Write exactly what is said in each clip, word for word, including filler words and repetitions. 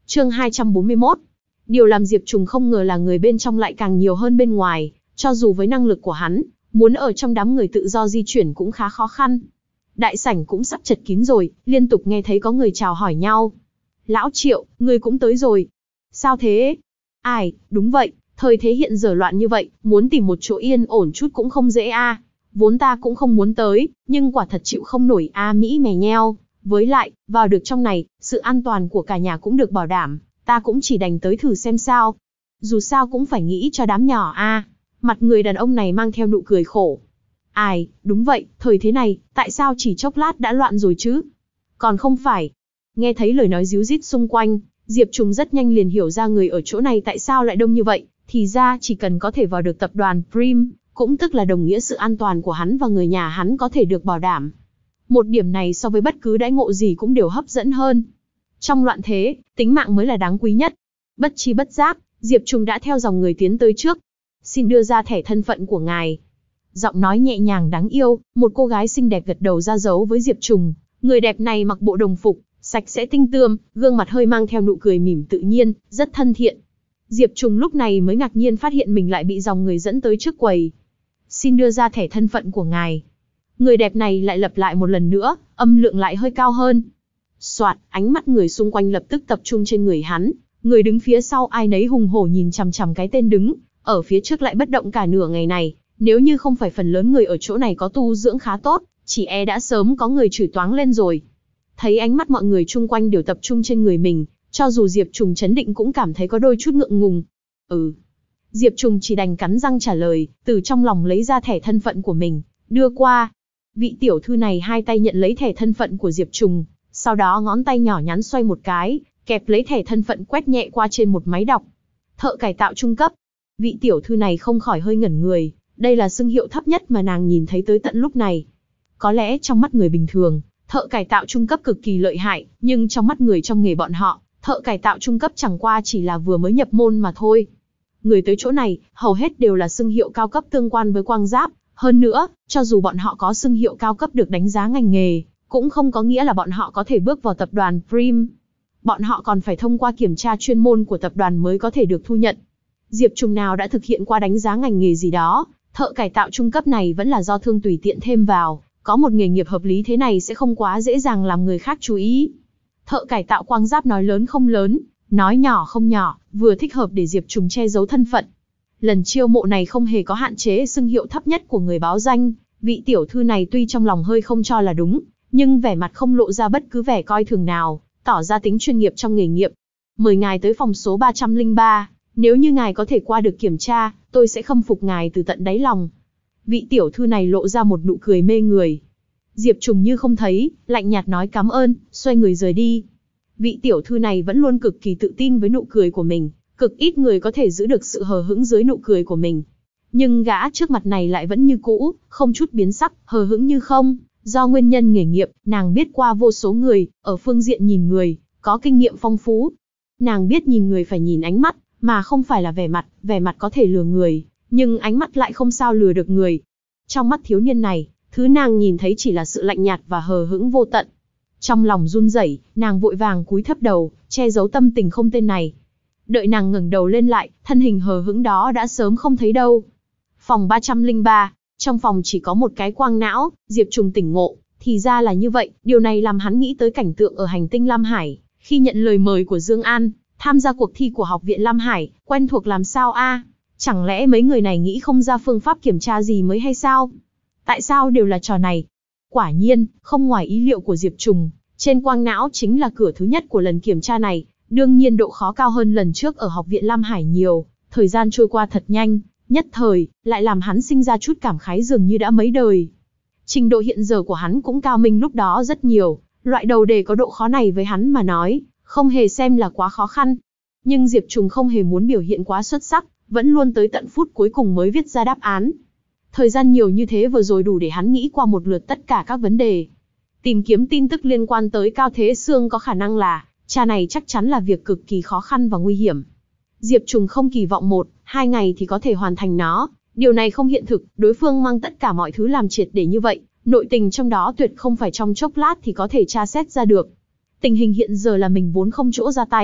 Chương hai trăm bốn mươi mốt. Điều làm Diệp Trùng không ngờ là người bên trong lại càng nhiều hơn bên ngoài, cho dù với năng lực của hắn, muốn ở trong đám người tự do di chuyển cũng khá khó khăn. Đại sảnh cũng sắp chật kín rồi, liên tục nghe thấy có người chào hỏi nhau. Lão Triệu, ngươi cũng tới rồi. Sao thế? Ai, đúng vậy, thời thế hiện giờ loạn như vậy, muốn tìm một chỗ yên ổn chút cũng không dễ a. À. Vốn ta cũng không muốn tới, nhưng quả thật chịu không nổi a à, Mỹ mè nheo. Với lại, vào được trong này, sự an toàn của cả nhà cũng được bảo đảm, ta cũng chỉ đành tới thử xem sao. Dù sao cũng phải nghĩ cho đám nhỏ a. À. Mặt người đàn ông này mang theo nụ cười khổ. Ai, đúng vậy, thời thế này, tại sao chỉ chốc lát đã loạn rồi chứ? Còn không phải. Nghe thấy lời nói díu dít xung quanh, Diệp Trùng rất nhanh liền hiểu ra người ở chỗ này tại sao lại đông như vậy. Thì ra chỉ cần có thể vào được tập đoàn Prim, cũng tức là đồng nghĩa sự an toàn của hắn và người nhà hắn có thể được bảo đảm. Một điểm này so với bất cứ đãi ngộ gì cũng đều hấp dẫn hơn. Trong loạn thế, tính mạng mới là đáng quý nhất. Bất chi bất giác, Diệp Trùng đã theo dòng người tiến tới trước. Xin đưa ra thẻ thân phận của ngài. Giọng nói nhẹ nhàng đáng yêu, một cô gái xinh đẹp gật đầu ra dấu với Diệp Trùng. Người đẹp này mặc bộ đồng phục, sạch sẽ tinh tươm, gương mặt hơi mang theo nụ cười mỉm tự nhiên, rất thân thiện. Diệp Trùng lúc này mới ngạc nhiên phát hiện mình lại bị dòng người dẫn tới trước quầy. Xin đưa ra thẻ thân phận của ngài. Người đẹp này lại lặp lại một lần nữa, âm lượng lại hơi cao hơn. Soạt, ánh mắt người xung quanh lập tức tập trung trên người hắn. Người đứng phía sau ai nấy hùng hổ nhìn chằm chằm cái tên đứng, ở phía trước lại bất động cả nửa ngày này. Nếu như không phải phần lớn người ở chỗ này có tu dưỡng khá tốt, chỉ e đã sớm có người chửi toáng lên rồi. Thấy ánh mắt mọi người chung quanh đều tập trung trên người mình, cho dù Diệp Trùng chấn định cũng cảm thấy có đôi chút ngượng ngùng. Ừ. Diệp Trùng chỉ đành cắn răng trả lời, từ trong lòng lấy ra thẻ thân phận của mình, đưa qua. Vị tiểu thư này hai tay nhận lấy thẻ thân phận của Diệp Trùng, sau đó ngón tay nhỏ nhắn xoay một cái, kẹp lấy thẻ thân phận quét nhẹ qua trên một máy đọc. Thợ cải tạo trung cấp. Vị tiểu thư này không khỏi hơi ngẩn người, đây là xưng hiệu thấp nhất mà nàng nhìn thấy tới tận lúc này. Có lẽ trong mắt người bình thường, thợ cải tạo trung cấp cực kỳ lợi hại, nhưng trong mắt người trong nghề bọn họ, thợ cải tạo trung cấp chẳng qua chỉ là vừa mới nhập môn mà thôi. Người tới chỗ này, hầu hết đều là xưng hiệu cao cấp tương quan với quang giáp. Hơn nữa, cho dù bọn họ có xưng hiệu cao cấp được đánh giá ngành nghề, cũng không có nghĩa là bọn họ có thể bước vào tập đoàn Prim. Bọn họ còn phải thông qua kiểm tra chuyên môn của tập đoàn mới có thể được thu nhận. Diệp Trùng nào đã thực hiện qua đánh giá ngành nghề gì đó, thợ cải tạo trung cấp này vẫn là do thương tùy tiện thêm vào, có một nghề nghiệp hợp lý thế này sẽ không quá dễ dàng làm người khác chú ý. Thợ cải tạo quang giáp nói lớn không lớn, nói nhỏ không nhỏ, vừa thích hợp để Diệp Trùng che giấu thân phận. Lần chiêu mộ này không hề có hạn chế xưng hiệu thấp nhất của người báo danh, vị tiểu thư này tuy trong lòng hơi không cho là đúng, nhưng vẻ mặt không lộ ra bất cứ vẻ coi thường nào, tỏ ra tính chuyên nghiệp trong nghề nghiệp. Mời ngài tới phòng số ba trăm lẻ ba, nếu như ngài có thể qua được kiểm tra, tôi sẽ khâm phục ngài từ tận đáy lòng. Vị tiểu thư này lộ ra một nụ cười mê người. Diệp Trùng như không thấy, lạnh nhạt nói cảm ơn, xoay người rời đi. Vị tiểu thư này vẫn luôn cực kỳ tự tin với nụ cười của mình, cực ít người có thể giữ được sự hờ hững dưới nụ cười của mình. Nhưng gã trước mặt này lại vẫn như cũ, không chút biến sắc, hờ hững như không. Do nguyên nhân nghề nghiệp, nàng biết qua vô số người, ở phương diện nhìn người, có kinh nghiệm phong phú. Nàng biết nhìn người phải nhìn ánh mắt, mà không phải là vẻ mặt, vẻ mặt có thể lừa người, nhưng ánh mắt lại không sao lừa được người. Trong mắt thiếu niên này, thứ nàng nhìn thấy chỉ là sự lạnh nhạt và hờ hững vô tận. Trong lòng run rẩy, nàng vội vàng cúi thấp đầu, che giấu tâm tình không tên này. Đợi nàng ngẩng đầu lên lại, thân hình hờ hững đó đã sớm không thấy đâu. Phòng ba trăm lẻ ba, trong phòng chỉ có một cái quang não, Diệp Trùng tỉnh ngộ, thì ra là như vậy, điều này làm hắn nghĩ tới cảnh tượng ở hành tinh Lam Hải, khi nhận lời mời của Dương An, tham gia cuộc thi của học viện Lam Hải, quen thuộc làm sao a? Chẳng lẽ mấy người này nghĩ không ra phương pháp kiểm tra gì mới hay sao? Tại sao đều là trò này? Quả nhiên, không ngoài ý liệu của Diệp Trùng, trên quang não chính là cửa thứ nhất của lần kiểm tra này, đương nhiên độ khó cao hơn lần trước ở học viện Lam Hải nhiều, thời gian trôi qua thật nhanh, nhất thời, lại làm hắn sinh ra chút cảm khái dường như đã mấy đời. Trình độ hiện giờ của hắn cũng cao minh lúc đó rất nhiều, loại đầu đề có độ khó này với hắn mà nói, không hề xem là quá khó khăn. Nhưng Diệp Trùng không hề muốn biểu hiện quá xuất sắc, vẫn luôn tới tận phút cuối cùng mới viết ra đáp án. Thời gian nhiều như thế vừa rồi đủ để hắn nghĩ qua một lượt tất cả các vấn đề. Tìm kiếm tin tức liên quan tới Cao Thế Xương có khả năng là, cha này chắc chắn là việc cực kỳ khó khăn và nguy hiểm. Diệp Trùng không kỳ vọng một, hai ngày thì có thể hoàn thành nó, điều này không hiện thực, đối phương mang tất cả mọi thứ làm triệt để như vậy, nội tình trong đó tuyệt không phải trong chốc lát thì có thể tra xét ra được. Tình hình hiện giờ là mình vốn không chỗ ra tay,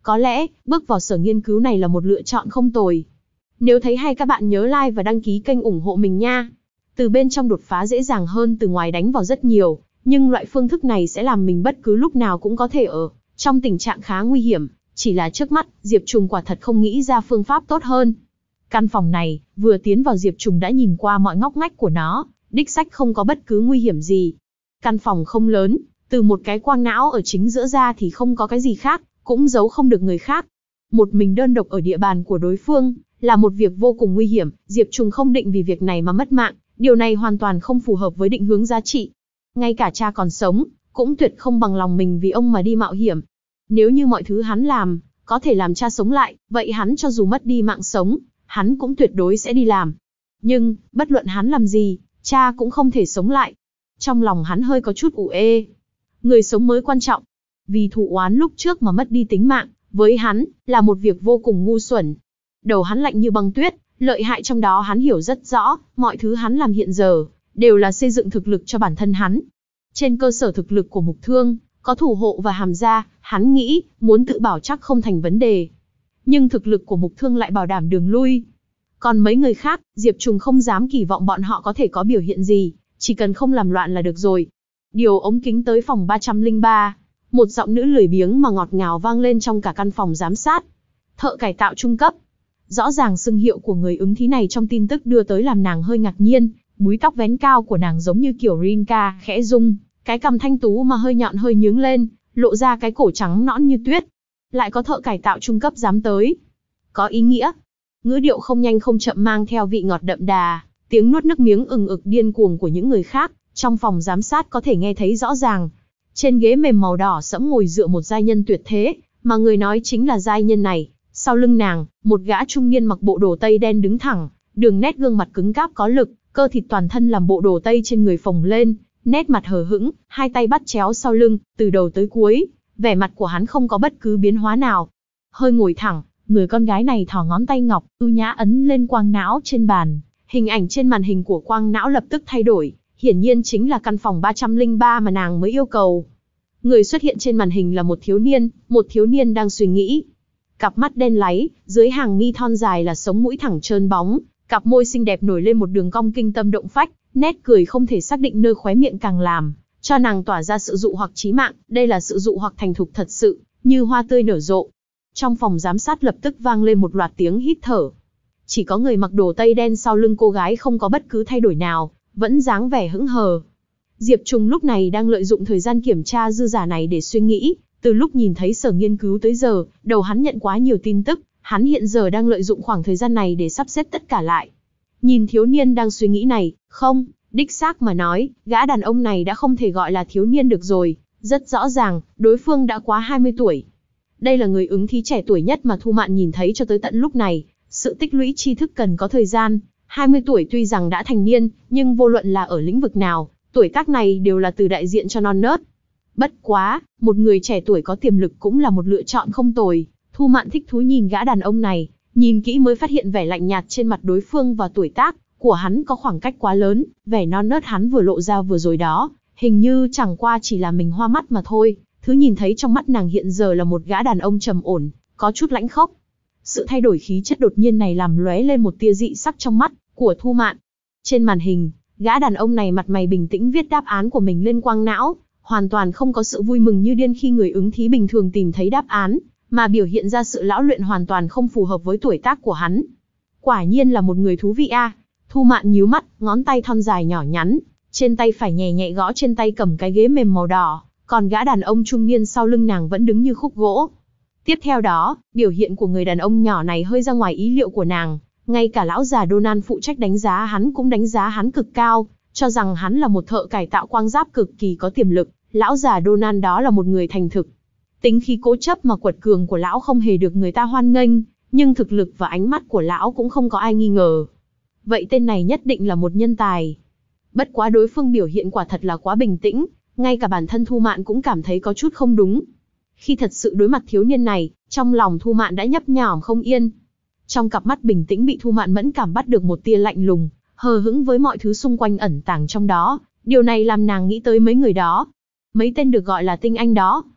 Có lẽ, bước vào sở nghiên cứu này là một lựa chọn không tồi. Nếu thấy hay các bạn nhớ like và đăng ký kênh ủng hộ mình nha. Từ bên trong đột phá dễ dàng hơn từ ngoài đánh vào rất nhiều, nhưng loại phương thức này sẽ làm mình bất cứ lúc nào cũng có thể ở trong tình trạng khá nguy hiểm. Chỉ là trước mắt, Diệp Trùng quả thật không nghĩ ra phương pháp tốt hơn. Căn phòng này, vừa tiến vào Diệp Trùng đã nhìn qua mọi ngóc ngách của nó, đích xác không có bất cứ nguy hiểm gì. Căn phòng không lớn, từ một cái quang não ở chính giữa ra thì không có cái gì khác, cũng giấu không được người khác. Một mình đơn độc ở địa bàn của đối phương, là một việc vô cùng nguy hiểm, Diệp Trùng không định vì việc này mà mất mạng, điều này hoàn toàn không phù hợp với định hướng giá trị. Ngay cả cha còn sống, cũng tuyệt không bằng lòng mình vì ông mà đi mạo hiểm. Nếu như mọi thứ hắn làm, có thể làm cha sống lại, vậy hắn cho dù mất đi mạng sống, hắn cũng tuyệt đối sẽ đi làm. Nhưng, bất luận hắn làm gì, cha cũng không thể sống lại. Trong lòng hắn hơi có chút ủ ê. Người sống mới quan trọng. Vì thù oán lúc trước mà mất đi tính mạng, với hắn, là một việc vô cùng ngu xuẩn. Đầu hắn lạnh như băng tuyết, lợi hại trong đó hắn hiểu rất rõ, mọi thứ hắn làm hiện giờ, đều là xây dựng thực lực cho bản thân hắn. Trên cơ sở thực lực của Mục Thương, có thủ hộ và Hàm gia, hắn nghĩ, muốn tự bảo chắc không thành vấn đề. Nhưng thực lực của Mục Thương lại bảo đảm đường lui. Còn mấy người khác, Diệp Trùng không dám kỳ vọng bọn họ có thể có biểu hiện gì, chỉ cần không làm loạn là được rồi. Điều ống kính tới phòng ba trăm lẻ ba, một giọng nữ lười biếng mà ngọt ngào vang lên trong cả căn phòng giám sát. Thợ cải tạo trung cấp. Rõ ràng xưng hiệu của người ứng thí này trong tin tức đưa tới làm nàng hơi ngạc nhiên, búi tóc vén cao của nàng giống như kiểu Rinka, khẽ rung, cái cằm thanh tú mà hơi nhọn hơi nhướng lên, lộ ra cái cổ trắng nõn như tuyết. Lại có thợ cải tạo trung cấp dám tới. Có ý nghĩa. Ngữ điệu không nhanh không chậm mang theo vị ngọt đậm đà, tiếng nuốt nước miếng ừng ực điên cuồng của những người khác, trong phòng giám sát có thể nghe thấy rõ ràng. Trên ghế mềm màu đỏ sẫm ngồi dựa một giai nhân tuyệt thế, mà người nói chính là giai nhân này. Sau lưng nàng, một gã trung niên mặc bộ đồ tây đen đứng thẳng, đường nét gương mặt cứng cáp có lực, cơ thịt toàn thân làm bộ đồ tây trên người phồng lên, nét mặt hờ hững, hai tay bắt chéo sau lưng, từ đầu tới cuối, vẻ mặt của hắn không có bất cứ biến hóa nào. Hơi ngồi thẳng, người con gái này thò ngón tay ngọc, ưu nhã ấn lên quang não trên bàn, hình ảnh trên màn hình của quang não lập tức thay đổi, hiển nhiên chính là căn phòng ba trăm lẻ ba mà nàng mới yêu cầu. Người xuất hiện trên màn hình là một thiếu niên, một thiếu niên đang suy nghĩ. Cặp mắt đen láy, dưới hàng mi thon dài là sống mũi thẳng trơn bóng, cặp môi xinh đẹp nổi lên một đường cong kinh tâm động phách, nét cười không thể xác định nơi khóe miệng càng làm cho nàng tỏa ra sự dụ hoặc chí mạng, đây là sự dụ hoặc thành thục thật sự, như hoa tươi nở rộ. Trong phòng giám sát lập tức vang lên một loạt tiếng hít thở. Chỉ có người mặc đồ tây đen sau lưng cô gái không có bất cứ thay đổi nào, vẫn dáng vẻ hững hờ. Diệp Trùng lúc này đang lợi dụng thời gian kiểm tra dư giả này để suy nghĩ. Từ lúc nhìn thấy sở nghiên cứu tới giờ, đầu hắn nhận quá nhiều tin tức, hắn hiện giờ đang lợi dụng khoảng thời gian này để sắp xếp tất cả lại. Nhìn thiếu niên đang suy nghĩ này, không, đích xác mà nói, gã đàn ông này đã không thể gọi là thiếu niên được rồi, rất rõ ràng, đối phương đã quá hai mươi tuổi. Đây là người ứng thí trẻ tuổi nhất mà Thu Mạn nhìn thấy cho tới tận lúc này, sự tích lũy tri thức cần có thời gian, hai mươi tuổi tuy rằng đã thành niên, nhưng vô luận là ở lĩnh vực nào, tuổi tác này đều là từ đại diện cho non nớt. Bất quá, một người trẻ tuổi có tiềm lực cũng là một lựa chọn không tồi. Thu Mạn thích thú nhìn gã đàn ông này, nhìn kỹ mới phát hiện vẻ lạnh nhạt trên mặt đối phương và tuổi tác của hắn có khoảng cách quá lớn, vẻ non nớt hắn vừa lộ ra vừa rồi đó, hình như chẳng qua chỉ là mình hoa mắt mà thôi. Thứ nhìn thấy trong mắt nàng hiện giờ là một gã đàn ông trầm ổn, có chút lãnh khốc. Sự thay đổi khí chất đột nhiên này làm lóe lên một tia dị sắc trong mắt của Thu Mạn. Trên màn hình, gã đàn ông này mặt mày bình tĩnh viết đáp án của mình lên quang não, hoàn toàn không có sự vui mừng như điên khi người ứng thí bình thường tìm thấy đáp án, mà biểu hiện ra sự lão luyện hoàn toàn không phù hợp với tuổi tác của hắn. Quả nhiên là một người thú vị a. Thu Mạn nhíu mắt, ngón tay thon dài nhỏ nhắn, trên tay phải nhẹ nhẹ gõ trên tay cầm cái ghế mềm màu đỏ, còn gã đàn ông trung niên sau lưng nàng vẫn đứng như khúc gỗ. Tiếp theo đó, biểu hiện của người đàn ông nhỏ này hơi ra ngoài ý liệu của nàng, ngay cả lão già Donan phụ trách đánh giá hắn cũng đánh giá hắn cực cao, cho rằng hắn là một thợ cải tạo quang giáp cực kỳ có tiềm lực. Lão già Donan đó là một người thành thực. Tính khí cố chấp mà quật cường của lão không hề được người ta hoan nghênh, nhưng thực lực và ánh mắt của lão cũng không có ai nghi ngờ. Vậy tên này nhất định là một nhân tài. Bất quá đối phương biểu hiện quả thật là quá bình tĩnh, ngay cả bản thân Thu Mạn cũng cảm thấy có chút không đúng. Khi thật sự đối mặt thiếu niên này, trong lòng Thu Mạn đã nhấp nhỏm không yên. Trong cặp mắt bình tĩnh bị Thu Mạn mẫn cảm bắt được một tia lạnh lùng, hờ hững với mọi thứ xung quanh ẩn tàng trong đó. Điều này làm nàng nghĩ tới mấy người đó. Mấy tên được gọi là tinh anh đó.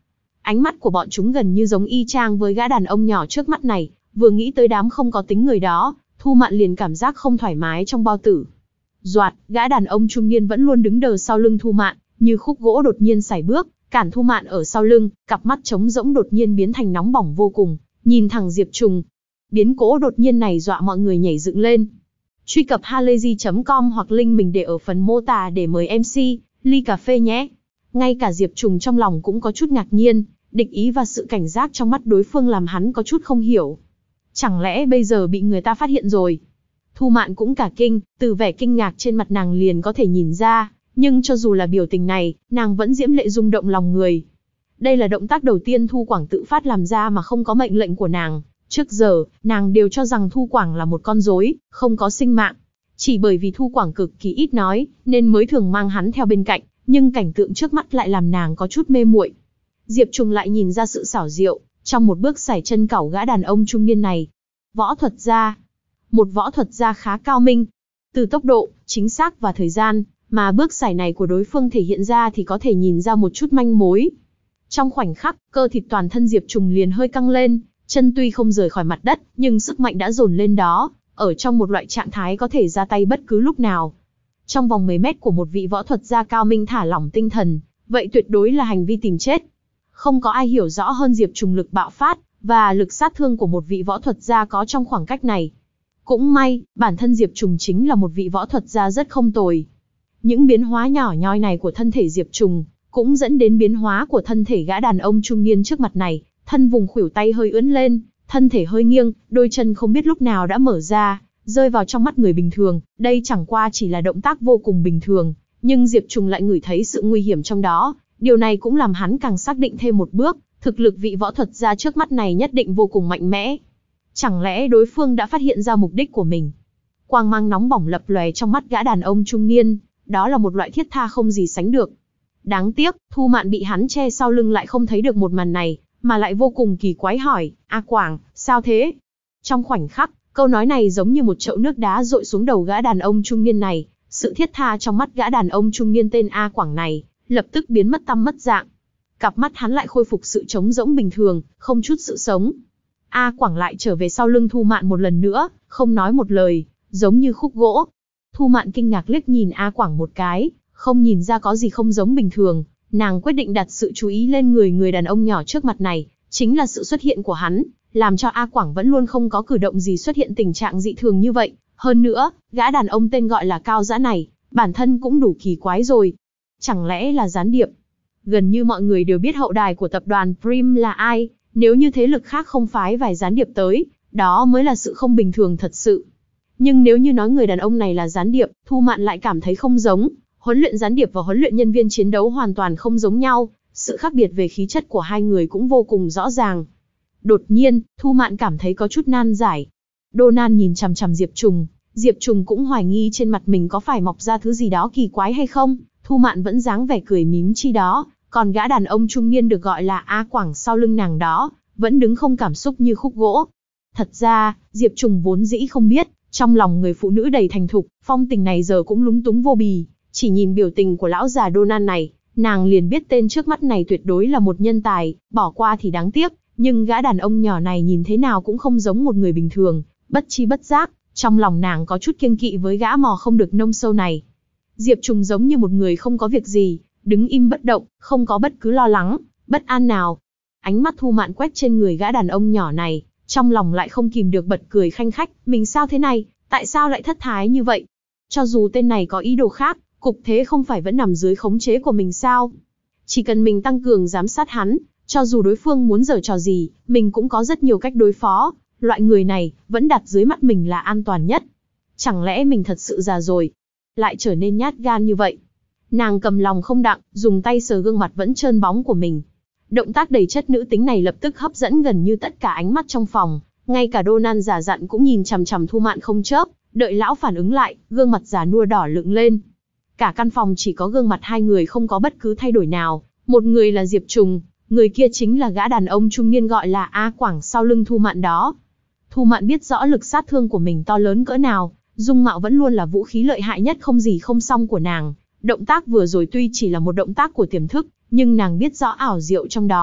Ánh mắt của bọn chúng gần như giống y chang với gã đàn ông nhỏ trước mắt này, vừa nghĩ tới đám không có tính người đó, Thu Mạn liền cảm giác không thoải mái trong bao tử. Doạt, gã đàn ông trung niên vẫn luôn đứng đờ sau lưng Thu Mạn, như khúc gỗ đột nhiên sải bước, cản Thu Mạn ở sau lưng, cặp mắt trống rỗng đột nhiên biến thành nóng bỏng vô cùng, nhìn thẳng Diệp Trùng. Biến cố đột nhiên này dọa mọi người nhảy dựng lên. Truy cập halayzi chấm com hoặc link mình để ở phần mô tả để mời em xê, ly cà phê nhé. Ngay cả Diệp Trùng trong lòng cũng có chút ngạc nhiên, địch ý và sự cảnh giác trong mắt đối phương làm hắn có chút không hiểu. Chẳng lẽ bây giờ bị người ta phát hiện rồi? Thu Mạn cũng cả kinh, từ vẻ kinh ngạc trên mặt nàng liền có thể nhìn ra, nhưng cho dù là biểu tình này, nàng vẫn diễm lệ rung động lòng người. Đây là động tác đầu tiên Thu Quảng tự phát làm ra mà không có mệnh lệnh của nàng. Trước giờ, nàng đều cho rằng Thu Quảng là một con rối, không có sinh mạng. Chỉ bởi vì Thu Quảng cực kỳ ít nói, nên mới thường mang hắn theo bên cạnh, nhưng cảnh tượng trước mắt lại làm nàng có chút mê muội. Diệp Trùng lại nhìn ra sự xảo diệu, trong một bước sải chân cẩu gã đàn ông trung niên này. Võ thuật gia. Một võ thuật gia khá cao minh. Từ tốc độ, chính xác và thời gian, mà bước sải này của đối phương thể hiện ra thì có thể nhìn ra một chút manh mối. Trong khoảnh khắc, cơ thịt toàn thân Diệp Trùng liền hơi căng lên, chân tuy không rời khỏi mặt đất, nhưng sức mạnh đã dồn lên đó, ở trong một loại trạng thái có thể ra tay bất cứ lúc nào. Trong vòng mấy mét của một vị võ thuật gia cao minh thả lỏng tinh thần, vậy tuyệt đối là hành vi tìm chết. Không có ai hiểu rõ hơn Diệp Trùng lực bạo phát và lực sát thương của một vị võ thuật gia có trong khoảng cách này. Cũng may, bản thân Diệp Trùng chính là một vị võ thuật gia rất không tồi. Những biến hóa nhỏ nhoi này của thân thể Diệp Trùng cũng dẫn đến biến hóa của thân thể gã đàn ông trung niên trước mặt này, thân vùng khuỷu tay hơi ưỡn lên, thân thể hơi nghiêng, đôi chân không biết lúc nào đã mở ra, rơi vào trong mắt người bình thường, đây chẳng qua chỉ là động tác vô cùng bình thường, nhưng Diệp Trùng lại ngửi thấy sự nguy hiểm trong đó, điều này cũng làm hắn càng xác định thêm một bước, thực lực vị võ thuật gia trước mắt này nhất định vô cùng mạnh mẽ. Chẳng lẽ đối phương đã phát hiện ra mục đích của mình? Quang mang nóng bỏng lập lòe trong mắt gã đàn ông trung niên, đó là một loại thiết tha không gì sánh được. Đáng tiếc, Thu Mạn bị hắn che sau lưng lại không thấy được một màn này, mà lại vô cùng kỳ quái hỏi, A Quảng, sao thế? Trong khoảnh khắc, câu nói này giống như một chậu nước đá dội xuống đầu gã đàn ông trung niên này, sự thiết tha trong mắt gã đàn ông trung niên tên A Quảng này, lập tức biến mất tăm mất dạng. Cặp mắt hắn lại khôi phục sự trống rỗng bình thường, không chút sự sống. A Quảng lại trở về sau lưng Thu Mạn một lần nữa, không nói một lời, giống như khúc gỗ. Thu Mạn kinh ngạc liếc nhìn A Quảng một cái, không nhìn ra có gì không giống bình thường. Nàng quyết định đặt sự chú ý lên người người đàn ông nhỏ trước mặt này, chính là sự xuất hiện của hắn, làm cho A Quảng vẫn luôn không có cử động gì xuất hiện tình trạng dị thường như vậy. Hơn nữa, gã đàn ông tên gọi là Cao Dã này, bản thân cũng đủ kỳ quái rồi. Chẳng lẽ là gián điệp? Gần như mọi người đều biết hậu đài của tập đoàn Prim là ai, nếu như thế lực khác không phái vài gián điệp tới, đó mới là sự không bình thường thật sự. Nhưng nếu như nói người đàn ông này là gián điệp, Thu Mạn lại cảm thấy không giống. Huấn luyện gián điệp và huấn luyện nhân viên chiến đấu hoàn toàn không giống nhau, sự khác biệt về khí chất của hai người cũng vô cùng rõ ràng. Đột nhiên, Thu Mạn cảm thấy có chút nan giải. Donan nhìn chằm chằm Diệp Trùng, Diệp Trùng cũng hoài nghi trên mặt mình có phải mọc ra thứ gì đó kỳ quái hay không. Thu Mạn vẫn dáng vẻ cười mím chi đó, còn gã đàn ông trung niên được gọi là A Quảng sau lưng nàng đó, vẫn đứng không cảm xúc như khúc gỗ. Thật ra, Diệp Trùng vốn dĩ không biết, trong lòng người phụ nữ đầy thành thục, phong tình này giờ cũng lúng túng vô bì. Chỉ nhìn biểu tình của lão già Donan này, nàng liền biết tên trước mắt này tuyệt đối là một nhân tài, bỏ qua thì đáng tiếc, nhưng gã đàn ông nhỏ này nhìn thế nào cũng không giống một người bình thường, bất chi bất giác, trong lòng nàng có chút kiêng kỵ với gã mò không được nông sâu này. Diệp Trùng giống như một người không có việc gì, đứng im bất động, không có bất cứ lo lắng, bất an nào. Ánh mắt Thu Mạn quét trên người gã đàn ông nhỏ này, trong lòng lại không kìm được bật cười khanh khách, mình sao thế này, tại sao lại thất thái như vậy? Cho dù tên này có ý đồ khác, cục thế không phải vẫn nằm dưới khống chế của mình sao? Chỉ cần mình tăng cường giám sát hắn, cho dù đối phương muốn giở trò gì, mình cũng có rất nhiều cách đối phó. Loại người này, vẫn đặt dưới mắt mình là an toàn nhất. Chẳng lẽ mình thật sự già rồi, lại trở nên nhát gan như vậy? Nàng cầm lòng không đặng, dùng tay sờ gương mặt vẫn trơn bóng của mình. Động tác đầy chất nữ tính này lập tức hấp dẫn gần như tất cả ánh mắt trong phòng. Ngay cả Donan già dặn cũng nhìn chằm chằm Thu Mạn không chớp, đợi lão phản ứng lại, gương mặt già nua đỏ lựng lên. Cả căn phòng chỉ có gương mặt hai người không có bất cứ thay đổi nào, một người là Diệp Trùng, người kia chính là gã đàn ông trung niên gọi là A Quảng sau lưng Thu Mạn đó. Thu Mạn biết rõ lực sát thương của mình to lớn cỡ nào, dung mạo vẫn luôn là vũ khí lợi hại nhất không gì không xong của nàng. Động tác vừa rồi tuy chỉ là một động tác của tiềm thức, nhưng nàng biết rõ ảo diệu trong đó,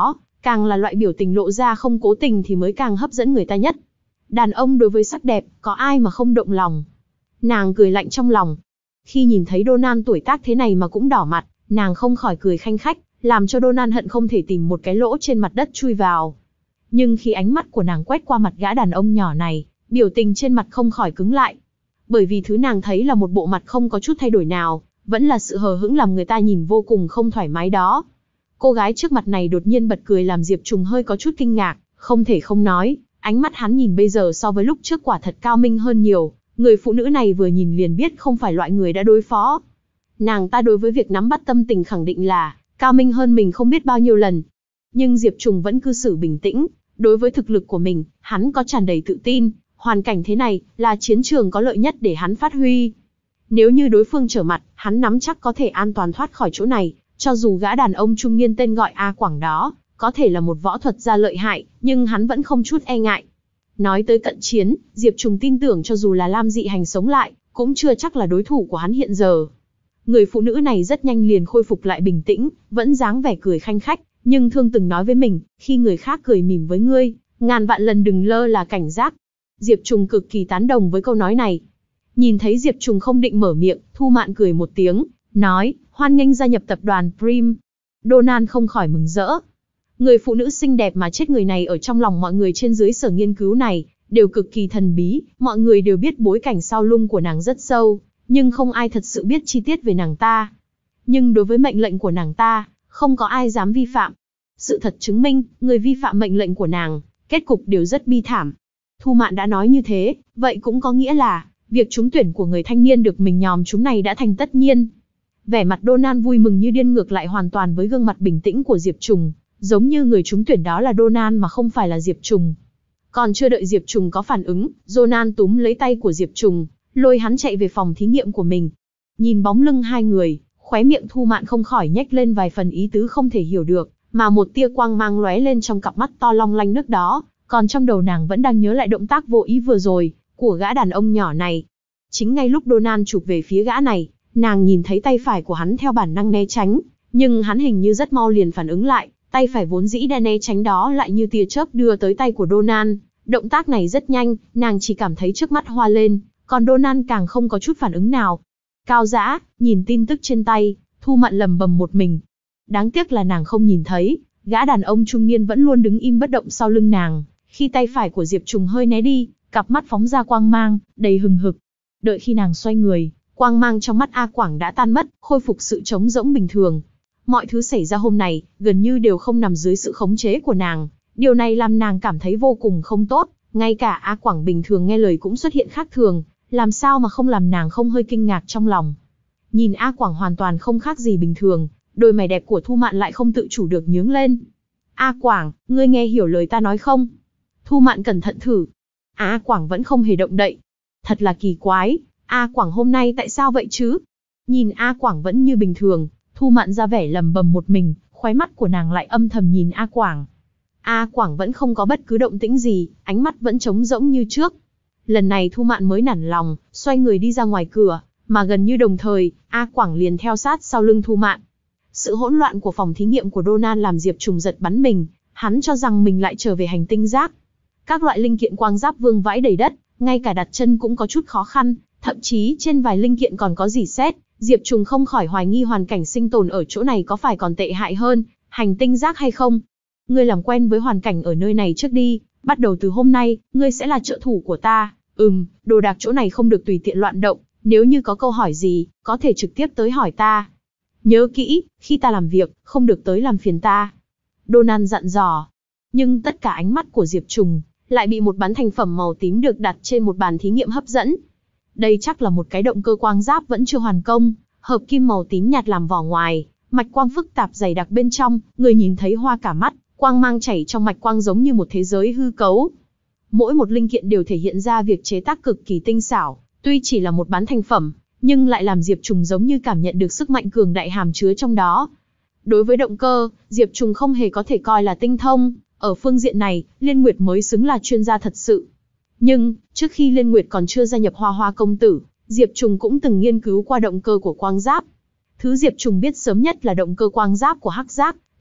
càng là loại biểu tình lộ ra không cố tình thì mới càng hấp dẫn người ta nhất. Đàn ông đối với sắc đẹp, có ai mà không động lòng. Nàng cười lạnh trong lòng. Khi nhìn thấy Donan tuổi tác thế này mà cũng đỏ mặt, nàng không khỏi cười khanh khách, làm cho Donan hận không thể tìm một cái lỗ trên mặt đất chui vào. Nhưng khi ánh mắt của nàng quét qua mặt gã đàn ông nhỏ này, biểu tình trên mặt không khỏi cứng lại. Bởi vì thứ nàng thấy là một bộ mặt không có chút thay đổi nào, vẫn là sự hờ hững làm người ta nhìn vô cùng không thoải mái đó. Cô gái trước mặt này đột nhiên bật cười làm Diệp Trùng hơi có chút kinh ngạc, không thể không nói, ánh mắt hắn nhìn bây giờ so với lúc trước quả thật cao minh hơn nhiều, người phụ nữ này vừa nhìn liền biết không phải loại người đã đối phó. Nàng ta đối với việc nắm bắt tâm tình khẳng định là cao minh hơn mình không biết bao nhiêu lần. Nhưng Diệp Trùng vẫn cư xử bình tĩnh, đối với thực lực của mình, hắn có tràn đầy tự tin, hoàn cảnh thế này là chiến trường có lợi nhất để hắn phát huy. Nếu như đối phương trở mặt, hắn nắm chắc có thể an toàn thoát khỏi chỗ này, cho dù gã đàn ông trung niên tên gọi A Quảng đó, có thể là một võ thuật gia lợi hại, nhưng hắn vẫn không chút e ngại. Nói tới cận chiến, Diệp Trùng tin tưởng cho dù là Lam Dị Hành sống lại, cũng chưa chắc là đối thủ của hắn hiện giờ. Người phụ nữ này rất nhanh liền khôi phục lại bình tĩnh, vẫn dáng vẻ cười khanh khách, nhưng Thương từng nói với mình, khi người khác cười mỉm với ngươi, ngàn vạn lần đừng lơ là cảnh giác. Diệp Trùng cực kỳ tán đồng với câu nói này. Nhìn thấy Diệp Trùng không định mở miệng, Thu Mạn cười một tiếng, nói, hoan nghênh gia nhập tập đoàn Prim. Donan không khỏi mừng rỡ. Người phụ nữ xinh đẹp mà chết người này ở trong lòng mọi người trên dưới sở nghiên cứu này, đều cực kỳ thần bí, mọi người đều biết bối cảnh sau lưng của nàng rất sâu, nhưng không ai thật sự biết chi tiết về nàng ta. Nhưng đối với mệnh lệnh của nàng ta, không có ai dám vi phạm. Sự thật chứng minh, người vi phạm mệnh lệnh của nàng, kết cục đều rất bi thảm. Thu Mạn đã nói như thế, vậy cũng có nghĩa là, việc trúng tuyển của người thanh niên được mình nhòm chúng này đã thành tất nhiên. Vẻ mặt Donan vui mừng như điên ngược lại hoàn toàn với gương mặt bình tĩnh của Diệp Trùng, giống như người trúng tuyển đó là Donan mà không phải là Diệp Trùng. Còn chưa đợi Diệp Trùng có phản ứng, Donan túm lấy tay của Diệp Trùng, lôi hắn chạy về phòng thí nghiệm của mình. Nhìn bóng lưng hai người, khóe miệng Thu Mạn không khỏi nhếch lên vài phần ý tứ không thể hiểu được, mà một tia quang mang lóe lên trong cặp mắt to long lanh nước đó, còn trong đầu nàng vẫn đang nhớ lại động tác vô ý vừa rồi của gã đàn ông nhỏ này. Chính ngay lúc Donan chụp về phía gã này, nàng nhìn thấy tay phải của hắn theo bản năng né tránh, nhưng hắn hình như rất mau liền phản ứng lại, tay phải vốn dĩ đã né tránh đó lại như tia chớp đưa tới tay của Donan. Động tác này rất nhanh, nàng chỉ cảm thấy trước mắt hoa lên, còn Donan càng không có chút phản ứng nào. Cao Dã, nhìn tin tức trên tay, Thu Mạn lầm bầm một mình. Đáng tiếc là nàng không nhìn thấy, gã đàn ông trung niên vẫn luôn đứng im bất động sau lưng nàng, khi tay phải của Diệp Trùng hơi né đi, cặp mắt phóng ra quang mang, đầy hừng hực. Đợi khi nàng xoay người, quang mang trong mắt A Quảng đã tan mất, khôi phục sự trống rỗng bình thường. Mọi thứ xảy ra hôm nay, gần như đều không nằm dưới sự khống chế của nàng. Điều này làm nàng cảm thấy vô cùng không tốt, ngay cả A Quảng bình thường nghe lời cũng xuất hiện khác thường, làm sao mà không làm nàng không hơi kinh ngạc trong lòng. Nhìn A Quảng hoàn toàn không khác gì bình thường, đôi mày đẹp của Thu Mạn lại không tự chủ được nhướng lên. A Quảng, ngươi nghe hiểu lời ta nói không? Thu Mạn cẩn thận thử. A Quảng vẫn không hề động đậy. Thật là kỳ quái, A Quảng hôm nay tại sao vậy chứ? Nhìn A Quảng vẫn như bình thường, Thu Mạn ra vẻ lầm bầm một mình, khóe mắt của nàng lại âm thầm nhìn A Quảng. A Quảng vẫn không có bất cứ động tĩnh gì, ánh mắt vẫn trống rỗng như trước. Lần này Thu Mạn mới nản lòng, xoay người đi ra ngoài cửa, mà gần như đồng thời, A Quảng liền theo sát sau lưng Thu Mạn. Sự hỗn loạn của phòng thí nghiệm của Donan làm Diệp Trùng giật bắn mình, hắn cho rằng mình lại trở về hành tinh rác. Các loại linh kiện quang giáp vương vãi đầy đất, ngay cả đặt chân cũng có chút khó khăn, thậm chí trên vài linh kiện còn có rỉ sét. Diệp Trùng không khỏi hoài nghi hoàn cảnh sinh tồn ở chỗ này có phải còn tệ hại hơn hành tinh rác hay không. Ngươi làm quen với hoàn cảnh ở nơi này trước đi, bắt đầu từ hôm nay, ngươi sẽ là trợ thủ của ta. Ừm, đồ đạc chỗ này không được tùy tiện loạn động, nếu như có câu hỏi gì, có thể trực tiếp tới hỏi ta. Nhớ kỹ, khi ta làm việc, không được tới làm phiền ta. Donan dặn dò. Nhưng tất cả ánh mắt của Diệp Trùng lại bị một bắn thành phẩm màu tím được đặt trên một bàn thí nghiệm hấp dẫn. Đây chắc là một cái động cơ quang giáp vẫn chưa hoàn công, hợp kim màu tím nhạt làm vỏ ngoài, mạch quang phức tạp dày đặc bên trong, người nhìn thấy hoa cả mắt, quang mang chảy trong mạch quang giống như một thế giới hư cấu. Mỗi một linh kiện đều thể hiện ra việc chế tác cực kỳ tinh xảo, tuy chỉ là một bán thành phẩm, nhưng lại làm Diệp Trùng giống như cảm nhận được sức mạnh cường đại hàm chứa trong đó. Đối với động cơ, Diệp Trùng không hề có thể coi là tinh thông, ở phương diện này, Liên Nguyệt mới xứng là chuyên gia thật sự. Nhưng, trước khi Liên Nguyệt còn chưa gia nhập Hoa Hoa công tử, Diệp Trùng cũng từng nghiên cứu qua động cơ của quang giáp. Thứ Diệp Trùng biết sớm nhất là động cơ quang giáp của hắc giác,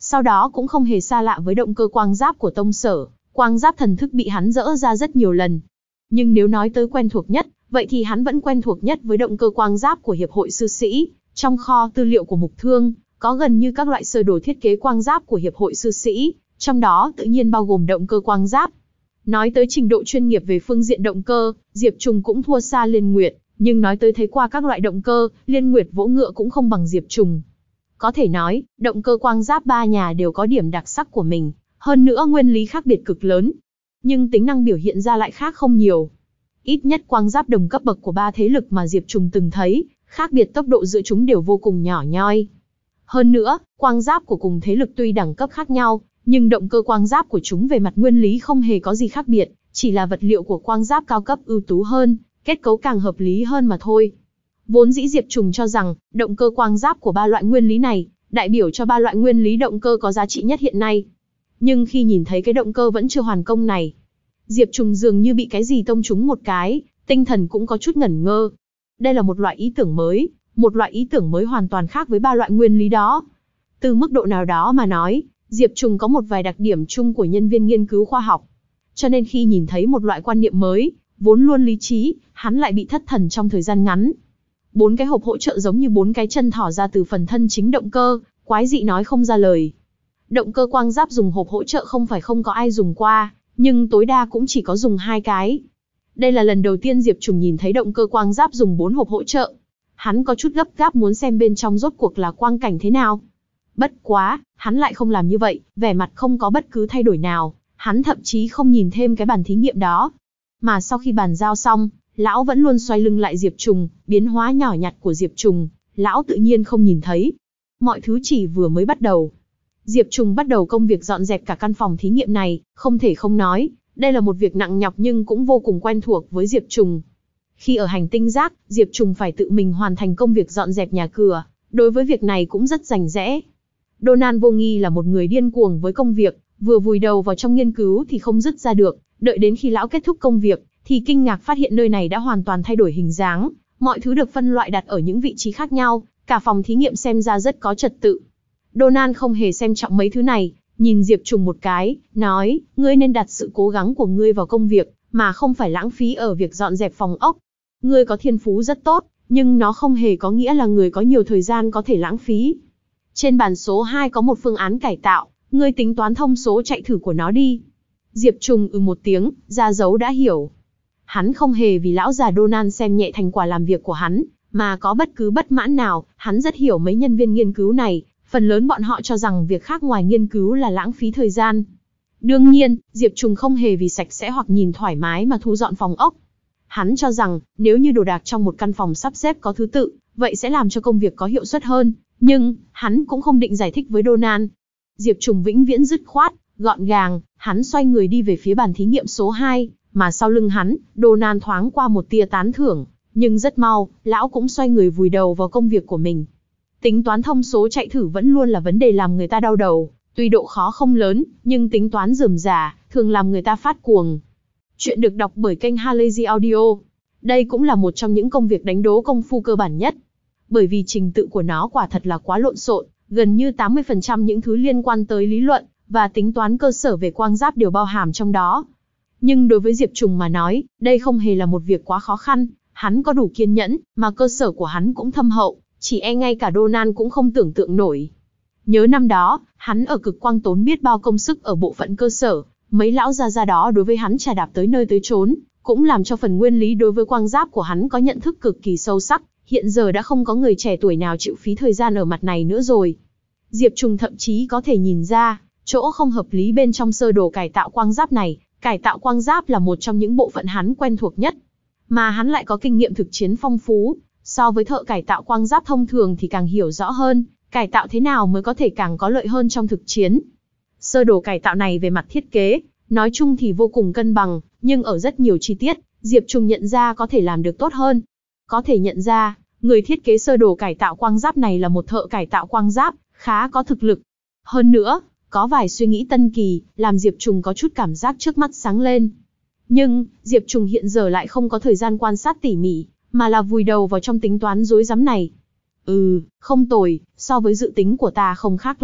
Sau đó cũng không hề xa lạ với động cơ quang giáp của tông sở, quang giáp thần thức bị hắn dỡ ra rất nhiều lần. Nhưng nếu nói tới quen thuộc nhất, vậy thì hắn vẫn quen thuộc nhất với động cơ quang giáp của Hiệp hội Sư Sĩ. Trong kho tư liệu của Mục Thương, có gần như các loại sơ đồ thiết kế quang giáp của Hiệp hội Sư Sĩ, trong đó tự nhiên bao gồm động cơ quang giáp. Nói tới trình độ chuyên nghiệp về phương diện động cơ, Diệp Trùng cũng thua xa Liên Nguyệt, nhưng nói tới thấy qua các loại động cơ, Liên Nguyệt vỗ ngựa cũng không bằng Diệp Trùng. Có thể nói, động cơ quang giáp ba nhà đều có điểm đặc sắc của mình, hơn nữa nguyên lý khác biệt cực lớn. Nhưng tính năng biểu hiện ra lại khác không nhiều. Ít nhất quang giáp đồng cấp bậc của ba thế lực mà Diệp Trùng từng thấy, khác biệt tốc độ giữa chúng đều vô cùng nhỏ nhoi. Hơn nữa, quang giáp của cùng thế lực tuy đẳng cấp khác nhau, nhưng động cơ quang giáp của chúng về mặt nguyên lý không hề có gì khác biệt, chỉ là vật liệu của quang giáp cao cấp ưu tú hơn, kết cấu càng hợp lý hơn mà thôi. Vốn dĩ Diệp Trùng cho rằng, động cơ quang giáp của ba loại nguyên lý này, đại biểu cho ba loại nguyên lý động cơ có giá trị nhất hiện nay. Nhưng khi nhìn thấy cái động cơ vẫn chưa hoàn công này, Diệp Trùng dường như bị cái gì tông trúng một cái, tinh thần cũng có chút ngẩn ngơ. Đây là một loại ý tưởng mới, một loại ý tưởng mới hoàn toàn khác với ba loại nguyên lý đó. Từ mức độ nào đó mà nói, Diệp Trùng có một vài đặc điểm chung của nhân viên nghiên cứu khoa học. Cho nên khi nhìn thấy một loại quan niệm mới, vốn luôn lý trí, hắn lại bị thất thần trong thời gian ngắn. Bốn cái hộp hỗ trợ giống như bốn cái chân thỏ ra từ phần thân chính động cơ, quái dị nói không ra lời. Động cơ quang giáp dùng hộp hỗ trợ không phải không có ai dùng qua, nhưng tối đa cũng chỉ có dùng hai cái. Đây là lần đầu tiên Diệp Trùng nhìn thấy động cơ quang giáp dùng bốn hộp hỗ trợ. Hắn có chút gấp gáp muốn xem bên trong rốt cuộc là quang cảnh thế nào. Bất quá, hắn lại không làm như vậy, vẻ mặt không có bất cứ thay đổi nào, hắn thậm chí không nhìn thêm cái bàn thí nghiệm đó. Mà sau khi bàn giao xong, lão vẫn luôn xoay lưng lại Diệp Trùng, biến hóa nhỏ nhặt của Diệp Trùng, lão tự nhiên không nhìn thấy. Mọi thứ chỉ vừa mới bắt đầu. Diệp Trùng bắt đầu công việc dọn dẹp cả căn phòng thí nghiệm này, không thể không nói, đây là một việc nặng nhọc nhưng cũng vô cùng quen thuộc với Diệp Trùng. Khi ở hành tinh rác, Diệp Trùng phải tự mình hoàn thành công việc dọn dẹp nhà cửa, đối với việc này cũng rất rành rẽ. Donan vô nghi là một người điên cuồng với công việc, vừa vùi đầu vào trong nghiên cứu thì không dứt ra được, đợi đến khi lão kết thúc công việc, thì kinh ngạc phát hiện nơi này đã hoàn toàn thay đổi hình dáng, mọi thứ được phân loại đặt ở những vị trí khác nhau, cả phòng thí nghiệm xem ra rất có trật tự. Donan không hề xem trọng mấy thứ này, nhìn Diệp Trùng một cái, nói, ngươi nên đặt sự cố gắng của ngươi vào công việc, mà không phải lãng phí ở việc dọn dẹp phòng ốc. Ngươi có thiên phú rất tốt, nhưng nó không hề có nghĩa là người có nhiều thời gian có thể lãng phí. Trên bàn số hai có một phương án cải tạo, ngươi tính toán thông số chạy thử của nó đi. Diệp Trùng ừ một tiếng, ra dấu đã hiểu. Hắn không hề vì lão già Donan xem nhẹ thành quả làm việc của hắn, mà có bất cứ bất mãn nào, hắn rất hiểu mấy nhân viên nghiên cứu này, phần lớn bọn họ cho rằng việc khác ngoài nghiên cứu là lãng phí thời gian. Đương nhiên, Diệp Trùng không hề vì sạch sẽ hoặc nhìn thoải mái mà thu dọn phòng ốc. Hắn cho rằng, nếu như đồ đạc trong một căn phòng sắp xếp có thứ tự, vậy sẽ làm cho công việc có hiệu suất hơn, nhưng, hắn cũng không định giải thích với Donan. Diệp Trùng vĩnh viễn dứt khoát, gọn gàng, hắn xoay người đi về phía bàn thí nghiệm số hai, mà sau lưng hắn, Donan thoáng qua một tia tán thưởng, nhưng rất mau, lão cũng xoay người vùi đầu vào công việc của mình. Tính toán thông số chạy thử vẫn luôn là vấn đề làm người ta đau đầu, tuy độ khó không lớn, nhưng tính toán rườm rà, thường làm người ta phát cuồng. Chuyện được đọc bởi kênh Halazy Audio. Đây cũng là một trong những công việc đánh đố công phu cơ bản nhất. Bởi vì trình tự của nó quả thật là quá lộn xộn, gần như tám mươi phần trăm những thứ liên quan tới lý luận và tính toán cơ sở về quang giáp đều bao hàm trong đó. Nhưng đối với Diệp Trùng mà nói, đây không hề là một việc quá khó khăn, hắn có đủ kiên nhẫn, mà cơ sở của hắn cũng thâm hậu, chỉ e ngay cả Donan cũng không tưởng tượng nổi. Nhớ năm đó, hắn ở cực quang tốn biết bao công sức ở bộ phận cơ sở, mấy lão gia gia đó đối với hắn trà đạp tới nơi tới chốn, cũng làm cho phần nguyên lý đối với quang giáp của hắn có nhận thức cực kỳ sâu sắc, hiện giờ đã không có người trẻ tuổi nào chịu phí thời gian ở mặt này nữa rồi. Diệp Trùng thậm chí có thể nhìn ra, chỗ không hợp lý bên trong sơ đồ cải tạo quang giáp này, cải tạo quang giáp là một trong những bộ phận hắn quen thuộc nhất, mà hắn lại có kinh nghiệm thực chiến phong phú, so với thợ cải tạo quang giáp thông thường thì càng hiểu rõ hơn, cải tạo thế nào mới có thể càng có lợi hơn trong thực chiến. Sơ đồ cải tạo này về mặt thiết kế, nói chung thì vô cùng cân bằng, nhưng ở rất nhiều chi tiết, Diệp Trùng nhận ra có thể làm được tốt hơn. Có thể nhận ra, người thiết kế sơ đồ cải tạo quang giáp này là một thợ cải tạo quang giáp, khá có thực lực. Hơn nữa, có vài suy nghĩ tân kỳ, làm Diệp Trùng có chút cảm giác trước mắt sáng lên. Nhưng, Diệp Trùng hiện giờ lại không có thời gian quan sát tỉ mỉ, mà là vùi đầu vào trong tính toán rối rắm này. Ừ, không tồi, so với dự tính của ta không khác lắm,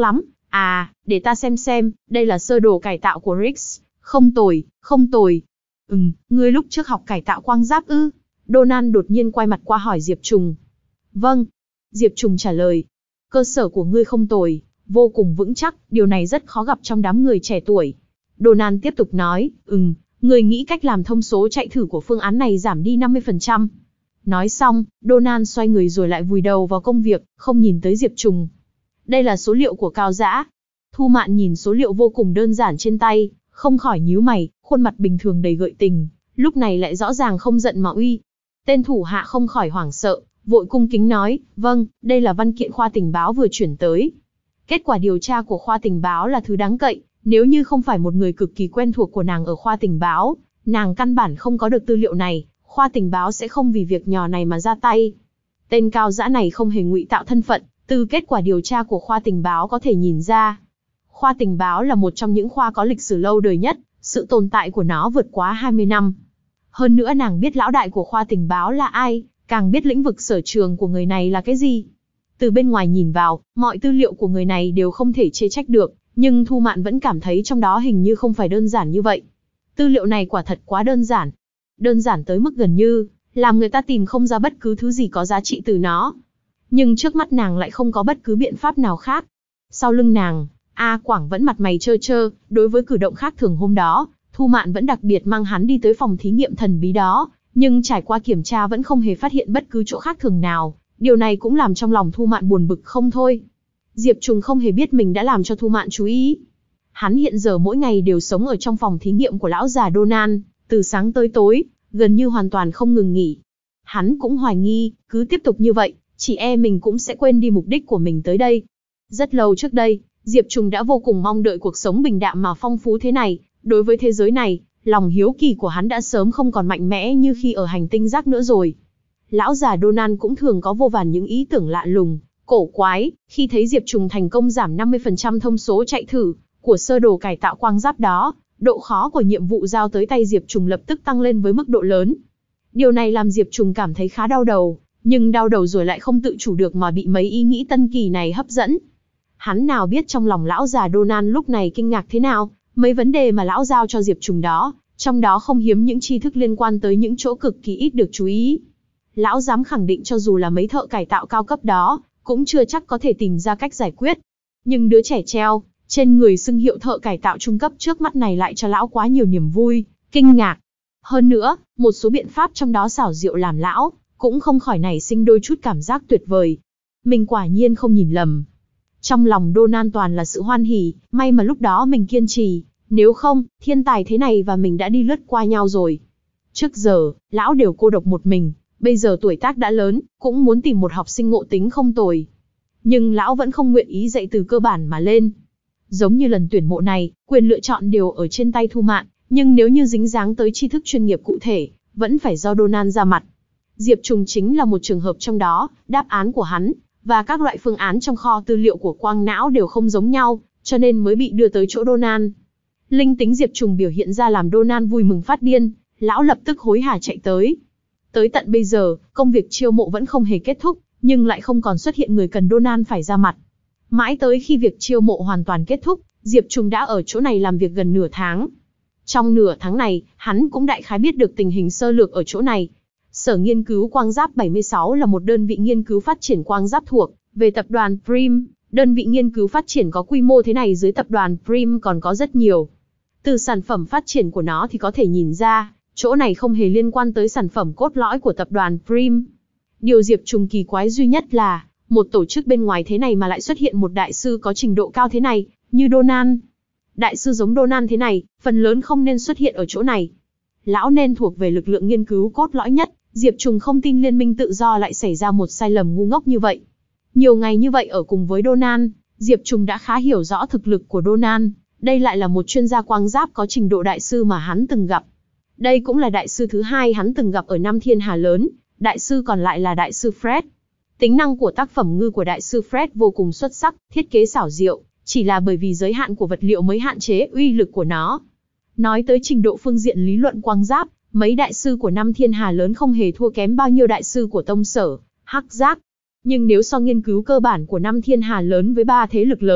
À, để ta xem xem, đây là sơ đồ cải tạo của Riggs. Không tồi, không tồi. Ừm, ngươi lúc trước học cải tạo quang giáp ư? Donan đột nhiên quay mặt qua hỏi Diệp Trùng. Vâng. Diệp Trùng trả lời. Cơ sở của ngươi không tồi, vô cùng vững chắc, điều này rất khó gặp trong đám người trẻ tuổi. Donan tiếp tục nói, ừm, ngươi nghĩ cách làm thông số chạy thử của phương án này giảm đi năm mươi phần trăm. Nói xong, Donan xoay người rồi lại vùi đầu vào công việc, không nhìn tới Diệp Trùng. Đây là số liệu của Cao Dã. Thu Mạn nhìn số liệu vô cùng đơn giản trên tay, không khỏi nhíu mày, khuôn mặt bình thường đầy gợi tình, lúc này lại rõ ràng không giận mà uy. Tên thủ hạ không khỏi hoảng sợ, vội cung kính nói, vâng, đây là văn kiện khoa tình báo vừa chuyển tới. Kết quả điều tra của khoa tình báo là thứ đáng cậy, nếu như không phải một người cực kỳ quen thuộc của nàng ở khoa tình báo, nàng căn bản không có được tư liệu này, khoa tình báo sẽ không vì việc nhỏ này mà ra tay. Tên Cao Dã này không hề ngụy tạo thân phận, từ kết quả điều tra của khoa tình báo có thể nhìn ra. Khoa tình báo là một trong những khoa có lịch sử lâu đời nhất, sự tồn tại của nó vượt quá hai mươi năm. Hơn nữa nàng biết lão đại của khoa tình báo là ai, càng biết lĩnh vực sở trường của người này là cái gì. Từ bên ngoài nhìn vào, mọi tư liệu của người này đều không thể chê trách được, nhưng Thu Mạn vẫn cảm thấy trong đó hình như không phải đơn giản như vậy. Tư liệu này quả thật quá đơn giản. Đơn giản tới mức gần như, làm người ta tìm không ra bất cứ thứ gì có giá trị từ nó. Nhưng trước mắt nàng lại không có bất cứ biện pháp nào khác. Sau lưng nàng, A Quảng vẫn mặt mày trơ trơ, đối với cử động khác thường hôm đó, Thu Mạn vẫn đặc biệt mang hắn đi tới phòng thí nghiệm thần bí đó, nhưng trải qua kiểm tra vẫn không hề phát hiện bất cứ chỗ khác thường nào, điều này cũng làm trong lòng Thu Mạn buồn bực không thôi. Diệp Trùng không hề biết mình đã làm cho Thu Mạn chú ý. Hắn hiện giờ mỗi ngày đều sống ở trong phòng thí nghiệm của lão già Donan, từ sáng tới tối, gần như hoàn toàn không ngừng nghỉ. Hắn cũng hoài nghi, cứ tiếp tục như vậy, chỉ e mình cũng sẽ quên đi mục đích của mình tới đây. Rất lâu trước đây, Diệp Trùng đã vô cùng mong đợi cuộc sống bình đạm mà phong phú thế này. Đối với thế giới này, lòng hiếu kỳ của hắn đã sớm không còn mạnh mẽ như khi ở hành tinh rác nữa rồi. Lão già Donan cũng thường có vô vàn những ý tưởng lạ lùng, cổ quái, khi thấy Diệp Trùng thành công giảm năm mươi phần trăm thông số chạy thử của sơ đồ cải tạo quang giáp đó, độ khó của nhiệm vụ giao tới tay Diệp Trùng lập tức tăng lên với mức độ lớn. Điều này làm Diệp Trùng cảm thấy khá đau đầu, nhưng đau đầu rồi lại không tự chủ được mà bị mấy ý nghĩ tân kỳ này hấp dẫn. Hắn nào biết trong lòng lão già Donan lúc này kinh ngạc thế nào, mấy vấn đề mà lão giao cho Diệp Trùng đó, trong đó không hiếm những tri thức liên quan tới những chỗ cực kỳ ít được chú ý. Lão dám khẳng định cho dù là mấy thợ cải tạo cao cấp đó, cũng chưa chắc có thể tìm ra cách giải quyết. Nhưng đứa trẻ treo trên người xưng hiệu thợ cải tạo trung cấp trước mắt này lại cho lão quá nhiều niềm vui, kinh ngạc. Hơn nữa, một số biện pháp trong đó xảo diệu làm lão cũng không khỏi nảy sinh đôi chút cảm giác tuyệt vời. Mình quả nhiên không nhìn lầm. Trong lòng Donan toàn là sự hoan hỉ, may mà lúc đó mình kiên trì, nếu không, thiên tài thế này và mình đã đi lướt qua nhau rồi. Trước giờ, lão đều cô độc một mình, bây giờ tuổi tác đã lớn, cũng muốn tìm một học sinh ngộ tính không tồi. Nhưng lão vẫn không nguyện ý dạy từ cơ bản mà lên. Giống như lần tuyển mộ này, quyền lựa chọn đều ở trên tay Thu Mạn, nhưng nếu như dính dáng tới tri thức chuyên nghiệp cụ thể, vẫn phải do Donan ra mặt. Diệp Trùng chính là một trường hợp trong đó, đáp án của hắn và các loại phương án trong kho tư liệu của quang não đều không giống nhau, cho nên mới bị đưa tới chỗ Donan. Linh tính Diệp Trùng biểu hiện ra làm Donan vui mừng phát điên, lão lập tức hối hả chạy tới. Tới tận bây giờ, công việc chiêu mộ vẫn không hề kết thúc, nhưng lại không còn xuất hiện người cần Donan phải ra mặt. Mãi tới khi việc chiêu mộ hoàn toàn kết thúc, Diệp Trùng đã ở chỗ này làm việc gần nửa tháng. Trong nửa tháng này, hắn cũng đại khái biết được tình hình sơ lược ở chỗ này. Sở Nghiên cứu Quang Giáp bảy mươi sáu là một đơn vị nghiên cứu phát triển quang giáp thuộc về tập đoàn Prim. Đơn vị nghiên cứu phát triển có quy mô thế này dưới tập đoàn Prim còn có rất nhiều. Từ sản phẩm phát triển của nó thì có thể nhìn ra, chỗ này không hề liên quan tới sản phẩm cốt lõi của tập đoàn Prim. Điều Diệp Trùng kỳ quái duy nhất là, một tổ chức bên ngoài thế này mà lại xuất hiện một đại sư có trình độ cao thế này, như Donan. Đại sư giống Donan thế này, phần lớn không nên xuất hiện ở chỗ này. Lão nên thuộc về lực lượng nghiên cứu cốt lõi nhất, Diệp Trùng không tin liên minh tự do lại xảy ra một sai lầm ngu ngốc như vậy. Nhiều ngày như vậy ở cùng với Donan, Diệp Trùng đã khá hiểu rõ thực lực của Donan, đây lại là một chuyên gia quang giáp có trình độ đại sư mà hắn từng gặp. Đây cũng là đại sư thứ hai hắn từng gặp ở năm Thiên Hà Lớn, đại sư còn lại là đại sư Fred. Tính năng của tác phẩm ngư của đại sư Fred vô cùng xuất sắc, thiết kế xảo diệu, chỉ là bởi vì giới hạn của vật liệu mới hạn chế uy lực của nó. Nói tới trình độ phương diện lý luận quang giáp, mấy đại sư của năm Thiên Hà Lớn không hề thua kém bao nhiêu đại sư của Tông Sở, Hắc Giác. Nhưng nếu so nghiên cứu cơ bản của năm Thiên Hà Lớn với ba thế lực lớn,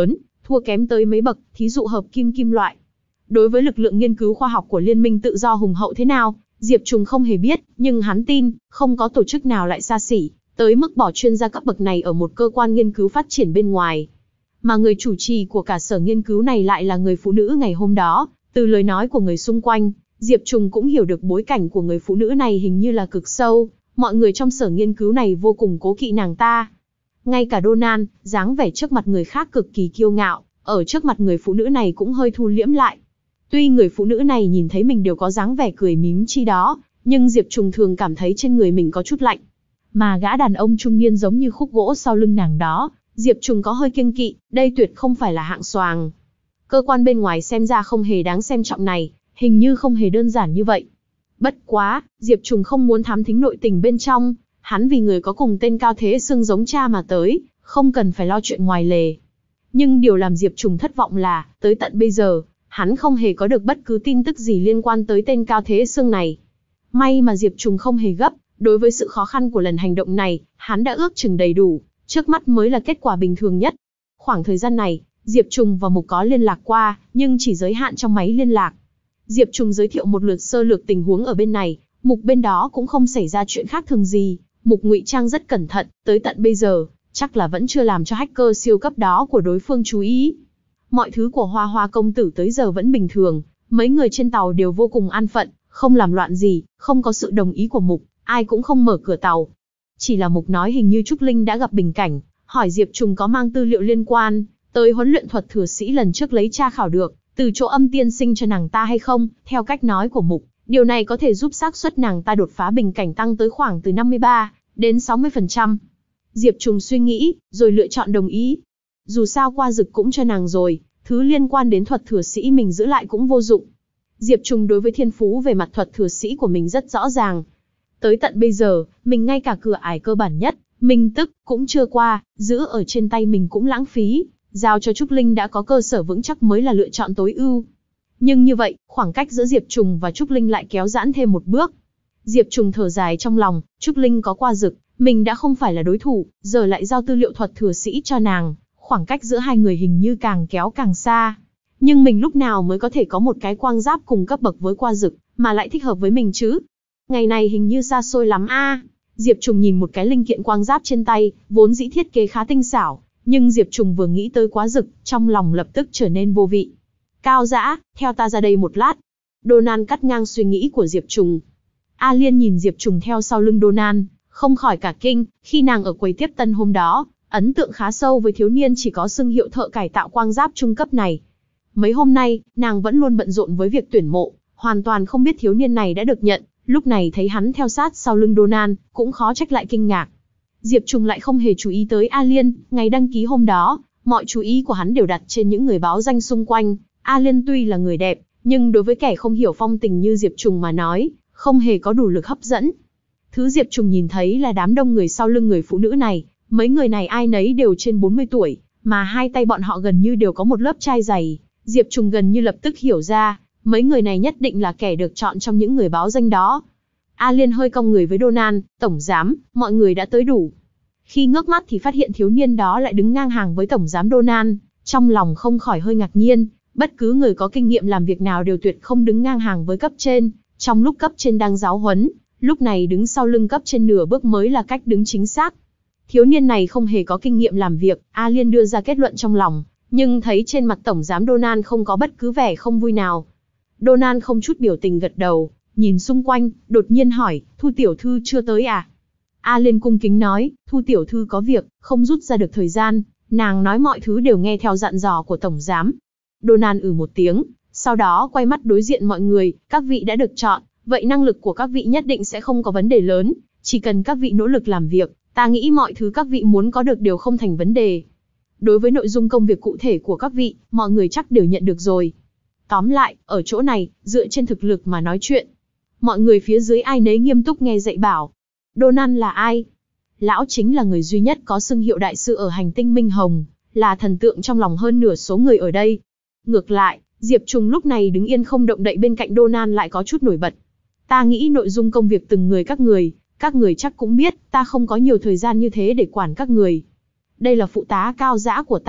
thua kém tới mấy bậc, thí dụ hợp kim kim loại. Đối với lực lượng nghiên cứu khoa học của Liên minh tự do hùng hậu thế nào, Diệp Trùng không hề biết, nhưng hắn tin, không có tổ chức nào lại xa xỉ, tới mức bỏ chuyên gia cấp bậc này ở một cơ quan nghiên cứu phát triển bên ngoài. Mà người chủ trì của cả sở nghiên cứu này lại là người phụ nữ ngày hôm đó, từ lời nói của người xung quanh, Diệp Trùng cũng hiểu được bối cảnh của người phụ nữ này hình như là cực sâu, mọi người trong sở nghiên cứu này vô cùng cố kỵ nàng ta. Ngay cả Donan, dáng vẻ trước mặt người khác cực kỳ kiêu ngạo, ở trước mặt người phụ nữ này cũng hơi thu liễm lại. Tuy người phụ nữ này nhìn thấy mình đều có dáng vẻ cười mím chi đó, nhưng Diệp Trùng thường cảm thấy trên người mình có chút lạnh. Mà gã đàn ông trung niên giống như khúc gỗ sau lưng nàng đó, Diệp Trùng có hơi kiêng kỵ, đây tuyệt không phải là hạng xoàng. Cơ quan bên ngoài xem ra không hề đáng xem trọng này, hình như không hề đơn giản như vậy. Bất quá, Diệp Trùng không muốn thám thính nội tình bên trong, hắn vì người có cùng tên Cao Thế Xương giống cha mà tới, không cần phải lo chuyện ngoài lề. Nhưng điều làm Diệp Trùng thất vọng là, tới tận bây giờ, hắn không hề có được bất cứ tin tức gì liên quan tới tên Cao Thế Xương này. May mà Diệp Trùng không hề gấp, đối với sự khó khăn của lần hành động này, hắn đã ước chừng đầy đủ, trước mắt mới là kết quả bình thường nhất. Khoảng thời gian này, Diệp Trùng và Mục có liên lạc qua, nhưng chỉ giới hạn trong máy liên lạc. Diệp Trùng giới thiệu một lượt sơ lược tình huống ở bên này, Mục bên đó cũng không xảy ra chuyện khác thường gì, Mục ngụy trang rất cẩn thận, tới tận bây giờ, chắc là vẫn chưa làm cho hacker siêu cấp đó của đối phương chú ý. Mọi thứ của Hoa Hoa công tử tới giờ vẫn bình thường, mấy người trên tàu đều vô cùng an phận, không làm loạn gì, không có sự đồng ý của Mục, ai cũng không mở cửa tàu. Chỉ là Mục nói hình như Trúc Linh đã gặp bình cảnh, hỏi Diệp Trùng có mang tư liệu liên quan tới huấn luyện thuật thừa sĩ lần trước lấy tra khảo được, từ chỗ Âm tiên sinh cho nàng ta hay không. Theo cách nói của Mục, điều này có thể giúp xác suất nàng ta đột phá bình cảnh tăng tới khoảng từ năm mươi ba đến sáu mươi phần trăm. Diệp Trùng suy nghĩ, rồi lựa chọn đồng ý. Dù sao qua dực cũng cho nàng rồi, thứ liên quan đến thuật thừa sĩ mình giữ lại cũng vô dụng. Diệp Trùng đối với thiên phú về mặt thuật thừa sĩ của mình rất rõ ràng. Tới tận bây giờ, mình ngay cả cửa ải cơ bản nhất, minh tức, cũng chưa qua, giữ ở trên tay mình cũng lãng phí, giao cho Trúc Linh đã có cơ sở vững chắc mới là lựa chọn tối ưu. Nhưng như vậy, khoảng cách giữa Diệp Trùng và Trúc Linh lại kéo giãn thêm một bước. Diệp Trùng thở dài trong lòng, Trúc Linh có qua dực, mình đã không phải là đối thủ, giờ lại giao tư liệu thuật thừa sĩ cho nàng, khoảng cách giữa hai người hình như càng kéo càng xa. Nhưng mình lúc nào mới có thể có một cái quang giáp cùng cấp bậc với qua dực, mà lại thích hợp với mình chứ? Ngày này hình như xa xôi lắm a. À. Diệp Trùng nhìn một cái linh kiện quang giáp trên tay, vốn dĩ thiết kế khá tinh xảo, nhưng Diệp Trùng vừa nghĩ tới quá dực, trong lòng lập tức trở nên vô vị. Cao Dã, theo ta ra đây một lát. Donan cắt ngang suy nghĩ của Diệp Trùng. A Liên nhìn Diệp Trùng theo sau lưng Donan, không khỏi cả kinh, khi nàng ở quầy tiếp tân hôm đó, ấn tượng khá sâu với thiếu niên chỉ có xưng hiệu thợ cải tạo quang giáp trung cấp này. Mấy hôm nay, nàng vẫn luôn bận rộn với việc tuyển mộ, hoàn toàn không biết thiếu niên này đã được nhận, lúc này thấy hắn theo sát sau lưng Donan, cũng khó trách lại kinh ngạc. Diệp Trùng lại không hề chú ý tới A Liên, ngày đăng ký hôm đó, mọi chú ý của hắn đều đặt trên những người báo danh xung quanh. A Liên tuy là người đẹp, nhưng đối với kẻ không hiểu phong tình như Diệp Trùng mà nói, không hề có đủ lực hấp dẫn. Thứ Diệp Trùng nhìn thấy là đám đông người sau lưng người phụ nữ này, mấy người này ai nấy đều trên bốn mươi tuổi, mà hai tay bọn họ gần như đều có một lớp chai dày. Diệp Trùng gần như lập tức hiểu ra, mấy người này nhất định là kẻ được chọn trong những người báo danh đó. A Liên hơi cong người với Donan, tổng giám, mọi người đã tới đủ. Khi ngước mắt thì phát hiện thiếu niên đó lại đứng ngang hàng với tổng giám Donan, trong lòng không khỏi hơi ngạc nhiên, bất cứ người có kinh nghiệm làm việc nào đều tuyệt không đứng ngang hàng với cấp trên, trong lúc cấp trên đang giáo huấn, lúc này đứng sau lưng cấp trên nửa bước mới là cách đứng chính xác. Thiếu niên này không hề có kinh nghiệm làm việc, A Liên đưa ra kết luận trong lòng, nhưng thấy trên mặt tổng giám Donan không có bất cứ vẻ không vui nào. Donan không chút biểu tình gật đầu, nhìn xung quanh, đột nhiên hỏi, Thu tiểu thư chưa tới à? A Liên cung kính nói, Thu tiểu thư có việc, không rút ra được thời gian, nàng nói mọi thứ đều nghe theo dặn dò của tổng giám. Donan ừ một tiếng, sau đó quay mắt đối diện mọi người, các vị đã được chọn, vậy năng lực của các vị nhất định sẽ không có vấn đề lớn, chỉ cần các vị nỗ lực làm việc, ta nghĩ mọi thứ các vị muốn có được đều không thành vấn đề. Đối với nội dung công việc cụ thể của các vị, mọi người chắc đều nhận được rồi. Tóm lại, ở chỗ này, dựa trên thực lực mà nói chuyện. Mọi người phía dưới ai nấy nghiêm túc nghe dạy bảo. Donan là ai? Lão chính là người duy nhất có xưng hiệu đại sư ở hành tinh Minh Hồng, là thần tượng trong lòng hơn nửa số người ở đây. Ngược lại, Diệp Trùng lúc này đứng yên không động đậy bên cạnh Donan lại có chút nổi bật. Ta nghĩ nội dung công việc từng người các người, các người chắc cũng biết, ta không có nhiều thời gian như thế để quản các người. Đây là phụ tá Cao Dã của ta,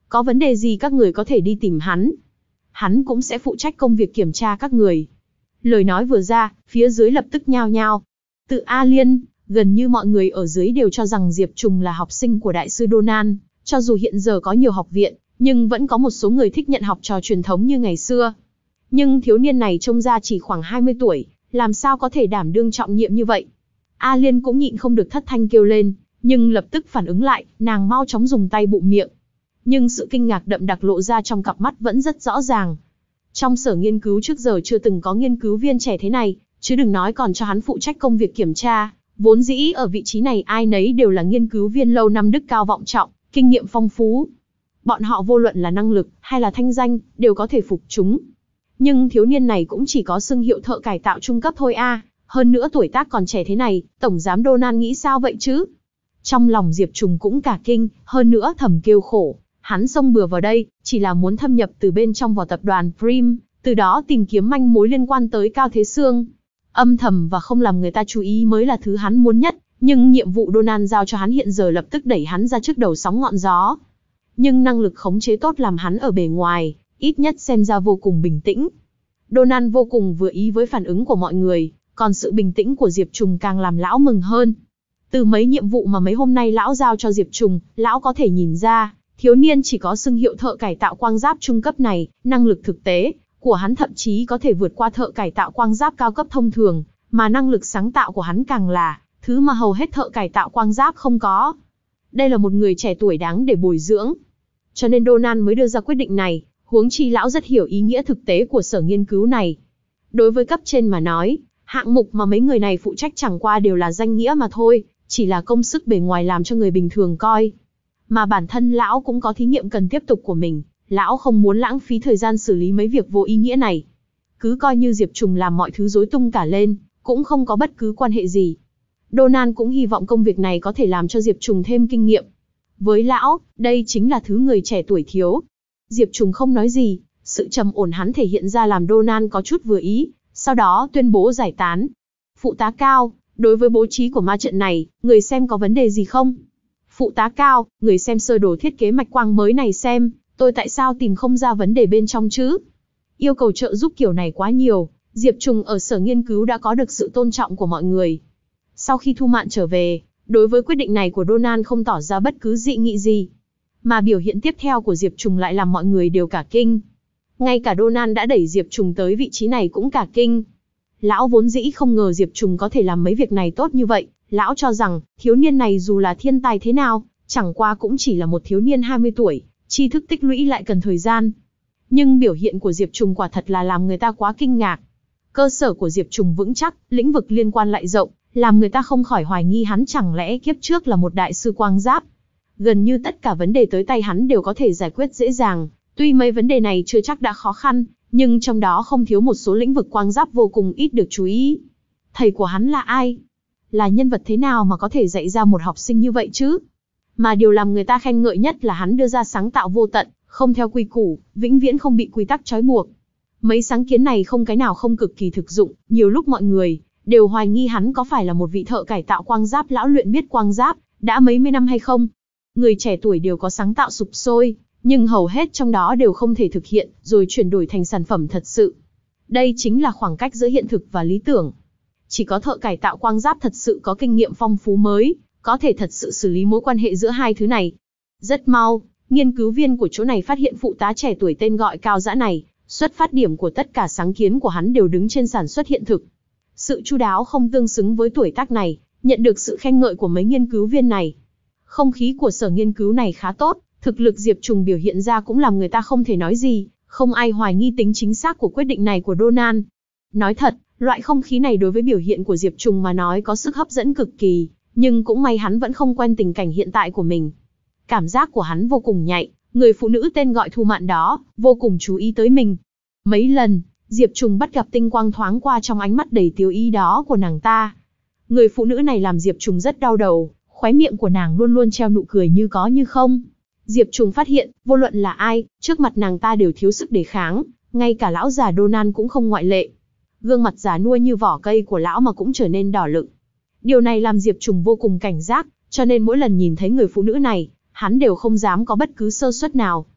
Có vấn đề gì các người có thể đi tìm hắn. Hắn cũng sẽ phụ trách công việc kiểm tra các người. Lời nói vừa ra, phía dưới lập tức nhao nhao. Tự A Liên, gần như mọi người ở dưới đều cho rằng Diệp Trùng là học sinh của Đại sư Donan. Cho dù hiện giờ có nhiều học viện, nhưng vẫn có một số người thích nhận học trò truyền thống như ngày xưa. Nhưng thiếu niên này trông ra chỉ khoảng hai mươi tuổi, làm sao có thể đảm đương trọng nhiệm như vậy. A Liên cũng nhịn không được thất thanh kêu lên, nhưng lập tức phản ứng lại, nàng mau chóng dùng tay bụm miệng. Nhưng sự kinh ngạc đậm đặc lộ ra trong cặp mắt vẫn rất rõ ràng. Trong sở nghiên cứu trước giờ chưa từng có nghiên cứu viên trẻ thế này, chứ đừng nói còn cho hắn phụ trách công việc kiểm tra. Vốn dĩ ở vị trí này ai nấy đều là nghiên cứu viên lâu năm đức cao vọng trọng, kinh nghiệm phong phú. Bọn họ vô luận là năng lực, hay là thanh danh, đều có thể phục chúng. Nhưng thiếu niên này cũng chỉ có xưng hiệu thợ cải tạo trung cấp thôi a, hơn nữa tuổi tác còn trẻ thế này, tổng giám Donan nghĩ sao vậy chứ? Trong lòng Diệp Trùng cũng cả kinh, hơn nữa thầm kêu khổ, hắn xông bừa vào đây, chỉ là muốn thâm nhập từ bên trong vào tập đoàn Prim, từ đó tìm kiếm manh mối liên quan tới Cao Thế Sương. Âm thầm và không làm người ta chú ý mới là thứ hắn muốn nhất, nhưng nhiệm vụ Donan giao cho hắn hiện giờ lập tức đẩy hắn ra trước đầu sóng ngọn gió. Nhưng năng lực khống chế tốt làm hắn ở bề ngoài, ít nhất xem ra vô cùng bình tĩnh. Donan vô cùng vừa ý với phản ứng của mọi người, còn sự bình tĩnh của Diệp Trùng càng làm lão mừng hơn. Từ mấy nhiệm vụ mà mấy hôm nay lão giao cho Diệp Trùng, lão có thể nhìn ra, thiếu niên chỉ có xưng hiệu thợ cải tạo quang giáp trung cấp này, năng lực thực tế của hắn thậm chí có thể vượt qua thợ cải tạo quang giáp cao cấp thông thường, mà năng lực sáng tạo của hắn càng là thứ mà hầu hết thợ cải tạo quang giáp không có. Đây là một người trẻ tuổi đáng để bồi dưỡng. Cho nên Donan mới đưa ra quyết định này, huống chi lão rất hiểu ý nghĩa thực tế của sở nghiên cứu này. Đối với cấp trên mà nói, hạng mục mà mấy người này phụ trách chẳng qua đều là danh nghĩa mà thôi, chỉ là công sức bề ngoài làm cho người bình thường coi. Mà bản thân lão cũng có thí nghiệm cần tiếp tục của mình, lão không muốn lãng phí thời gian xử lý mấy việc vô ý nghĩa này. Cứ coi như Diệp Trùng làm mọi thứ rối tung cả lên, cũng không có bất cứ quan hệ gì. Donan cũng hy vọng công việc này có thể làm cho Diệp Trùng thêm kinh nghiệm. Với lão, đây chính là thứ người trẻ tuổi thiếu. Diệp Trùng không nói gì, sự trầm ổn hắn thể hiện ra làm Donan có chút vừa ý, sau đó tuyên bố giải tán. Phụ tá Cao, đối với bố trí của ma trận này, người xem có vấn đề gì không? Phụ tá Cao, người xem sơ đồ thiết kế mạch quang mới này xem, tôi tại sao tìm không ra vấn đề bên trong chứ? Yêu cầu trợ giúp kiểu này quá nhiều, Diệp Trùng ở sở nghiên cứu đã có được sự tôn trọng của mọi người. Sau khi Thu Mạn trở về, đối với quyết định này của Donan không tỏ ra bất cứ dị nghị gì. Mà biểu hiện tiếp theo của Diệp Trùng lại làm mọi người đều cả kinh. Ngay cả Donan đã đẩy Diệp Trùng tới vị trí này cũng cả kinh. Lão vốn dĩ không ngờ Diệp Trùng có thể làm mấy việc này tốt như vậy. Lão cho rằng, thiếu niên này dù là thiên tài thế nào, chẳng qua cũng chỉ là một thiếu niên hai mươi tuổi, tri thức tích lũy lại cần thời gian. Nhưng biểu hiện của Diệp Trùng quả thật là làm người ta quá kinh ngạc. Cơ sở của Diệp Trùng vững chắc, lĩnh vực liên quan lại rộng, làm người ta không khỏi hoài nghi hắn chẳng lẽ kiếp trước là một đại sư quang giáp. Gần như tất cả vấn đề tới tay hắn đều có thể giải quyết dễ dàng, tuy mấy vấn đề này chưa chắc đã khó khăn, nhưng trong đó không thiếu một số lĩnh vực quang giáp vô cùng ít được chú ý. Thầy của hắn là ai? Là nhân vật thế nào mà có thể dạy ra một học sinh như vậy chứ? Mà điều làm người ta khen ngợi nhất là hắn đưa ra sáng tạo vô tận, không theo quy củ, vĩnh viễn không bị quy tắc trói buộc. Mấy sáng kiến này không cái nào không cực kỳ thực dụng, nhiều lúc mọi người đều hoài nghi hắn có phải là một vị thợ cải tạo quang giáp lão luyện biết quang giáp đã mấy mươi năm hay không. Người trẻ tuổi đều có sáng tạo sục sôi, nhưng hầu hết trong đó đều không thể thực hiện, rồi chuyển đổi thành sản phẩm thật sự. Đây chính là khoảng cách giữa hiện thực và lý tưởng. Chỉ có thợ cải tạo quang giáp thật sự có kinh nghiệm phong phú mới có thể thật sự xử lý mối quan hệ giữa hai thứ này. Rất mau, nghiên cứu viên của chỗ này phát hiện phụ tá trẻ tuổi tên gọi Cao Dã này, xuất phát điểm của tất cả sáng kiến của hắn đều đứng trên sản xuất hiện thực. Sự chu đáo không tương xứng với tuổi tác này, nhận được sự khen ngợi của mấy nghiên cứu viên này. Không khí của sở nghiên cứu này khá tốt, thực lực Diệp Trùng biểu hiện ra cũng làm người ta không thể nói gì, không ai hoài nghi tính chính xác của quyết định này của Donan. Nói thật, loại không khí này đối với biểu hiện của Diệp Trùng mà nói có sức hấp dẫn cực kỳ, nhưng cũng may hắn vẫn không quen tình cảnh hiện tại của mình. Cảm giác của hắn vô cùng nhạy, người phụ nữ tên gọi Thu Mạn đó, vô cùng chú ý tới mình. Mấy lần, Diệp Trùng bắt gặp tinh quang thoáng qua trong ánh mắt đầy tiêu ý đó của nàng ta. Người phụ nữ này làm Diệp Trùng rất đau đầu, khóe miệng của nàng luôn luôn treo nụ cười như có như không. Diệp Trùng phát hiện, vô luận là ai, trước mặt nàng ta đều thiếu sức đề kháng, ngay cả lão già Donan cũng không ngoại lệ. Gương mặt già nua như vỏ cây của lão mà cũng trở nên đỏ lựng. Điều này làm Diệp Trùng vô cùng cảnh giác, cho nên mỗi lần nhìn thấy người phụ nữ này, hắn đều không dám có bất cứ sơ suất nào.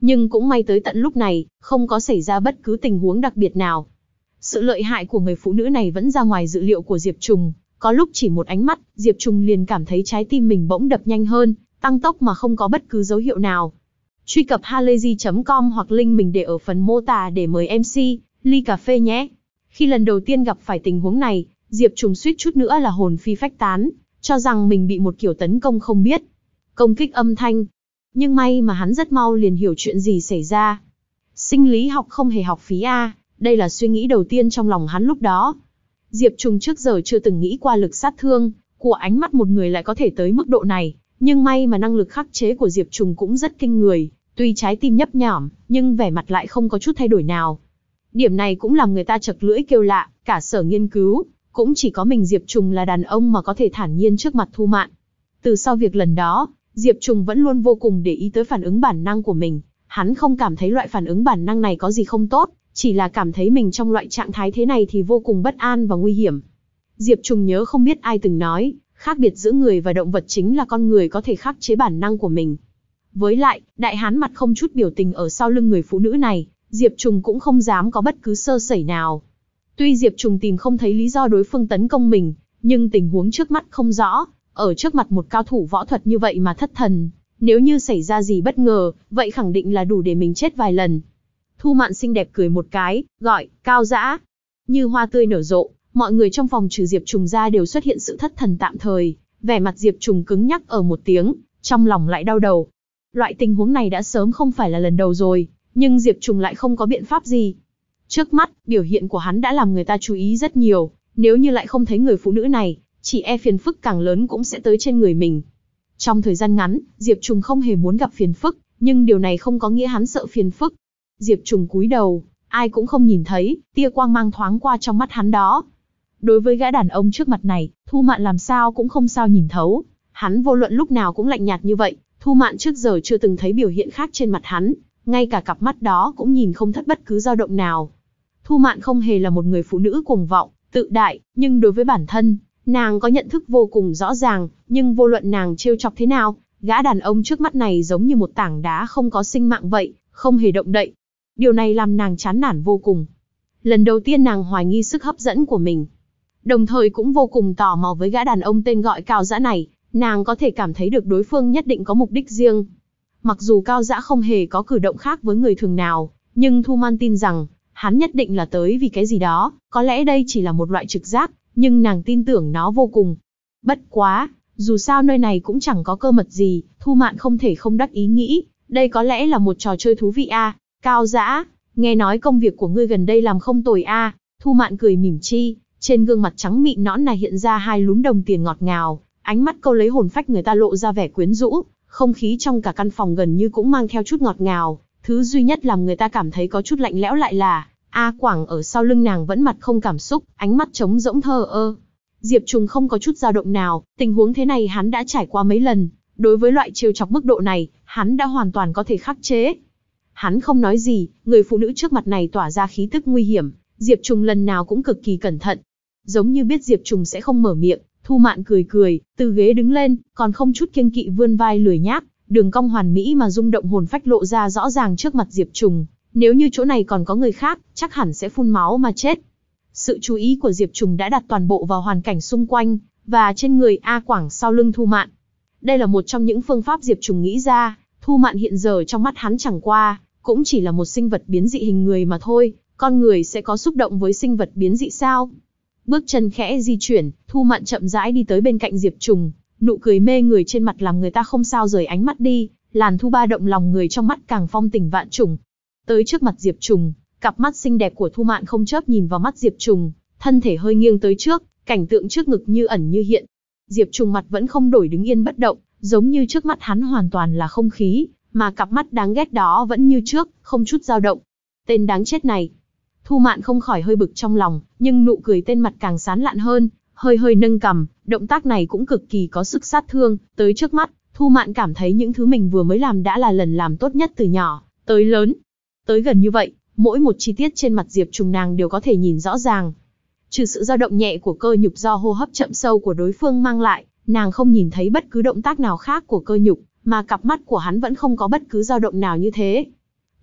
Nhưng cũng may tới tận lúc này, không có xảy ra bất cứ tình huống đặc biệt nào. Sự lợi hại của người phụ nữ này vẫn ra ngoài dự liệu của Diệp Trùng, có lúc chỉ một ánh mắt, Diệp Trùng liền cảm thấy trái tim mình bỗng đập nhanh hơn, tăng tốc mà không có bất cứ dấu hiệu nào. Truy cập halayzi chấm com hoặc link mình để ở phần mô tả để mời em xê, ly cà phê nhé. Khi lần đầu tiên gặp phải tình huống này, Diệp Trùng suýt chút nữa là hồn phi phách tán, cho rằng mình bị một kiểu tấn công không biết. Công kích âm thanh. Nhưng may mà hắn rất mau liền hiểu chuyện gì xảy ra. Sinh lý học không hề học phí a, đây là suy nghĩ đầu tiên trong lòng hắn lúc đó. Diệp Trùng trước giờ chưa từng nghĩ qua lực sát thương của ánh mắt một người lại có thể tới mức độ này, nhưng may mà năng lực khắc chế của Diệp Trùng cũng rất kinh người, tuy trái tim nhấp nhỏm, nhưng vẻ mặt lại không có chút thay đổi nào. Điểm này cũng làm người ta chật lưỡi kêu lạ, cả sở nghiên cứu, cũng chỉ có mình Diệp Trùng là đàn ông mà có thể thản nhiên trước mặt Thu Mạn. Từ sau việc lần đó, Diệp Trùng vẫn luôn vô cùng để ý tới phản ứng bản năng của mình, hắn không cảm thấy loại phản ứng bản năng này có gì không tốt, chỉ là cảm thấy mình trong loại trạng thái thế này thì vô cùng bất an và nguy hiểm. Diệp Trùng nhớ không biết ai từng nói, khác biệt giữa người và động vật chính là con người có thể khắc chế bản năng của mình. Với lại, đại hán mặt không chút biểu tình ở sau lưng người phụ nữ này, Diệp Trùng cũng không dám có bất cứ sơ sẩy nào. Tuy Diệp Trùng tìm không thấy lý do đối phương tấn công mình, nhưng tình huống trước mắt không rõ, ở trước mặt một cao thủ võ thuật như vậy mà thất thần, nếu như xảy ra gì bất ngờ, vậy khẳng định là đủ để mình chết vài lần. Thu Mạn xinh đẹp cười một cái, gọi, Cao Dã. Như hoa tươi nở rộ, mọi người trong phòng trừ Diệp Trùng ra đều xuất hiện sự thất thần tạm thời, vẻ mặt Diệp Trùng cứng nhắc ở một tiếng, trong lòng lại đau đầu. Loại tình huống này đã sớm không phải là lần đầu rồi, nhưng Diệp Trùng lại không có biện pháp gì. Trước mắt, biểu hiện của hắn đã làm người ta chú ý rất nhiều, nếu như lại không thấy người phụ nữ này, chỉ e phiền phức càng lớn cũng sẽ tới trên người mình. Trong thời gian ngắn, Diệp Trùng không hề muốn gặp phiền phức, nhưng điều này không có nghĩa hắn sợ phiền phức. Diệp Trùng cúi đầu, ai cũng không nhìn thấy, tia quang mang thoáng qua trong mắt hắn đó. Đối với gã đàn ông trước mặt này, Thu Mạn làm sao cũng không sao nhìn thấu, hắn vô luận lúc nào cũng lạnh nhạt như vậy, Thu Mạn trước giờ chưa từng thấy biểu hiện khác trên mặt hắn, ngay cả cặp mắt đó cũng nhìn không thất bất cứ dao động nào. Thu Mạn không hề là một người phụ nữ cuồng vọng, tự đại, nhưng đối với bản thân, nàng có nhận thức vô cùng rõ ràng, nhưng vô luận nàng trêu chọc thế nào, gã đàn ông trước mắt này giống như một tảng đá không có sinh mạng vậy, không hề động đậy. Điều này làm nàng chán nản vô cùng. Lần đầu tiên nàng hoài nghi sức hấp dẫn của mình. Đồng thời cũng vô cùng tò mò với gã đàn ông tên gọi Cao Dã này, nàng có thể cảm thấy được đối phương nhất định có mục đích riêng. Mặc dù Cao Dã không hề có cử động khác với người thường nào, nhưng Thu Mạn tin rằng, hắn nhất định là tới vì cái gì đó, có lẽ đây chỉ là một loại trực giác, nhưng nàng tin tưởng nó vô cùng. Bất quá, dù sao nơi này cũng chẳng có cơ mật gì, Thu Mạn không thể không đắc ý nghĩ, đây có lẽ là một trò chơi thú vị a. À. Cao Dã, nghe nói công việc của ngươi gần đây làm không tồi a. À. Thu Mạn cười mỉm chi, trên gương mặt trắng mịn nõn này hiện ra hai lúm đồng tiền ngọt ngào, ánh mắt câu lấy hồn phách người ta lộ ra vẻ quyến rũ, không khí trong cả căn phòng gần như cũng mang theo chút ngọt ngào, thứ duy nhất làm người ta cảm thấy có chút lạnh lẽo lại là, A Quảng ở sau lưng nàng vẫn mặt không cảm xúc, ánh mắt trống rỗng thờ ơ. Diệp Trùng không có chút dao động nào, tình huống thế này hắn đã trải qua mấy lần, đối với loại trêu chọc mức độ này, hắn đã hoàn toàn có thể khắc chế. Hắn không nói gì, người phụ nữ trước mặt này tỏa ra khí tức nguy hiểm, Diệp Trùng lần nào cũng cực kỳ cẩn thận. Giống như biết Diệp Trùng sẽ không mở miệng, Thu Mạn cười cười, từ ghế đứng lên, còn không chút kiêng kỵ vươn vai lười nhác, đường cong hoàn mỹ mà rung động hồn phách lộ ra rõ ràng trước mặt Diệp Trùng. Nếu như chỗ này còn có người khác, chắc hẳn sẽ phun máu mà chết. Sự chú ý của Diệp Trùng đã đặt toàn bộ vào hoàn cảnh xung quanh, và trên người A Quảng sau lưng Thu Mạn. Đây là một trong những phương pháp Diệp Trùng nghĩ ra, Thu Mạn hiện giờ trong mắt hắn chẳng qua, cũng chỉ là một sinh vật biến dị hình người mà thôi, con người sẽ có xúc động với sinh vật biến dị sao? Bước chân khẽ di chuyển, Thu Mạn chậm rãi đi tới bên cạnh Diệp Trùng, nụ cười mê người trên mặt làm người ta không sao rời ánh mắt đi, làn thu ba động lòng người trong mắt càng phong tình vạn trùng. Tới trước mặt Diệp Trùng, cặp mắt xinh đẹp của Thu Mạn không chớp nhìn vào mắt Diệp Trùng, thân thể hơi nghiêng tới trước, cảnh tượng trước ngực như ẩn như hiện. Diệp Trùng mặt vẫn không đổi đứng yên bất động, giống như trước mắt hắn hoàn toàn là không khí, mà cặp mắt đáng ghét đó vẫn như trước, không chút dao động. Tên đáng chết này. Thu Mạn không khỏi hơi bực trong lòng, nhưng nụ cười tên mặt càng sán lạn hơn, hơi hơi nâng cằm, động tác này cũng cực kỳ có sức sát thương. Tới trước mắt, Thu Mạn cảm thấy những thứ mình vừa mới làm đã là lần làm tốt nhất từ nhỏ tới lớn. Tới gần như vậy, mỗi một chi tiết trên mặt Diệp Trùng nàng đều có thể nhìn rõ ràng. Trừ sự dao động nhẹ của cơ nhục do hô hấp chậm sâu của đối phương mang lại, nàng không nhìn thấy bất cứ động tác nào khác của cơ nhục, mà cặp mắt của hắn vẫn không có bất cứ dao động nào như thế.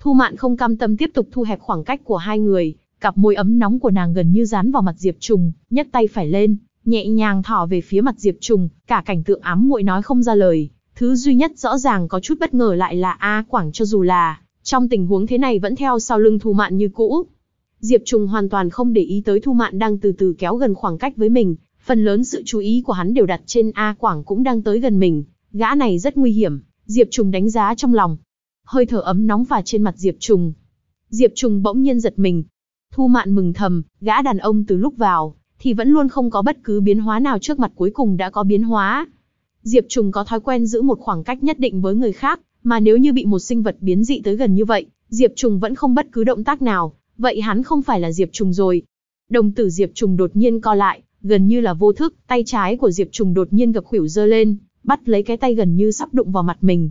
Thu Mạn không cam tâm tiếp tục thu hẹp khoảng cách của hai người, cặp môi ấm nóng của nàng gần như dán vào mặt Diệp Trùng, nhấc tay phải lên, nhẹ nhàng thỏ về phía mặt Diệp Trùng, cả cảnh tượng ám muội nói không ra lời. Thứ duy nhất rõ ràng có chút bất ngờ lại là A Quảng cho dù là trong tình huống thế này vẫn theo sau lưng Thu Mạn như cũ. Diệp Trùng hoàn toàn không để ý tới Thu Mạn đang từ từ kéo gần khoảng cách với mình, phần lớn sự chú ý của hắn đều đặt trên A Quảng cũng đang tới gần mình, gã này rất nguy hiểm, Diệp Trùng đánh giá trong lòng. Hơi thở ấm nóng phả trên mặt Diệp Trùng. Diệp Trùng bỗng nhiên giật mình. Thu Mạn mừng thầm, gã đàn ông từ lúc vào thì vẫn luôn không có bất cứ biến hóa nào, trước mặt cuối cùng đã có biến hóa. Diệp Trùng có thói quen giữ một khoảng cách nhất định với người khác, mà nếu như bị một sinh vật biến dị tới gần như vậy, Diệp Trùng vẫn không bất cứ động tác nào, vậy hắn không phải là Diệp Trùng rồi. Đồng tử Diệp Trùng đột nhiên co lại, gần như là vô thức, tay trái của Diệp Trùng đột nhiên gập khuỷu giơ lên, bắt lấy cái tay gần như sắp đụng vào mặt mình.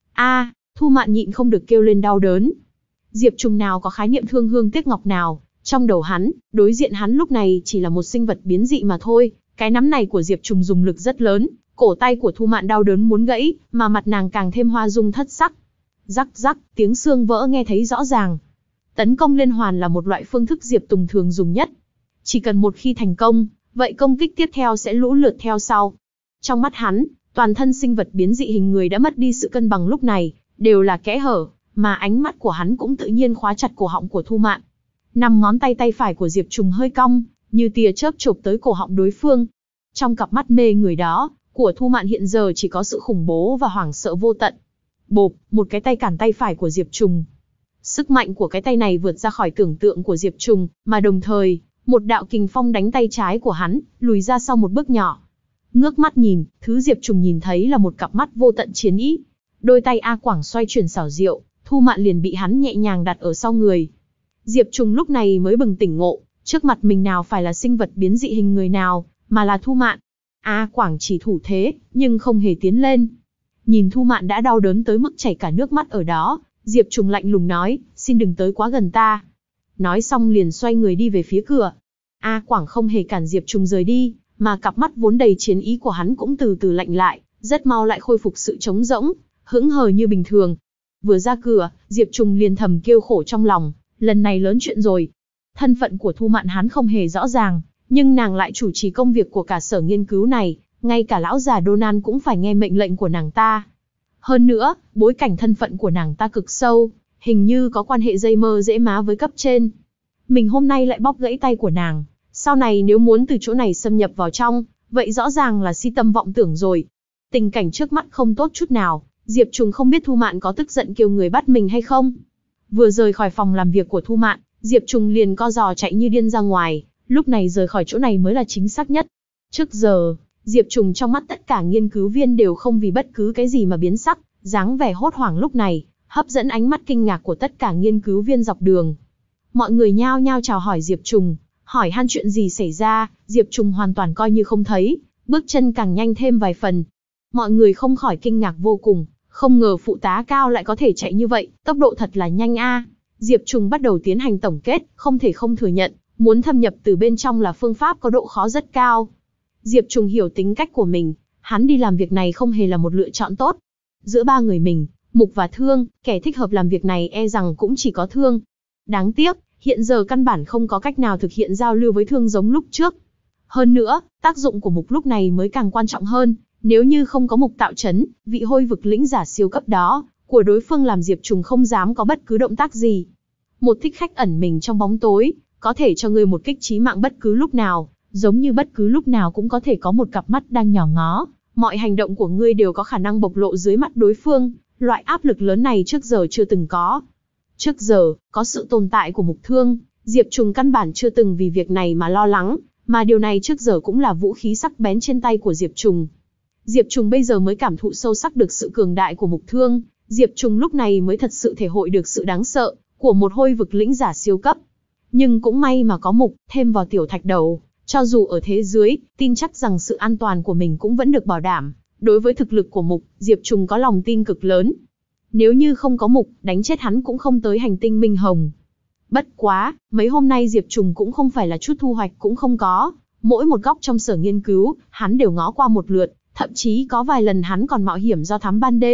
A, Thu Mạn nhịn không được kêu lên đau đớn. Diệp Trùng nào có khái niệm thương hương tiếc ngọc nào, trong đầu hắn, đối diện hắn lúc này chỉ là một sinh vật biến dị mà thôi. Cái nắm này của Diệp Trùng dùng lực rất lớn, cổ tay của Thu Mạn đau đớn muốn gãy, mà mặt nàng càng thêm hoa dung thất sắc. Rắc rắc, tiếng xương vỡ nghe thấy rõ ràng. Tấn công liên hoàn là một loại phương thức Diệp Tùng thường dùng nhất. Chỉ cần một khi thành công, vậy công kích tiếp theo sẽ lũ lượt theo sau. Trong mắt hắn, toàn thân sinh vật biến dị hình người đã mất đi sự cân bằng lúc này, đều là kẽ hở, mà ánh mắt của hắn cũng tự nhiên khóa chặt cổ họng của Thu Mạn. Năm ngón tay tay phải của Diệp Trùng hơi cong, như tia chớp chộp tới cổ họng đối phương. Trong cặp mắt mê người đó, của Thu Mạn hiện giờ chỉ có sự khủng bố và hoảng sợ vô tận. Bộp, một cái tay cản tay phải của Diệp Trùng. Sức mạnh của cái tay này vượt ra khỏi tưởng tượng của Diệp Trùng, mà đồng thời, một đạo kình phong đánh tay trái của hắn, lùi ra sau một bước nhỏ. Ngước mắt nhìn, thứ Diệp Trùng nhìn thấy là một cặp mắt vô tận chiến ý. Đôi tay A Quảng xoay chuyển xảo diệu, Thu Mạn liền bị hắn nhẹ nhàng đặt ở sau người. Diệp Trùng lúc này mới bừng tỉnh ngộ, trước mặt mình nào phải là sinh vật biến dị hình người nào, mà là Thu Mạn. A Quảng chỉ thủ thế, nhưng không hề tiến lên. Nhìn Thu Mạn đã đau đớn tới mức chảy cả nước mắt ở đó, Diệp Trùng lạnh lùng nói, xin đừng tới quá gần ta. Nói xong liền xoay người đi về phía cửa. A Quảng không hề cản Diệp Trùng rời đi, mà cặp mắt vốn đầy chiến ý của hắn cũng từ từ lạnh lại, rất mau lại khôi phục sự trống rỗng, hững hờ như bình thường. Vừa ra cửa, Diệp Trùng liền thầm kêu khổ trong lòng, lần này lớn chuyện rồi. Thân phận của Thu Mạn hắn không hề rõ ràng, nhưng nàng lại chủ trì công việc của cả sở nghiên cứu này, ngay cả lão già Donald cũng phải nghe mệnh lệnh của nàng ta. Hơn nữa, bối cảnh thân phận của nàng ta cực sâu, hình như có quan hệ dây mơ dễ má với cấp trên. Mình hôm nay lại bóp gãy tay của nàng, sau này nếu muốn từ chỗ này xâm nhập vào trong, vậy rõ ràng là si tâm vọng tưởng rồi. Tình cảnh trước mắt không tốt chút nào, Diệp Trùng không biết Thu Mạn có tức giận kêu người bắt mình hay không. Vừa rời khỏi phòng làm việc của Thu Mạn, Diệp Trùng liền co giò chạy như điên ra ngoài, lúc này rời khỏi chỗ này mới là chính xác nhất. Trước giờ, Diệp Trùng trong mắt tất cả nghiên cứu viên đều không vì bất cứ cái gì mà biến sắc, dáng vẻ hốt hoảng lúc này, hấp dẫn ánh mắt kinh ngạc của tất cả nghiên cứu viên dọc đường. Mọi người nhao nhao chào hỏi Diệp Trùng, hỏi han chuyện gì xảy ra, Diệp Trùng hoàn toàn coi như không thấy, bước chân càng nhanh thêm vài phần. Mọi người không khỏi kinh ngạc vô cùng, không ngờ phụ tá Cao lại có thể chạy như vậy, tốc độ thật là nhanh a. Diệp Trùng bắt đầu tiến hành tổng kết, không thể không thừa nhận, muốn thâm nhập từ bên trong là phương pháp có độ khó rất cao. Diệp Trùng hiểu tính cách của mình, hắn đi làm việc này không hề là một lựa chọn tốt. Giữa ba người mình, Mục và Thương, kẻ thích hợp làm việc này e rằng cũng chỉ có Thương. Đáng tiếc, hiện giờ căn bản không có cách nào thực hiện giao lưu với Thương giống lúc trước. Hơn nữa, tác dụng của Mục lúc này mới càng quan trọng hơn, nếu như không có Mục tạo trấn, vị hôi vực lĩnh giả siêu cấp đó, của đối phương làm Diệp Trùng không dám có bất cứ động tác gì. Một thích khách ẩn mình trong bóng tối, có thể cho ngươi một kích chí mạng bất cứ lúc nào, giống như bất cứ lúc nào cũng có thể có một cặp mắt đang nhòm ngó, mọi hành động của ngươi đều có khả năng bộc lộ dưới mắt đối phương, loại áp lực lớn này trước giờ chưa từng có. Trước giờ, có sự tồn tại của Mục Thương, Diệp Trùng căn bản chưa từng vì việc này mà lo lắng, mà điều này trước giờ cũng là vũ khí sắc bén trên tay của Diệp Trùng. Diệp Trùng bây giờ mới cảm thụ sâu sắc được sự cường đại của Mục Thương, Diệp Trùng lúc này mới thật sự thể hội được sự đáng sợ của một hôi vực lĩnh giả siêu cấp. Nhưng cũng may mà có Mục, thêm vào tiểu thạch đầu, cho dù ở thế dưới, tin chắc rằng sự an toàn của mình cũng vẫn được bảo đảm. Đối với thực lực của Mục, Diệp Trùng có lòng tin cực lớn. Nếu như không có Mục, đánh chết hắn cũng không tới hành tinh Minh Hồng. Bất quá, mấy hôm nay Diệp Trùng cũng không phải là chút thu hoạch cũng không có. Mỗi một góc trong sở nghiên cứu, hắn đều ngó qua một lượt, thậm chí có vài lần hắn còn mạo hiểm do thám ban đêm,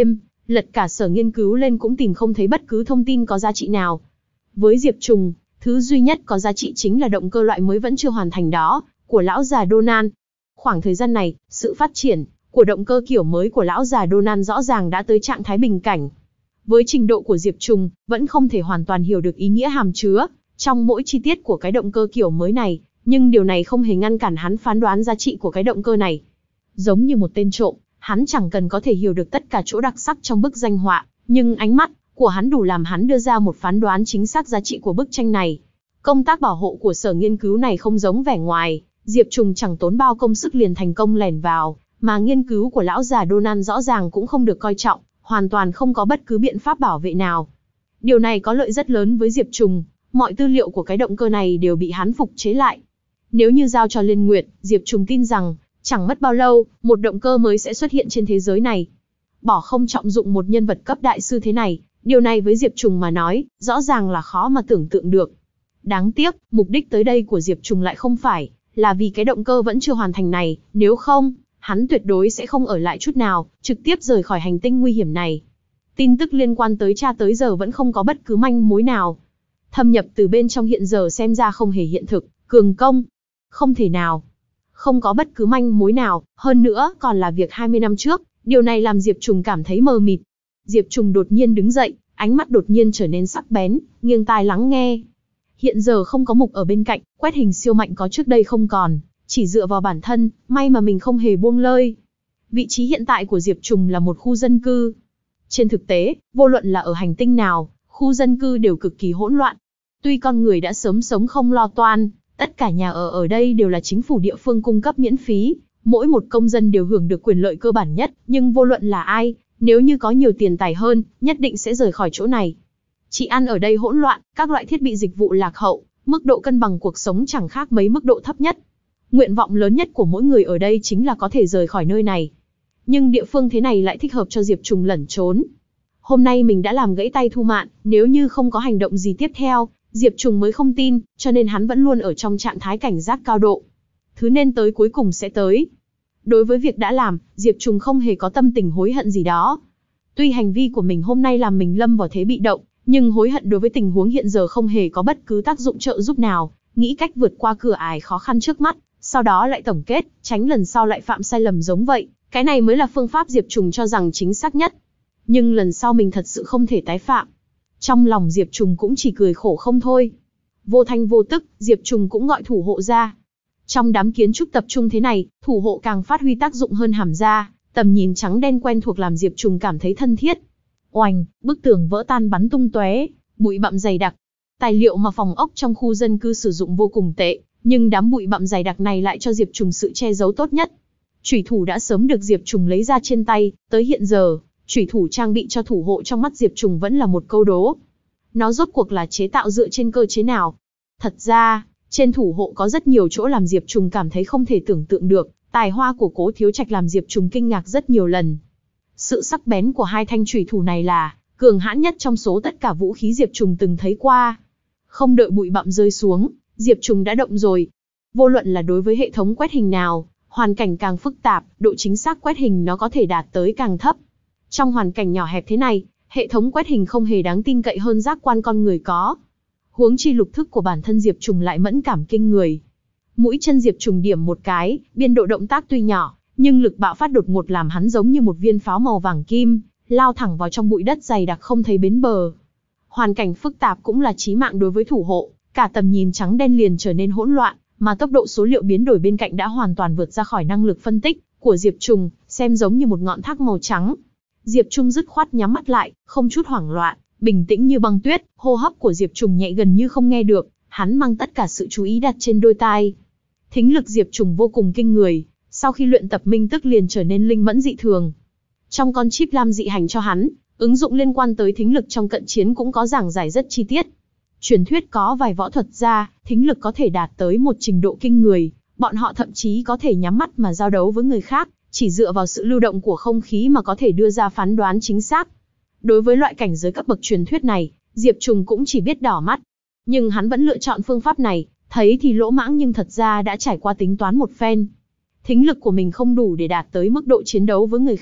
lật cả sở nghiên cứu lên cũng tìm không thấy bất cứ thông tin có giá trị nào. Với Diệp Trùng, thứ duy nhất có giá trị chính là động cơ loại mới vẫn chưa hoàn thành đó, của lão già Donald. Khoảng thời gian này, sự phát triển của động cơ kiểu mới của lão già Donald rõ ràng đã tới trạng thái bình cảnh. Với trình độ của Diệp Trùng, vẫn không thể hoàn toàn hiểu được ý nghĩa hàm chứa trong mỗi chi tiết của cái động cơ kiểu mới này, nhưng điều này không hề ngăn cản hắn phán đoán giá trị của cái động cơ này. Giống như một tên trộm, hắn chẳng cần có thể hiểu được tất cả chỗ đặc sắc trong bức danh họa, nhưng ánh mắt của hắn đủ làm hắn đưa ra một phán đoán chính xác giá trị của bức tranh này. Công tác bảo hộ của sở nghiên cứu này không giống vẻ ngoài, Diệp Trùng chẳng tốn bao công sức liền thành công lẻn vào, mà nghiên cứu của lão già Donald rõ ràng cũng không được coi trọng, hoàn toàn không có bất cứ biện pháp bảo vệ nào. Điều này có lợi rất lớn với Diệp Trùng, mọi tư liệu của cái động cơ này đều bị hắn phục chế lại. Nếu như giao cho Liên Nguyệt, Diệp Trùng tin rằng, chẳng mất bao lâu, một động cơ mới sẽ xuất hiện trên thế giới này. Bỏ không trọng dụng một nhân vật cấp đại sư thế này, điều này với Diệp Trùng mà nói, rõ ràng là khó mà tưởng tượng được. Đáng tiếc, mục đích tới đây của Diệp Trùng lại không phải là vì cái động cơ vẫn chưa hoàn thành này, nếu không, hắn tuyệt đối sẽ không ở lại chút nào, trực tiếp rời khỏi hành tinh nguy hiểm này. Tin tức liên quan tới cha tới giờ vẫn không có bất cứ manh mối nào. Thâm nhập từ bên trong hiện giờ xem ra không hề hiện thực, cường công. Không thể nào. Không có bất cứ manh mối nào, hơn nữa còn là việc hai mươi năm trước, điều này làm Diệp Trùng cảm thấy mờ mịt. Diệp Trùng đột nhiên đứng dậy, ánh mắt đột nhiên trở nên sắc bén, nghiêng tai lắng nghe. Hiện giờ không có Mục ở bên cạnh, quét hình siêu mạnh có trước đây không còn, chỉ dựa vào bản thân, may mà mình không hề buông lơi. Vị trí hiện tại của Diệp Trùng là một khu dân cư. Trên thực tế, vô luận là ở hành tinh nào, khu dân cư đều cực kỳ hỗn loạn. Tuy con người đã sớm sống không lo toan, tất cả nhà ở ở đây đều là chính phủ địa phương cung cấp miễn phí, mỗi một công dân đều hưởng được quyền lợi cơ bản nhất, nhưng vô luận là ai, nếu như có nhiều tiền tài hơn, nhất định sẽ rời khỏi chỗ này. Chị ăn ở đây hỗn loạn, các loại thiết bị dịch vụ lạc hậu, mức độ cân bằng cuộc sống chẳng khác mấy mức độ thấp nhất. Nguyện vọng lớn nhất của mỗi người ở đây chính là có thể rời khỏi nơi này. Nhưng địa phương thế này lại thích hợp cho Diệp Trùng lẩn trốn. Hôm nay mình đã làm gãy tay Thu Mạn, nếu như không có hành động gì tiếp theo, Diệp Trùng mới không tin, cho nên hắn vẫn luôn ở trong trạng thái cảnh giác cao độ. Thứ nên tới cuối cùng sẽ tới. Đối với việc đã làm, Diệp Trùng không hề có tâm tình hối hận gì đó. Tuy hành vi của mình hôm nay làm mình lâm vào thế bị động, nhưng hối hận đối với tình huống hiện giờ không hề có bất cứ tác dụng trợ giúp nào, nghĩ cách vượt qua cửa ải khó khăn trước mắt, sau đó lại tổng kết, tránh lần sau lại phạm sai lầm giống vậy, cái này mới là phương pháp Diệp Trùng cho rằng chính xác nhất. Nhưng lần sau mình thật sự không thể tái phạm. Trong lòng Diệp Trùng cũng chỉ cười khổ không thôi. Vô thanh vô tức, Diệp Trùng cũng gọi thủ hộ ra. Trong đám kiến trúc tập trung thế này, thủ hộ càng phát huy tác dụng hơn hàm ra, tầm nhìn trắng đen quen thuộc làm Diệp Trùng cảm thấy thân thiết. Oành, bức tường vỡ tan bắn tung tóe, bụi bặm dày đặc. Tài liệu mà phòng ốc trong khu dân cư sử dụng vô cùng tệ, nhưng đám bụi bặm dày đặc này lại cho Diệp Trùng sự che giấu tốt nhất. Chủy thủ đã sớm được Diệp Trùng lấy ra trên tay, tới hiện giờ, chủy thủ trang bị cho thủ hộ trong mắt Diệp Trùng vẫn là một câu đố. Nó rốt cuộc là chế tạo dựa trên cơ chế nào? Thật ra, trên thủ hộ có rất nhiều chỗ làm Diệp Trùng cảm thấy không thể tưởng tượng được, tài hoa của Cố Thiếu Trạch làm Diệp Trùng kinh ngạc rất nhiều lần. Sự sắc bén của hai thanh chủy thủ này là cường hãn nhất trong số tất cả vũ khí Diệp Trùng từng thấy qua. Không đợi bụi bặm rơi xuống, Diệp Trùng đã động rồi. Vô luận là đối với hệ thống quét hình nào, hoàn cảnh càng phức tạp, độ chính xác quét hình nó có thể đạt tới càng thấp. Trong hoàn cảnh nhỏ hẹp thế này, hệ thống quét hình không hề đáng tin cậy hơn giác quan con người có. Huống chi lục thức của bản thân Diệp Trùng lại mẫn cảm kinh người. Mũi chân Diệp Trùng điểm một cái, biên độ động tác tuy nhỏ, nhưng lực bạo phát đột ngột làm hắn giống như một viên pháo màu vàng kim, lao thẳng vào trong bụi đất dày đặc không thấy bến bờ. Hoàn cảnh phức tạp cũng là chí mạng đối với thủ hộ, cả tầm nhìn trắng đen liền trở nên hỗn loạn, mà tốc độ số liệu biến đổi bên cạnh đã hoàn toàn vượt ra khỏi năng lực phân tích của Diệp Trùng, xem giống như một ngọn thác màu trắng. Diệp Trùng dứt khoát nhắm mắt lại, không chút hoảng loạn, bình tĩnh như băng tuyết, hô hấp của Diệp Trùng nhẹ gần như không nghe được, hắn mang tất cả sự chú ý đặt trên đôi tai. Thính lực Diệp Trùng vô cùng kinh người, sau khi luyện tập minh tức liền trở nên linh mẫn dị thường. Trong con chip lam dị hành cho hắn, ứng dụng liên quan tới thính lực trong cận chiến cũng có giảng giải rất chi tiết. Truyền thuyết có vài võ thuật gia, thính lực có thể đạt tới một trình độ kinh người, bọn họ thậm chí có thể nhắm mắt mà giao đấu với người khác, chỉ dựa vào sự lưu động của không khí mà có thể đưa ra phán đoán chính xác. Đối với loại cảnh giới cấp bậc truyền thuyết này, Diệp Trùng cũng chỉ biết đỏ mắt. Nhưng hắn vẫn lựa chọn phương pháp này, thấy thì lỗ mãng nhưng thật ra đã trải qua tính toán một phen. Thính lực của mình không đủ để đạt tới mức độ chiến đấu với người khác,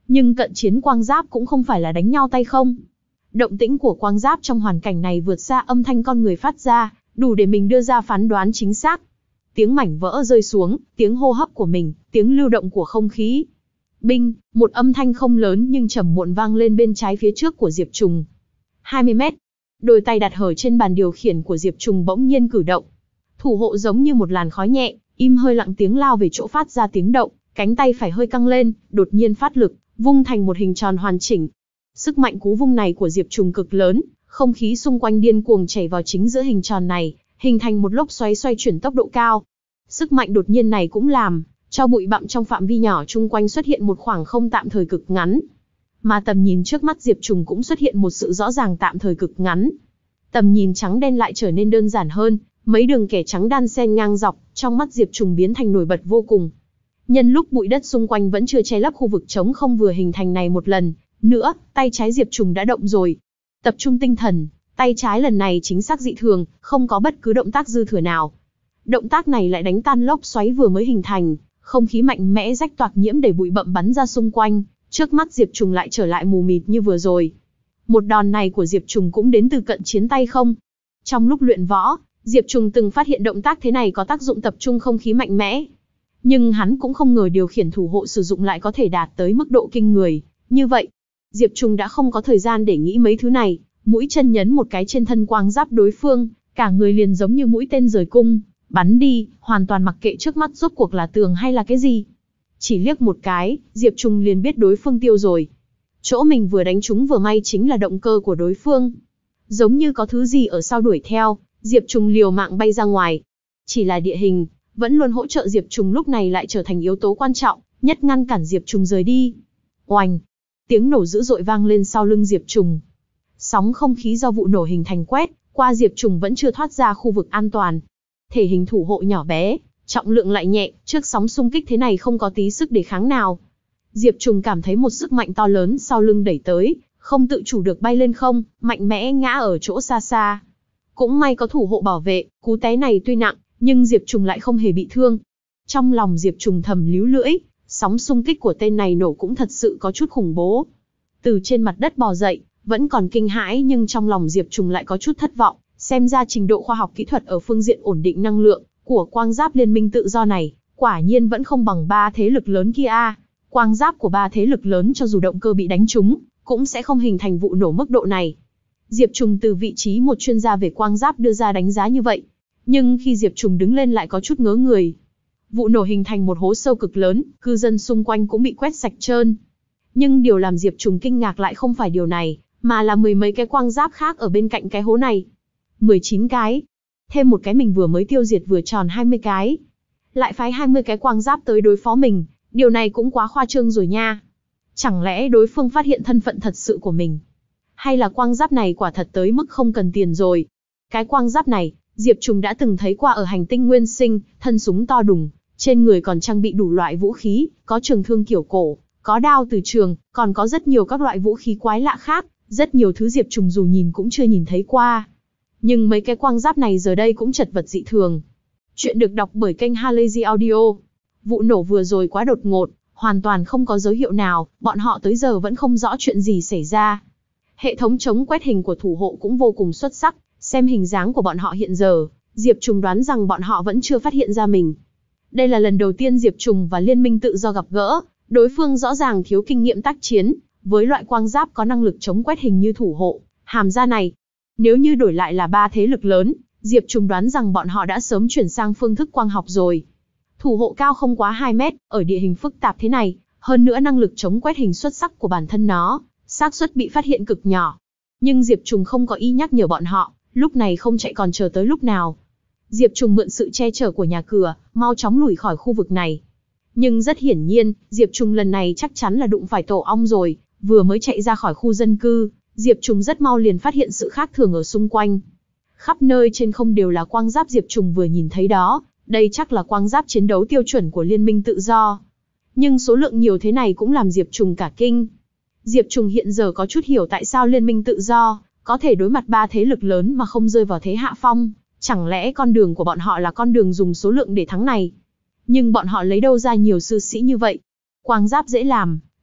Nhưng cận chiến quang giáp cũng không phải là đánh nhau tay không. Động tĩnh của quang giáp trong hoàn cảnh này vượt xa âm thanh con người phát ra, đủ để mình đưa ra phán đoán chính xác. Tiếng mảnh vỡ rơi xuống, tiếng hô hấp của mình, tiếng lưu động của không khí. Binh, một âm thanh không lớn nhưng trầm muộn vang lên bên trái phía trước của Diệp Trùng. hai mươi mét. Đôi tay đặt hở trên bàn điều khiển của Diệp Trùng bỗng nhiên cử động. Thủ hộ giống như một làn khói nhẹ, im hơi lặng tiếng lao về chỗ phát ra tiếng động, cánh tay phải hơi căng lên, đột nhiên phát lực, vung thành một hình tròn hoàn chỉnh. Sức mạnh cú vung này của Diệp Trùng cực lớn, không khí xung quanh điên cuồng chảy vào chính giữa hình tròn này, hình thành một lốc xoáy xoay chuyển tốc độ cao. Sức mạnh đột nhiên này cũng làm cho bụi bặm trong phạm vi nhỏ chung quanh xuất hiện một khoảng không tạm thời cực ngắn. Mà tầm nhìn trước mắt Diệp Trùng cũng xuất hiện một sự rõ ràng tạm thời cực ngắn. Tầm nhìn trắng đen lại trở nên đơn giản hơn, mấy đường kẻ trắng đan xen ngang dọc, trong mắt Diệp Trùng biến thành nổi bật vô cùng. Nhân lúc bụi đất xung quanh vẫn chưa che lấp khu vực trống không vừa hình thành này một lần nữa, tay trái Diệp Trùng đã động rồi. Tập trung tinh thần, tay trái lần này chính xác dị thường, không có bất cứ động tác dư thừa nào. Động tác này lại đánh tan lốc xoáy vừa mới hình thành, không khí mạnh mẽ rách toạc nhiễm đầy bụi bặm bắn ra xung quanh, trước mắt Diệp Trùng lại trở lại mù mịt như vừa rồi. Một đòn này của Diệp Trùng cũng đến từ cận chiến tay không. Trong lúc luyện võ, Diệp Trùng từng phát hiện động tác thế này có tác dụng tập trung không khí mạnh mẽ. Nhưng hắn cũng không ngờ điều khiển thủ hộ sử dụng lại có thể đạt tới mức độ kinh người. Như vậy, Diệp Trùng đã không có thời gian để nghĩ mấy thứ này, mũi chân nhấn một cái trên thân quang giáp đối phương, cả người liền giống như mũi tên rời cung, bắn đi, hoàn toàn mặc kệ trước mắt rốt cuộc là tường hay là cái gì. Chỉ liếc một cái, Diệp Trùng liền biết đối phương tiêu rồi. Chỗ mình vừa đánh trúng vừa may chính là động cơ của đối phương. Giống như có thứ gì ở sau đuổi theo, Diệp Trùng liều mạng bay ra ngoài. Chỉ là địa hình, vẫn luôn hỗ trợ Diệp Trùng lúc này lại trở thành yếu tố quan trọng, nhất ngăn cản Diệp Trùng rời đi. Oành! Tiếng nổ dữ dội vang lên sau lưng Diệp Trùng. Sóng không khí do vụ nổ hình thành quét qua Diệp Trùng vẫn chưa thoát ra khu vực an toàn. Thể hình thủ hộ nhỏ bé, trọng lượng lại nhẹ, trước sóng xung kích thế này không có tí sức đề kháng nào. Diệp Trùng cảm thấy một sức mạnh to lớn sau lưng đẩy tới, không tự chủ được bay lên không, mạnh mẽ ngã ở chỗ xa xa. Cũng may có thủ hộ bảo vệ, cú té này tuy nặng, nhưng Diệp Trùng lại không hề bị thương. Trong lòng Diệp Trùng thầm líu lưỡi, sóng xung kích của tên này nổ cũng thật sự có chút khủng bố. Từ trên mặt đất bò dậy, vẫn còn kinh hãi nhưng trong lòng Diệp Trùng lại có chút thất vọng, xem ra trình độ khoa học kỹ thuật ở phương diện ổn định năng lượng của quang giáp liên minh tự do này, quả nhiên vẫn không bằng ba thế lực lớn kia a. Quang giáp của ba thế lực lớn cho dù động cơ bị đánh trúng, cũng sẽ không hình thành vụ nổ mức độ này. Diệp Trùng từ vị trí một chuyên gia về quang giáp đưa ra đánh giá như vậy, nhưng khi Diệp Trùng đứng lên lại có chút ngớ người. Vụ nổ hình thành một hố sâu cực lớn, cư dân xung quanh cũng bị quét sạch trơn. Nhưng điều làm Diệp Trùng kinh ngạc lại không phải điều này, mà là mười mấy cái quang giáp khác ở bên cạnh cái hố này. mười chín cái. Thêm một cái mình vừa mới tiêu diệt vừa tròn hai mươi cái. Lại phái hai mươi cái quang giáp tới đối phó mình, điều này cũng quá khoa trương rồi nha. Chẳng lẽ đối phương phát hiện thân phận thật sự của mình? Hay là quang giáp này quả thật tới mức không cần tiền rồi? Cái quang giáp này, Diệp Trùng đã từng thấy qua ở hành tinh Nguyên Sinh, thân súng to đùng, trên người còn trang bị đủ loại vũ khí, có trường thương kiểu cổ, có đao từ trường, còn có rất nhiều các loại vũ khí quái lạ khác, rất nhiều thứ Diệp Trùng dù nhìn cũng chưa nhìn thấy qua. Nhưng mấy cái quang giáp này giờ đây cũng chật vật dị thường. Chuyện được đọc bởi kênh Halazy Audio. Vụ nổ vừa rồi quá đột ngột, hoàn toàn không có dấu hiệu nào, bọn họ tới giờ vẫn không rõ chuyện gì xảy ra. Hệ thống chống quét hình của thủ hộ cũng vô cùng xuất sắc, xem hình dáng của bọn họ hiện giờ, Diệp Trùng đoán rằng bọn họ vẫn chưa phát hiện ra mình. Đây là lần đầu tiên Diệp Trùng và Liên minh tự do gặp gỡ, đối phương rõ ràng thiếu kinh nghiệm tác chiến, với loại quang giáp có năng lực chống quét hình như thủ hộ, hàm ra này. Nếu như đổi lại là ba thế lực lớn, Diệp Trùng đoán rằng bọn họ đã sớm chuyển sang phương thức quang học rồi. Thủ hộ cao không quá hai mét, ở địa hình phức tạp thế này, hơn nữa năng lực chống quét hình xuất sắc của bản thân nó, xác suất bị phát hiện cực nhỏ. Nhưng Diệp Trùng không có ý nhắc nhở bọn họ, lúc này không chạy còn chờ tới lúc nào. Diệp Trùng mượn sự che chở của nhà cửa, mau chóng lùi khỏi khu vực này. Nhưng rất hiển nhiên, Diệp Trùng lần này chắc chắn là đụng phải tổ ong rồi, vừa mới chạy ra khỏi khu dân cư, Diệp Trùng rất mau liền phát hiện sự khác thường ở xung quanh. Khắp nơi trên không đều là quang giáp Diệp Trùng vừa nhìn thấy đó, đây chắc là quang giáp chiến đấu tiêu chuẩn của Liên minh tự do. Nhưng số lượng nhiều thế này cũng làm Diệp Trùng cả kinh. Diệp Trùng hiện giờ có chút hiểu tại sao Liên minh tự do có thể đối mặt ba thế lực lớn mà không rơi vào thế hạ phong, chẳng lẽ con đường của bọn họ là con đường dùng số lượng để thắng này? Nhưng bọn họ lấy đâu ra nhiều sư sĩ như vậy? Quang giáp dễ làm,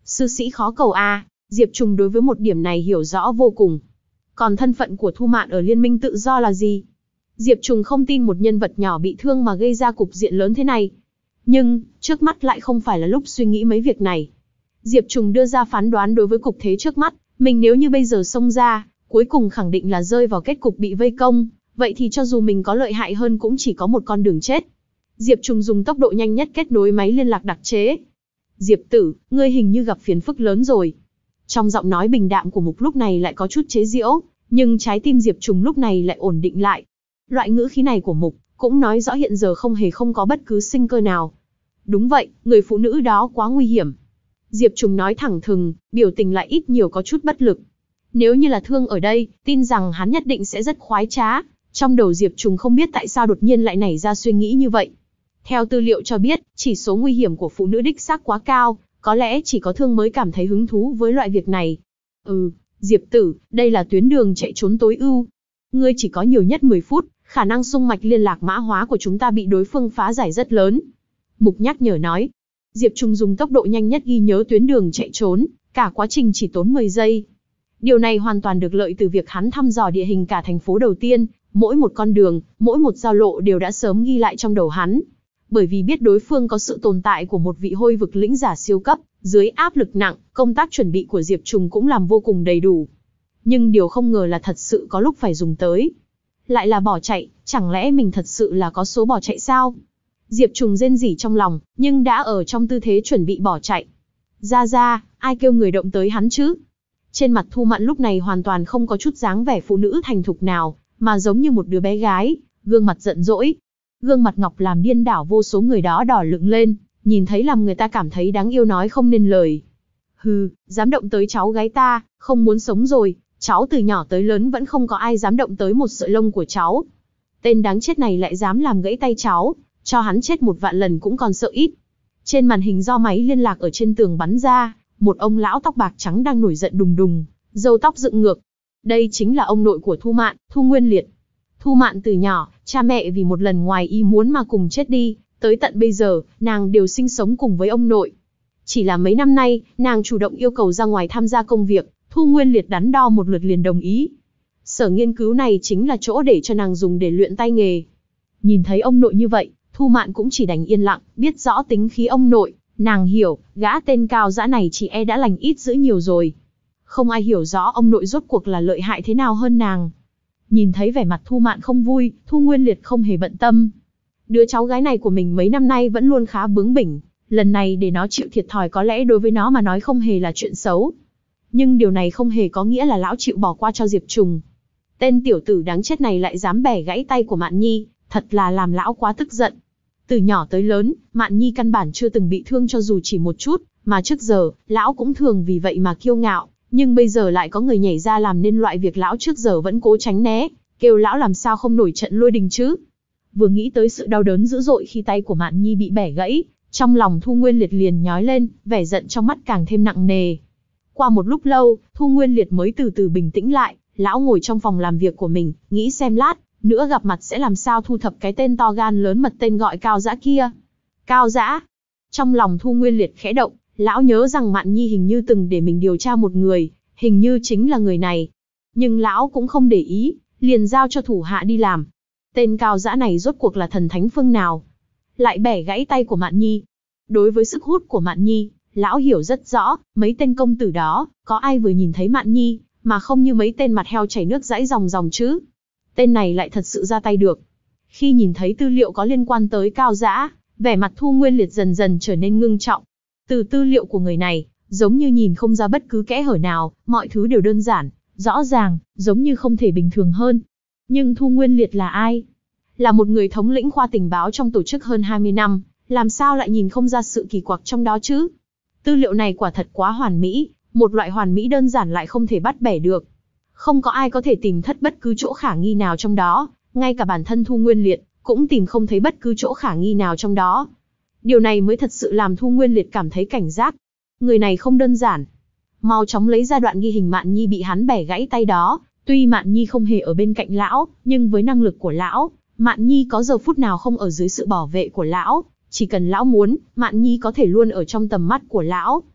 Sư sĩ khó cầu a. Diệp Trùng đối với một điểm này hiểu rõ vô cùng. Còn thân phận của Thu Mạn ở Liên minh tự do là gì? Diệp Trùng không tin một nhân vật nhỏ bị thương mà gây ra cục diện lớn thế này. Nhưng, trước mắt lại không phải là lúc suy nghĩ mấy việc này. Diệp Trùng đưa ra phán đoán đối với cục thế trước mắt, mình nếu như bây giờ xông ra, cuối cùng khẳng định là rơi vào kết cục bị vây công, vậy thì cho dù mình có lợi hại hơn cũng chỉ có một con đường chết. Diệp Trùng dùng tốc độ nhanh nhất kết nối máy liên lạc đặc chế. Diệp tử, ngươi hình như gặp phiền phức lớn rồi. Trong giọng nói bình đạm của Mục lúc này lại có chút chế giễu, nhưng trái tim Diệp Trùng lúc này lại ổn định lại. Loại ngữ khí này của Mục cũng nói rõ hiện giờ không hề không có bất cứ sinh cơ nào. Đúng vậy, người phụ nữ đó quá nguy hiểm. Diệp Trùng nói thẳng thừng, biểu tình lại ít nhiều có chút bất lực. Nếu như là Thương ở đây, tin rằng hắn nhất định sẽ rất khoái trá. Trong đầu Diệp Trùng không biết tại sao đột nhiên lại nảy ra suy nghĩ như vậy. Theo tư liệu cho biết, chỉ số nguy hiểm của phụ nữ đích xác quá cao, có lẽ chỉ có Thương mới cảm thấy hứng thú với loại việc này. Ừ, Diệp tử, đây là tuyến đường chạy trốn tối ưu. Ngươi chỉ có nhiều nhất mười phút, khả năng xung mạch liên lạc mã hóa của chúng ta bị đối phương phá giải rất lớn. Mục nhắc nhở nói. Diệp Trùng dùng tốc độ nhanh nhất ghi nhớ tuyến đường chạy trốn, cả quá trình chỉ tốn mười giây. Điều này hoàn toàn được lợi từ việc hắn thăm dò địa hình cả thành phố đầu tiên, mỗi một con đường, mỗi một giao lộ đều đã sớm ghi lại trong đầu hắn. Bởi vì biết đối phương có sự tồn tại của một vị hôi vực lĩnh giả siêu cấp, dưới áp lực nặng, công tác chuẩn bị của Diệp Trùng cũng làm vô cùng đầy đủ. Nhưng điều không ngờ là thật sự có lúc phải dùng tới. Lại là bỏ chạy, chẳng lẽ mình thật sự là có số bỏ chạy sao? Diệp Trùng rên rỉ trong lòng, nhưng đã ở trong tư thế chuẩn bị bỏ chạy. Ra ra, ai kêu người động tới hắn chứ? Trên mặt Thu Mạn lúc này hoàn toàn không có chút dáng vẻ phụ nữ thành thục nào, mà giống như một đứa bé gái, gương mặt giận dỗi. Gương mặt ngọc làm điên đảo vô số người đó đỏ lựng lên, nhìn thấy làm người ta cảm thấy đáng yêu nói không nên lời. Hừ, dám động tới cháu gái ta, không muốn sống rồi, cháu từ nhỏ tới lớn vẫn không có ai dám động tới một sợi lông của cháu. Tên đáng chết này lại dám làm gãy tay cháu, cho hắn chết một vạn lần cũng còn sợ ít. Trên màn hình do máy liên lạc ở trên tường bắn ra, một ông lão tóc bạc trắng đang nổi giận đùng đùng, râu tóc dựng ngược. Đây chính là ông nội của Thu Mạn, Thu Nguyên Liệt. Thu Mạn từ nhỏ, cha mẹ vì một lần ngoài ý muốn mà cùng chết đi, tới tận bây giờ, nàng đều sinh sống cùng với ông nội. Chỉ là mấy năm nay, nàng chủ động yêu cầu ra ngoài tham gia công việc, Thu Nguyên Liệt đắn đo một lượt liền đồng ý. Sở nghiên cứu này chính là chỗ để cho nàng dùng để luyện tay nghề. Nhìn thấy ông nội như vậy, Thu Mạn cũng chỉ đành yên lặng, biết rõ tính khí ông nội, nàng hiểu, gã tên cao dã này chỉ e đã lành ít dữ nhiều rồi. Không ai hiểu rõ ông nội rốt cuộc là lợi hại thế nào hơn nàng. Nhìn thấy vẻ mặt Thu Mạn không vui, Thu Nguyên Liệt không hề bận tâm. Đứa cháu gái này của mình mấy năm nay vẫn luôn khá bướng bỉnh, lần này để nó chịu thiệt thòi có lẽ đối với nó mà nói không hề là chuyện xấu. Nhưng điều này không hề có nghĩa là lão chịu bỏ qua cho Diệp Trùng. Tên tiểu tử đáng chết này lại dám bẻ gãy tay của Mạn Nhi, thật là làm lão quá tức giận. Từ nhỏ tới lớn, Mạn Nhi căn bản chưa từng bị thương cho dù chỉ một chút, mà trước giờ, lão cũng thường vì vậy mà kiêu ngạo, nhưng bây giờ lại có người nhảy ra làm nên loại việc lão trước giờ vẫn cố tránh né, kêu lão làm sao không nổi trận lôi đình chứ. Vừa nghĩ tới sự đau đớn dữ dội khi tay của Mạn Nhi bị bẻ gãy, trong lòng Thu Nguyên Liệt liền nhói lên, vẻ giận trong mắt càng thêm nặng nề. Qua một lúc lâu, Thu Nguyên Liệt mới từ từ bình tĩnh lại, lão ngồi trong phòng làm việc của mình, nghĩ xem lát nữa gặp mặt sẽ làm sao thu thập cái tên to gan lớn mật tên gọi Cao Dã kia. Cao Dã. Trong lòng Thu Nguyên Liệt khẽ động, lão nhớ rằng Mạn Nhi hình như từng để mình điều tra một người, hình như chính là người này. Nhưng lão cũng không để ý, liền giao cho thủ hạ đi làm. Tên Cao Dã này rốt cuộc là thần thánh phương nào? Lại bẻ gãy tay của Mạn Nhi. Đối với sức hút của Mạn Nhi, lão hiểu rất rõ, mấy tên công tử đó, có ai vừa nhìn thấy Mạn Nhi, mà không như mấy tên mặt heo chảy nước dãi ròng ròng chứ? Tên này lại thật sự ra tay được. Khi nhìn thấy tư liệu có liên quan tới Cao Dã, vẻ mặt Thu Nguyên Liệt dần dần trở nên ngưng trọng. Từ tư liệu của người này, giống như nhìn không ra bất cứ kẽ hở nào, mọi thứ đều đơn giản, rõ ràng, giống như không thể bình thường hơn. Nhưng Thu Nguyên Liệt là ai? Là một người thống lĩnh khoa tình báo trong tổ chức hơn hai mươi năm, làm sao lại nhìn không ra sự kỳ quặc trong đó chứ? Tư liệu này quả thật quá hoàn mỹ, một loại hoàn mỹ đơn giản lại không thể bắt bẻ được. Không có ai có thể tìm thất bất cứ chỗ khả nghi nào trong đó, ngay cả bản thân Thu Nguyên Liệt cũng tìm không thấy bất cứ chỗ khả nghi nào trong đó. Điều này mới thật sự làm Thu Nguyên Liệt cảm thấy cảnh giác. Người này không đơn giản. Mau chóng lấy ra đoạn ghi hình Mạn Nhi bị hắn bẻ gãy tay đó. Tuy Mạn Nhi không hề ở bên cạnh lão, nhưng với năng lực của lão, Mạn Nhi có giờ phút nào không ở dưới sự bảo vệ của lão. Chỉ cần lão muốn, Mạn Nhi có thể luôn ở trong tầm mắt của lão.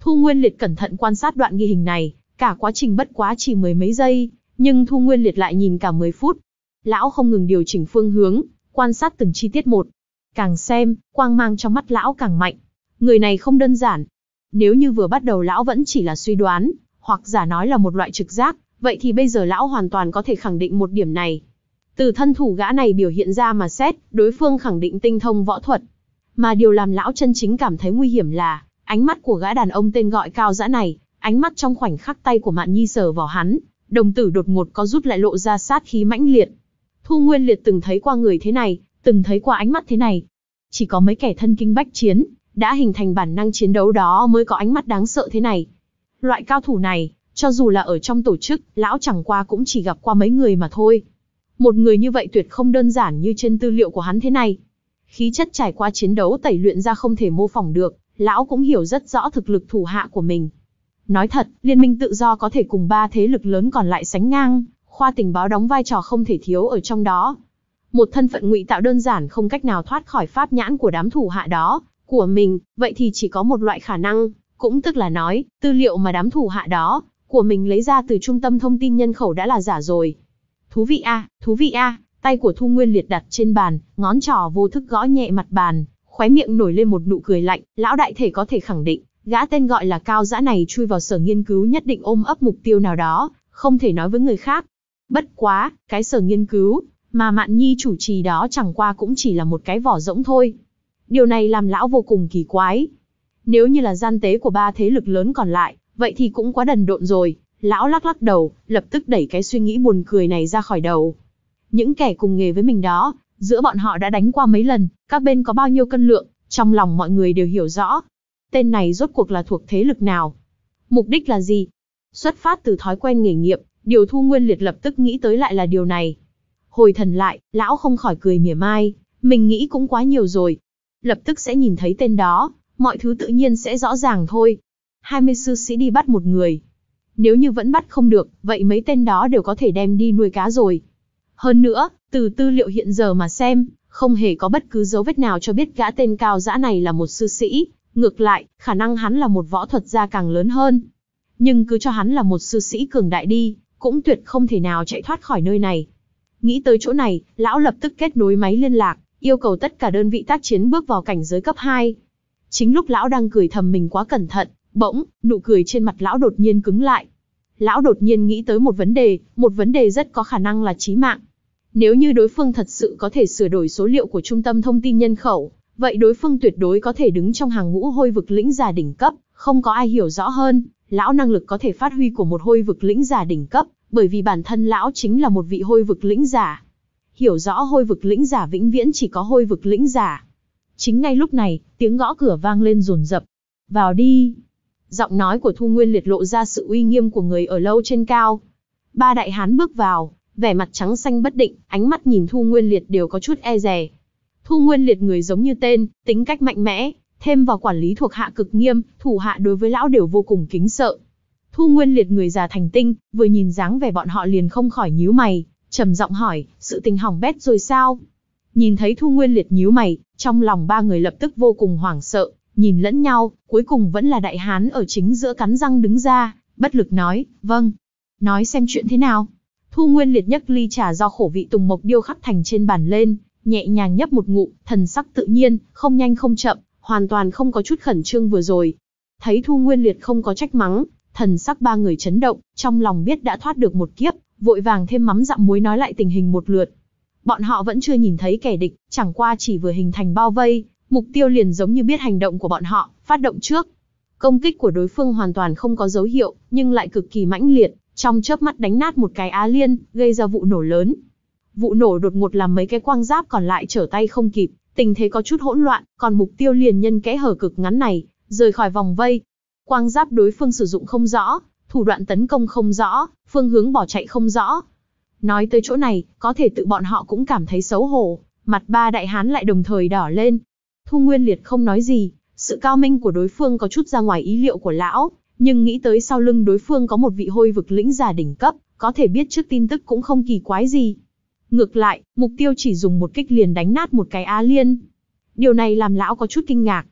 Thu Nguyên Liệt cẩn thận quan sát đoạn ghi hình này, cả quá trình bất quá chỉ mười mấy giây, nhưng Thu Nguyên Liệt lại nhìn cả mười phút. Lão không ngừng điều chỉnh phương hướng, quan sát từng chi tiết một. Càng xem, quang mang trong mắt lão càng mạnh. Người này không đơn giản. Nếu như vừa bắt đầu lão vẫn chỉ là suy đoán, hoặc giả nói là một loại trực giác, vậy thì bây giờ lão hoàn toàn có thể khẳng định một điểm này. Từ thân thủ gã này biểu hiện ra mà xét, đối phương khẳng định tinh thông võ thuật. Mà điều làm lão chân chính cảm thấy nguy hiểm là, ánh mắt của gã đàn ông tên gọi Cao Dã này, ánh mắt trong khoảnh khắc tay của Mạn Nhi sờ vào hắn, đồng tử đột ngột có rút lại lộ ra sát khí mãnh liệt. Thu Nguyên Liệt từng thấy qua người thế này, từng thấy qua ánh mắt thế này. Chỉ có mấy kẻ thân kinh bách chiến, đã hình thành bản năng chiến đấu đó mới có ánh mắt đáng sợ thế này. Loại cao thủ này, cho dù là ở trong tổ chức, lão chẳng qua cũng chỉ gặp qua mấy người mà thôi. Một người như vậy tuyệt không đơn giản như trên tư liệu của hắn thế này. Khí chất trải qua chiến đấu tẩy luyện ra không thể mô phỏng được, lão cũng hiểu rất rõ thực lực thủ hạ của mình. Nói thật, Liên minh tự do có thể cùng ba thế lực lớn còn lại sánh ngang, khoa tình báo đóng vai trò không thể thiếu ở trong đó. Một thân phận ngụy tạo đơn giản không cách nào thoát khỏi pháp nhãn của đám thủ hạ đó, của mình, vậy thì chỉ có một loại khả năng, cũng tức là nói, tư liệu mà đám thủ hạ đó, của mình lấy ra từ trung tâm thông tin nhân khẩu đã là giả rồi. Thú vị a, thú vị a, tay của Thu Nguyên Liệt đặt trên bàn, ngón trỏ vô thức gõ nhẹ mặt bàn, khóe miệng nổi lên một nụ cười lạnh, lão đại thể có thể khẳng định, gã tên gọi là Cao Dã này chui vào sở nghiên cứu nhất định ôm ấp mục tiêu nào đó, không thể nói với người khác. Bất quá, cái sở nghiên cứu mà Mạn Nhi chủ trì đó chẳng qua cũng chỉ là một cái vỏ rỗng thôi. Điều này làm lão vô cùng kỳ quái. Nếu như là gian tế của ba thế lực lớn còn lại, vậy thì cũng quá đần độn rồi. Lão lắc lắc đầu, lập tức đẩy cái suy nghĩ buồn cười này ra khỏi đầu. Những kẻ cùng nghề với mình đó, giữa bọn họ đã đánh qua mấy lần, các bên có bao nhiêu cân lượng, trong lòng mọi người đều hiểu rõ. Tên này rốt cuộc là thuộc thế lực nào? Mục đích là gì? Xuất phát từ thói quen nghề nghiệp, điều Thu Nguyên Liệt lập tức nghĩ tới lại là điều này. Hồi thần lại, lão không khỏi cười mỉa mai, mình nghĩ cũng quá nhiều rồi. Lập tức sẽ nhìn thấy tên đó, mọi thứ tự nhiên sẽ rõ ràng thôi. hai mươi sư sĩ đi bắt một người. Nếu như vẫn bắt không được, vậy mấy tên đó đều có thể đem đi nuôi cá rồi. Hơn nữa, từ tư liệu hiện giờ mà xem, không hề có bất cứ dấu vết nào cho biết gã tên Cao Dã này là một sư sĩ. Ngược lại, khả năng hắn là một võ thuật gia càng lớn hơn. Nhưng cứ cho hắn là một sư sĩ cường đại đi, cũng tuyệt không thể nào chạy thoát khỏi nơi này. Nghĩ tới chỗ này, lão lập tức kết nối máy liên lạc, yêu cầu tất cả đơn vị tác chiến bước vào cảnh giới cấp hai. Chính lúc lão đang cười thầm mình quá cẩn thận, bỗng, nụ cười trên mặt lão đột nhiên cứng lại. Lão đột nhiên nghĩ tới một vấn đề, một vấn đề rất có khả năng là chí mạng. Nếu như đối phương thật sự có thể sửa đổi số liệu của trung tâm thông tin nhân khẩu, vậy đối phương tuyệt đối có thể đứng trong hàng ngũ hôi vực lĩnh giả đỉnh cấp, không có ai hiểu rõ hơn, lão năng lực có thể phát huy của một hôi vực lĩnh giả đỉnh cấp, bởi vì bản thân lão chính là một vị hôi vực lĩnh giả. Hiểu rõ hôi vực lĩnh giả vĩnh viễn chỉ có hôi vực lĩnh giả. Chính ngay lúc này, tiếng gõ cửa vang lên dồn dập. Vào đi. Giọng nói của Thu Nguyên Liệt lộ ra sự uy nghiêm của người ở lâu trên cao. Ba đại hán bước vào, vẻ mặt trắng xanh bất định, ánh mắt nhìn Thu Nguyên Liệt đều có chút e dè. Thu Nguyên Liệt người giống như tên, tính cách mạnh mẽ, thêm vào quản lý thuộc hạ cực nghiêm, thủ hạ đối với lão đều vô cùng kính sợ. Thu Nguyên Liệt người già thành tinh, vừa nhìn dáng vẻ bọn họ liền không khỏi nhíu mày, trầm giọng hỏi, sự tình hỏng bét rồi sao? Nhìn thấy Thu Nguyên Liệt nhíu mày, trong lòng ba người lập tức vô cùng hoảng sợ, nhìn lẫn nhau, cuối cùng vẫn là đại hán ở chính giữa cắn răng đứng ra, bất lực nói, vâng. Nói xem chuyện thế nào. Thu Nguyên Liệt nhấc ly trà do khổ vị tùng mộc điêu khắc thành trên bàn lên, nhẹ nhàng nhấp một ngụm, thần sắc tự nhiên, không nhanh không chậm, hoàn toàn không có chút khẩn trương vừa rồi. Thấy Thu Nguyên Liệt không có trách mắng, thần sắc ba người chấn động, trong lòng biết đã thoát được một kiếp, vội vàng thêm mắm dặm muối nói lại tình hình một lượt. Bọn họ vẫn chưa nhìn thấy kẻ địch, chẳng qua chỉ vừa hình thành bao vây, mục tiêu liền giống như biết hành động của bọn họ, phát động trước. Công kích của đối phương hoàn toàn không có dấu hiệu, nhưng lại cực kỳ mãnh liệt, trong chớp mắt đánh nát một cái Á Liên, gây ra vụ nổ lớn. Vụ nổ đột ngột làm mấy cái quang giáp còn lại trở tay không kịp, tình thế có chút hỗn loạn, còn mục tiêu liền nhân kẽ hở cực ngắn này, rời khỏi vòng vây. Quang giáp đối phương sử dụng không rõ, thủ đoạn tấn công không rõ, phương hướng bỏ chạy không rõ. Nói tới chỗ này, có thể tự bọn họ cũng cảm thấy xấu hổ, mặt ba đại hán lại đồng thời đỏ lên. Thu Nguyên Liệt không nói gì, sự cao minh của đối phương có chút ra ngoài ý liệu của lão, nhưng nghĩ tới sau lưng đối phương có một vị hôi vực lĩnh giả đỉnh cấp, có thể biết trước tin tức cũng không kỳ quái gì. Ngược lại, mục tiêu chỉ dùng một kích liền đánh nát một cái Á Liên. Điều này làm lão có chút kinh ngạc.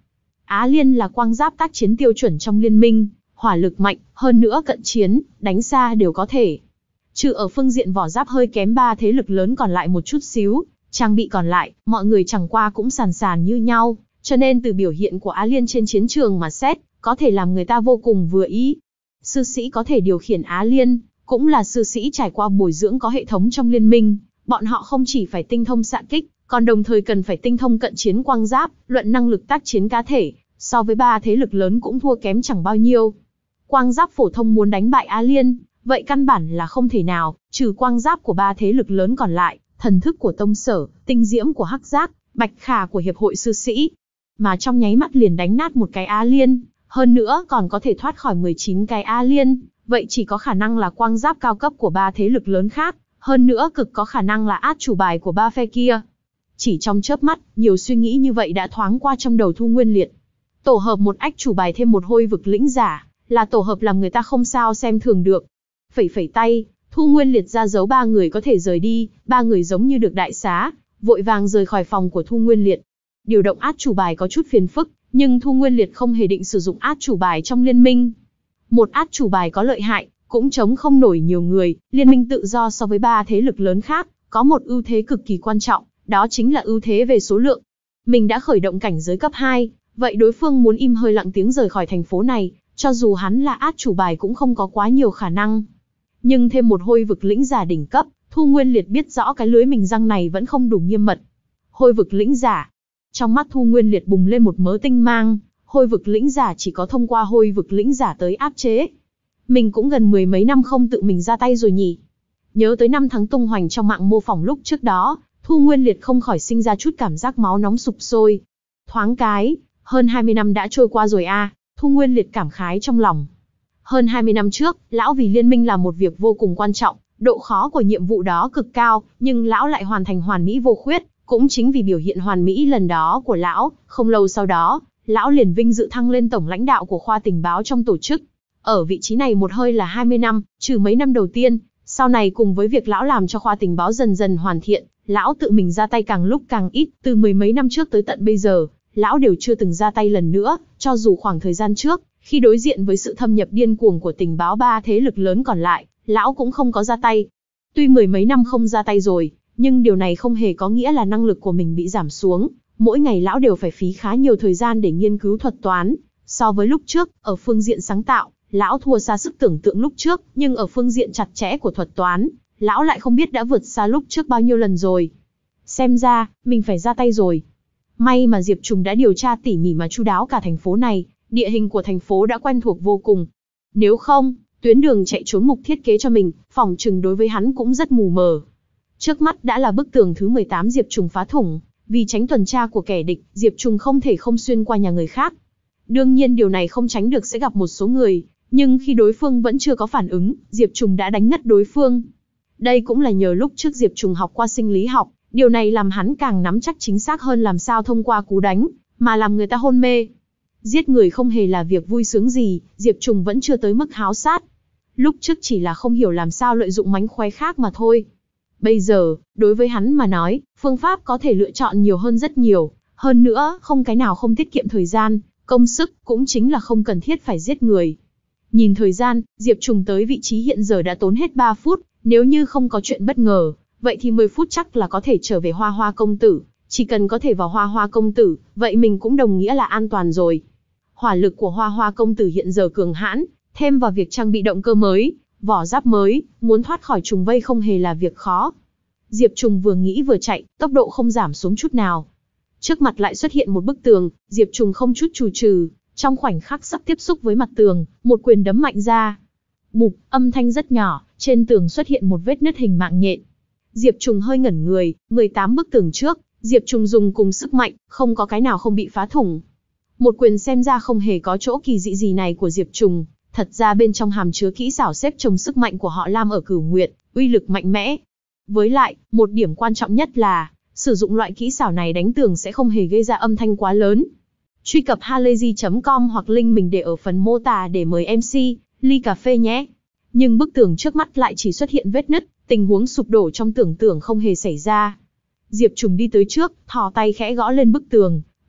Á Liên là quang giáp tác chiến tiêu chuẩn trong liên minh, hỏa lực mạnh, hơn nữa cận chiến, đánh xa đều có thể. Trừ ở phương diện vỏ giáp hơi kém ba thế lực lớn còn lại một chút xíu, trang bị còn lại, mọi người chẳng qua cũng sàn sàn như nhau, cho nên từ biểu hiện của Á Liên trên chiến trường mà xét, có thể làm người ta vô cùng vừa ý. Sư sĩ có thể điều khiển Á Liên, cũng là sư sĩ trải qua bồi dưỡng có hệ thống trong liên minh, bọn họ không chỉ phải tinh thông xạ kích, còn đồng thời cần phải tinh thông cận chiến quang giáp, luận năng lực tác chiến cá thể, so với ba thế lực lớn cũng thua kém chẳng bao nhiêu. Quang giáp phổ thông muốn đánh bại Á Liên, vậy căn bản là không thể nào, trừ quang giáp của ba thế lực lớn còn lại, thần thức của Tông Sở, tinh diễm của Hắc Giác, Bạch Khả của Hiệp hội Sư Sĩ. Mà trong nháy mắt liền đánh nát một cái Á Liên, hơn nữa còn có thể thoát khỏi mười chín cái Á Liên, vậy chỉ có khả năng là quang giáp cao cấp của ba thế lực lớn khác, hơn nữa cực có khả năng là át chủ bài của ba phe kia. Chỉ trong chớp mắt, nhiều suy nghĩ như vậy đã thoáng qua trong đầu Thu Nguyên Liệt. Tổ hợp một ách chủ bài thêm một hôi vực lĩnh giả, là tổ hợp làm người ta không sao xem thường được. Phẩy phẩy tay, Thu Nguyên Liệt ra dấu ba người có thể rời đi, ba người giống như được đại xá, vội vàng rời khỏi phòng của Thu Nguyên Liệt. Điều động át chủ bài có chút phiền phức, nhưng Thu Nguyên Liệt không hề định sử dụng át chủ bài trong liên minh. Một át chủ bài có lợi hại, cũng chống không nổi nhiều người, liên minh tự do so với ba thế lực lớn khác, có một ưu thế cực kỳ quan trọng, đó chính là ưu thế về số lượng. Mình đã khởi động cảnh giới cấp hai, vậy đối phương muốn im hơi lặng tiếng rời khỏi thành phố này, cho dù hắn là át chủ bài cũng không có quá nhiều khả năng. Nhưng thêm một hôi vực lĩnh giả đỉnh cấp, Thu Nguyên Liệt biết rõ cái lưới mình răng này vẫn không đủ nghiêm mật. Hôi vực lĩnh giả. Trong mắt Thu Nguyên Liệt bùng lên một mớ tinh mang, hôi vực lĩnh giả chỉ có thông qua hôi vực lĩnh giả tới áp chế. Mình cũng gần mười mấy năm không tự mình ra tay rồi nhỉ. Nhớ tới năm tháng tung hoành trong mạng mô phỏng lúc trước đó, Thu Nguyên Liệt không khỏi sinh ra chút cảm giác máu nóng sục sôi. Thoáng cái, hơn hai mươi năm đã trôi qua rồi a, à, Thu Nguyên Liệt cảm khái trong lòng. Hơn hai mươi năm trước, lão vì liên minh làm một việc vô cùng quan trọng, độ khó của nhiệm vụ đó cực cao, nhưng lão lại hoàn thành hoàn mỹ vô khuyết, cũng chính vì biểu hiện hoàn mỹ lần đó của lão, không lâu sau đó, lão liền vinh dự thăng lên tổng lãnh đạo của khoa tình báo trong tổ chức. Ở vị trí này một hơi là hai mươi năm, trừ mấy năm đầu tiên, sau này cùng với việc lão làm cho khoa tình báo dần dần hoàn thiện, lão tự mình ra tay càng lúc càng ít, từ mười mấy năm trước tới tận bây giờ, lão đều chưa từng ra tay lần nữa, cho dù khoảng thời gian trước, khi đối diện với sự thâm nhập điên cuồng của tình báo ba thế lực lớn còn lại, lão cũng không có ra tay. Tuy mười mấy năm không ra tay rồi, nhưng điều này không hề có nghĩa là năng lực của mình bị giảm xuống, mỗi ngày lão đều phải phí khá nhiều thời gian để nghiên cứu thuật toán. So với lúc trước, ở phương diện sáng tạo, lão thua xa sức tưởng tượng lúc trước, nhưng ở phương diện chặt chẽ của thuật toán, lão lại không biết đã vượt xa lúc trước bao nhiêu lần rồi. Xem ra, mình phải ra tay rồi. May mà Diệp Trùng đã điều tra tỉ mỉ mà chu đáo cả thành phố này, địa hình của thành phố đã quen thuộc vô cùng. Nếu không, tuyến đường chạy trốn mục thiết kế cho mình, phòng trừng đối với hắn cũng rất mù mờ. Trước mắt đã là bức tường thứ mười tám Diệp Trùng phá thủng, vì tránh tuần tra của kẻ địch, Diệp Trùng không thể không xuyên qua nhà người khác. Đương nhiên điều này không tránh được sẽ gặp một số người, nhưng khi đối phương vẫn chưa có phản ứng, Diệp Trùng đã đánh ngất đối phương. Đây cũng là nhờ lúc trước Diệp Trùng học qua sinh lý học, điều này làm hắn càng nắm chắc chính xác hơn làm sao thông qua cú đánh, mà làm người ta hôn mê. Giết người không hề là việc vui sướng gì, Diệp Trùng vẫn chưa tới mức háo sát. Lúc trước chỉ là không hiểu làm sao lợi dụng mánh khóe khác mà thôi. Bây giờ, đối với hắn mà nói, phương pháp có thể lựa chọn nhiều hơn rất nhiều, hơn nữa, không cái nào không tiết kiệm thời gian, công sức, cũng chính là không cần thiết phải giết người. Nhìn thời gian, Diệp Trùng tới vị trí hiện giờ đã tốn hết ba phút, nếu như không có chuyện bất ngờ, vậy thì mười phút chắc là có thể trở về Hoa Hoa công tử, chỉ cần có thể vào Hoa Hoa công tử, vậy mình cũng đồng nghĩa là an toàn rồi. Hỏa lực của Hoa Hoa công tử hiện giờ cường hãn, thêm vào việc trang bị động cơ mới, vỏ giáp mới, muốn thoát khỏi trùng vây không hề là việc khó. Diệp Trùng vừa nghĩ vừa chạy, tốc độ không giảm xuống chút nào. Trước mặt lại xuất hiện một bức tường, Diệp Trùng không chút chù trừ, trong khoảnh khắc sắp tiếp xúc với mặt tường, một quyền đấm mạnh ra. Bụp, âm thanh rất nhỏ, trên tường xuất hiện một vết nứt hình mạng nhện. Diệp Trùng hơi ngẩn người, mười tám bức tường trước, Diệp Trùng dùng cùng sức mạnh, không có cái nào không bị phá thủng. Một quyền xem ra không hề có chỗ kỳ dị gì này của Diệp Trùng, thật ra bên trong hàm chứa kỹ xảo xếp chồng sức mạnh của họ Lam ở Cửu Nguyệt, uy lực mạnh mẽ. Với lại, một điểm quan trọng nhất là, sử dụng loại kỹ xảo này đánh tường sẽ không hề gây ra âm thanh quá lớn. Truy cập halayzi chấm com hoặc link mình để ở phần mô tả để mời em xê, ly cà phê nhé. Nhưng bức tường trước mắt lại chỉ xuất hiện vết nứt, tình huống sụp đổ trong tưởng tượng không hề xảy ra. Diệp Trùng đi tới trước, thò tay khẽ gõ lên bức tường,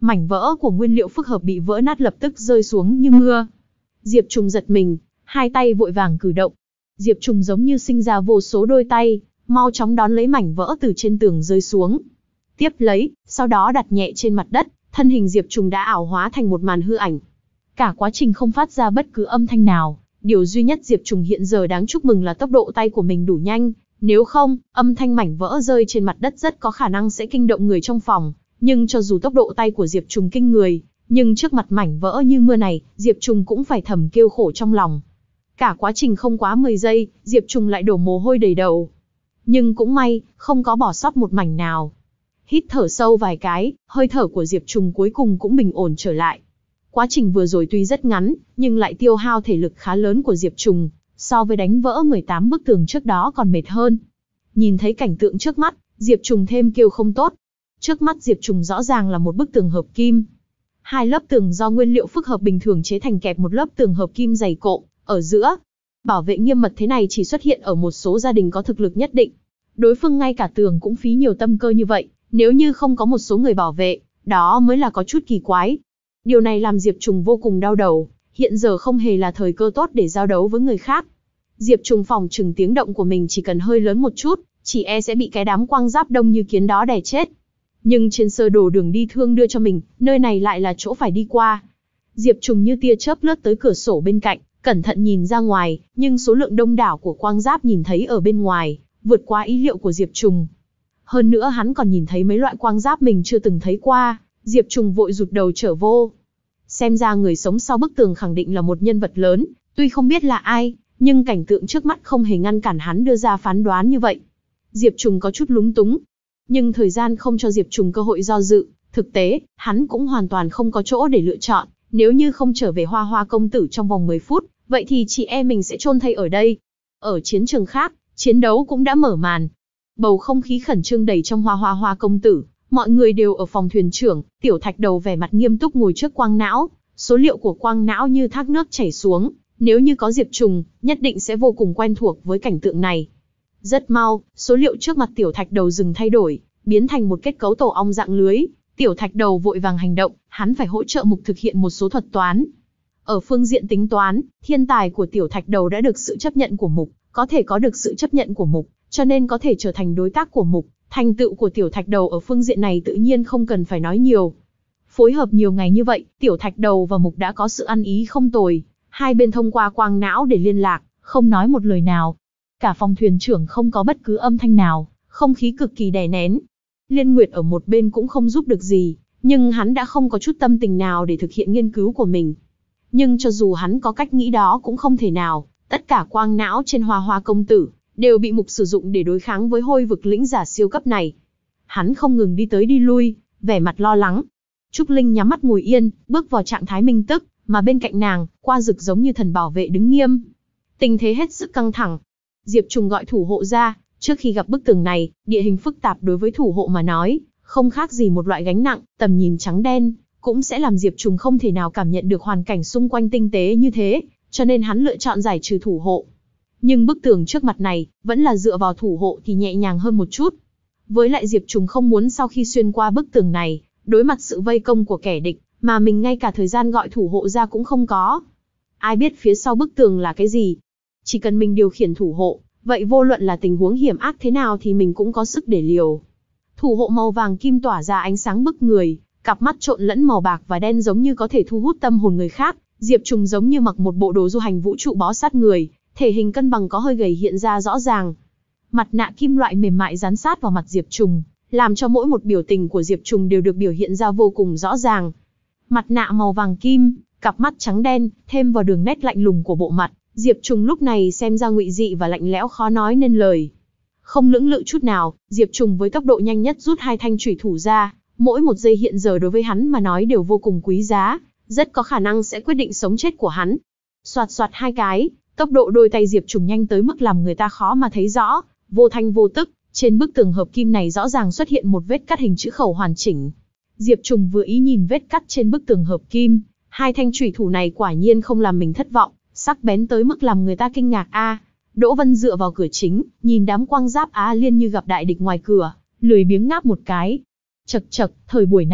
Mảnh vỡ của nguyên liệu phức hợp bị vỡ nát lập tức rơi xuống như mưa. Diệp Trùng giật mình, hai tay vội vàng cử động. Diệp Trùng giống như sinh ra vô số đôi tay, mau chóng đón lấy mảnh vỡ từ trên tường rơi xuống. Tiếp lấy, sau đó đặt nhẹ trên mặt đất, thân hình Diệp Trùng đã ảo hóa thành một màn hư ảnh. Cả quá trình không phát ra bất cứ âm thanh nào, điều duy nhất Diệp Trùng hiện giờ đáng chúc mừng là tốc độ tay của mình đủ nhanh, nếu không, âm thanh mảnh vỡ rơi trên mặt đất rất có khả năng sẽ kinh động người trong phòng. Nhưng cho dù tốc độ tay của Diệp Trùng kinh người, nhưng trước mặt mảnh vỡ như mưa này, Diệp Trùng cũng phải thầm kêu khổ trong lòng. Cả quá trình không quá mười giây, Diệp Trùng lại đổ mồ hôi đầy đầu. Nhưng cũng may, không có bỏ sót một mảnh nào. Hít thở sâu vài cái, hơi thở của Diệp Trùng cuối cùng cũng bình ổn trở lại. Quá trình vừa rồi tuy rất ngắn, nhưng lại tiêu hao thể lực khá lớn của Diệp Trùng, so với đánh vỡ mười tám bức tường trước đó còn mệt hơn. Nhìn thấy cảnh tượng trước mắt, Diệp Trùng thêm kêu không tốt. Trước mắt Diệp Trùng rõ ràng là một bức tường hợp kim. Hai lớp tường do nguyên liệu phức hợp bình thường chế thành kẹp một lớp tường hợp kim dày cộ, ở giữa. Bảo vệ nghiêm mật thế này chỉ xuất hiện ở một số gia đình có thực lực nhất định. Đối phương ngay cả tường cũng phí nhiều tâm cơ như vậy, nếu như không có một số người bảo vệ, đó mới là có chút kỳ quái. Điều này làm Diệp Trùng vô cùng đau đầu, hiện giờ không hề là thời cơ tốt để giao đấu với người khác. Diệp Trùng phòng trừng tiếng động của mình chỉ cần hơi lớn một chút, chỉ e sẽ bị cái đám quang giáp đông như kiến đó đè chết. Nhưng trên sơ đồ đường đi thương đưa cho mình, nơi này lại là chỗ phải đi qua. Diệp Trùng như tia chớp lướt tới cửa sổ bên cạnh, cẩn thận nhìn ra ngoài, nhưng số lượng đông đảo của quang giáp nhìn thấy ở bên ngoài, vượt qua ý liệu của Diệp Trùng. Hơn nữa hắn còn nhìn thấy mấy loại quang giáp mình chưa từng thấy qua, Diệp Trùng vội rụt đầu trở vô. Xem ra người sống sau bức tường khẳng định là một nhân vật lớn, tuy không biết là ai, nhưng cảnh tượng trước mắt không hề ngăn cản hắn đưa ra phán đoán như vậy. Diệp Trùng có chút lúng túng, nhưng thời gian không cho Diệp Trùng cơ hội do dự, thực tế, hắn cũng hoàn toàn không có chỗ để lựa chọn, nếu như không trở về Hoa Hoa công tử trong vòng mười phút, vậy thì chị em mình sẽ chôn thây ở đây. Ở chiến trường khác, chiến đấu cũng đã mở màn. Bầu không khí khẩn trương đầy trong Hoa Hoa Hoa công tử, mọi người đều ở phòng thuyền trưởng, Tiểu Thạch Đầu vẻ mặt nghiêm túc ngồi trước quang não, số liệu của quang não như thác nước chảy xuống, nếu như có Diệp Trùng, nhất định sẽ vô cùng quen thuộc với cảnh tượng này. Rất mau, số liệu trước mặt Tiểu Thạch Đầu dừng thay đổi, biến thành một kết cấu tổ ong dạng lưới. Tiểu Thạch Đầu vội vàng hành động, hắn phải hỗ trợ Mục thực hiện một số thuật toán. Ở phương diện tính toán, thiên tài của Tiểu Thạch Đầu đã được sự chấp nhận của Mục, có thể có được sự chấp nhận của Mục, cho nên có thể trở thành đối tác của Mục. Thành tựu của Tiểu Thạch Đầu ở phương diện này tự nhiên không cần phải nói nhiều. Phối hợp nhiều ngày như vậy, Tiểu Thạch Đầu và Mục đã có sự ăn ý không tồi. Hai bên thông qua quang não để liên lạc, không nói một lời nào. Cả phòng thuyền trưởng không có bất cứ âm thanh nào, không khí cực kỳ đè nén. Liên Nguyệt ở một bên cũng không giúp được gì, nhưng hắn đã không có chút tâm tình nào để thực hiện nghiên cứu của mình. Nhưng cho dù hắn có cách nghĩ đó cũng không thể nào, tất cả quang não trên Hoa Hoa công tử đều bị Mục sử dụng để đối kháng với hôi vực lĩnh giả siêu cấp này. Hắn không ngừng đi tới đi lui, vẻ mặt lo lắng. Trúc Linh nhắm mắt ngồi yên, bước vào trạng thái minh tức, mà bên cạnh nàng, Qua Dực giống như thần bảo vệ đứng nghiêm. Tình thế hết sức căng thẳng. Diệp Trùng gọi thủ hộ ra, trước khi gặp bức tường này, địa hình phức tạp đối với thủ hộ mà nói, không khác gì một loại gánh nặng, tầm nhìn trắng đen, cũng sẽ làm Diệp Trùng không thể nào cảm nhận được hoàn cảnh xung quanh tinh tế như thế, cho nên hắn lựa chọn giải trừ thủ hộ. Nhưng bức tường trước mặt này, vẫn là dựa vào thủ hộ thì nhẹ nhàng hơn một chút. Với lại Diệp Trùng không muốn sau khi xuyên qua bức tường này, đối mặt sự vây công của kẻ địch, mà mình ngay cả thời gian gọi thủ hộ ra cũng không có. Ai biết phía sau bức tường là cái gì? Chỉ cần mình điều khiển thủ hộ, vậy vô luận là tình huống hiểm ác thế nào thì mình cũng có sức để liều. Thủ hộ màu vàng kim tỏa ra ánh sáng bức người, cặp mắt trộn lẫn màu bạc và đen giống như có thể thu hút tâm hồn người khác. Diệp Trùng giống như mặc một bộ đồ du hành vũ trụ bó sát người, thể hình cân bằng có hơi gầy hiện ra rõ ràng. Mặt nạ kim loại mềm mại dán sát vào mặt Diệp Trùng, làm cho mỗi một biểu tình của Diệp Trùng đều được biểu hiện ra vô cùng rõ ràng. Mặt nạ màu vàng kim, cặp mắt trắng đen, thêm vào đường nét lạnh lùng của bộ mặt, Diệp Trùng lúc này xem ra ngụy dị và lạnh lẽo khó nói nên lời. Không lưỡng lự chút nào, Diệp Trùng với tốc độ nhanh nhất rút hai thanh chủy thủ ra, mỗi một giây hiện giờ đối với hắn mà nói đều vô cùng quý giá, rất có khả năng sẽ quyết định sống chết của hắn. Soạt soạt hai cái, tốc độ đôi tay Diệp Trùng nhanh tới mức làm người ta khó mà thấy rõ, vô thanh vô tức, trên bức tường hợp kim này rõ ràng xuất hiện một vết cắt hình chữ khẩu hoàn chỉnh. Diệp Trùng vừa ý nhìn vết cắt trên bức tường hợp kim, hai thanh chủy thủ này quả nhiên không làm mình thất vọng, sắc bén tới mức làm người ta kinh ngạc a. À, Đỗ Vân dựa vào cửa chính, nhìn đám quang giáp Á Liên như gặp đại địch ngoài cửa, lười biếng ngáp một cái. Chậc chậc, thời buổi này,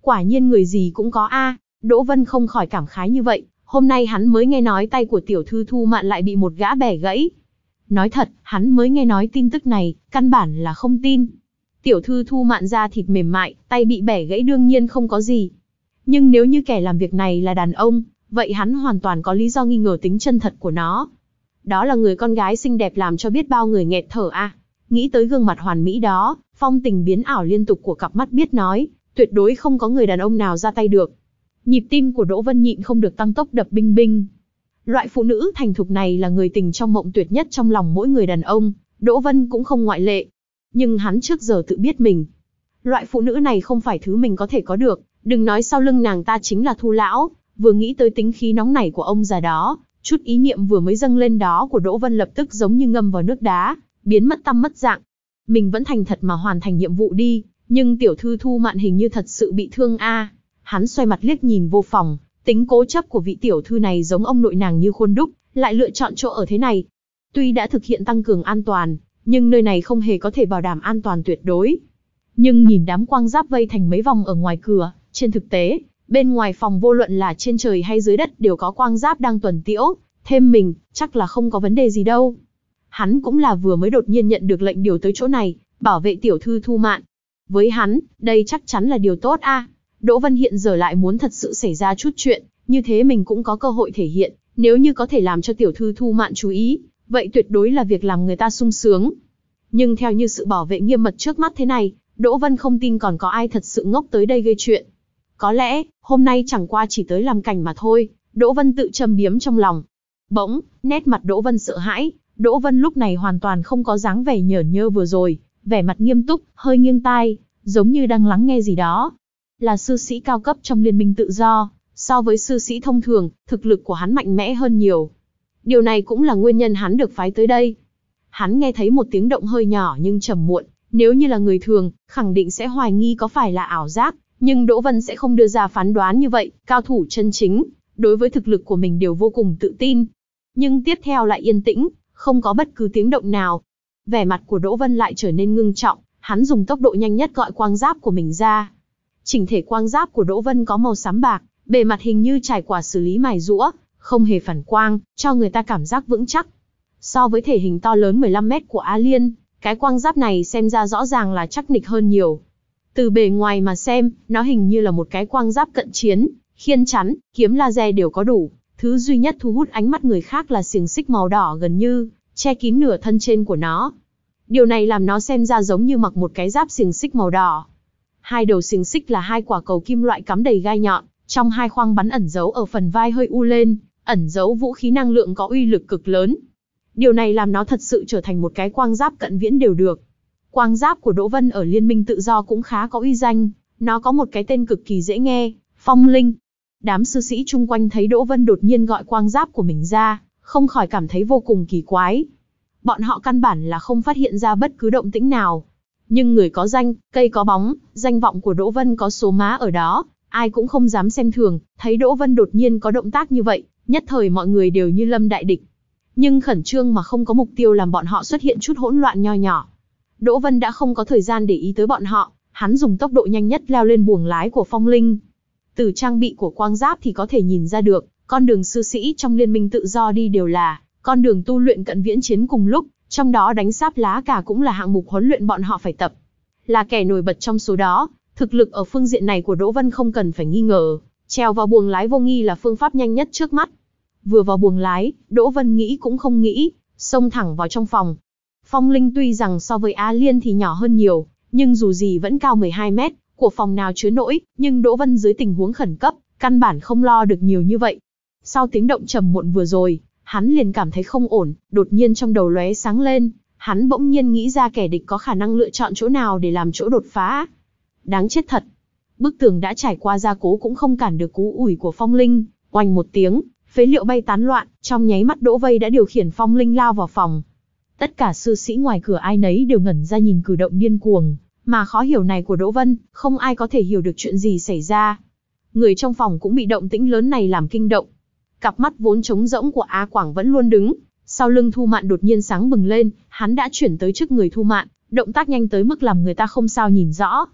Quả nhiên người gì cũng có a. Đỗ Vân không khỏi cảm khái như vậy, hôm nay hắn mới nghe nói tay của tiểu thư Thu Mạn lại bị một gã bẻ gãy. Nói thật, hắn mới nghe nói tin tức này, căn bản là không tin. Tiểu thư Thu Mạn da thịt mềm mại, tay bị bẻ gãy đương nhiên không có gì. Nhưng nếu như kẻ làm việc này là đàn ông, vậy hắn hoàn toàn có lý do nghi ngờ tính chân thật của nó. Đó là người con gái xinh đẹp làm cho biết bao người nghẹt thở a. À. Nghĩ tới gương mặt hoàn mỹ đó, phong tình biến ảo liên tục của cặp mắt biết nói, tuyệt đối không có người đàn ông nào ra tay được. Nhịp tim của Đỗ Vân nhịn không được tăng tốc đập binh binh. Loại phụ nữ thành thục này là người tình trong mộng tuyệt nhất trong lòng mỗi người đàn ông, Đỗ Vân cũng không ngoại lệ. Nhưng hắn trước giờ tự biết mình. Loại phụ nữ này không phải thứ mình có thể có được, đừng nói sau lưng nàng ta chính là Thu lão, vừa nghĩ tới tính khí nóng nảy của ông già đó, chút ý niệm vừa mới dâng lên đó của Đỗ Vân lập tức giống như ngâm vào nước đá, biến mất tăm mất dạng. Mình vẫn thành thật mà hoàn thành nhiệm vụ đi, nhưng tiểu thư Thu Mạn hình như thật sự bị thương a. À. Hắn xoay mặt liếc nhìn vô phòng, tính cố chấp của vị tiểu thư này giống ông nội nàng như khuôn đúc, lại lựa chọn chỗ ở thế này. Tuy đã thực hiện tăng cường an toàn, nhưng nơi này không hề có thể bảo đảm an toàn tuyệt đối. Nhưng nhìn đám quang giáp vây thành mấy vòng ở ngoài cửa, trên thực tế, bên ngoài phòng vô luận là trên trời hay dưới đất đều có quang giáp đang tuần tiễu, thêm mình, chắc là không có vấn đề gì đâu. Hắn cũng là vừa mới đột nhiên nhận được lệnh điều tới chỗ này, bảo vệ tiểu thư Thu Mạn. Với hắn, đây chắc chắn là điều tốt a. À. Đỗ Vân hiện giờ lại muốn thật sự xảy ra chút chuyện, như thế mình cũng có cơ hội thể hiện, nếu như có thể làm cho tiểu thư Thu Mạn chú ý, vậy tuyệt đối là việc làm người ta sung sướng. Nhưng theo như sự bảo vệ nghiêm mật trước mắt thế này, Đỗ Vân không tin còn có ai thật sự ngốc tới đây gây chuyện. Có lẽ, hôm nay chẳng qua chỉ tới làm cảnh mà thôi, Đỗ Vân tự châm biếm trong lòng. Bỗng, nét mặt Đỗ Vân sợ hãi, Đỗ Vân lúc này hoàn toàn không có dáng vẻ nhởn nhơ vừa rồi, vẻ mặt nghiêm túc, hơi nghiêng tai, giống như đang lắng nghe gì đó. Là sư sĩ cao cấp trong Liên minh Tự Do, so với sư sĩ thông thường, thực lực của hắn mạnh mẽ hơn nhiều. Điều này cũng là nguyên nhân hắn được phái tới đây. Hắn nghe thấy một tiếng động hơi nhỏ nhưng trầm muộn, nếu như là người thường, khẳng định sẽ hoài nghi có phải là ảo giác, nhưng Đỗ Vân sẽ không đưa ra phán đoán như vậy, cao thủ chân chính, đối với thực lực của mình đều vô cùng tự tin. Nhưng tiếp theo lại yên tĩnh, không có bất cứ tiếng động nào. Vẻ mặt của Đỗ Vân lại trở nên ngưng trọng, hắn dùng tốc độ nhanh nhất gọi quang giáp của mình ra. Chỉnh thể quang giáp của Đỗ Vân có màu xám bạc, bề mặt hình như trải qua xử lý mài giũa, không hề phản quang, cho người ta cảm giác vững chắc. So với thể hình to lớn mười lăm mét của Á Liên, cái quang giáp này xem ra rõ ràng là chắc nịch hơn nhiều. Từ bề ngoài mà xem, nó hình như là một cái quang giáp cận chiến, khiên chắn, kiếm laser đều có đủ. Thứ duy nhất thu hút ánh mắt người khác là xiềng xích màu đỏ gần như che kín nửa thân trên của nó. Điều này làm nó xem ra giống như mặc một cái giáp xiềng xích màu đỏ. Hai đầu xiềng xích là hai quả cầu kim loại cắm đầy gai nhọn, trong hai khoang bắn ẩn giấu ở phần vai hơi u lên, ẩn giấu vũ khí năng lượng có uy lực cực lớn. Điều này làm nó thật sự trở thành một cái quang giáp cận viễn đều được. Quang giáp của Đỗ Vân ở Liên minh Tự Do cũng khá có uy danh, nó có một cái tên cực kỳ dễ nghe, Phong Linh. Đám sư sĩ chung quanh thấy Đỗ Vân đột nhiên gọi quang giáp của mình ra, không khỏi cảm thấy vô cùng kỳ quái. Bọn họ căn bản là không phát hiện ra bất cứ động tĩnh nào. Nhưng người có danh, cây có bóng, danh vọng của Đỗ Vân có số má ở đó, ai cũng không dám xem thường, thấy Đỗ Vân đột nhiên có động tác như vậy, nhất thời mọi người đều như lâm đại địch. Nhưng khẩn trương mà không có mục tiêu làm bọn họ xuất hiện chút hỗn loạn nho nhỏ. Đỗ Vân đã không có thời gian để ý tới bọn họ, hắn dùng tốc độ nhanh nhất leo lên buồng lái của Phong Linh. Từ trang bị của quang giáp thì có thể nhìn ra được, con đường sư sĩ trong Liên minh Tự Do đi đều là con đường tu luyện cận viễn chiến cùng lúc, trong đó đánh sáp lá cà cũng là hạng mục huấn luyện bọn họ phải tập. Là kẻ nổi bật trong số đó, thực lực ở phương diện này của Đỗ Vân không cần phải nghi ngờ, trèo vào buồng lái vô nghi là phương pháp nhanh nhất trước mắt. Vừa vào buồng lái, Đỗ Vân nghĩ cũng không nghĩ, xông thẳng vào trong phòng. Phong Linh tuy rằng so với Á Liên thì nhỏ hơn nhiều, nhưng dù gì vẫn cao mười hai mét, của phòng nào chứa nổi, nhưng Đỗ Vân dưới tình huống khẩn cấp, căn bản không lo được nhiều như vậy. Sau tiếng động trầm muộn vừa rồi, hắn liền cảm thấy không ổn, đột nhiên trong đầu lóe sáng lên, hắn bỗng nhiên nghĩ ra kẻ địch có khả năng lựa chọn chỗ nào để làm chỗ đột phá. Đáng chết thật. Bức tường đã trải qua gia cố cũng không cản được cú ủi của Phong Linh, oanh một tiếng, phế liệu bay tán loạn, trong nháy mắt Đỗ Vây đã điều khiển Phong Linh lao vào phòng. Tất cả sư sĩ ngoài cửa ai nấy đều ngẩn ra nhìn cử động điên cuồng, mà khó hiểu này của Đỗ Vân, không ai có thể hiểu được chuyện gì xảy ra. Người trong phòng cũng bị động tĩnh lớn này làm kinh động. Cặp mắt vốn trống rỗng của A Quảng vẫn luôn đứng, sau lưng Thu Mạn đột nhiên sáng bừng lên, hắn đã chuyển tới trước người Thu Mạn, động tác nhanh tới mức làm người ta không sao nhìn rõ.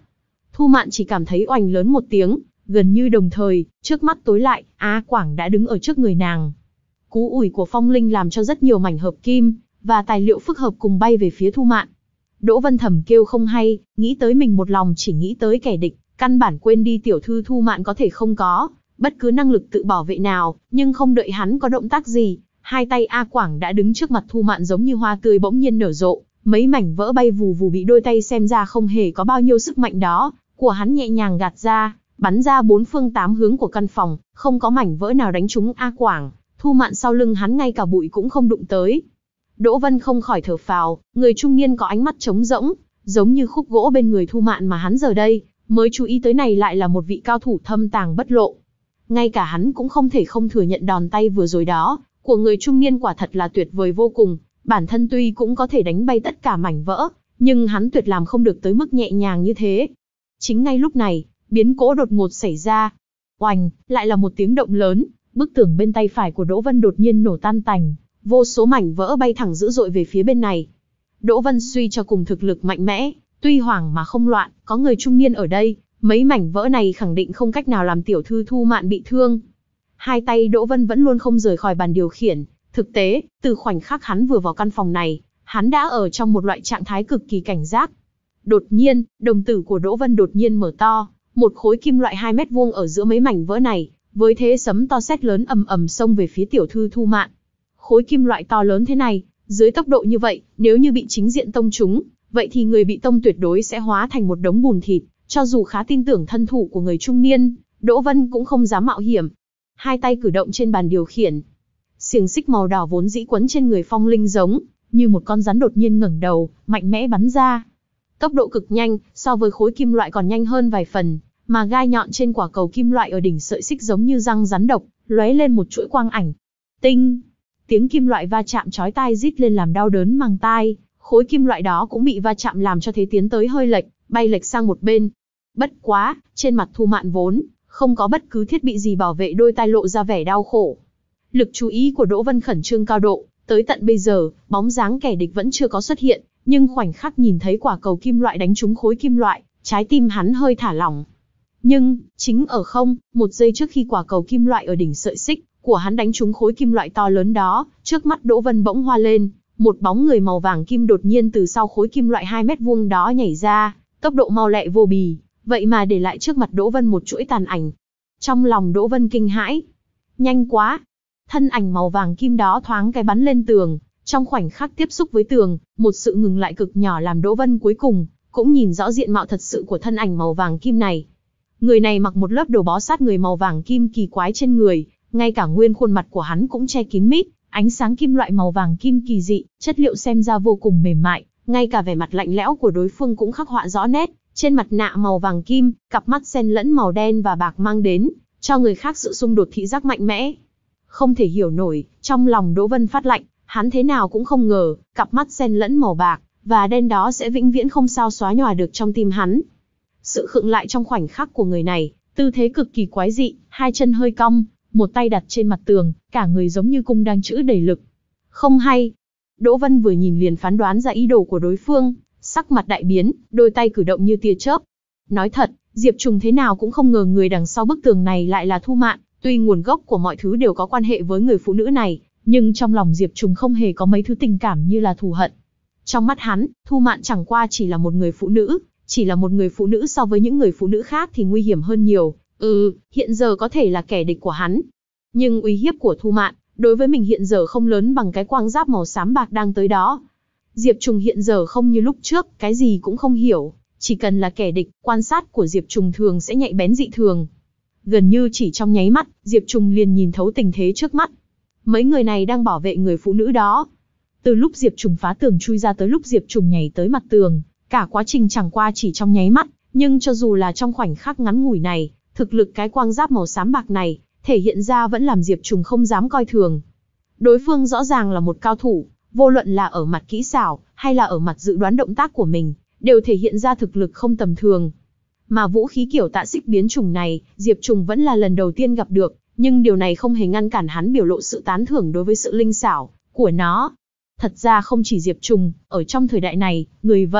Thu Mạn chỉ cảm thấy oành lớn một tiếng, gần như đồng thời, trước mắt tối lại, A Quảng đã đứng ở trước người nàng. Cú ủi của phong linh làm cho rất nhiều mảnh hợp kim và tài liệu phức hợp cùng bay về phía Thu Mạn. Đỗ Vân thầm kêu không hay, nghĩ tới mình một lòng chỉ nghĩ tới kẻ địch, căn bản quên đi tiểu thư Thu Mạn có thể không có bất cứ năng lực tự bảo vệ nào, nhưng không đợi hắn có động tác gì, hai tay A Quảng đã đứng trước mặt Thu Mạn giống như hoa tươi bỗng nhiên nở rộ, mấy mảnh vỡ bay vù vù bị đôi tay xem ra không hề có bao nhiêu sức mạnh đó của hắn nhẹ nhàng gạt ra, bắn ra bốn phương tám hướng của căn phòng, không có mảnh vỡ nào đánh trúng A Quảng. Thu Mạn sau lưng hắn ngay cả bụi cũng không đụng tới. Đỗ Vân không khỏi thở phào, người trung niên có ánh mắt trống rỗng, giống như khúc gỗ bên người Thu Mạn mà hắn giờ đây mới chú ý tới này lại là một vị cao thủ thâm tàng bất lộ. Ngay cả hắn cũng không thể không thừa nhận đòn tay vừa rồi đó của người trung niên quả thật là tuyệt vời vô cùng, bản thân tuy cũng có thể đánh bay tất cả mảnh vỡ, nhưng hắn tuyệt làm không được tới mức nhẹ nhàng như thế. Chính ngay lúc này, biến cố đột ngột xảy ra. Oành, lại là một tiếng động lớn, bức tường bên tay phải của Đỗ Vân đột nhiên nổ tan tành, vô số mảnh vỡ bay thẳng dữ dội về phía bên này. Đỗ Vân suy cho cùng thực lực mạnh mẽ, tuy hoảng mà không loạn, có người trung niên ở đây, mấy mảnh vỡ này khẳng định không cách nào làm tiểu thư Thu Mạn bị thương. Hai tay Đỗ Vân vẫn luôn không rời khỏi bàn điều khiển, thực tế, từ khoảnh khắc hắn vừa vào căn phòng này, hắn đã ở trong một loại trạng thái cực kỳ cảnh giác. Đột nhiên, đồng tử của Đỗ Vân đột nhiên mở to, một khối kim loại hai mét vuông ở giữa mấy mảnh vỡ này, với thế sấm to sét lớn ầm ầm xông về phía tiểu thư Thu Mạn. Khối kim loại to lớn thế này, dưới tốc độ như vậy, nếu như bị chính diện tông trúng, vậy thì người bị tông tuyệt đối sẽ hóa thành một đống bùn thịt, cho dù khá tin tưởng thân thủ của người trung niên, Đỗ Vân cũng không dám mạo hiểm. Hai tay cử động trên bàn điều khiển. Xiềng xích màu đỏ vốn dĩ quấn trên người phong linh giống như một con rắn đột nhiên ngẩng đầu, mạnh mẽ bắn ra. Tốc độ cực nhanh, so với khối kim loại còn nhanh hơn vài phần, mà gai nhọn trên quả cầu kim loại ở đỉnh sợi xích giống như răng rắn độc, lóe lên một chuỗi quang ảnh. Tinh! Tiếng kim loại va chạm chói tai rít lên làm đau đớn màng tai, khối kim loại đó cũng bị va chạm làm cho thế tiến tới hơi lệch, bay lệch sang một bên. Bất quá, trên mặt Thu Mạn vốn không có bất cứ thiết bị gì bảo vệ, đôi tai lộ ra vẻ đau khổ. Lực chú ý của Đỗ Vân khẩn trương cao độ, tới tận bây giờ, bóng dáng kẻ địch vẫn chưa có xuất hiện, nhưng khoảnh khắc nhìn thấy quả cầu kim loại đánh trúng khối kim loại, trái tim hắn hơi thả lỏng. Nhưng, chính ở không, một giây trước khi quả cầu kim loại ở đỉnh sợi xích của hắn đánh trúng khối kim loại to lớn đó, trước mắt Đỗ Vân bỗng hoa lên, một bóng người màu vàng kim đột nhiên từ sau khối kim loại hai mét vuông đó nhảy ra, tốc độ mau lẹ vô bì, vậy mà để lại trước mặt Đỗ Vân một chuỗi tàn ảnh. Trong lòng Đỗ Vân kinh hãi. Nhanh quá! Thân ảnh màu vàng kim đó thoáng cái bắn lên tường, trong khoảnh khắc tiếp xúc với tường, một sự ngừng lại cực nhỏ làm Đỗ Vân cuối cùng cũng nhìn rõ diện mạo thật sự của thân ảnh màu vàng kim này. Người này mặc một lớp đồ bó sát người màu vàng kim kỳ quái trên người, ngay cả nguyên khuôn mặt của hắn cũng che kín mít, ánh sáng kim loại màu vàng kim kỳ dị, chất liệu xem ra vô cùng mềm mại, ngay cả vẻ mặt lạnh lẽo của đối phương cũng khắc họa rõ nét, trên mặt nạ màu vàng kim, cặp mắt xen lẫn màu đen và bạc mang đến cho người khác sự xung đột thị giác mạnh mẽ. Không thể hiểu nổi, trong lòng Đỗ Vân phát lạnh, hắn thế nào cũng không ngờ, cặp mắt xen lẫn màu bạc và đen đó sẽ vĩnh viễn không sao xóa nhòa được trong tim hắn. Sự khựng lại trong khoảnh khắc của người này, tư thế cực kỳ quái dị, hai chân hơi cong, một tay đặt trên mặt tường, cả người giống như cung đang trữ đầy lực. Không hay. Đỗ Vân vừa nhìn liền phán đoán ra ý đồ của đối phương, sắc mặt đại biến, đôi tay cử động như tia chớp. Nói thật, Diệp Trùng thế nào cũng không ngờ người đằng sau bức tường này lại là Thu Mạn, tuy nguồn gốc của mọi thứ đều có quan hệ với người phụ nữ này, nhưng trong lòng Diệp Trùng không hề có mấy thứ tình cảm như là thù hận. Trong mắt hắn, Thu Mạn chẳng qua chỉ là một người phụ nữ, chỉ là một người phụ nữ so với những người phụ nữ khác thì nguy hiểm hơn nhiều. Ừ, hiện giờ có thể là kẻ địch của hắn. Nhưng uy hiếp của Thu Mạn, đối với mình hiện giờ không lớn bằng cái quang giáp màu xám bạc đang tới đó. Diệp Trùng hiện giờ không như lúc trước, cái gì cũng không hiểu. Chỉ cần là kẻ địch, quan sát của Diệp Trùng thường sẽ nhạy bén dị thường. Gần như chỉ trong nháy mắt, Diệp Trùng liền nhìn thấu tình thế trước mắt. Mấy người này đang bảo vệ người phụ nữ đó. Từ lúc Diệp Trùng phá tường chui ra tới lúc Diệp Trùng nhảy tới mặt tường, cả quá trình chẳng qua chỉ trong nháy mắt, nhưng cho dù là trong khoảnh khắc ngắn ngủi này, thực lực cái quang giáp màu xám bạc này, thể hiện ra vẫn làm Diệp Trùng không dám coi thường. Đối phương rõ ràng là một cao thủ, vô luận là ở mặt kỹ xảo, hay là ở mặt dự đoán động tác của mình, đều thể hiện ra thực lực không tầm thường. Mà vũ khí kiểu tạ xích biến chủng này, Diệp Trùng vẫn là lần đầu tiên gặp được, nhưng điều này không hề ngăn cản hắn biểu lộ sự tán thưởng đối với sự linh xảo của nó. Thật ra không chỉ Diệp Trùng, ở trong thời đại này, người vẫn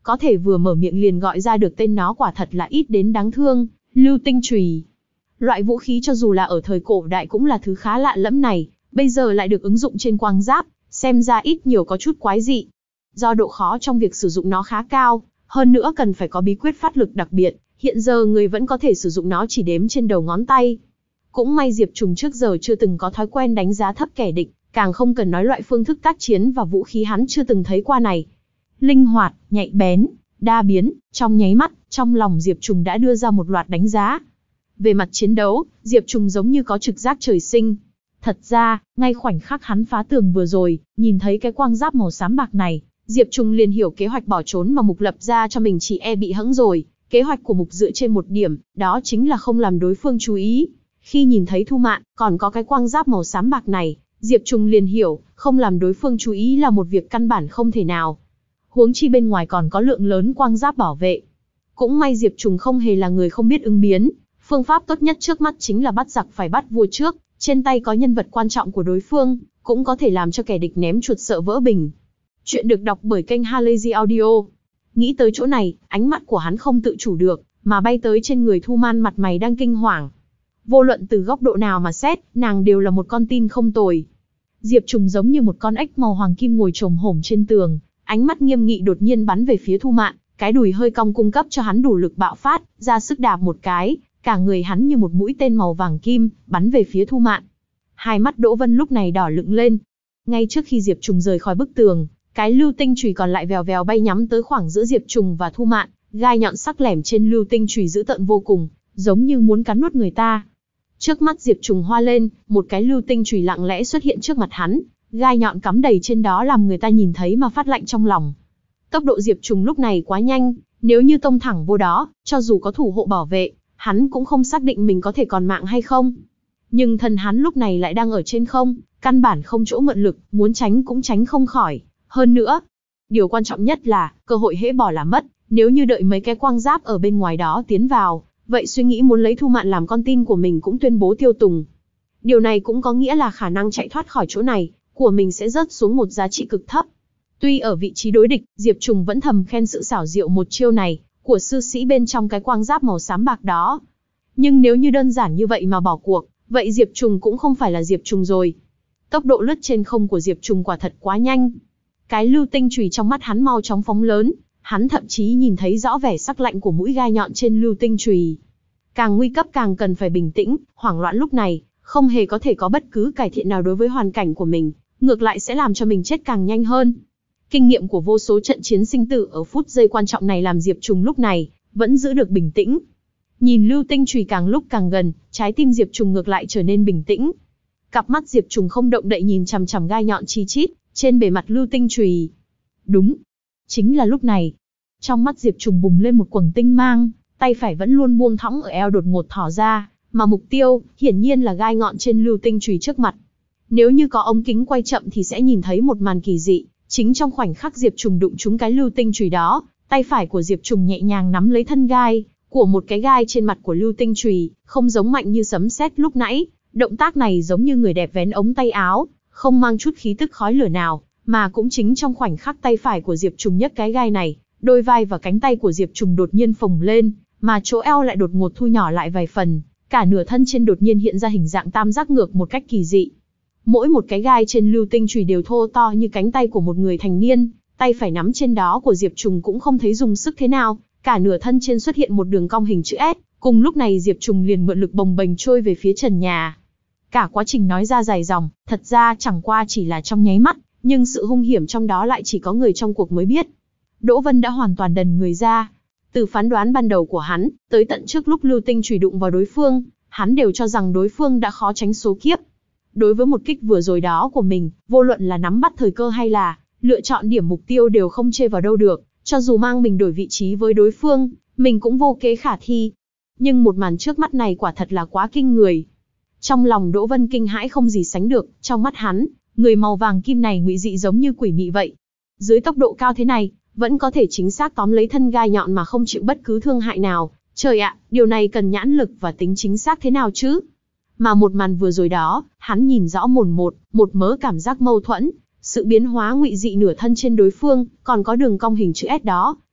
có thể vừa mở miệng liền gọi ra được tên nó quả thật là ít đến đáng thương, lưu tinh chùy. Loại vũ khí cho dù là ở thời cổ đại cũng là thứ khá lạ lẫm này, bây giờ lại được ứng dụng trên quang giáp, xem ra ít nhiều có chút quái dị. Do độ khó trong việc sử dụng nó khá cao, hơn nữa cần phải có bí quyết phát lực đặc biệt, hiện giờ người vẫn có thể sử dụng nó chỉ đếm trên đầu ngón tay. Cũng may Diệp Trùng trước giờ chưa từng có thói quen đánh giá thấp kẻ địch, càng không cần nói loại phương thức tác chiến và vũ khí hắn chưa từng thấy qua này. Linh hoạt, nhạy bén, đa biến, trong nháy mắt, trong lòng Diệp Trùng đã đưa ra một loạt đánh giá. Về mặt chiến đấu, Diệp Trùng giống như có trực giác trời sinh. Thật ra, ngay khoảnh khắc hắn phá tường vừa rồi, nhìn thấy cái quang giáp màu xám bạc này, Diệp Trùng liền hiểu kế hoạch bỏ trốn mà Mục lập ra cho mình chỉ e bị hẫng rồi. Kế hoạch của Mục dựa trên một điểm, đó chính là không làm đối phương chú ý. Khi nhìn thấy Thu Mạn, còn có cái quang giáp màu xám bạc này, Diệp Trùng liền hiểu, không làm đối phương chú ý là một việc căn bản không thể nào. Huống chi bên ngoài còn có lượng lớn quang giáp bảo vệ. Cũng may Diệp Trùng không hề là người không biết ứng biến. Phương pháp tốt nhất trước mắt chính là bắt giặc phải bắt vua trước, trên tay có nhân vật quan trọng của đối phương, cũng có thể làm cho kẻ địch ném chuột sợ vỡ bình. Chuyện được đọc bởi kênh Halazy Audio. Nghĩ tới chỗ này, ánh mắt của hắn không tự chủ được, mà bay tới trên người Thu Man mặt mày đang kinh hoàng. Vô luận từ góc độ nào mà xét, nàng đều là một con tin không tồi. Diệp Trùng giống như một con ếch màu hoàng kim ngồi chồm hổm trên tường, ánh mắt nghiêm nghị đột nhiên bắn về phía Thu Mạn, cái đùi hơi cong cung cấp cho hắn đủ lực bạo phát, ra sức đạp một cái, cả người hắn như một mũi tên màu vàng kim, bắn về phía Thu Mạn. Hai mắt Đỗ Vân lúc này đỏ lựng lên. Ngay trước khi Diệp Trùng rời khỏi bức tường, cái lưu tinh chùy còn lại vèo vèo bay nhắm tới khoảng giữa Diệp Trùng và Thu Mạn, gai nhọn sắc lẻm trên lưu tinh chùy dữ tợn vô cùng, giống như muốn cắn nuốt người ta. Trước mắt Diệp Trùng hoa lên, một cái lưu tinh chùy lặng lẽ xuất hiện trước mặt hắn, gai nhọn cắm đầy trên đó làm người ta nhìn thấy mà phát lạnh trong lòng. Tốc độ Diệp Trùng lúc này quá nhanh, nếu như tông thẳng vô đó, cho dù có thủ hộ bảo vệ, hắn cũng không xác định mình có thể còn mạng hay không. Nhưng thân hắn lúc này lại đang ở trên không, căn bản không chỗ mượn lực, muốn tránh cũng tránh không khỏi. Hơn nữa, điều quan trọng nhất là, cơ hội hễ bỏ là mất, nếu như đợi mấy cái quang giáp ở bên ngoài đó tiến vào, vậy suy nghĩ muốn lấy Thu Mạn làm con tin của mình cũng tuyên bố tiêu tùng. Điều này cũng có nghĩa là khả năng chạy thoát khỏi chỗ này, của mình sẽ rớt xuống một giá trị cực thấp. Tuy ở vị trí đối địch, Diệp Trùng vẫn thầm khen sự xảo diệu một chiêu này, của sư sĩ bên trong cái quang giáp màu xám bạc đó. Nhưng nếu như đơn giản như vậy mà bỏ cuộc, vậy Diệp Trùng cũng không phải là Diệp Trùng rồi. Tốc độ lướt trên không của Diệp Trùng quả thật quá nhanh. Cái lưu tinh chùy trong mắt hắn mau chóng phóng lớn, hắn thậm chí nhìn thấy rõ vẻ sắc lạnh của mũi gai nhọn trên lưu tinh chùy. Càng nguy cấp càng cần phải bình tĩnh, hoảng loạn lúc này, không hề có thể có bất cứ cải thiện nào đối với hoàn cảnh của mình, ngược lại sẽ làm cho mình chết càng nhanh hơn. Kinh nghiệm của vô số trận chiến sinh tử ở phút giây quan trọng này làm Diệp Trùng lúc này vẫn giữ được bình tĩnh. Nhìn lưu tinh chùy càng lúc càng gần, trái tim Diệp Trùng ngược lại trở nên bình tĩnh. Cặp mắt Diệp Trùng không động đậy nhìn chằm chằm gai nhọn chi chít trên bề mặt lưu tinh chùy. Đúng, chính là lúc này, trong mắt Diệp Trùng bùng lên một quầng tinh mang, tay phải vẫn luôn buông thõng ở eo đột ngột thỏ ra, mà mục tiêu hiển nhiên là gai ngọn trên lưu tinh chùy trước mặt. Nếu như có ống kính quay chậm thì sẽ nhìn thấy một màn kỳ dị, chính trong khoảnh khắc Diệp Trùng đụng trúng cái lưu tinh chùy đó, tay phải của Diệp Trùng nhẹ nhàng nắm lấy thân gai của một cái gai trên mặt của lưu tinh chùy, không giống mạnh như sấm sét lúc nãy, động tác này giống như người đẹp vén ống tay áo, không mang chút khí tức khói lửa nào, mà cũng chính trong khoảnh khắc tay phải của Diệp Trùng nhấc cái gai này, đôi vai và cánh tay của Diệp Trùng đột nhiên phồng lên, mà chỗ eo lại đột ngột thu nhỏ lại vài phần, cả nửa thân trên đột nhiên hiện ra hình dạng tam giác ngược một cách kỳ dị. Mỗi một cái gai trên lưu tinh chùy đều thô to như cánh tay của một người thành niên, tay phải nắm trên đó của Diệp Trùng cũng không thấy dùng sức thế nào, cả nửa thân trên xuất hiện một đường cong hình chữ S, cùng lúc này Diệp Trùng liền mượn lực bồng bềnh trôi về phía trần nhà. Cả quá trình nói ra dài dòng, thật ra chẳng qua chỉ là trong nháy mắt, nhưng sự hung hiểm trong đó lại chỉ có người trong cuộc mới biết. Đỗ Vân đã hoàn toàn đần người ra. Từ phán đoán ban đầu của hắn, tới tận trước lúc lưu tinh chùy đụng vào đối phương, hắn đều cho rằng đối phương đã khó tránh số kiếp. Đối với một kích vừa rồi đó của mình, vô luận là nắm bắt thời cơ hay là lựa chọn điểm mục tiêu đều không chê vào đâu được, cho dù mang mình đổi vị trí với đối phương, mình cũng vô kế khả thi. Nhưng một màn trước mắt này quả thật là quá kinh người. Trong lòng Đỗ Vân kinh hãi không gì sánh được, trong mắt hắn, người màu vàng kim này ngụy dị giống như quỷ mị vậy. Dưới tốc độ cao thế này, vẫn có thể chính xác tóm lấy thân gai nhọn mà không chịu bất cứ thương hại nào. Trời ạ, điều này cần nhãn lực và tính chính xác thế nào chứ? Mà một màn vừa rồi đó, hắn nhìn rõ mồn một, một mớ cảm giác mâu thuẫn, sự biến hóa ngụy dị nửa thân trên đối phương, còn có đường cong hình chữ S đó,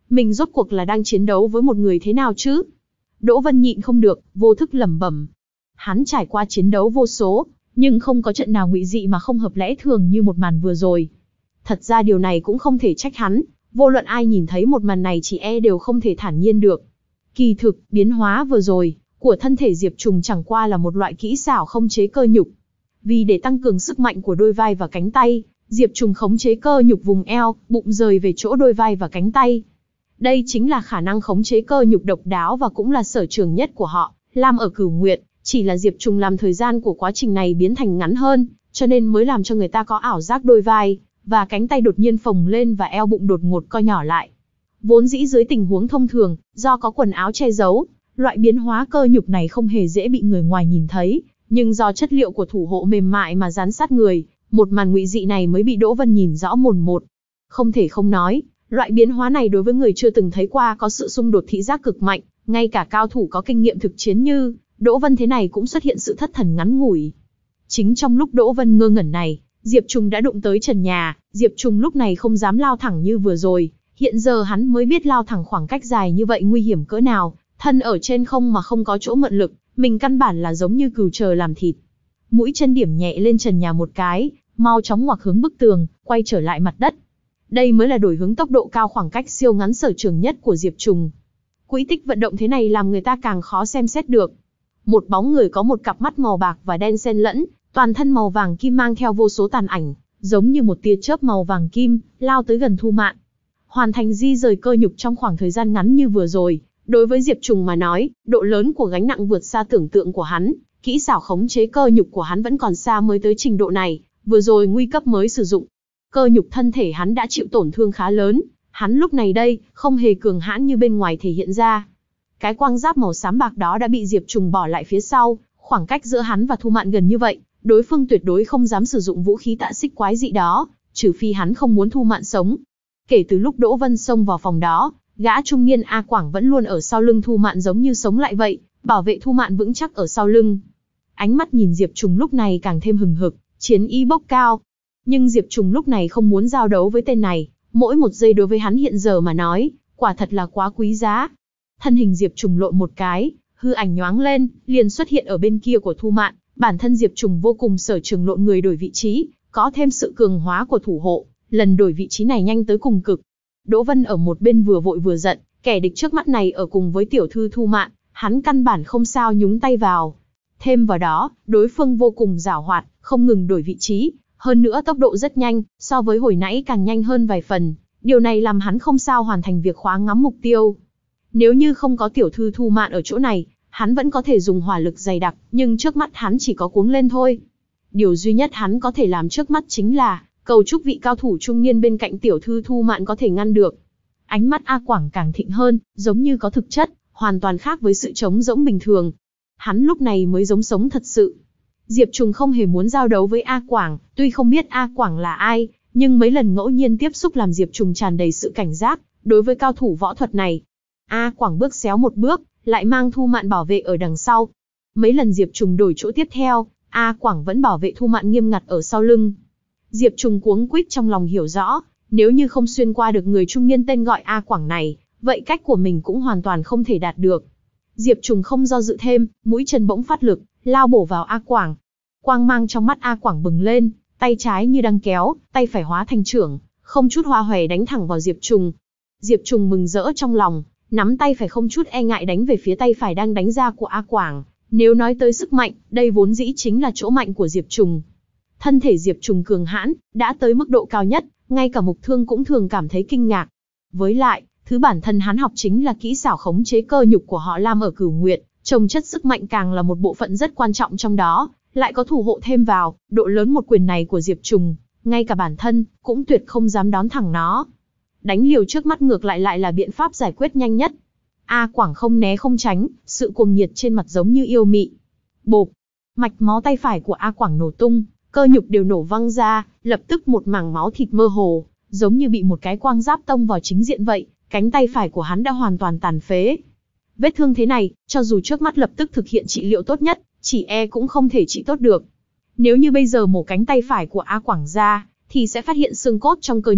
mình rốt cuộc là đang chiến đấu với một người thế nào chứ? Đỗ Vân nhịn không được, vô thức lẩm bẩm. Hắn trải qua chiến đấu vô số, nhưng không có trận nào ngụy dị mà không hợp lẽ thường như một màn vừa rồi. Thật ra điều này cũng không thể trách hắn, vô luận ai nhìn thấy một màn này chỉ e đều không thể thản nhiên được. Kỳ thực, biến hóa vừa rồi của thân thể Diệp Trùng chẳng qua là một loại kỹ xảo khống chế cơ nhục. Vì để tăng cường sức mạnh của đôi vai và cánh tay, Diệp Trùng khống chế cơ nhục vùng eo, bụng rời về chỗ đôi vai và cánh tay. Đây chính là khả năng khống chế cơ nhục độc đáo và cũng là sở trường nhất của họ, Lam ở Cửu Nguyệt, chỉ là Diệp Trùng làm thời gian của quá trình này biến thành ngắn hơn, cho nên mới làm cho người ta có ảo giác đôi vai và cánh tay đột nhiên phồng lên và eo bụng đột ngột co nhỏ lại. Vốn dĩ dưới tình huống thông thường, do có quần áo che giấu, loại biến hóa cơ nhục này không hề dễ bị người ngoài nhìn thấy, nhưng do chất liệu của thủ hộ mềm mại mà dán sát người, một màn ngụy dị này mới bị Đỗ Vân nhìn rõ mồn một. Không thể không nói, loại biến hóa này đối với người chưa từng thấy qua có sự xung đột thị giác cực mạnh, ngay cả cao thủ có kinh nghiệm thực chiến như Đỗ Vân thế này cũng xuất hiện sự thất thần ngắn ngủi. Chính trong lúc Đỗ Vân ngơ ngẩn này, Diệp Trùng đã đụng tới trần nhà. Diệp Trùng lúc này không dám lao thẳng như vừa rồi, hiện giờ hắn mới biết lao thẳng khoảng cách dài như vậy nguy hiểm cỡ nào, thân ở trên không mà không có chỗ mượn lực, mình căn bản là giống như cừu chờ làm thịt. Mũi chân điểm nhẹ lên trần nhà một cái, mau chóng ngoặc hướng bức tường, quay trở lại mặt đất. Đây mới là đổi hướng tốc độ cao khoảng cách siêu ngắn sở trường nhất của Diệp Trùng. Quỹ tích vận động thế này làm người ta càng khó xem xét được. Một bóng người có một cặp mắt màu bạc và đen xen lẫn, toàn thân màu vàng kim mang theo vô số tàn ảnh, giống như một tia chớp màu vàng kim, lao tới gần Thu Mạn. Hoàn thành di rời cơ nhục trong khoảng thời gian ngắn như vừa rồi, đối với Diệp Trùng mà nói, độ lớn của gánh nặng vượt xa tưởng tượng của hắn, kỹ xảo khống chế cơ nhục của hắn vẫn còn xa mới tới trình độ này, vừa rồi nguy cấp mới sử dụng. Cơ nhục thân thể hắn đã chịu tổn thương khá lớn, hắn lúc này đây, không hề cường hãn như bên ngoài thể hiện ra. Cái quang giáp màu xám bạc đó đã bị Diệp Trùng bỏ lại phía sau, khoảng cách giữa hắn và Thu Mạn gần như vậy, đối phương tuyệt đối không dám sử dụng vũ khí tạ xích quái dị đó, trừ phi hắn không muốn Thu Mạn sống. Kể từ lúc Đỗ Vân xông vào phòng đó, gã trung niên A Quảng vẫn luôn ở sau lưng Thu Mạn giống như sống lại vậy, bảo vệ Thu Mạn vững chắc ở sau lưng. Ánh mắt nhìn Diệp Trùng lúc này càng thêm hừng hực, chiến ý bốc cao. Nhưng Diệp Trùng lúc này không muốn giao đấu với tên này, mỗi một giây đối với hắn hiện giờ mà nói, quả thật là quá quý giá. Thân hình Diệp Trùng lộn một cái, hư ảnh nhoáng lên, liền xuất hiện ở bên kia của Thu Mạn. Bản thân Diệp Trùng vô cùng sở trường lộn người đổi vị trí, có thêm sự cường hóa của thủ hộ, lần đổi vị trí này nhanh tới cùng cực. Đỗ Vân ở một bên vừa vội vừa giận, kẻ địch trước mắt này ở cùng với tiểu thư Thu Mạn, hắn căn bản không sao nhúng tay vào. Thêm vào đó, đối phương vô cùng giảo hoạt, không ngừng đổi vị trí, hơn nữa tốc độ rất nhanh, so với hồi nãy càng nhanh hơn vài phần. Điều này làm hắn không sao hoàn thành việc khóa ngắm mục tiêu. Nếu như không có tiểu thư Thu Mạn ở chỗ này, hắn vẫn có thể dùng hỏa lực dày đặc, nhưng trước mắt hắn chỉ có cuống lên thôi. Điều duy nhất hắn có thể làm trước mắt chính là cầu chúc vị cao thủ trung niên bên cạnh tiểu thư Thu Mạn có thể ngăn được. Ánh mắt A Quảng càng thịnh hơn, giống như có thực chất, hoàn toàn khác với sự trống rỗng bình thường. Hắn lúc này mới giống sống thật sự. Diệp Trùng không hề muốn giao đấu với A Quảng, tuy không biết A Quảng là ai, nhưng mấy lần ngẫu nhiên tiếp xúc làm Diệp Trùng tràn đầy sự cảnh giác đối với cao thủ võ thuật này. A Quảng bước xéo một bước, lại mang Thu Mạn bảo vệ ở đằng sau. Mấy lần Diệp Trùng đổi chỗ tiếp theo, A Quảng vẫn bảo vệ Thu Mạn nghiêm ngặt ở sau lưng. Diệp Trùng cuống quýt trong lòng hiểu rõ, nếu như không xuyên qua được người trung niên tên gọi A Quảng này, vậy cách của mình cũng hoàn toàn không thể đạt được. Diệp Trùng không do dự thêm, mũi chân bỗng phát lực, lao bổ vào A Quảng. Quang mang trong mắt A Quảng bừng lên, tay trái như đang kéo, tay phải hóa thành chưởng, không chút hoa hòe đánh thẳng vào Diệp Trùng. Diệp Trùng mừng rỡ trong lòng, nắm tay phải không chút e ngại đánh về phía tay phải đang đánh ra của A Quảng. Nếu nói tới sức mạnh, đây vốn dĩ chính là chỗ mạnh của Diệp Trùng. Thân thể Diệp Trùng cường hãn, đã tới mức độ cao nhất, ngay cả Mục Thương cũng thường cảm thấy kinh ngạc. Với lại, thứ bản thân hắn học chính là kỹ xảo khống chế cơ nhục của họ Lam ở Cửu Nguyệt, trồng chất sức mạnh càng là một bộ phận rất quan trọng trong đó, lại có thủ hộ thêm vào, độ lớn một quyền này của Diệp Trùng, ngay cả bản thân cũng tuyệt không dám đón thẳng nó. Đánh liều trước mắt ngược lại lại là biện pháp giải quyết nhanh nhất. A Quảng không né không tránh, sự cuồng nhiệt trên mặt giống như yêu mị. Bộp, mạch máu tay phải của A Quảng nổ tung, cơ nhục đều nổ văng ra, lập tức một mảng máu thịt mơ hồ, giống như bị một cái quang giáp tông vào chính diện vậy, cánh tay phải của hắn đã hoàn toàn tàn phế. Vết thương thế này, cho dù trước mắt lập tức thực hiện trị liệu tốt nhất, chỉ e cũng không thể trị tốt được. Nếu như bây giờ mổ cánh tay phải của A Quảng ra, thì sẽ phát hiện xương cốt trong cơ nhục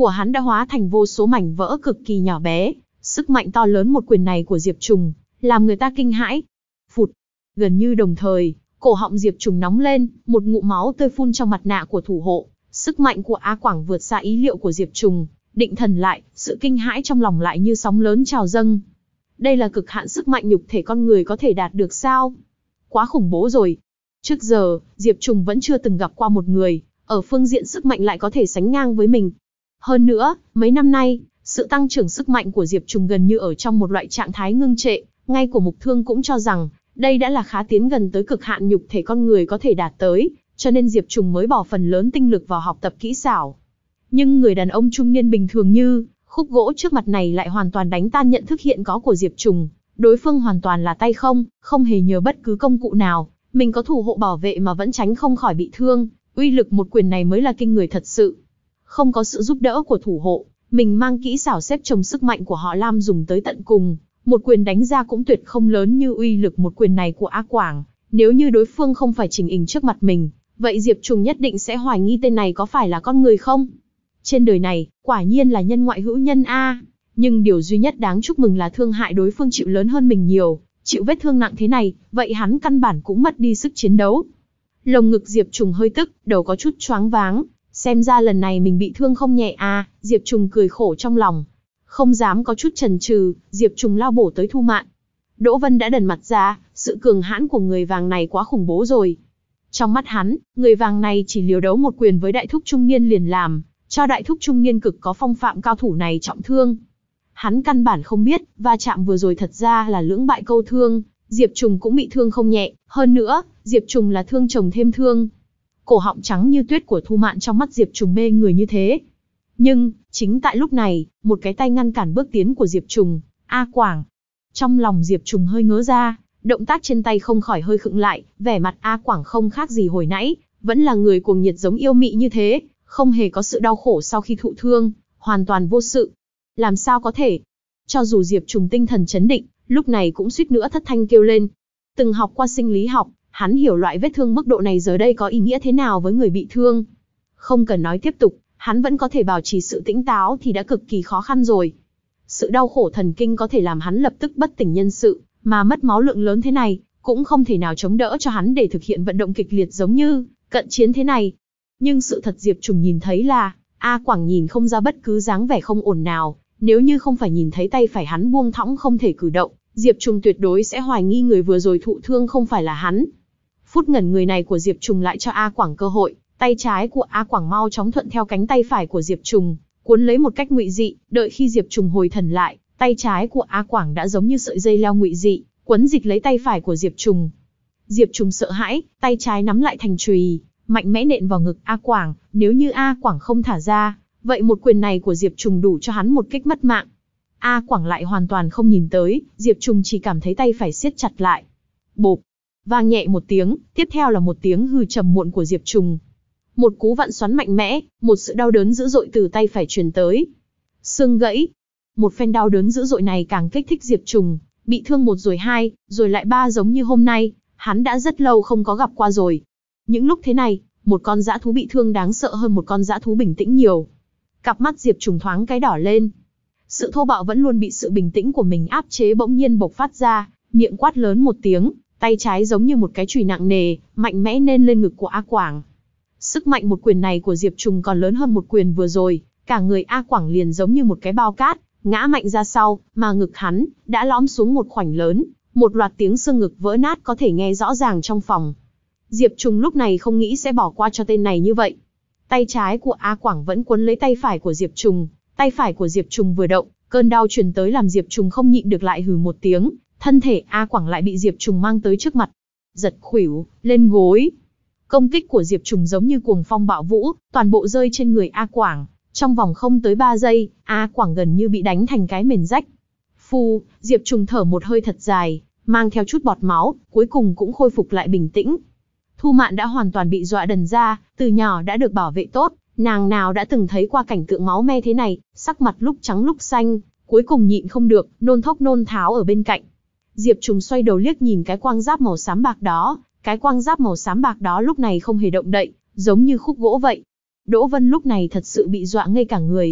của hắn đã hóa thành vô số mảnh vỡ cực kỳ nhỏ bé. Sức mạnh to lớn một quyền này của Diệp Trùng, làm người ta kinh hãi. Phụt, gần như đồng thời, cổ họng Diệp Trùng nóng lên, một ngụm máu tươi phun trong mặt nạ của thủ hộ. Sức mạnh của A Quảng vượt xa ý liệu của Diệp Trùng, định thần lại, sự kinh hãi trong lòng lại như sóng lớn trào dâng. Đây là cực hạn sức mạnh nhục thể con người có thể đạt được sao? Quá khủng bố rồi. Trước giờ, Diệp Trùng vẫn chưa từng gặp qua một người, ở phương diện sức mạnh lại có thể sánh ngang với mình. Hơn nữa, mấy năm nay, sự tăng trưởng sức mạnh của Diệp Trùng gần như ở trong một loại trạng thái ngưng trệ, ngay của Mục Thương cũng cho rằng, đây đã là khá tiến gần tới cực hạn nhục thể con người có thể đạt tới, cho nên Diệp Trùng mới bỏ phần lớn tinh lực vào học tập kỹ xảo. Nhưng người đàn ông trung niên bình thường như khúc gỗ trước mặt này lại hoàn toàn đánh tan nhận thức hiện có của Diệp Trùng. Đối phương hoàn toàn là tay không, không hề nhờ bất cứ công cụ nào, mình có thủ hộ bảo vệ mà vẫn tránh không khỏi bị thương, uy lực một quyền này mới là kinh người thật sự. Không có sự giúp đỡ của thủ hộ, mình mang kỹ xảo xếp chồng sức mạnh của họ Lam dùng tới tận cùng, một quyền đánh ra cũng tuyệt không lớn như uy lực một quyền này của A Quảng. Nếu như đối phương không phải chỉnh hình trước mặt mình, vậy Diệp Trùng nhất định sẽ hoài nghi tên này có phải là con người không? Trên đời này, quả nhiên là nhân ngoại hữu nhân a. Nhưng điều duy nhất đáng chúc mừng là thương hại đối phương chịu lớn hơn mình nhiều, chịu vết thương nặng thế này, vậy hắn căn bản cũng mất đi sức chiến đấu. Lồng ngực Diệp Trùng hơi tức, đầu có chút choáng váng, xem ra lần này mình bị thương không nhẹ à, Diệp Trùng cười khổ trong lòng. Không dám có chút chần chừ, Diệp Trùng lao bổ tới Thu Mạn. Đỗ Vân đã đần mặt ra, sự cường hãn của người vàng này quá khủng bố rồi. Trong mắt hắn, người vàng này chỉ liều đấu một quyền với đại thúc trung niên liền làm, cho đại thúc trung niên cực có phong phạm cao thủ này trọng thương. Hắn căn bản không biết, va chạm vừa rồi thật ra là lưỡng bại câu thương, Diệp Trùng cũng bị thương không nhẹ, hơn nữa, Diệp Trùng là thương chồng thêm thương. Cổ họng trắng như tuyết của Thu Mạn trong mắt Diệp Trùng mê người như thế. Nhưng, chính tại lúc này, một cái tay ngăn cản bước tiến của Diệp Trùng, A Quảng. Trong lòng Diệp Trùng hơi ngớ ra, động tác trên tay không khỏi hơi khựng lại, vẻ mặt A Quảng không khác gì hồi nãy, vẫn là người cuồng nhiệt giống yêu mị như thế, không hề có sự đau khổ sau khi thụ thương, hoàn toàn vô sự. Làm sao có thể? Cho dù Diệp Trùng tinh thần chấn định, lúc này cũng suýt nữa thất thanh kêu lên. Từng học qua sinh lý học, hắn hiểu loại vết thương mức độ này giờ đây có ý nghĩa thế nào với người bị thương. Không cần nói tiếp tục, hắn vẫn có thể bảo trì sự tĩnh táo thì đã cực kỳ khó khăn rồi. Sự đau khổ thần kinh có thể làm hắn lập tức bất tỉnh nhân sự, mà mất máu lượng lớn thế này, cũng không thể nào chống đỡ cho hắn để thực hiện vận động kịch liệt giống như cận chiến thế này. Nhưng sự thật Diệp Trùng nhìn thấy là, A Quảng nhìn không ra bất cứ dáng vẻ không ổn nào, nếu như không phải nhìn thấy tay phải hắn buông thõng không thể cử động, Diệp Trùng tuyệt đối sẽ hoài nghi người vừa rồi thụ thương không phải là hắn. Phút ngẩn người này của Diệp Trùng lại cho A Quảng cơ hội, tay trái của A Quảng mau chóng thuận theo cánh tay phải của Diệp Trùng, cuốn lấy một cách ngụy dị, đợi khi Diệp Trùng hồi thần lại, tay trái của A Quảng đã giống như sợi dây leo ngụy dị, quấn dịch lấy tay phải của Diệp Trùng. Diệp Trùng sợ hãi, tay trái nắm lại thành chùy, mạnh mẽ nện vào ngực A Quảng, nếu như A Quảng không thả ra, vậy một quyền này của Diệp Trùng đủ cho hắn một kích mất mạng. A Quảng lại hoàn toàn không nhìn tới, Diệp Trùng chỉ cảm thấy tay phải siết chặt lại. Bộp, vang nhẹ một tiếng, tiếp theo là một tiếng hừ trầm muộn của Diệp Trùng. Một cú vặn xoắn mạnh mẽ, một sự đau đớn dữ dội từ tay phải truyền tới. Xương gãy. Một phen đau đớn dữ dội này càng kích thích Diệp Trùng, bị thương một rồi hai, rồi lại ba giống như hôm nay, hắn đã rất lâu không có gặp qua rồi. Những lúc thế này, một con dã thú bị thương đáng sợ hơn một con dã thú bình tĩnh nhiều. Cặp mắt Diệp Trùng thoáng cái đỏ lên. Sự thô bạo vẫn luôn bị sự bình tĩnh của mình áp chế bỗng nhiên bộc phát ra, miệng quát lớn một tiếng, tay trái giống như một cái chùy nặng nề, mạnh mẽ nên lên ngực của A Quảng. Sức mạnh một quyền này của Diệp Trùng còn lớn hơn một quyền vừa rồi, cả người A Quảng liền giống như một cái bao cát, ngã mạnh ra sau, mà ngực hắn đã lõm xuống một khoảnh lớn, một loạt tiếng xương ngực vỡ nát có thể nghe rõ ràng trong phòng. Diệp Trùng lúc này không nghĩ sẽ bỏ qua cho tên này như vậy. Tay trái của A Quảng vẫn quấn lấy tay phải của Diệp Trùng, tay phải của Diệp Trùng vừa động, cơn đau truyền tới làm Diệp Trùng không nhịn được lại hừ một tiếng, thân thể A Quảng lại bị Diệp Trùng mang tới trước mặt, giật khuỷu, lên gối. Công kích của Diệp Trùng giống như cuồng phong bạo vũ, toàn bộ rơi trên người A Quảng, trong vòng không tới ba giây, A Quảng gần như bị đánh thành cái mền rách. Phu, Diệp Trùng thở một hơi thật dài, mang theo chút bọt máu, cuối cùng cũng khôi phục lại bình tĩnh. Thu Mạn đã hoàn toàn bị dọa đần ra, từ nhỏ đã được bảo vệ tốt, nàng nào đã từng thấy qua cảnh tượng máu me thế này, sắc mặt lúc trắng lúc xanh, cuối cùng nhịn không được, nôn thốc nôn tháo ở bên cạnh. Diệp Trùng xoay đầu liếc nhìn cái quang giáp màu xám bạc đó, cái quang giáp màu xám bạc đó lúc này không hề động đậy, giống như khúc gỗ vậy. Đỗ Vân lúc này thật sự bị dọa ngây cả người.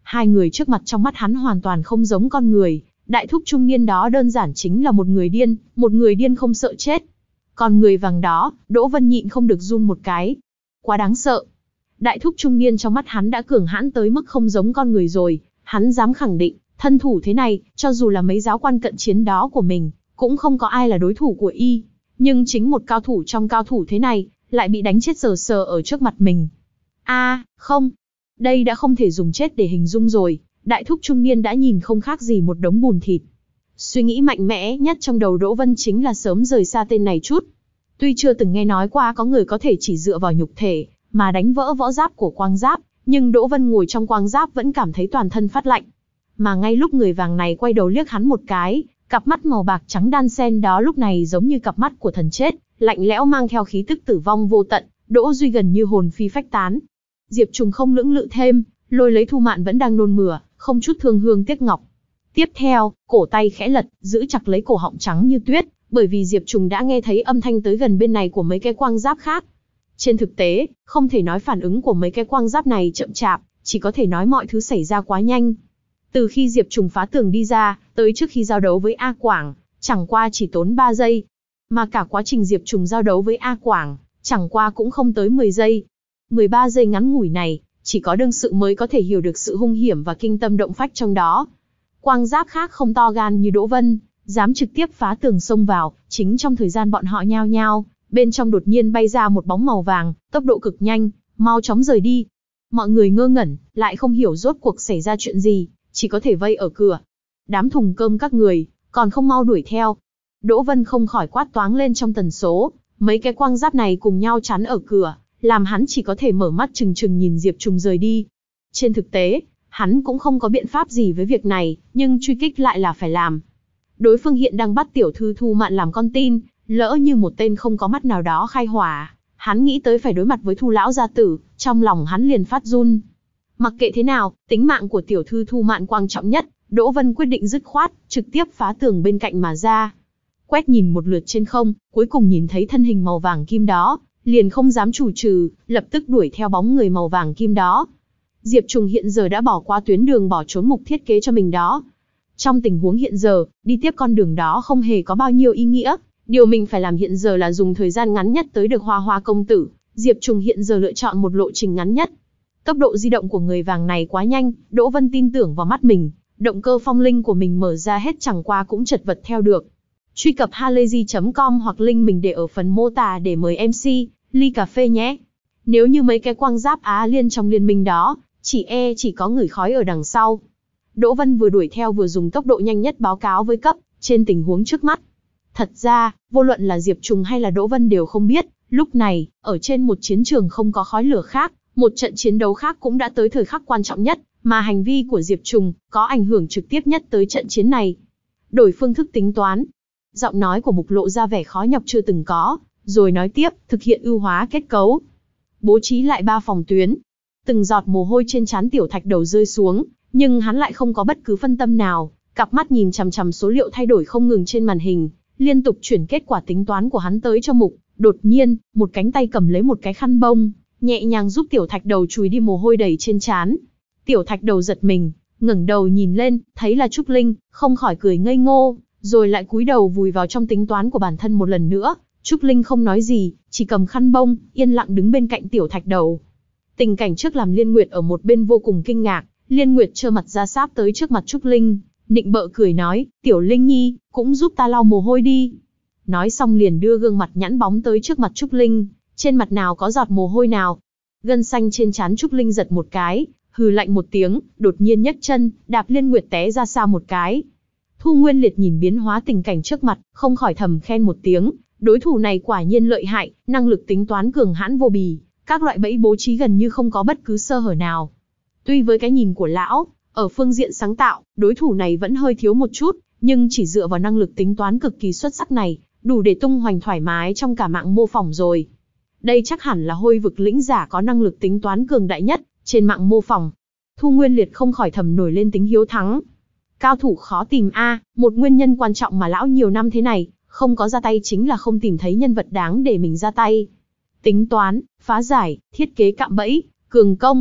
Hai người trước mặt trong mắt hắn hoàn toàn không giống con người, đại thúc trung niên đó đơn giản chính là một người điên, một người điên không sợ chết. Còn người vàng đó, Đỗ Vân nhịn không được run một cái. Quá đáng sợ. Đại thúc trung niên trong mắt hắn đã cường hãn tới mức không giống con người rồi, hắn dám khẳng định, thân thủ thế này, cho dù là mấy giáo quan cận chiến đó của mình, cũng không có ai là đối thủ của y. Nhưng chính một cao thủ trong cao thủ thế này, lại bị đánh chết sờ sờ ở trước mặt mình. A, à, không. Đây đã không thể dùng chết để hình dung rồi, đại thúc trung niên đã nhìn không khác gì một đống bùn thịt. Suy nghĩ mạnh mẽ nhất trong đầu Đỗ Vân chính là sớm rời xa tên này chút. Tuy chưa từng nghe nói qua có người có thể chỉ dựa vào nhục thể, mà đánh vỡ võ giáp của quang giáp, nhưng Đỗ Vân ngồi trong quang giáp vẫn cảm thấy toàn thân phát lạnh. Mà ngay lúc người vàng này quay đầu liếc hắn một cái, cặp mắt màu bạc trắng đan xen đó lúc này giống như cặp mắt của thần chết, lạnh lẽo mang theo khí tức tử vong vô tận, Đỗ Duy gần như hồn phi phách tán. Diệp Trùng không lưỡng lự thêm, lôi lấy Thu Mạn vẫn đang nôn mửa, không chút thương hương tiếc ngọc. Tiếp theo, cổ tay khẽ lật, giữ chặt lấy cổ họng trắng như tuyết, bởi vì Diệp Trùng đã nghe thấy âm thanh tới gần bên này của mấy cái quang giáp khác. Trên thực tế, không thể nói phản ứng của mấy cái quang giáp này chậm chạp, chỉ có thể nói mọi thứ xảy ra quá nhanh. Từ khi Diệp Trùng phá tường đi ra, tới trước khi giao đấu với A Quảng, chẳng qua chỉ tốn ba giây. Mà cả quá trình Diệp Trùng giao đấu với A Quảng, chẳng qua cũng không tới mười giây. mười ba giây ngắn ngủi này, chỉ có đương sự mới có thể hiểu được sự hung hiểm và kinh tâm động phách trong đó. Quang giáp khác không to gan như Đỗ Vân, dám trực tiếp phá tường xông vào, chính trong thời gian bọn họ nhao nhao, bên trong đột nhiên bay ra một bóng màu vàng, tốc độ cực nhanh, mau chóng rời đi. Mọi người ngơ ngẩn, lại không hiểu rốt cuộc xảy ra chuyện gì, chỉ có thể vây ở cửa. Đám thùng cơm các người, còn không mau đuổi theo. Đỗ Vân không khỏi quát toáng lên trong tần số, mấy cái quang giáp này cùng nhau chắn ở cửa, làm hắn chỉ có thể mở mắt trừng trừng nhìn Diệp Trùng rời đi. Trên thực tế, hắn cũng không có biện pháp gì với việc này, nhưng truy kích lại là phải làm. Đối phương hiện đang bắt tiểu thư Thu Mạn làm con tin, lỡ như một tên không có mắt nào đó khai hỏa, hắn nghĩ tới phải đối mặt với Thu lão gia tử, trong lòng hắn liền phát run. Mặc kệ thế nào, tính mạng của tiểu thư Thu Mạn quan trọng nhất, Đỗ Vân quyết định dứt khoát, trực tiếp phá tường bên cạnh mà ra. Quét nhìn một lượt trên không, cuối cùng nhìn thấy thân hình màu vàng kim đó, liền không dám chủ trừ, lập tức đuổi theo bóng người màu vàng kim đó. Diệp Trùng hiện giờ đã bỏ qua tuyến đường bỏ trốn mục thiết kế cho mình đó. Trong tình huống hiện giờ, đi tiếp con đường đó không hề có bao nhiêu ý nghĩa. Điều mình phải làm hiện giờ là dùng thời gian ngắn nhất tới được Hoa Hoa công tử. Diệp Trùng hiện giờ lựa chọn một lộ trình ngắn nhất. Tốc độ di động của người vàng này quá nhanh, Đỗ Vân tin tưởng vào mắt mình. Động cơ phong linh của mình mở ra hết chẳng qua cũng chật vật theo được. Truy cập halayzi chấm com hoặc link mình để ở phần mô tả để mời em xê, ly cà phê nhé. Nếu như mấy cái quang giáp Á Liên trong liên minh đó, chỉ e chỉ có người khói ở đằng sau. Đỗ Vân vừa đuổi theo vừa dùng tốc độ nhanh nhất báo cáo với cấp, trên tình huống trước mắt. Thật ra, vô luận là Diệp Trùng hay là Đỗ Vân đều không biết, lúc này, ở trên một chiến trường không có khói lửa khác, một trận chiến đấu khác cũng đã tới thời khắc quan trọng nhất, mà hành vi của Diệp Trùng có ảnh hưởng trực tiếp nhất tới trận chiến này. Đổi phương thức tính toán. Giọng nói của Mục lộ ra vẻ khó nhọc chưa từng có, rồi nói tiếp, thực hiện ưu hóa kết cấu. Bố trí lại ba phòng tuyến. Từng giọt mồ hôi trên trán Tiểu Thạch Đầu rơi xuống, nhưng hắn lại không có bất cứ phân tâm nào, cặp mắt nhìn chằm chằm số liệu thay đổi không ngừng trên màn hình, liên tục chuyển kết quả tính toán của hắn tới cho Mục. Đột nhiên, một cánh tay cầm lấy một cái khăn bông, nhẹ nhàng giúp Tiểu Thạch Đầu chùi đi mồ hôi đầy trên trán. Tiểu Thạch Đầu giật mình, ngẩng đầu nhìn lên, thấy là Trúc Linh, không khỏi cười ngây ngô, rồi lại cúi đầu vùi vào trong tính toán của bản thân một lần nữa. Trúc Linh không nói gì, chỉ cầm khăn bông, yên lặng đứng bên cạnh Tiểu Thạch Đầu. Tình cảnh trước làm Liên Nguyệt ở một bên vô cùng kinh ngạc, Liên Nguyệt trơ mặt ra sáp tới trước mặt Trúc Linh, nịnh bợ cười nói, Tiểu Linh Nhi, cũng giúp ta lau mồ hôi đi. Nói xong liền đưa gương mặt nhẵn bóng tới trước mặt Trúc Linh, trên mặt nào có giọt mồ hôi nào. Gân xanh trên trán Trúc Linh giật một cái, hừ lạnh một tiếng, đột nhiên nhấc chân, đạp Liên Nguyệt té ra xa một cái. Thu Nguyên Liệt nhìn biến hóa tình cảnh trước mặt, không khỏi thầm khen một tiếng, đối thủ này quả nhiên lợi hại, năng lực tính toán cường hãn vô bì, các loại bẫy bố trí gần như không có bất cứ sơ hở nào. Tuy với cái nhìn của lão, ở phương diện sáng tạo, đối thủ này vẫn hơi thiếu một chút, nhưng chỉ dựa vào năng lực tính toán cực kỳ xuất sắc này, đủ để tung hoành thoải mái trong cả mạng mô phỏng rồi. Đây chắc hẳn là Hôi Vực lĩnh giả có năng lực tính toán cường đại nhất trên mạng mô phỏng. Thu Nguyên Liệt không khỏi thầm nổi lên tính hiếu thắng. Cao thủ khó tìm a, một nguyên nhân quan trọng mà lão nhiều năm thế này không có ra tay chính là không tìm thấy nhân vật đáng để mình ra tay. Tính toán, phá giải, thiết kế cạm bẫy, cường công.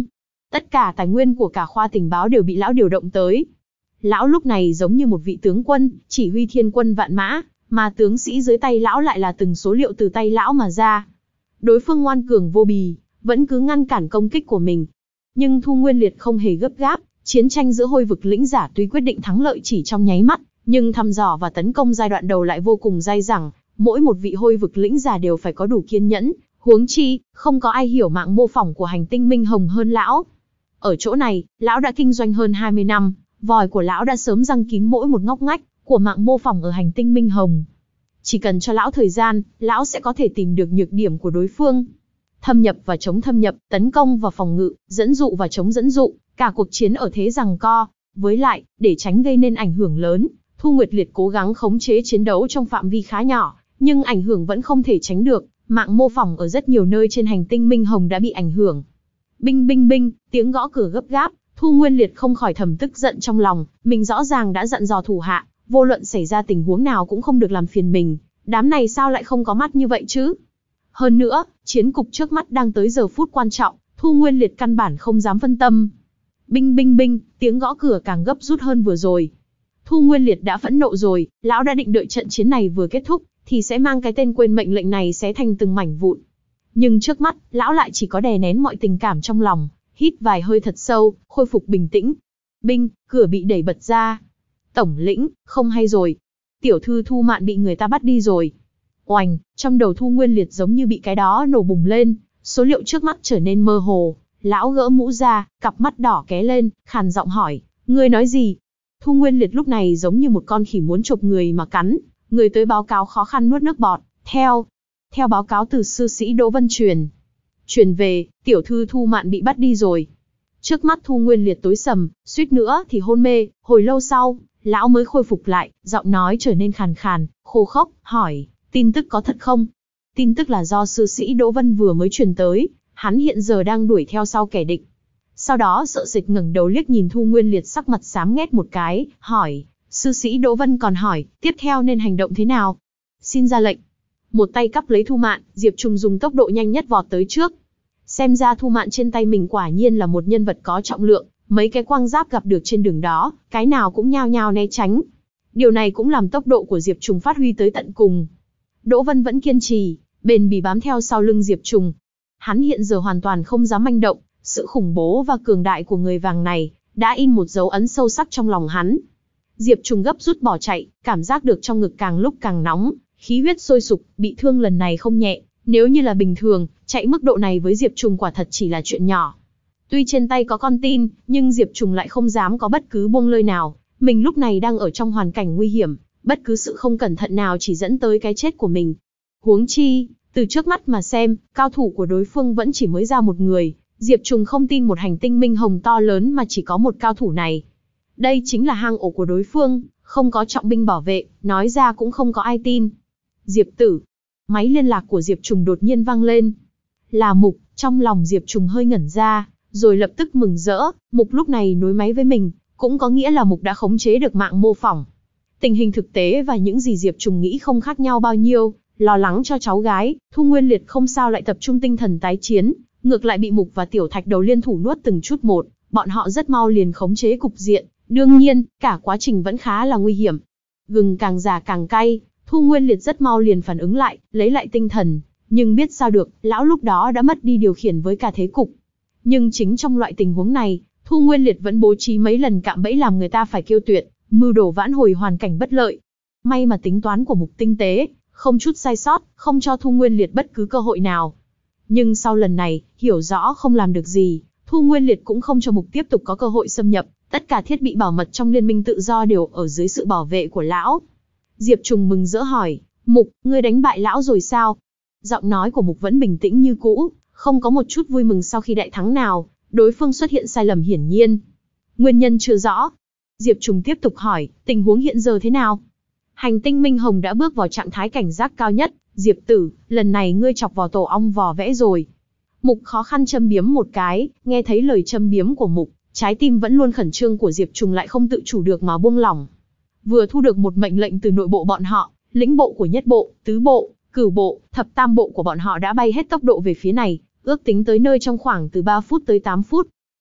Tất cả tài nguyên của cả khoa tình báo đều bị lão điều động tới. Lão lúc này giống như một vị tướng quân, chỉ huy thiên quân vạn mã, mà tướng sĩ dưới tay lão lại là từng số liệu từ tay lão mà ra. Đối phương ngoan cường vô bì, vẫn cứ ngăn cản công kích của mình. Nhưng Thu Nguyên Liệt không hề gấp gáp, chiến tranh giữa Hôi Vực lĩnh giả tuy quyết định thắng lợi chỉ trong nháy mắt, nhưng thăm dò và tấn công giai đoạn đầu lại vô cùng dai dẳng, mỗi một vị Hôi Vực lĩnh giả đều phải có đủ kiên nhẫn, huống chi, không có ai hiểu mạng mô phỏng của hành tinh Minh Hồng hơn lão. Ở chỗ này, lão đã kinh doanh hơn hai mươi năm, vòi của lão đã sớm răng kín mỗi một ngóc ngách của mạng mô phỏng ở hành tinh Minh Hồng. Chỉ cần cho lão thời gian, lão sẽ có thể tìm được nhược điểm của đối phương. Thâm nhập và chống thâm nhập, tấn công và phòng ngự, dẫn dụ và chống dẫn dụ, cả cuộc chiến ở thế giằng co. Với lại, để tránh gây nên ảnh hưởng lớn, Thu Nguyệt Liệt cố gắng khống chế chiến đấu trong phạm vi khá nhỏ, nhưng ảnh hưởng vẫn không thể tránh được. Mạng mô phỏng ở rất nhiều nơi trên hành tinh Minh Hồng đã bị ảnh hưởng. Binh binh binh, tiếng gõ cửa gấp gáp, Thu Nguyên Liệt không khỏi thầm tức giận trong lòng, mình rõ ràng đã dặn dò thủ hạ, vô luận xảy ra tình huống nào cũng không được làm phiền mình, đám này sao lại không có mắt như vậy chứ? Hơn nữa, chiến cục trước mắt đang tới giờ phút quan trọng, Thu Nguyên Liệt căn bản không dám phân tâm. Binh binh binh, tiếng gõ cửa càng gấp rút hơn vừa rồi. Thu Nguyên Liệt đã phẫn nộ rồi, lão đã định đợi trận chiến này vừa kết thúc, thì sẽ mang cái tên quên mệnh lệnh này xé thành từng mảnh vụn. Nhưng trước mắt, lão lại chỉ có đè nén mọi tình cảm trong lòng, hít vài hơi thật sâu, khôi phục bình tĩnh. Binh, cửa bị đẩy bật ra. Tổng lĩnh, không hay rồi. Tiểu thư Thu Mạn bị người ta bắt đi rồi. Oành, trong đầu Thu Nguyên Liệt giống như bị cái đó nổ bùng lên, số liệu trước mắt trở nên mơ hồ. Lão gỡ mũ ra, cặp mắt đỏ ké lên, khàn giọng hỏi, ngươi nói gì? Thu Nguyên Liệt lúc này giống như một con khỉ muốn chộp người mà cắn. Người tới báo cáo khó khăn nuốt nước bọt, theo. Theo báo cáo từ sư sĩ Đỗ Vân truyền. Truyền về, tiểu thư Thu Mạn bị bắt đi rồi. Trước mắt Thu Nguyên Liệt tối sầm, suýt nữa thì hôn mê, hồi lâu sau, lão mới khôi phục lại, giọng nói trở nên khàn khàn, khô khốc, hỏi, tin tức có thật không? Tin tức là do sư sĩ Đỗ Vân vừa mới truyền tới, hắn hiện giờ đang đuổi theo sau kẻ địch. Sau đó sợ sệt ngẩng đầu liếc nhìn Thu Nguyên Liệt sắc mặt xám nghét một cái, hỏi, sư sĩ Đỗ Vân còn hỏi, tiếp theo nên hành động thế nào? Xin ra lệnh. Một tay cắp lấy Thu Mạn, Diệp Trùng dùng tốc độ nhanh nhất vọt tới trước. Xem ra Thu Mạn trên tay mình quả nhiên là một nhân vật có trọng lượng, mấy cái quang giáp gặp được trên đường đó, cái nào cũng nhao nhao né tránh. Điều này cũng làm tốc độ của Diệp Trùng phát huy tới tận cùng. Đỗ Vân vẫn kiên trì, bền bỉ bám theo sau lưng Diệp Trùng. Hắn hiện giờ hoàn toàn không dám manh động, sự khủng bố và cường đại của người vàng này đã in một dấu ấn sâu sắc trong lòng hắn. Diệp Trùng gấp rút bỏ chạy, cảm giác được trong ngực càng lúc càng nóng, khí huyết sôi sục, bị thương lần này không nhẹ. Nếu như là bình thường, chạy mức độ này với Diệp Trùng quả thật chỉ là chuyện nhỏ. Tuy trên tay có con tin, nhưng Diệp Trùng lại không dám có bất cứ buông lơi nào. Mình lúc này đang ở trong hoàn cảnh nguy hiểm, bất cứ sự không cẩn thận nào chỉ dẫn tới cái chết của mình. Huống chi, từ trước mắt mà xem, cao thủ của đối phương vẫn chỉ mới ra một người. Diệp Trùng không tin một hành tinh Minh Hồng to lớn mà chỉ có một cao thủ này. Đây chính là hang ổ của đối phương, không có trọng binh bảo vệ, nói ra cũng không có ai tin. Diệp tử. Máy liên lạc của Diệp Trùng đột nhiên vang lên. Là Mục, trong lòng Diệp Trùng hơi ngẩn ra, rồi lập tức mừng rỡ, Mục lúc này nối máy với mình, cũng có nghĩa là Mục đã khống chế được mạng mô phỏng. Tình hình thực tế và những gì Diệp Trùng nghĩ không khác nhau bao nhiêu, lo lắng cho cháu gái, Thu Nguyên Liệt không sao lại tập trung tinh thần tái chiến, ngược lại bị Mục và Tiểu Thạch Đầu liên thủ nuốt từng chút một, bọn họ rất mau liền khống chế cục diện, đương nhiên, cả quá trình vẫn khá là nguy hiểm. Gừng càng già càng cay, Thu Nguyên Liệt rất mau liền phản ứng lại, lấy lại tinh thần, nhưng biết sao được, lão lúc đó đã mất đi điều khiển với cả thế cục. Nhưng chính trong loại tình huống này, Thu Nguyên Liệt vẫn bố trí mấy lần cạm bẫy làm người ta phải kêu tuyệt, mưu đồ vãn hồi hoàn cảnh bất lợi. May mà tính toán của Mục tinh tế, không chút sai sót, không cho Thu Nguyên Liệt bất cứ cơ hội nào. Nhưng sau lần này, hiểu rõ không làm được gì, Thu Nguyên Liệt cũng không cho Mục tiếp tục có cơ hội xâm nhập, tất cả thiết bị bảo mật trong Liên minh tự do đều ở dưới sự bảo vệ của lão. Diệp Trùng mừng rỡ hỏi, Mục, ngươi đánh bại lão rồi sao? Giọng nói của Mục vẫn bình tĩnh như cũ, không có một chút vui mừng sau khi đại thắng nào, đối phương xuất hiện sai lầm hiển nhiên. Nguyên nhân chưa rõ. Diệp Trùng tiếp tục hỏi, tình huống hiện giờ thế nào? Hành tinh Minh Hồng đã bước vào trạng thái cảnh giác cao nhất, Diệp tử, lần này ngươi chọc vào tổ ong vò vẽ rồi. Mục khó khăn châm biếm một cái, nghe thấy lời châm biếm của Mục, trái tim vẫn luôn khẩn trương của Diệp Trùng lại không tự chủ được mà buông lỏng. Vừa thu được một mệnh lệnh từ nội bộ bọn họ, lĩnh bộ của nhất bộ, tứ bộ, cửu bộ, thập tam bộ của bọn họ đã bay hết tốc độ về phía này, ước tính tới nơi trong khoảng từ ba phút tới tám phút.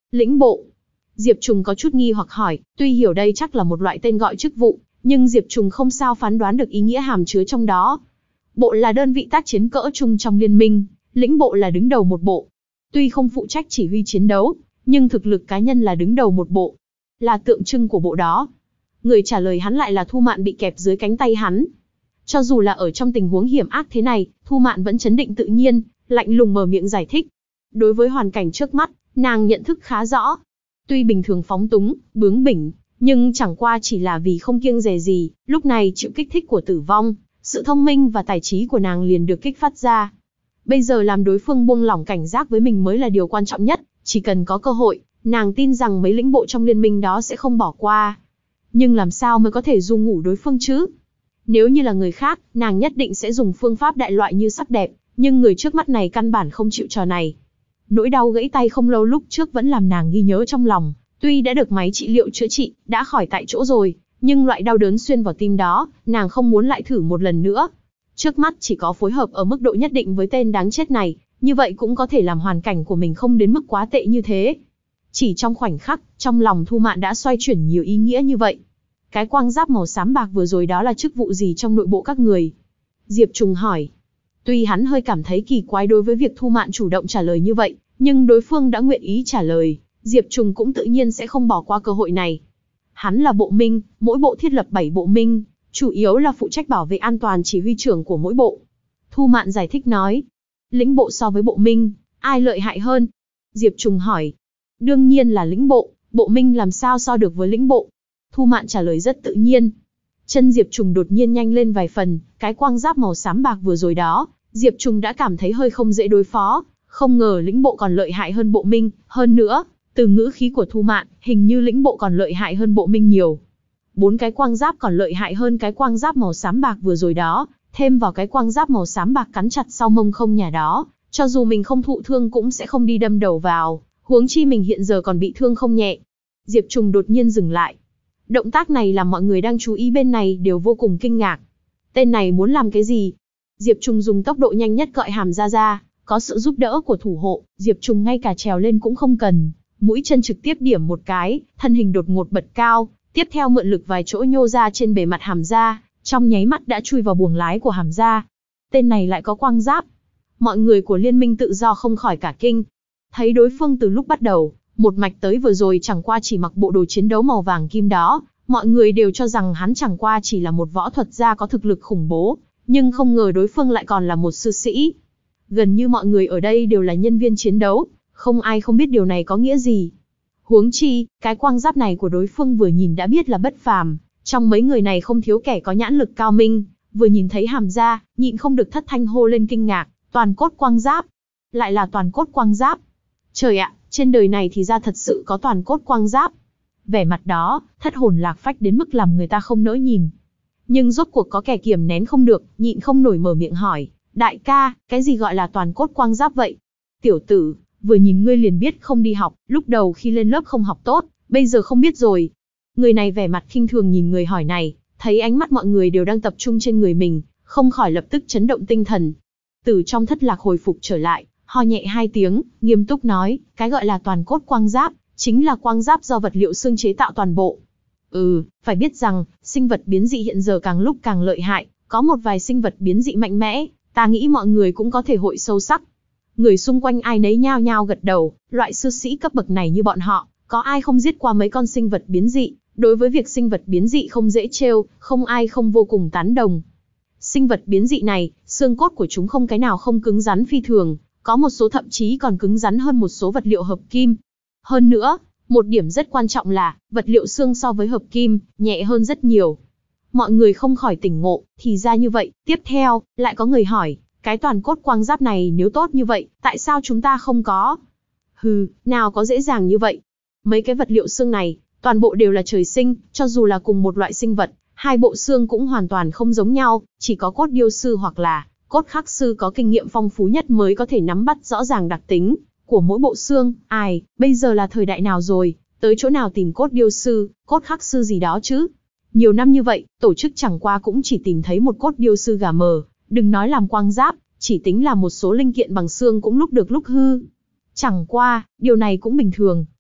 Lĩnh bộ. Diệp Trùng có chút nghi hoặc hỏi, tuy hiểu đây chắc là một loại tên gọi chức vụ, nhưng Diệp Trùng không sao phán đoán được ý nghĩa hàm chứa trong đó. Bộ là đơn vị tác chiến cỡ trung trong liên minh, lĩnh bộ là đứng đầu một bộ. Tuy không phụ trách chỉ huy chiến đấu, nhưng thực lực cá nhân là đứng đầu một bộ, là tượng trưng của bộ đó. Người trả lời hắn lại là Thu Mạn bị kẹp dưới cánh tay hắn. Cho dù là ở trong tình huống hiểm ác thế này, Thu Mạn vẫn trấn định tự nhiên, lạnh lùng mở miệng giải thích. Đối với hoàn cảnh trước mắt, nàng nhận thức khá rõ. Tuy bình thường phóng túng, bướng bỉnh, nhưng chẳng qua chỉ là vì không kiêng dè gì, lúc này chịu kích thích của tử vong, sự thông minh và tài trí của nàng liền được kích phát ra. Bây giờ làm đối phương buông lỏng cảnh giác với mình mới là điều quan trọng nhất, chỉ cần có cơ hội, nàng tin rằng mấy lĩnh bộ trong liên minh đó sẽ không bỏ qua. Nhưng làm sao mới có thể du ngủ đối phương chứ? Nếu như là người khác, nàng nhất định sẽ dùng phương pháp đại loại như sắc đẹp, nhưng người trước mắt này căn bản không chịu trò này. Nỗi đau gãy tay không lâu lúc trước vẫn làm nàng ghi nhớ trong lòng, tuy đã được máy trị liệu chữa trị, đã khỏi tại chỗ rồi, nhưng loại đau đớn xuyên vào tim đó, nàng không muốn lại thử một lần nữa. Trước mắt chỉ có phối hợp ở mức độ nhất định với tên đáng chết này, như vậy cũng có thể làm hoàn cảnh của mình không đến mức quá tệ như thế. Chỉ trong khoảnh khắc, trong lòng Thu Mạn đã xoay chuyển nhiều ý nghĩa như vậy. Cái quang giáp màu xám bạc vừa rồi đó là chức vụ gì trong nội bộ các người? Diệp Trùng hỏi. Tuy hắn hơi cảm thấy kỳ quái đối với việc Thu Mạn chủ động trả lời như vậy, nhưng đối phương đã nguyện ý trả lời, Diệp Trùng cũng tự nhiên sẽ không bỏ qua cơ hội này. Hắn là bộ minh, mỗi bộ thiết lập bảy bộ minh, chủ yếu là phụ trách bảo vệ an toàn chỉ huy trưởng của mỗi bộ. Thu Mạn giải thích nói. Lĩnh bộ so với bộ minh, ai lợi hại hơn? Diệp Trùng hỏi. Đương nhiên là lĩnh bộ, bộ minh làm sao so được với lĩnh bộ? Thu Mạn trả lời rất tự nhiên. Chân Diệp Trùng đột nhiên nhanh lên vài phần, cái quang giáp màu xám bạc vừa rồi đó, Diệp Trùng đã cảm thấy hơi không dễ đối phó, không ngờ lĩnh bộ còn lợi hại hơn bộ minh, hơn nữa, từ ngữ khí của Thu Mạn, hình như lĩnh bộ còn lợi hại hơn bộ minh nhiều. Bốn cái quang giáp còn lợi hại hơn cái quang giáp màu xám bạc vừa rồi đó, thêm vào cái quang giáp màu xám bạc cắn chặt sau mông không nhà đó, cho dù mình không thụ thương cũng sẽ không đi đâm đầu vào, huống chi mình hiện giờ còn bị thương không nhẹ. Diệp Trùng đột nhiên dừng lại. Động tác này làm mọi người đang chú ý bên này đều vô cùng kinh ngạc. Tên này muốn làm cái gì? Diệp Trùng dùng tốc độ nhanh nhất gọi hàm ra ra, có sự giúp đỡ của thủ hộ, Diệp Trùng ngay cả trèo lên cũng không cần, mũi chân trực tiếp điểm một cái, thân hình đột ngột bật cao, tiếp theo mượn lực vài chỗ nhô ra trên bề mặt hàm ra, trong nháy mắt đã chui vào buồng lái của hàm ra. Tên này lại có quang giáp. Mọi người của Liên minh Tự do không khỏi cả kinh. Thấy đối phương từ lúc bắt đầu, một mạch tới vừa rồi chẳng qua chỉ mặc bộ đồ chiến đấu màu vàng kim đó, mọi người đều cho rằng hắn chẳng qua chỉ là một võ thuật gia có thực lực khủng bố, nhưng không ngờ đối phương lại còn là một sư sĩ. Gần như mọi người ở đây đều là nhân viên chiến đấu, không ai không biết điều này có nghĩa gì. Huống chi, cái quang giáp này của đối phương vừa nhìn đã biết là bất phàm, trong mấy người này không thiếu kẻ có nhãn lực cao minh, vừa nhìn thấy hàm ra, nhịn không được thất thanh hô lên kinh ngạc, toàn cốt quang giáp. Lại là toàn cốt quang giáp. Trời ạ, trên đời này thì ra thật sự có toàn cốt quang giáp. Vẻ mặt đó, thất hồn lạc phách đến mức làm người ta không nỡ nhìn. Nhưng rốt cuộc có kẻ kiềm nén không được, nhịn không nổi mở miệng hỏi, đại ca, cái gì gọi là toàn cốt quang giáp vậy? Tiểu tử, vừa nhìn ngươi liền biết không đi học, lúc đầu khi lên lớp không học tốt, bây giờ không biết rồi. Người này vẻ mặt khinh thường nhìn người hỏi này, thấy ánh mắt mọi người đều đang tập trung trên người mình, không khỏi lập tức chấn động tinh thần. Từ trong thất lạc hồi phục trở lại, ho nhẹ hai tiếng, nghiêm túc nói, cái gọi là toàn cốt quang giáp, chính là quang giáp do vật liệu xương chế tạo toàn bộ. Ừ, phải biết rằng, sinh vật biến dị hiện giờ càng lúc càng lợi hại, có một vài sinh vật biến dị mạnh mẽ, ta nghĩ mọi người cũng có thể hội sâu sắc. Người xung quanh ai nấy nhao nhao gật đầu, loại sư sĩ cấp bậc này như bọn họ, có ai không giết qua mấy con sinh vật biến dị, đối với việc sinh vật biến dị không dễ trêu, không ai không vô cùng tán đồng. Sinh vật biến dị này, xương cốt của chúng không cái nào không cứng rắn phi thường, có một số thậm chí còn cứng rắn hơn một số vật liệu hợp kim. Hơn nữa, một điểm rất quan trọng là, vật liệu xương so với hợp kim, nhẹ hơn rất nhiều. Mọi người không khỏi tỉnh ngộ, thì ra như vậy. Tiếp theo, lại có người hỏi, cái toàn cốt quang giáp này nếu tốt như vậy, tại sao chúng ta không có? Hừ, nào có dễ dàng như vậy. Mấy cái vật liệu xương này, toàn bộ đều là trời sinh, cho dù là cùng một loại sinh vật, hai bộ xương cũng hoàn toàn không giống nhau, chỉ có cốt điêu sư hoặc là cốt khắc sư có kinh nghiệm phong phú nhất mới có thể nắm bắt rõ ràng đặc tính của mỗi bộ xương. Ai, bây giờ là thời đại nào rồi, tới chỗ nào tìm cốt điêu sư, cốt khắc sư gì đó chứ? Nhiều năm như vậy, tổ chức chẳng qua cũng chỉ tìm thấy một cốt điêu sư gà mờ, đừng nói làm quang giáp, chỉ tính là một số linh kiện bằng xương cũng lúc được lúc hư. Chẳng qua, điều này cũng bình thường,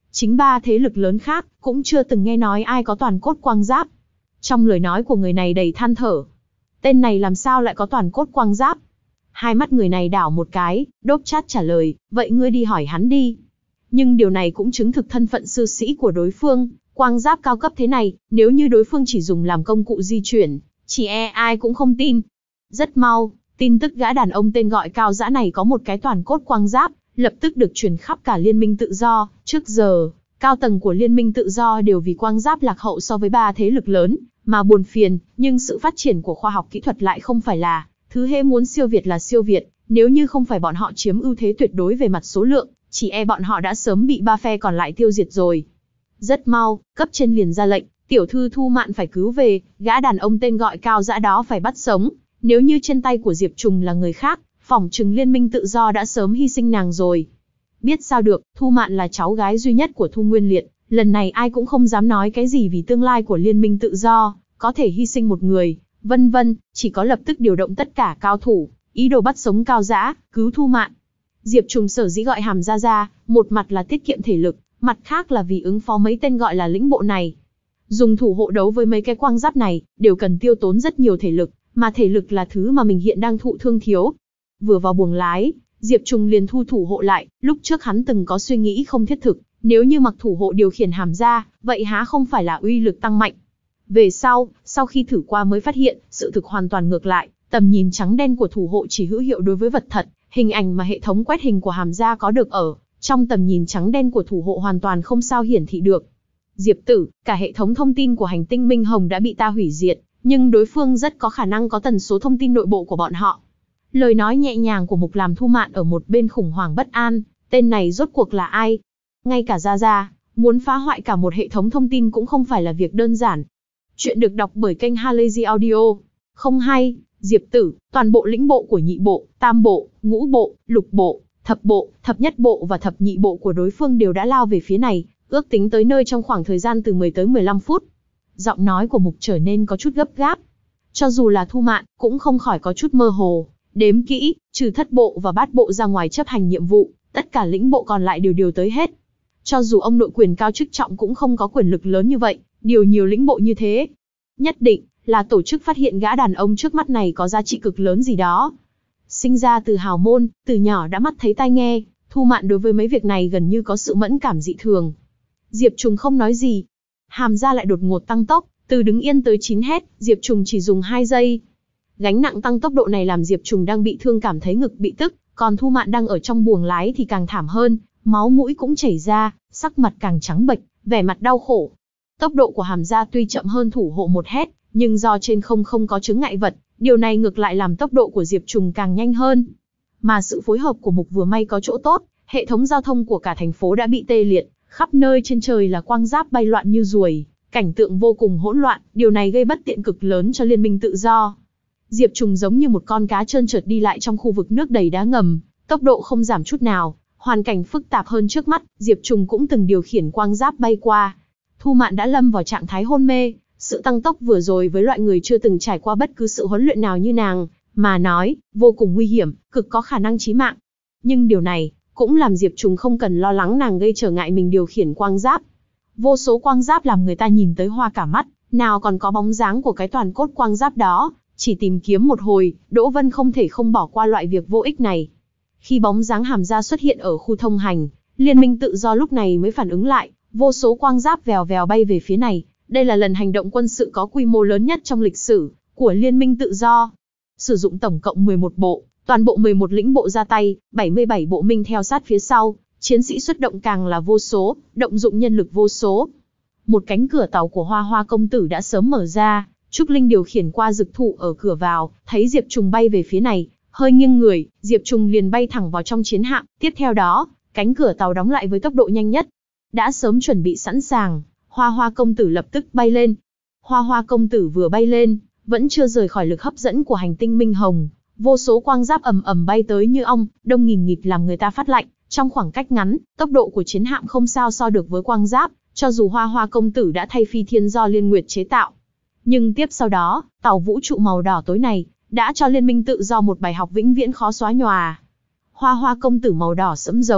Chính ba thế lực lớn khác cũng chưa từng nghe nói ai có toàn cốt quang giáp. Trong lời nói của người này đầy than thở. Tên này làm sao lại có toàn cốt quang giáp? Hai mắt người này đảo một cái, đốp chát trả lời, vậy ngươi đi hỏi hắn đi. Nhưng điều này cũng chứng thực thân phận sư sĩ của đối phương, quang giáp cao cấp thế này, nếu như đối phương chỉ dùng làm công cụ di chuyển, chỉ e ai cũng không tin. Rất mau, tin tức gã đàn ông tên gọi Cao Dã này có một cái toàn cốt quang giáp, lập tức được truyền khắp cả Liên minh Tự Do. Trước giờ, cao tầng của Liên minh Tự Do đều vì quang giáp lạc hậu so với ba thế lực lớn, mà buồn phiền, nhưng sự phát triển của khoa học kỹ thuật lại không phải là thứ hễ muốn siêu việt là siêu việt, nếu như không phải bọn họ chiếm ưu thế tuyệt đối về mặt số lượng, chỉ e bọn họ đã sớm bị ba phe còn lại tiêu diệt rồi. Rất mau, cấp trên liền ra lệnh, tiểu thư Thu Mạn phải cứu về, gã đàn ông tên gọi Cao Dã đó phải bắt sống, nếu như trên tay của Diệp Trùng là người khác, phỏng chừng Liên minh Tự Do đã sớm hy sinh nàng rồi. Biết sao được, Thu Mạn là cháu gái duy nhất của Thu Nguyên Liệt, lần này ai cũng không dám nói cái gì vì tương lai của Liên minh Tự Do, có thể hy sinh một người, vân vân, chỉ có lập tức điều động tất cả cao thủ, ý đồ bắt sống Cao Dã, cứu Thu Mạn. Diệp Trùng sở dĩ gọi Hàm Gia ra, một mặt là tiết kiệm thể lực, mặt khác là vì ứng phó mấy tên gọi là lĩnh bộ này. Dùng thủ hộ đấu với mấy cái quang giáp này, đều cần tiêu tốn rất nhiều thể lực, mà thể lực là thứ mà mình hiện đang thụ thương thiếu. Vừa vào buồng lái, Diệp Trùng liền thu thủ hộ lại, lúc trước hắn từng có suy nghĩ không thiết thực, nếu như mặc thủ hộ điều khiển Hàm Gia, vậy há không phải là uy lực tăng mạnh. Về sau, sau khi thử qua mới phát hiện, sự thực hoàn toàn ngược lại, tầm nhìn trắng đen của thủ hộ chỉ hữu hiệu đối với vật thật, hình ảnh mà hệ thống quét hình của Hàm Gia có được ở trong tầm nhìn trắng đen của thủ hộ hoàn toàn không sao hiển thị được. Diệp Tử, cả hệ thống thông tin của hành tinh Minh Hồng đã bị ta hủy diệt, nhưng đối phương rất có khả năng có tần số thông tin nội bộ của bọn họ. Lời nói nhẹ nhàng của Mục làm Thu Mạn ở một bên khủng hoảng bất an, tên này rốt cuộc là ai? Ngay cả Gia Gia, muốn phá hoại cả một hệ thống thông tin cũng không phải là việc đơn giản. Chuyện được đọc bởi kênh Halazy Audio. Không hay, Diệp Tử, toàn bộ lĩnh bộ của nhị bộ, tam bộ, ngũ bộ, lục bộ, thập bộ, thập nhất bộ và thập nhị bộ của đối phương đều đã lao về phía này, ước tính tới nơi trong khoảng thời gian từ mười tới mười lăm phút. Giọng nói của Mục trở nên có chút gấp gáp. Cho dù là Thu Mạn, cũng không khỏi có chút mơ hồ. Đếm kỹ, trừ thất bộ và bát bộ ra ngoài chấp hành nhiệm vụ, tất cả lĩnh bộ còn lại đều điều tới hết. Cho dù ông nội quyền cao chức trọng cũng không có quyền lực lớn như vậy, điều nhiều lĩnh bộ như thế. Nhất định là tổ chức phát hiện gã đàn ông trước mắt này có giá trị cực lớn gì đó. Sinh ra từ hào môn, từ nhỏ đã mắt thấy tai nghe, Thu Mạn đối với mấy việc này gần như có sự mẫn cảm dị thường. Diệp Trùng không nói gì. Hàm Gia lại đột ngột tăng tốc, từ đứng yên tới chín hét, Diệp Trùng chỉ dùng hai giây. Gánh nặng tăng tốc độ này làm Diệp Trùng đang bị thương cảm thấy ngực bị tức, còn Thu Mạn đang ở trong buồng lái thì càng thảm hơn, máu mũi cũng chảy ra, sắc mặt càng trắng bệch, vẻ mặt đau khổ. Tốc độ của Hàm Gia tuy chậm hơn thủ hộ một hét, nhưng do trên không không có chướng ngại vật, điều này ngược lại làm tốc độ của Diệp Trùng càng nhanh hơn. Mà sự phối hợp của Mục vừa may có chỗ tốt, hệ thống giao thông của cả thành phố đã bị tê liệt, khắp nơi trên trời là quang giáp bay loạn như ruồi, cảnh tượng vô cùng hỗn loạn, điều này gây bất tiện cực lớn cho Liên minh Tự Do. Diệp Trùng giống như một con cá trơn trượt đi lại trong khu vực nước đầy đá ngầm, tốc độ không giảm chút nào, hoàn cảnh phức tạp hơn trước mắt, Diệp Trùng cũng từng điều khiển quang giáp bay qua. Thu Mạn đã lâm vào trạng thái hôn mê, sự tăng tốc vừa rồi với loại người chưa từng trải qua bất cứ sự huấn luyện nào như nàng, mà nói, vô cùng nguy hiểm, cực có khả năng chí mạng. Nhưng điều này, cũng làm Diệp Trùng không cần lo lắng nàng gây trở ngại mình điều khiển quang giáp. Vô số quang giáp làm người ta nhìn tới hoa cả mắt, nào còn có bóng dáng của cái toàn cốt quang giáp đó, chỉ tìm kiếm một hồi, Đỗ Vân không thể không bỏ qua loại việc vô ích này. Khi bóng dáng Hàm Gia xuất hiện ở khu thông hành, Liên minh Tự Do lúc này mới phản ứng lại, vô số quang giáp vèo vèo bay về phía này. Đây là lần hành động quân sự có quy mô lớn nhất trong lịch sử của Liên minh Tự Do. Sử dụng tổng cộng mười một bộ, toàn bộ mười một lĩnh bộ ra tay, bảy mươi bảy bộ minh theo sát phía sau, chiến sĩ xuất động càng là vô số, động dụng nhân lực vô số. Một cánh cửa tàu của Hoa Hoa công tử đã sớm mở ra, Trúc Linh điều khiển qua dực thụ ở cửa vào, thấy Diệp Trùng bay về phía này, hơi nghiêng người, Diệp Trùng liền bay thẳng vào trong chiến hạm, tiếp theo đó, cánh cửa tàu đóng lại với tốc độ nhanh nhất. Đã sớm chuẩn bị sẵn sàng, Hoa Hoa công tử lập tức bay lên. Hoa Hoa công tử vừa bay lên, vẫn chưa rời khỏi lực hấp dẫn của hành tinh Minh Hồng, vô số quang giáp ầm ầm bay tới như ong, đông nghìn nghịt làm người ta phát lạnh. Trong khoảng cách ngắn, tốc độ của chiến hạm không sao so được với quang giáp, cho dù Hoa Hoa công tử đã thay phi thiên do Liên Nguyệt chế tạo. Nhưng tiếp sau đó, tàu vũ trụ màu đỏ tối này đã cho Liên minh Tự Do một bài học vĩnh viễn khó xóa nhòa. Hoa Hoa công tử màu đỏ sẫm giống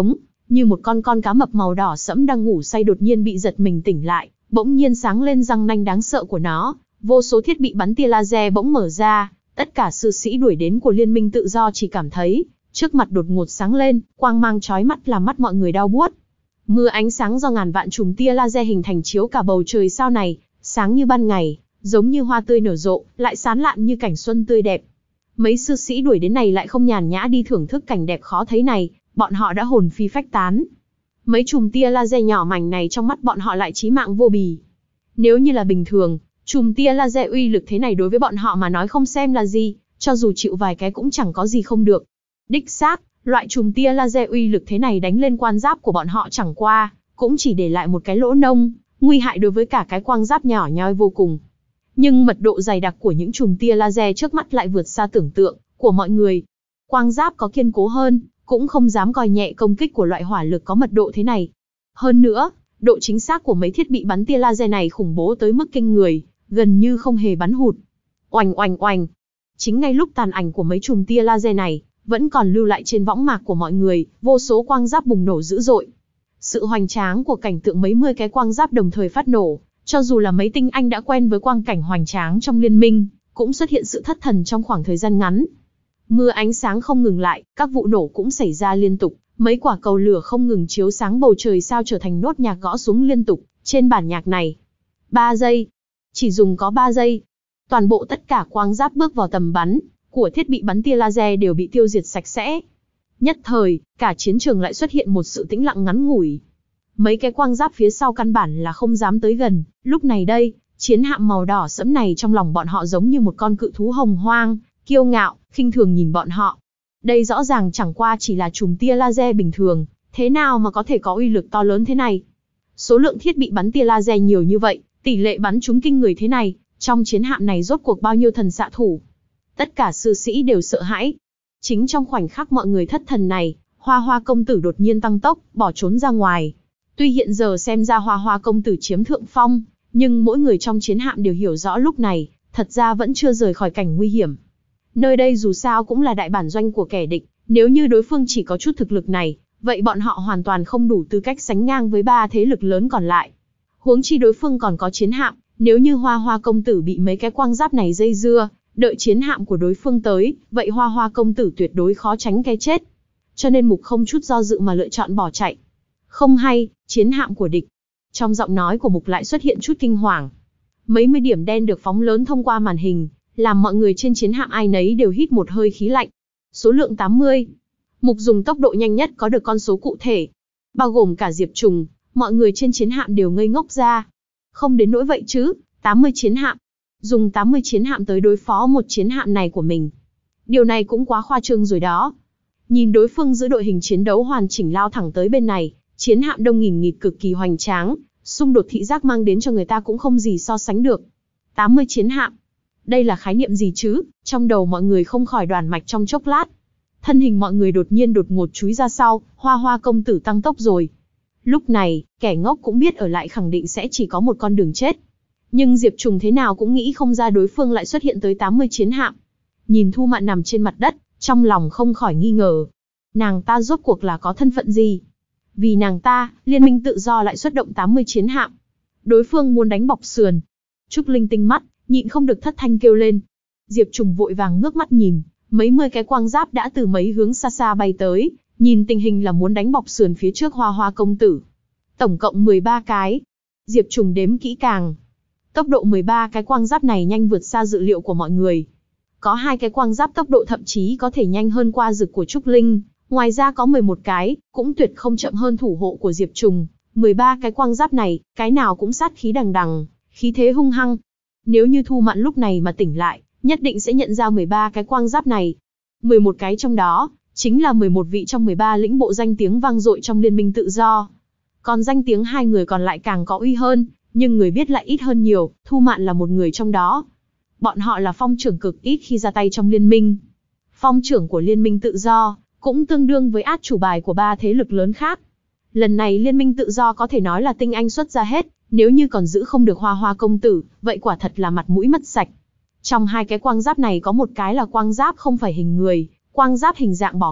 như một con con cá mập màu đỏ sẫm đang ngủ say đột nhiên bị giật mình tỉnh lại, bỗng nhiên sáng lên răng nanh đáng sợ của nó, vô số thiết bị bắn tia laser bỗng mở ra, tất cả sư sĩ đuổi đến của Liên minh Tự do chỉ cảm thấy trước mặt đột ngột sáng lên, quang mang chói mắt làm mắt mọi người đau buốt. Mưa ánh sáng do ngàn vạn chùm tia laser hình thành chiếu cả bầu trời sao này, sáng như ban ngày, giống như hoa tươi nở rộ, lại sán lạn như cảnh xuân tươi đẹp. Mấy sư sĩ đuổi đến này lại không nhàn nhã đi thưởng thức cảnh đẹp khó thấy này, bọn họ đã hồn phi phách tán. Mấy chùm tia laser nhỏ mảnh này trong mắt bọn họ lại chí mạng vô bì. Nếu như là bình thường, chùm tia laser uy lực thế này đối với bọn họ mà nói không xem là gì, cho dù chịu vài cái cũng chẳng có gì không được. Đích xác, loại chùm tia laser uy lực thế này đánh lên quan giáp của bọn họ chẳng qua, cũng chỉ để lại một cái lỗ nông, nguy hại đối với cả cái quang giáp nhỏ nhoi vô cùng. Nhưng mật độ dày đặc của những chùm tia laser trước mắt lại vượt xa tưởng tượng của mọi người. Quang giáp có kiên cố hơn, cũng không dám coi nhẹ công kích của loại hỏa lực có mật độ thế này. Hơn nữa, độ chính xác của mấy thiết bị bắn tia laser này khủng bố tới mức kinh người, gần như không hề bắn hụt. Oành oành oành. Chính ngay lúc tàn ảnh của mấy chùm tia laser này vẫn còn lưu lại trên võng mạc của mọi người, vô số quang giáp bùng nổ dữ dội. Sự hoành tráng của cảnh tượng mấy mươi cái quang giáp đồng thời phát nổ, cho dù là mấy tinh anh đã quen với quang cảnh hoành tráng trong liên minh, cũng xuất hiện sự thất thần trong khoảng thời gian ngắn. Mưa ánh sáng không ngừng lại, các vụ nổ cũng xảy ra liên tục, mấy quả cầu lửa không ngừng chiếu sáng bầu trời sao trở thành nốt nhạc gõ xuống liên tục trên bản nhạc này. Ba giây, chỉ dùng có ba giây, toàn bộ tất cả quang giáp bước vào tầm bắn của thiết bị bắn tia laser đều bị tiêu diệt sạch sẽ. Nhất thời, cả chiến trường lại xuất hiện một sự tĩnh lặng ngắn ngủi. Mấy cái quang giáp phía sau căn bản là không dám tới gần, lúc này đây, chiến hạm màu đỏ sẫm này trong lòng bọn họ giống như một con cự thú hồng hoang, kiêu ngạo, khinh thường nhìn bọn họ. Đây rõ ràng chẳng qua chỉ là chùm tia laser bình thường, thế nào mà có thể có uy lực to lớn thế này? Số lượng thiết bị bắn tia laser nhiều như vậy, tỷ lệ bắn trúng kinh người thế này, trong chiến hạm này rốt cuộc bao nhiêu thần xạ thủ? Tất cả sư sĩ đều sợ hãi. Chính trong khoảnh khắc mọi người thất thần này, Hoa Hoa công tử đột nhiên tăng tốc, bỏ trốn ra ngoài. Tuy hiện giờ xem ra Hoa Hoa công tử chiếm thượng phong, nhưng mỗi người trong chiến hạm đều hiểu rõ lúc này, thật ra vẫn chưa rời khỏi cảnh nguy hiểm. Nơi đây dù sao cũng là đại bản doanh của kẻ địch, nếu như đối phương chỉ có chút thực lực này, vậy bọn họ hoàn toàn không đủ tư cách sánh ngang với ba thế lực lớn còn lại. Huống chi đối phương còn có chiến hạm, nếu như Hoa Hoa công tử bị mấy cái quang giáp này dây dưa, đợi chiến hạm của đối phương tới, vậy Hoa Hoa công tử tuyệt đối khó tránh cái chết. Cho nên Mục không chút do dự mà lựa chọn bỏ chạy. Không hay, chiến hạm của địch. Trong giọng nói của Mục lại xuất hiện chút kinh hoàng. Mấy mươi điểm đen được phóng lớn thông qua màn hình, làm mọi người trên chiến hạm ai nấy đều hít một hơi khí lạnh. Số lượng tám mươi. Mục dùng tốc độ nhanh nhất có được con số cụ thể. Bao gồm cả Diệp Trùng, mọi người trên chiến hạm đều ngây ngốc ra. Không đến nỗi vậy chứ, tám mươi chiến hạm. Dùng tám mươi chiến hạm tới đối phó một chiến hạm này của mình. Điều này cũng quá khoa trương rồi đó. Nhìn đối phương giữ đội hình chiến đấu hoàn chỉnh lao thẳng tới bên này, chiến hạm đông nghìn nghịt cực kỳ hoành tráng, xung đột thị giác mang đến cho người ta cũng không gì so sánh được. tám mươi chiến hạm. Đây là khái niệm gì chứ? Trong đầu mọi người không khỏi đoản mạch trong chốc lát. Thân hình mọi người đột nhiên đột ngột chúi ra sau, Hoa Hoa công tử tăng tốc rồi. Lúc này, kẻ ngốc cũng biết ở lại khẳng định sẽ chỉ có một con đường chết. Nhưng Diệp Trùng thế nào cũng nghĩ không ra đối phương lại xuất hiện tới tám mươi chiến hạm. Nhìn Thu Mạn nằm trên mặt đất, trong lòng không khỏi nghi ngờ. Nàng ta rốt cuộc là có thân phận gì? Vì nàng ta, Liên minh Tự do lại xuất động tám mươi chiến hạm. Đối phương muốn đánh bọc sườn. Trúc Linh tinh mắt, nhịn không được thất thanh kêu lên. Diệp Trùng vội vàng ngước mắt nhìn, mấy mươi cái quang giáp đã từ mấy hướng xa xa bay tới, nhìn tình hình là muốn đánh bọc sườn phía trước Hoa Hoa công tử. Tổng cộng mười ba cái. Diệp Trùng đếm kỹ càng. Tốc độ mười ba cái quang giáp này nhanh vượt xa dự liệu của mọi người. Có hai cái quang giáp tốc độ thậm chí có thể nhanh hơn qua dực của Trúc Linh, ngoài ra có mười một cái, cũng tuyệt không chậm hơn thủ hộ của Diệp Trùng. mười ba cái quang giáp này, cái nào cũng sát khí đằng đằng, khí thế hung hăng. Nếu như Thu Mạn lúc này mà tỉnh lại, nhất định sẽ nhận ra mười ba cái quang giáp này. mười một cái trong đó, chính là mười một vị trong mười ba lĩnh bộ danh tiếng vang dội trong Liên minh Tự do. Còn danh tiếng hai người còn lại càng có uy hơn, nhưng người biết lại ít hơn nhiều, Thu Mạn là một người trong đó. Bọn họ là phong trưởng cực ít khi ra tay trong liên minh. Phong trưởng của Liên minh Tự do, cũng tương đương với át chủ bài của ba thế lực lớn khác. Lần này Liên minh Tự do có thể nói là tinh anh xuất ra hết, nếu như còn giữ không được Hoa Hoa công tử, vậy quả thật là mặt mũi mất sạch. Trong hai cái quang giáp này có một cái là quang giáp không phải hình người, quang giáp hình dạng bò cạp,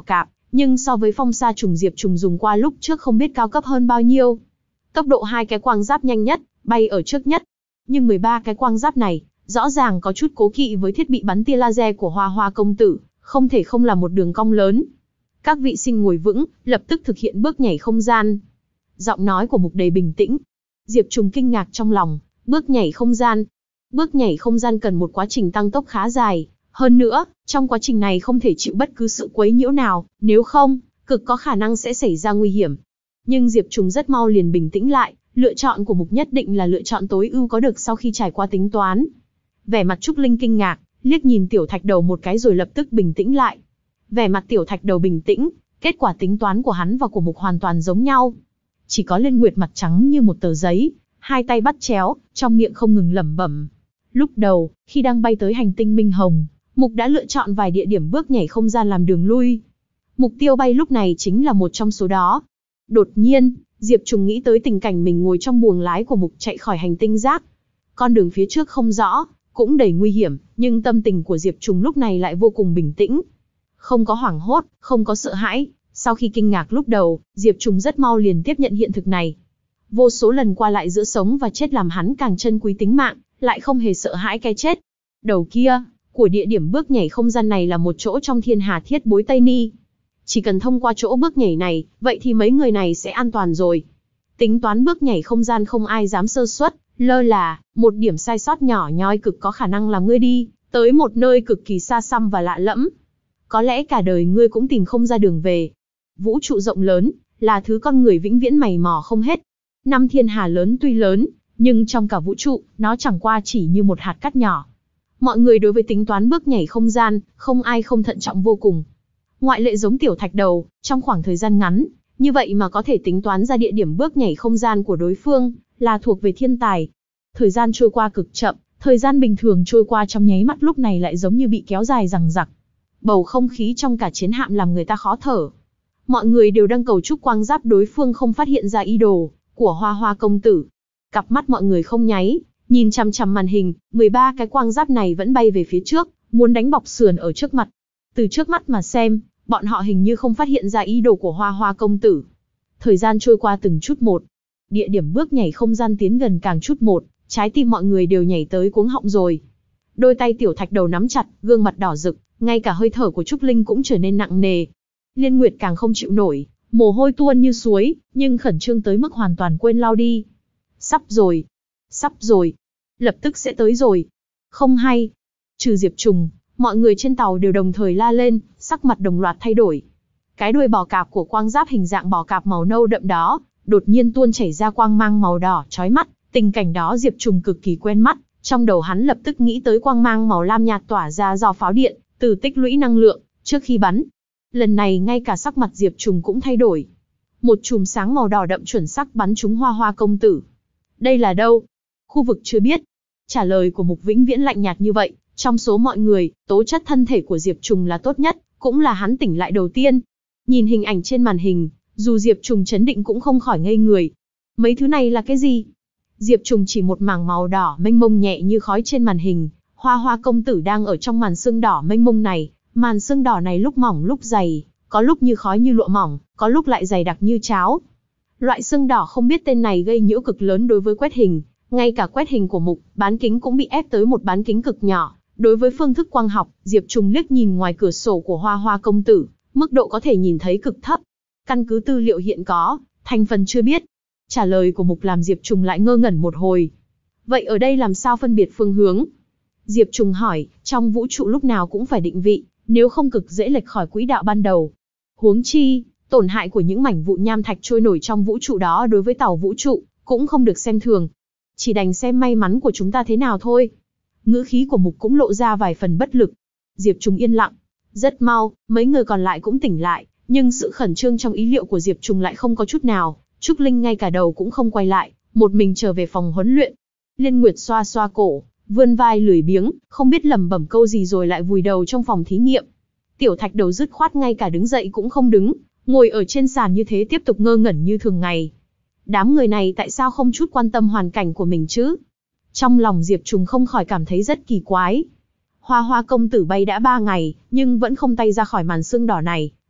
nhưng so với phong sa trùng Diệp Trùng dùng qua lúc trước không biết cao cấp hơn bao nhiêu. Tốc độ hai cái quang giáp nhanh nhất, bay ở trước nhất. Nhưng mười ba cái quang giáp này, rõ ràng có chút cố kỵ với thiết bị bắn tia laser của Hoa Hoa công tử, không thể không là một đường cong lớn. Các vị xin ngồi vững, lập tức thực hiện bước nhảy không gian. Giọng nói của Mục đầy bình tĩnh. Diệp Trùng kinh ngạc trong lòng, bước nhảy không gian. Bước nhảy không gian cần một quá trình tăng tốc khá dài. Hơn nữa, trong quá trình này không thể chịu bất cứ sự quấy nhiễu nào, nếu không, cực có khả năng sẽ xảy ra nguy hiểm. Nhưng Diệp Trùng rất mau liền bình tĩnh lại, lựa chọn của Mục nhất định là lựa chọn tối ưu có được sau khi trải qua tính toán. Vẻ mặt Trúc Linh kinh ngạc, liếc nhìn Tiểu Thạch Đầu một cái rồi lập tức bình tĩnh lại. Vẻ mặt Tiểu Thạch Đầu bình tĩnh, kết quả tính toán của hắn và của Mục hoàn toàn giống nhau. Chỉ có Liên Nguyệt mặt trắng như một tờ giấy, hai tay bắt chéo, trong miệng không ngừng lẩm bẩm. Lúc đầu, khi đang bay tới hành tinh Minh Hồng, Mục đã lựa chọn vài địa điểm bước nhảy không gian làm đường lui. Mục tiêu bay lúc này chính là một trong số đó. Đột nhiên, Diệp Trùng nghĩ tới tình cảnh mình ngồi trong buồng lái của Mục chạy khỏi hành tinh rác. Con đường phía trước không rõ, cũng đầy nguy hiểm, nhưng tâm tình của Diệp Trùng lúc này lại vô cùng bình tĩnh. Không có hoảng hốt, không có sợ hãi. Sau khi kinh ngạc lúc đầu, Diệp Trùng rất mau liền tiếp nhận hiện thực này. Vô số lần qua lại giữa sống và chết làm hắn càng trân quý tính mạng, lại không hề sợ hãi cái chết. Đầu kia, của địa điểm bước nhảy không gian này là một chỗ trong thiên hà thiết bối Tây Ni. Chỉ cần thông qua chỗ bước nhảy này, vậy thì mấy người này sẽ an toàn rồi. Tính toán bước nhảy không gian không ai dám sơ suất, lơ là, một điểm sai sót nhỏ nhoi cực có khả năng làm ngươi đi tới một nơi cực kỳ xa xăm và lạ lẫm. Có lẽ cả đời ngươi cũng tìm không ra đường về. Vũ trụ rộng lớn, là thứ con người vĩnh viễn mày mò không hết. Năm thiên hà lớn tuy lớn, nhưng trong cả vũ trụ, nó chẳng qua chỉ như một hạt cát nhỏ. Mọi người đối với tính toán bước nhảy không gian, không ai không thận trọng vô cùng. Ngoại lệ giống Tiểu Thạch Đầu, trong khoảng thời gian ngắn, như vậy mà có thể tính toán ra địa điểm bước nhảy không gian của đối phương, là thuộc về thiên tài. Thời gian trôi qua cực chậm, thời gian bình thường trôi qua trong nháy mắt lúc này lại giống như bị kéo dài dằng dặc. Bầu không khí trong cả chiến hạm làm người ta khó thở. Mọi người đều đang cầu chúc quang giáp đối phương không phát hiện ra ý đồ của Hoa Hoa công tử. Cặp mắt mọi người không nháy, nhìn chằm chằm màn hình, mười ba cái quang giáp này vẫn bay về phía trước, muốn đánh bọc sườn ở trước mặt. Từ trước mắt mà xem, bọn họ hình như không phát hiện ra ý đồ của Hoa Hoa công tử. Thời gian trôi qua từng chút một. Địa điểm bước nhảy không gian tiến gần càng chút một, trái tim mọi người đều nhảy tới cuống họng rồi. Đôi tay Tiểu Thạch Đầu nắm chặt, gương mặt đỏ rực, ngay cả hơi thở của Trúc Linh cũng trở nên nặng nề. Liên Nguyệt càng không chịu nổi, mồ hôi tuôn như suối, nhưng khẩn trương tới mức hoàn toàn quên lau đi. Sắp rồi, sắp rồi, lập tức sẽ tới rồi. Không hay. Trừ Diệp Trùng, mọi người trên tàu đều đồng thời la lên, sắc mặt đồng loạt thay đổi. Cái đuôi bò cạp của quang giáp hình dạng bò cạp màu nâu đậm đó, đột nhiên tuôn chảy ra quang mang màu đỏ chói mắt. Tình cảnh đó Diệp Trùng cực kỳ quen mắt, trong đầu hắn lập tức nghĩ tới quang mang màu lam nhạt tỏa ra do pháo điện, từ tích lũy năng lượng, trước khi bắn. Lần này ngay cả sắc mặt Diệp Trùng cũng thay đổi. Một chùm sáng màu đỏ đậm chuẩn xác bắn trúng Hoa Hoa công tử. Đây là đâu? Khu vực chưa biết. Trả lời của Mục vĩnh viễn lạnh nhạt như vậy, trong số mọi người, tố chất thân thể của Diệp Trùng là tốt nhất, cũng là hắn tỉnh lại đầu tiên. Nhìn hình ảnh trên màn hình, dù Diệp Trùng chấn định cũng không khỏi ngây người. Mấy thứ này là cái gì? Diệp Trùng chỉ một mảng màu đỏ mênh mông nhẹ như khói trên màn hình, Hoa Hoa công tử đang ở trong màn sương đỏ mênh mông này, màn sương đỏ này lúc mỏng lúc dày, có lúc như khói như lụa mỏng, có lúc lại dày đặc như cháo. Loại sương đỏ không biết tên này gây nhiễu cực lớn đối với quét hình, ngay cả quét hình của Mục, bán kính cũng bị ép tới một bán kính cực nhỏ. Đối với phương thức quang học, Diệp Trùng liếc nhìn ngoài cửa sổ của Hoa Hoa công tử, mức độ có thể nhìn thấy cực thấp. Căn cứ tư liệu hiện có, thành phần chưa biết. Trả lời của Mục làm Diệp Trùng lại ngơ ngẩn một hồi. Vậy ở đây làm sao phân biệt phương hướng? Diệp Trùng hỏi, trong vũ trụ lúc nào cũng phải định vị, nếu không cực dễ lệch khỏi quỹ đạo ban đầu. Huống chi, tổn hại của những mảnh vụn nham thạch trôi nổi trong vũ trụ đó đối với tàu vũ trụ, cũng không được xem thường. Chỉ đành xem may mắn của chúng ta thế nào thôi. Ngữ khí của Mục cũng lộ ra vài phần bất lực. Diệp Trùng yên lặng. Rất mau, mấy người còn lại cũng tỉnh lại, nhưng sự khẩn trương trong ý liệu của Diệp Trùng lại không có chút nào. Trúc Linh ngay cả đầu cũng không quay lại, một mình trở về phòng huấn luyện. Liên Nguyệt xoa xoa cổ, vươn vai lười biếng, không biết lẩm bẩm câu gì rồi lại vùi đầu trong phòng thí nghiệm. Tiểu Thạch Đầu dứt khoát ngay cả đứng dậy cũng không đứng, ngồi ở trên sàn như thế tiếp tục ngơ ngẩn như thường ngày. Đám người này tại sao không chút quan tâm hoàn cảnh của mình chứ? Trong lòng Diệp Trùng không khỏi cảm thấy rất kỳ quái. Hoa Hoa công tử bay đã ba ngày, nhưng vẫn không tay ra khỏi màn sương đỏ này,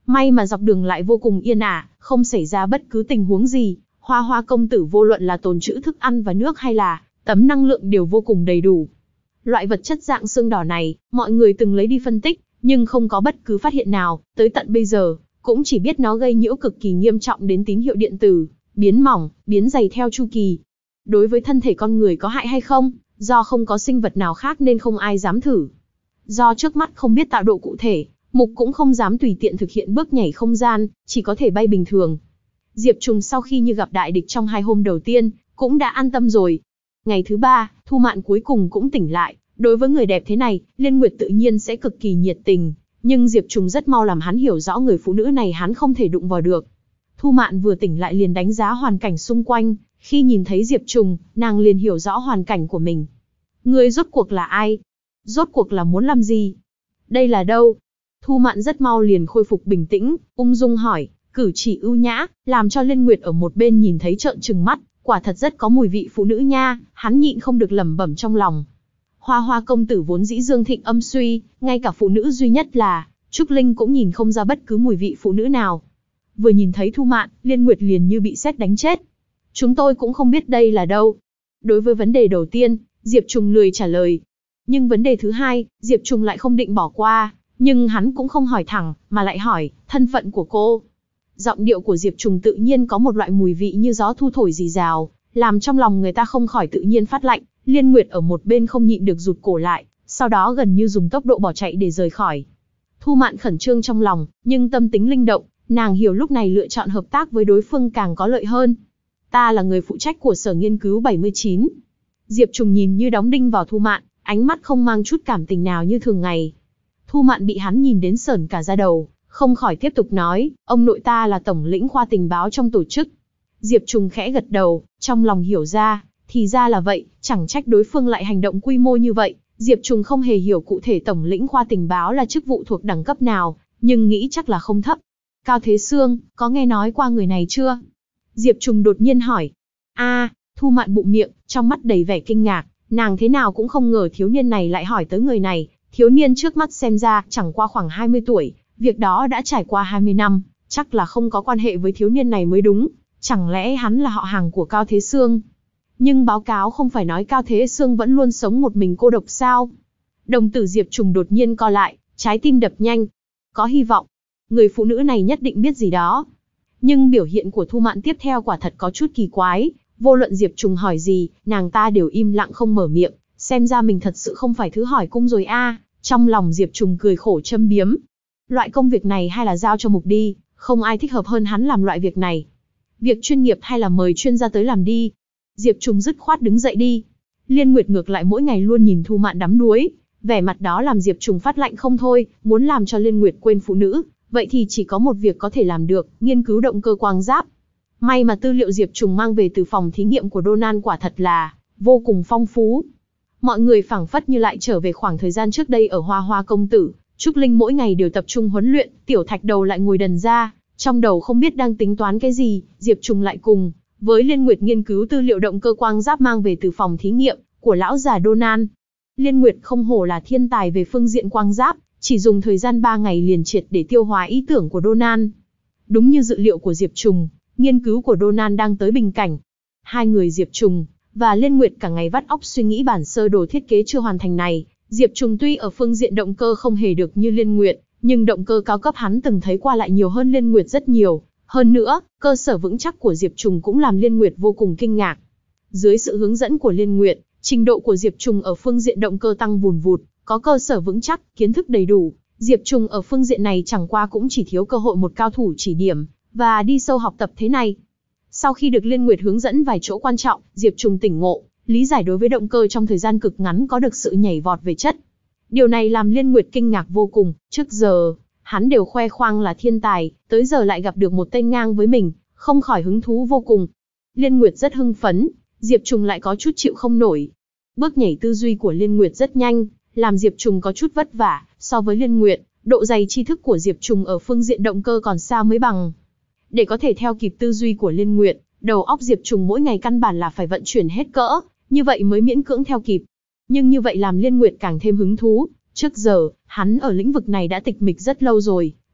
May mà dọc đường lại vô cùng yên ả, không xảy ra bất cứ tình huống gì. Hoa Hoa công tử vô luận là tồn trữ thức ăn và nước hay là tấm năng lượng đều vô cùng đầy đủ. Loại vật chất dạng xương đỏ này, mọi người từng lấy đi phân tích, nhưng không có bất cứ phát hiện nào, tới tận bây giờ, cũng chỉ biết nó gây nhiễu cực kỳ nghiêm trọng đến tín hiệu điện tử, biến mỏng, biến dày theo chu kỳ. Đối với thân thể con người có hại hay không, do không có sinh vật nào khác nên không ai dám thử. Do trước mắt không biết tạo độ cụ thể, Mục cũng không dám tùy tiện thực hiện bước nhảy không gian, chỉ có thể bay bình thường. Diệp Trùng sau khi như gặp đại địch trong hai hôm đầu tiên, cũng đã an tâm rồi. Ngày thứ ba, Thu Mạn cuối cùng cũng tỉnh lại. Đối với người đẹp thế này, Liên Nguyệt tự nhiên sẽ cực kỳ nhiệt tình. Nhưng Diệp Trùng rất mau làm hắn hiểu rõ người phụ nữ này hắn không thể đụng vào được. Thu Mạn vừa tỉnh lại liền đánh giá hoàn cảnh xung quanh. Khi nhìn thấy Diệp Trùng, nàng liền hiểu rõ hoàn cảnh của mình. Người rốt cuộc là ai? Rốt cuộc là muốn làm gì? Đây là đâu? Thu Mạn rất mau liền khôi phục bình tĩnh, ung dung hỏi, cử chỉ ưu nhã, làm cho Liên Nguyệt ở một bên nhìn thấy trợn trừng mắt, quả thật rất có mùi vị phụ nữ nha, hắn nhịn không được lẩm bẩm trong lòng. Hoa Hoa công tử vốn dĩ dương thịnh âm suy, ngay cả phụ nữ duy nhất là Trúc Linh cũng nhìn không ra bất cứ mùi vị phụ nữ nào. Vừa nhìn thấy Thu Mạn, Liên Nguyệt liền như bị sét đánh chết. Chúng tôi cũng không biết đây là đâu. Đối với vấn đề đầu tiên, Diệp Trùng lười trả lời. Nhưng vấn đề thứ hai, Diệp Trùng lại không định bỏ qua. Nhưng hắn cũng không hỏi thẳng, mà lại hỏi, thân phận của cô. Giọng điệu của Diệp Trùng tự nhiên có một loại mùi vị như gió thu thổi rì rào, làm trong lòng người ta không khỏi tự nhiên phát lạnh. Liên Nguyệt ở một bên không nhịn được rụt cổ lại, sau đó gần như dùng tốc độ bỏ chạy để rời khỏi. Thu Mạn khẩn trương trong lòng, nhưng tâm tính linh động, nàng hiểu lúc này lựa chọn hợp tác với đối phương càng có lợi hơn. Ta là người phụ trách của sở nghiên cứu bảy mươi chín. Diệp Trùng nhìn như đóng đinh vào Thu Mạn, ánh mắt không mang chút cảm tình nào như thường ngày. Thu Mạn bị hắn nhìn đến sởn cả da đầu, không khỏi tiếp tục nói, ông nội ta là tổng lĩnh khoa tình báo trong tổ chức. Diệp Trùng khẽ gật đầu, trong lòng hiểu ra, thì ra là vậy, chẳng trách đối phương lại hành động quy mô như vậy. Diệp Trùng không hề hiểu cụ thể tổng lĩnh khoa tình báo là chức vụ thuộc đẳng cấp nào, nhưng nghĩ chắc là không thấp. Cao Thế Sương, có nghe nói qua người này chưa? Diệp Trùng đột nhiên hỏi. A, Thu Mạn bụng miệng, trong mắt đầy vẻ kinh ngạc, nàng thế nào cũng không ngờ thiếu niên này lại hỏi tới người này. Thiếu niên trước mắt xem ra chẳng qua khoảng hai mươi tuổi, việc đó đã trải qua hai mươi năm, chắc là không có quan hệ với thiếu niên này mới đúng. Chẳng lẽ hắn là họ hàng của Cao Thế Sương? Nhưng báo cáo không phải nói Cao Thế Sương vẫn luôn sống một mình cô độc sao? Đồng tử Diệp Trùng đột nhiên co lại, trái tim đập nhanh. Có hy vọng, người phụ nữ này nhất định biết gì đó. Nhưng biểu hiện của Thu Mạn tiếp theo quả thật có chút kỳ quái. Vô luận Diệp Trùng hỏi gì, nàng ta đều im lặng không mở miệng. Xem ra mình thật sự không phải thứ hỏi cung rồi a. À. Trong lòng Diệp Trùng cười khổ châm biếm. Loại công việc này hay là giao cho Mục đi, không ai thích hợp hơn hắn làm loại việc này. Việc chuyên nghiệp hay là mời chuyên gia tới làm đi. Diệp Trùng dứt khoát đứng dậy đi. Liên Nguyệt ngược lại mỗi ngày luôn nhìn Thu Mạn đắm đuối, vẻ mặt đó làm Diệp Trùng phát lạnh không thôi, muốn làm cho Liên Nguyệt quên phụ nữ, vậy thì chỉ có một việc có thể làm được, nghiên cứu động cơ quang giáp. May mà tư liệu Diệp Trùng mang về từ phòng thí nghiệm của Donan quả thật là vô cùng phong phú. Mọi người phảng phất như lại trở về khoảng thời gian trước đây ở Hoa Hoa công tử, Trúc Linh mỗi ngày đều tập trung huấn luyện, Tiểu Thạch Đầu lại ngồi đần ra, trong đầu không biết đang tính toán cái gì, Diệp Trùng lại cùng với Liên Nguyệt nghiên cứu tư liệu động cơ quang giáp mang về từ phòng thí nghiệm của lão già Donan. Liên Nguyệt không hổ là thiên tài về phương diện quang giáp, chỉ dùng thời gian ba ngày liền triệt để tiêu hóa ý tưởng của Donan. Đúng như dự liệu của Diệp Trùng, nghiên cứu của Donan đang tới bình cảnh. Hai người Diệp Trùng và Liên Nguyệt cả ngày vắt óc suy nghĩ bản sơ đồ thiết kế chưa hoàn thành này. Diệp Trùng tuy ở phương diện động cơ không hề được như Liên Nguyệt, nhưng động cơ cao cấp hắn từng thấy qua lại nhiều hơn Liên Nguyệt rất nhiều. Hơn nữa, cơ sở vững chắc của Diệp Trùng cũng làm Liên Nguyệt vô cùng kinh ngạc. Dưới sự hướng dẫn của Liên Nguyệt, trình độ của Diệp Trùng ở phương diện động cơ tăng vùn vụt, có cơ sở vững chắc, kiến thức đầy đủ. Diệp Trùng ở phương diện này chẳng qua cũng chỉ thiếu cơ hội một cao thủ chỉ điểm, và đi sâu học tập thế này. Sau khi được Liên Nguyệt hướng dẫn vài chỗ quan trọng, Diệp Trùng tỉnh ngộ, lý giải đối với động cơ trong thời gian cực ngắn có được sự nhảy vọt về chất. Điều này làm Liên Nguyệt kinh ngạc vô cùng, trước giờ, hắn đều khoe khoang là thiên tài, tới giờ lại gặp được một tên ngang với mình, không khỏi hứng thú vô cùng. Liên Nguyệt rất hưng phấn, Diệp Trùng lại có chút chịu không nổi. Bước nhảy tư duy của Liên Nguyệt rất nhanh, làm Diệp Trùng có chút vất vả, so với Liên Nguyệt, độ dày tri thức của Diệp Trùng ở phương diện động cơ còn xa mới bằng. Để có thể theo kịp tư duy của Liên Nguyệt, đầu óc Diệp Trùng mỗi ngày căn bản là phải vận chuyển hết cỡ, như vậy mới miễn cưỡng theo kịp. Nhưng như vậy làm Liên Nguyệt càng thêm hứng thú, trước giờ, hắn ở lĩnh vực này đã tịch mịch rất lâu rồi,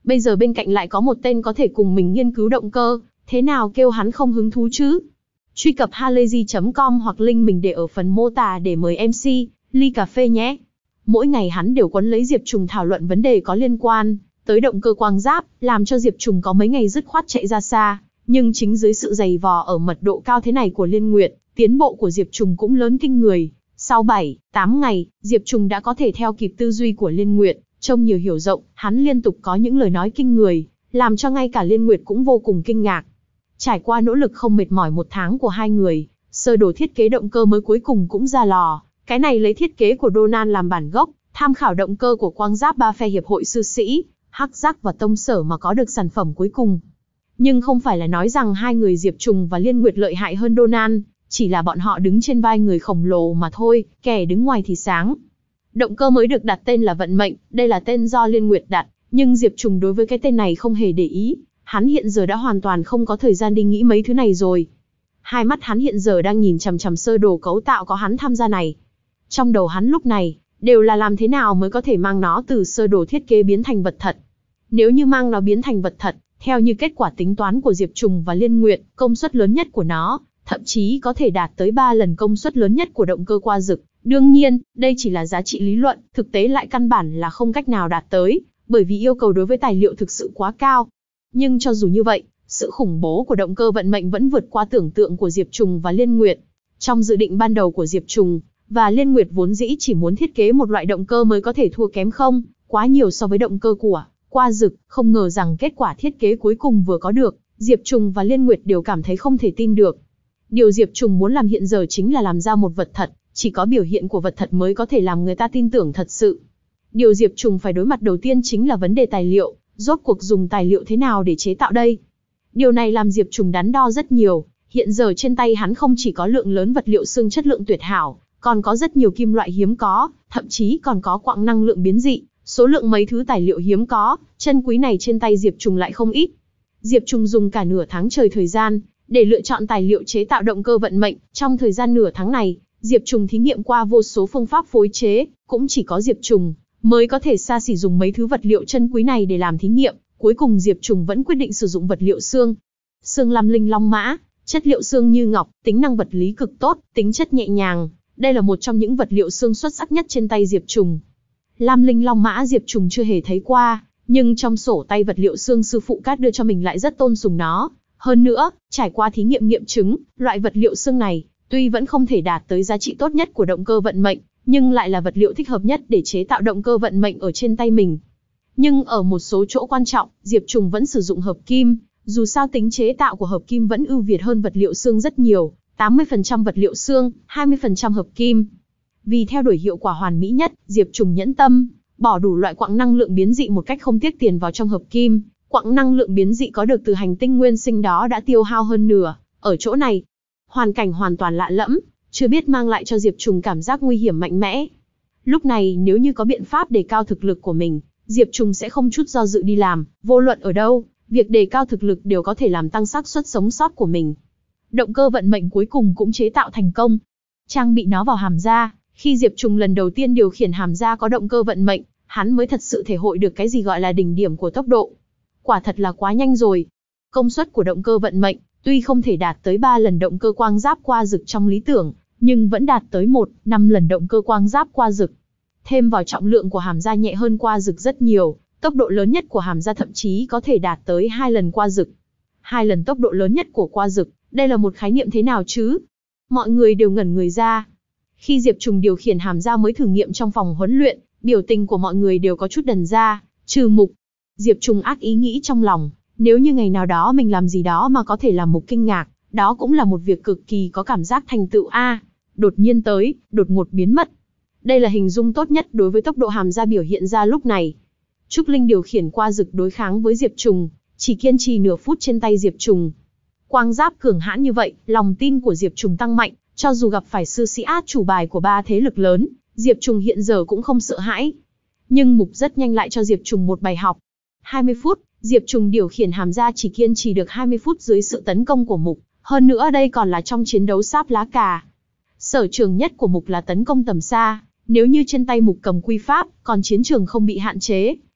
Bây giờ bên cạnh lại có một tên có thể cùng mình nghiên cứu động cơ, thế nào kêu hắn không hứng thú chứ? Truy cập halayzi chấm com hoặc link mình để ở phần mô tả để mời em xê, ly cà phê nhé. Mỗi ngày hắn đều quấn lấy Diệp Trùng thảo luận vấn đề có liên quan tới động cơ quang giáp, làm cho Diệp Trùng có mấy ngày dứt khoát chạy ra xa. Nhưng chính dưới sự dày vò ở mật độ cao thế này của Liên Nguyệt, tiến bộ của Diệp Trùng cũng lớn kinh người. Sau bảy, tám ngày, Diệp Trùng đã có thể theo kịp tư duy của Liên Nguyệt, trông nhiều hiểu rộng, hắn liên tục có những lời nói kinh người, làm cho ngay cả Liên Nguyệt cũng vô cùng kinh ngạc. Trải qua nỗ lực không mệt mỏi một tháng của hai người, sơ đồ thiết kế động cơ mới cuối cùng cũng ra lò. Cái này lấy thiết kế của Donald làm bản gốc, tham khảo động cơ của quang giáp ba phe hiệp hội sư sĩ, Hắc Giác và Tông Sở mà có được sản phẩm cuối cùng. Nhưng không phải là nói rằng hai người Diệp Trùng và Liên Nguyệt lợi hại hơn Donald, chỉ là bọn họ đứng trên vai người khổng lồ mà thôi, kẻ đứng ngoài thì sáng. Động cơ mới được đặt tên là Vận Mệnh, đây là tên do Liên Nguyệt đặt, nhưng Diệp Trùng đối với cái tên này không hề để ý, hắn hiện giờ đã hoàn toàn không có thời gian đi nghĩ mấy thứ này rồi. Hai mắt hắn hiện giờ đang nhìn chằm chằm sơ đồ cấu tạo có hắn tham gia này. Trong đầu hắn lúc này, đều là làm thế nào mới có thể mang nó từ sơ đồ thiết kế biến thành vật thật. Nếu như mang nó biến thành vật thật, theo như kết quả tính toán của Diệp Trùng và Liên Nguyệt, công suất lớn nhất của nó, thậm chí có thể đạt tới ba lần công suất lớn nhất của động cơ qua dực. Đương nhiên, đây chỉ là giá trị lý luận, thực tế lại căn bản là không cách nào đạt tới, bởi vì yêu cầu đối với tài liệu thực sự quá cao. Nhưng cho dù như vậy, sự khủng bố của động cơ Vận Mệnh vẫn vượt qua tưởng tượng của Diệp Trùng và Liên Nguyệt. Trong dự định ban đầu của Diệp Trùng và Liên Nguyệt vốn dĩ chỉ muốn thiết kế một loại động cơ mới có thể thua kém không quá nhiều so với động cơ của qua dực, không ngờ rằng kết quả thiết kế cuối cùng vừa có được, Diệp Trùng và Liên Nguyệt đều cảm thấy không thể tin được. Điều Diệp Trùng muốn làm hiện giờ chính là làm ra một vật thật, chỉ có biểu hiện của vật thật mới có thể làm người ta tin tưởng thật sự. Điều Diệp Trùng phải đối mặt đầu tiên chính là vấn đề tài liệu, rốt cuộc dùng tài liệu thế nào để chế tạo đây? Điều này làm Diệp Trùng đắn đo rất nhiều, hiện giờ trên tay hắn không chỉ có lượng lớn vật liệu xương chất lượng tuyệt hảo, còn có rất nhiều kim loại hiếm có, thậm chí còn có quặng năng lượng biến dị, số lượng mấy thứ tài liệu hiếm có, chân quý này trên tay Diệp Trùng lại không ít. Diệp Trùng dùng cả nửa tháng trời thời gian để lựa chọn tài liệu chế tạo động cơ Vận Mệnh. Trong thời gian nửa tháng này, Diệp Trùng thí nghiệm qua vô số phương pháp phối chế, cũng chỉ có Diệp Trùng mới có thể xa xỉ dùng mấy thứ vật liệu chân quý này để làm thí nghiệm. Cuối cùng Diệp Trùng vẫn quyết định sử dụng vật liệu xương. Xương Lam Linh Long Mã, chất liệu xương như ngọc, tính năng vật lý cực tốt, tính chất nhẹ nhàng. Đây là một trong những vật liệu xương xuất sắc nhất trên tay Diệp Trùng. Lam Linh Long Mã Diệp Trùng chưa hề thấy qua, nhưng trong sổ tay vật liệu xương sư phụ Cát đưa cho mình lại rất tôn sùng nó. Hơn nữa, trải qua thí nghiệm nghiệm chứng, loại vật liệu xương này, tuy vẫn không thể đạt tới giá trị tốt nhất của động cơ Vận Mệnh, nhưng lại là vật liệu thích hợp nhất để chế tạo động cơ Vận Mệnh ở trên tay mình. Nhưng ở một số chỗ quan trọng, Diệp Trùng vẫn sử dụng hợp kim, dù sao tính chế tạo của hợp kim vẫn ưu việt hơn vật liệu xương rất nhiều, tám mươi phần trăm vật liệu xương, hai mươi phần trăm hợp kim. Vì theo đuổi hiệu quả hoàn mỹ nhất, Diệp Trùng nhẫn tâm, bỏ đủ loại quặng năng lượng biến dị một cách không tiếc tiền vào trong hợp kim. Quặng năng lượng biến dị có được từ hành tinh nguyên sinh đó đã tiêu hao hơn nửa. Ở chỗ này, hoàn cảnh hoàn toàn lạ lẫm, chưa biết mang lại cho Diệp Trùng cảm giác nguy hiểm mạnh mẽ. Lúc này nếu như có biện pháp đề cao thực lực của mình, Diệp Trùng sẽ không chút do dự đi làm, vô luận ở đâu, việc đề cao thực lực đều có thể làm tăng xác suất sống sót của mình. Động cơ Vận Mệnh cuối cùng cũng chế tạo thành công. Trang bị nó vào hàm da, khi Diệp Trùng lần đầu tiên điều khiển hàm da có động cơ Vận Mệnh, hắn mới thật sự thể hội được cái gì gọi là đỉnh điểm của tốc độ. Quả thật là quá nhanh rồi. Công suất của động cơ Vận Mệnh, tuy không thể đạt tới ba lần động cơ quang giáp qua dực trong lý tưởng, nhưng vẫn đạt tới một phẩy năm lần động cơ quang giáp qua dực. Thêm vào trọng lượng của hàm da nhẹ hơn qua dực rất nhiều, tốc độ lớn nhất của hàm da thậm chí có thể đạt tới hai lần qua dực. Hai lần tốc độ lớn nhất của qua dực, đây là một khái niệm thế nào chứ? Mọi người đều ngẩn người ra. Khi Diệp Trùng điều khiển hàm da mới thử nghiệm trong phòng huấn luyện, biểu tình của mọi người đều có chút đần ra, trừ Mục. Diệp Trùng ác ý nghĩ trong lòng, nếu như ngày nào đó mình làm gì đó mà có thể làm Mục kinh ngạc, đó cũng là một việc cực kỳ có cảm giác thành tựu a. À, đột nhiên tới, đột ngột biến mất. Đây là hình dung tốt nhất đối với tốc độ hàm da biểu hiện ra lúc này. Trúc Linh điều khiển qua dực đối kháng với Diệp Trùng, chỉ kiên trì nửa phút trên tay Diệp Trùng. Quang giáp cường hãn như vậy, lòng tin của Diệp Trùng tăng mạnh, cho dù gặp phải sư sĩ át chủ bài của ba thế lực lớn, Diệp Trùng hiện giờ cũng không sợ hãi. Nhưng Mục rất nhanh lại cho Diệp Trùng một bài học. hai mươi phút, Diệp Trùng điều khiển hàm da chỉ kiên trì được hai mươi phút dưới sự tấn công của Mục, hơn nữa đây còn là trong chiến đấu sáp lá cà. Sở trường nhất của Mục là tấn công tầm xa, nếu như trên tay Mục cầm quy pháp, còn chiến trường không bị hạn chế,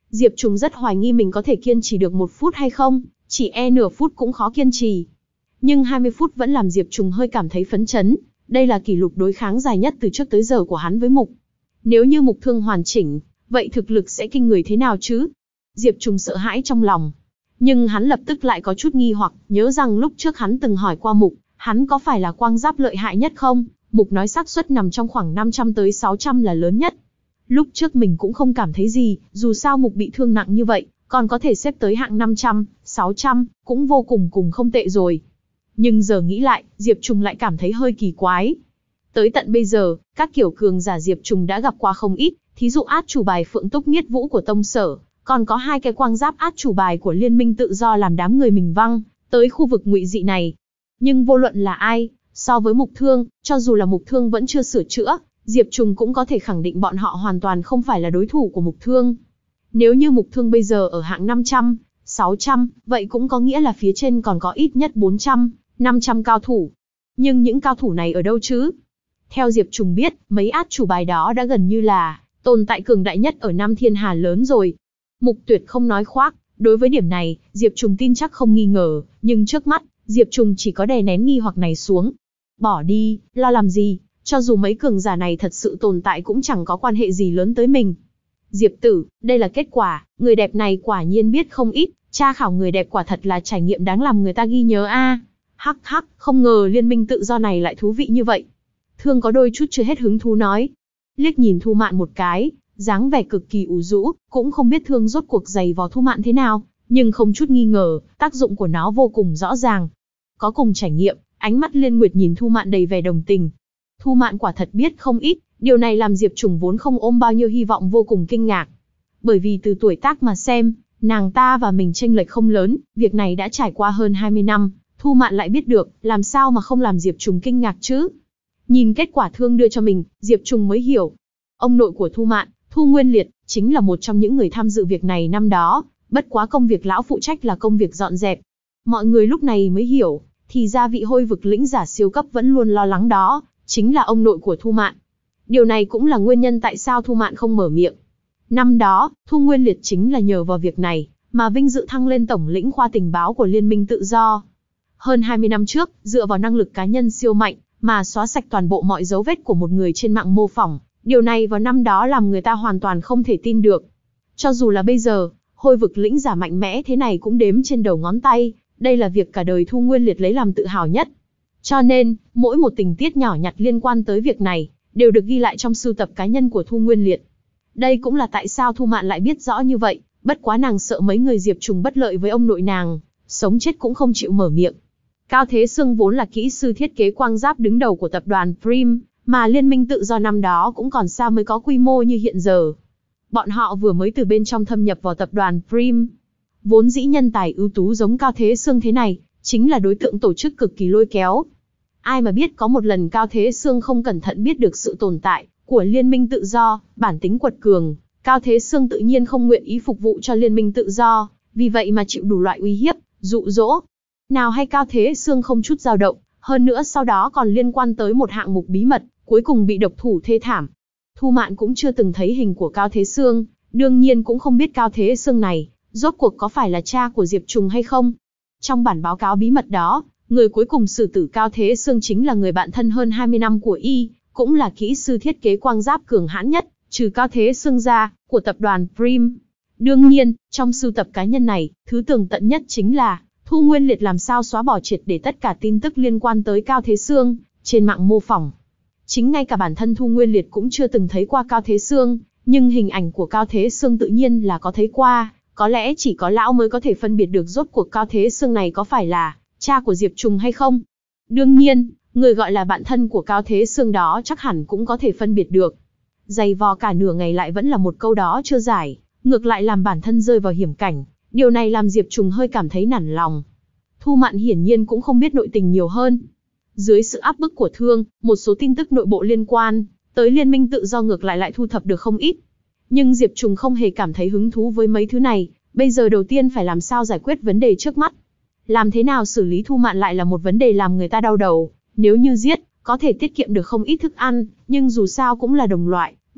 Diệp Trùng rất hoài nghi mình có thể kiên trì được một phút hay không, chỉ e nửa phút cũng khó kiên trì. Nhưng hai mươi phút vẫn làm Diệp Trùng hơi cảm thấy phấn chấn, đây là kỷ lục đối kháng dài nhất từ trước tới giờ của hắn với mục. Nếu như mục thương hoàn chỉnh, vậy thực lực sẽ kinh người thế nào chứ? Diệp Trùng sợ hãi trong lòng. Nhưng hắn lập tức lại có chút nghi hoặc, nhớ rằng lúc trước hắn từng hỏi qua mục, hắn có phải là quang giáp lợi hại nhất không? Mục nói xác suất nằm trong khoảng năm trăm tới sáu trăm là lớn nhất. Lúc trước mình cũng không cảm thấy gì, dù sao mục bị thương nặng như vậy, còn có thể xếp tới hạng năm trăm, sáu trăm, cũng vô cùng cùng không tệ rồi. Nhưng giờ nghĩ lại, Diệp Trùng lại cảm thấy hơi kỳ quái. Tới tận bây giờ, các kiểu cường giả Diệp Trùng đã gặp qua không ít, thí dụ át chủ bài Phượng Túc Niết Vũ của Tông Sở, còn có hai cái quang giáp át chủ bài của Liên minh Tự Do làm đám người mình văng tới khu vực ngụy dị này. Nhưng vô luận là ai, so với Mục Thương, cho dù là Mục Thương vẫn chưa sửa chữa, Diệp Trùng cũng có thể khẳng định bọn họ hoàn toàn không phải là đối thủ của Mục Thương. Nếu như Mục Thương bây giờ ở hạng năm trăm, sáu trăm, vậy cũng có nghĩa là phía trên còn có ít nhất bốn trăm, năm trăm cao thủ. Nhưng những cao thủ này ở đâu chứ? Theo Diệp Trùng biết, mấy át chủ bài đó đã gần như là tồn tại cường đại nhất ở Nam Thiên Hà lớn rồi. Mục Tuyệt không nói khoác, đối với điểm này, Diệp Trùng tin chắc không nghi ngờ, nhưng trước mắt, Diệp Trùng chỉ có đè nén nghi hoặc này xuống. Bỏ đi, lo làm gì, cho dù mấy cường giả này thật sự tồn tại cũng chẳng có quan hệ gì lớn tới mình. Diệp tử, đây là kết quả, người đẹp này quả nhiên biết không ít, tra khảo người đẹp quả thật là trải nghiệm đáng làm người ta ghi nhớ a. À. Hắc hắc, không ngờ Liên minh Tự Do này lại thú vị như vậy. Thương có đôi chút chưa hết hứng thú nói. Liếc nhìn Thu Mạn một cái, dáng vẻ cực kỳ ủ rũ, cũng không biết Thương rốt cuộc giày vò Thu Mạn thế nào, nhưng không chút nghi ngờ, tác dụng của nó vô cùng rõ ràng. Có cùng trải nghiệm, ánh mắt Liên Nguyệt nhìn Thu Mạn đầy vẻ đồng tình. Thu Mạn quả thật biết không ít, điều này làm Diệp Trùng vốn không ôm bao nhiêu hy vọng vô cùng kinh ngạc. Bởi vì từ tuổi tác mà xem, nàng ta và mình chênh lệch không lớn, việc này đã trải qua hơn hai mươi năm, Thu Mạn lại biết được, làm sao mà không làm Diệp Trùng kinh ngạc chứ? Nhìn kết quả Thương đưa cho mình, Diệp Trùng mới hiểu. Ông nội của Thu Mạn, Thu Nguyên Liệt, chính là một trong những người tham dự việc này năm đó, bất quá công việc lão phụ trách là công việc dọn dẹp. Mọi người lúc này mới hiểu, thì ra vị hôi vực lĩnh giả siêu cấp vẫn luôn lo lắng đó, chính là ông nội của Thu Mạn. Điều này cũng là nguyên nhân tại sao Thu Mạn không mở miệng. Năm đó, Thu Nguyên Liệt chính là nhờ vào việc này, mà vinh dự thăng lên tổng lĩnh khoa tình báo của Liên minh Tự Do. Hơn hai mươi năm trước, dựa vào năng lực cá nhân siêu mạnh, mà xóa sạch toàn bộ mọi dấu vết của một người trên mạng mô phỏng. Điều này vào năm đó làm người ta hoàn toàn không thể tin được. Cho dù là bây giờ, hôi vực lĩnh giả mạnh mẽ thế này cũng đếm trên đầu ngón tay, đây là việc cả đời Thu Nguyên Liệt lấy làm tự hào nhất. Cho nên, mỗi một tình tiết nhỏ nhặt liên quan tới việc này, đều được ghi lại trong sưu tập cá nhân của Thu Nguyên Liệt. Đây cũng là tại sao Thu Mạn lại biết rõ như vậy, bất quá nàng sợ mấy người Diệp Trùng bất lợi với ông nội nàng, sống chết cũng không chịu mở miệng. Cao Thế Sương vốn là kỹ sư thiết kế quang giáp đứng đầu của tập đoàn Prim, mà Liên minh Tự Do năm đó cũng còn xa mới có quy mô như hiện giờ. Bọn họ vừa mới từ bên trong thâm nhập vào tập đoàn Prim. Vốn dĩ nhân tài ưu tú giống Cao Thế Sương thế này, chính là đối tượng tổ chức cực kỳ lôi kéo. Ai mà biết có một lần Cao Thế Sương không cẩn thận biết được sự tồn tại của Liên minh Tự Do, bản tính quật cường, Cao Thế Sương tự nhiên không nguyện ý phục vụ cho Liên minh Tự Do, vì vậy mà chịu đủ loại uy hiếp, dụ dỗ. Nào hay Cao Thế Sương không chút dao động, hơn nữa sau đó còn liên quan tới một hạng mục bí mật, cuối cùng bị độc thủ thê thảm. Thu Mạn cũng chưa từng thấy hình của Cao Thế Sương, đương nhiên cũng không biết Cao Thế Sương này, rốt cuộc có phải là cha của Diệp Trùng hay không. Trong bản báo cáo bí mật đó, người cuối cùng xử tử Cao Thế Sương chính là người bạn thân hơn hai mươi năm của y, cũng là kỹ sư thiết kế quang giáp cường hãn nhất, trừ Cao Thế Sương ra, của tập đoàn Prim. Đương nhiên, trong sưu tập cá nhân này, thứ tường tận nhất chính là Thu Nguyên Liệt làm sao xóa bỏ triệt để tất cả tin tức liên quan tới Cao Thế Sương trên mạng mô phỏng. Chính ngay cả bản thân Thu Nguyên Liệt cũng chưa từng thấy qua Cao Thế Sương, nhưng hình ảnh của Cao Thế Sương tự nhiên là có thấy qua, có lẽ chỉ có lão mới có thể phân biệt được rốt cuộc Cao Thế Sương này có phải là cha của Diệp Trùng hay không. Đương nhiên, người gọi là bạn thân của Cao Thế Sương đó chắc hẳn cũng có thể phân biệt được. Dày vò cả nửa ngày lại vẫn là một câu đó chưa giải, ngược lại làm bản thân rơi vào hiểm cảnh. Điều này làm Diệp Trùng hơi cảm thấy nản lòng. Thu Mạn hiển nhiên cũng không biết nội tình nhiều hơn. Dưới sự áp bức của Thương, một số tin tức nội bộ liên quan tới Liên minh Tự Do ngược lại lại thu thập được không ít. Nhưng Diệp Trùng không hề cảm thấy hứng thú với mấy thứ này, bây giờ đầu tiên phải làm sao giải quyết vấn đề trước mắt. Làm thế nào xử lý Thu Mạn lại là một vấn đề làm người ta đau đầu, nếu như giết, có thể tiết kiệm được không ít thức ăn, nhưng dù sao cũng là đồng loại,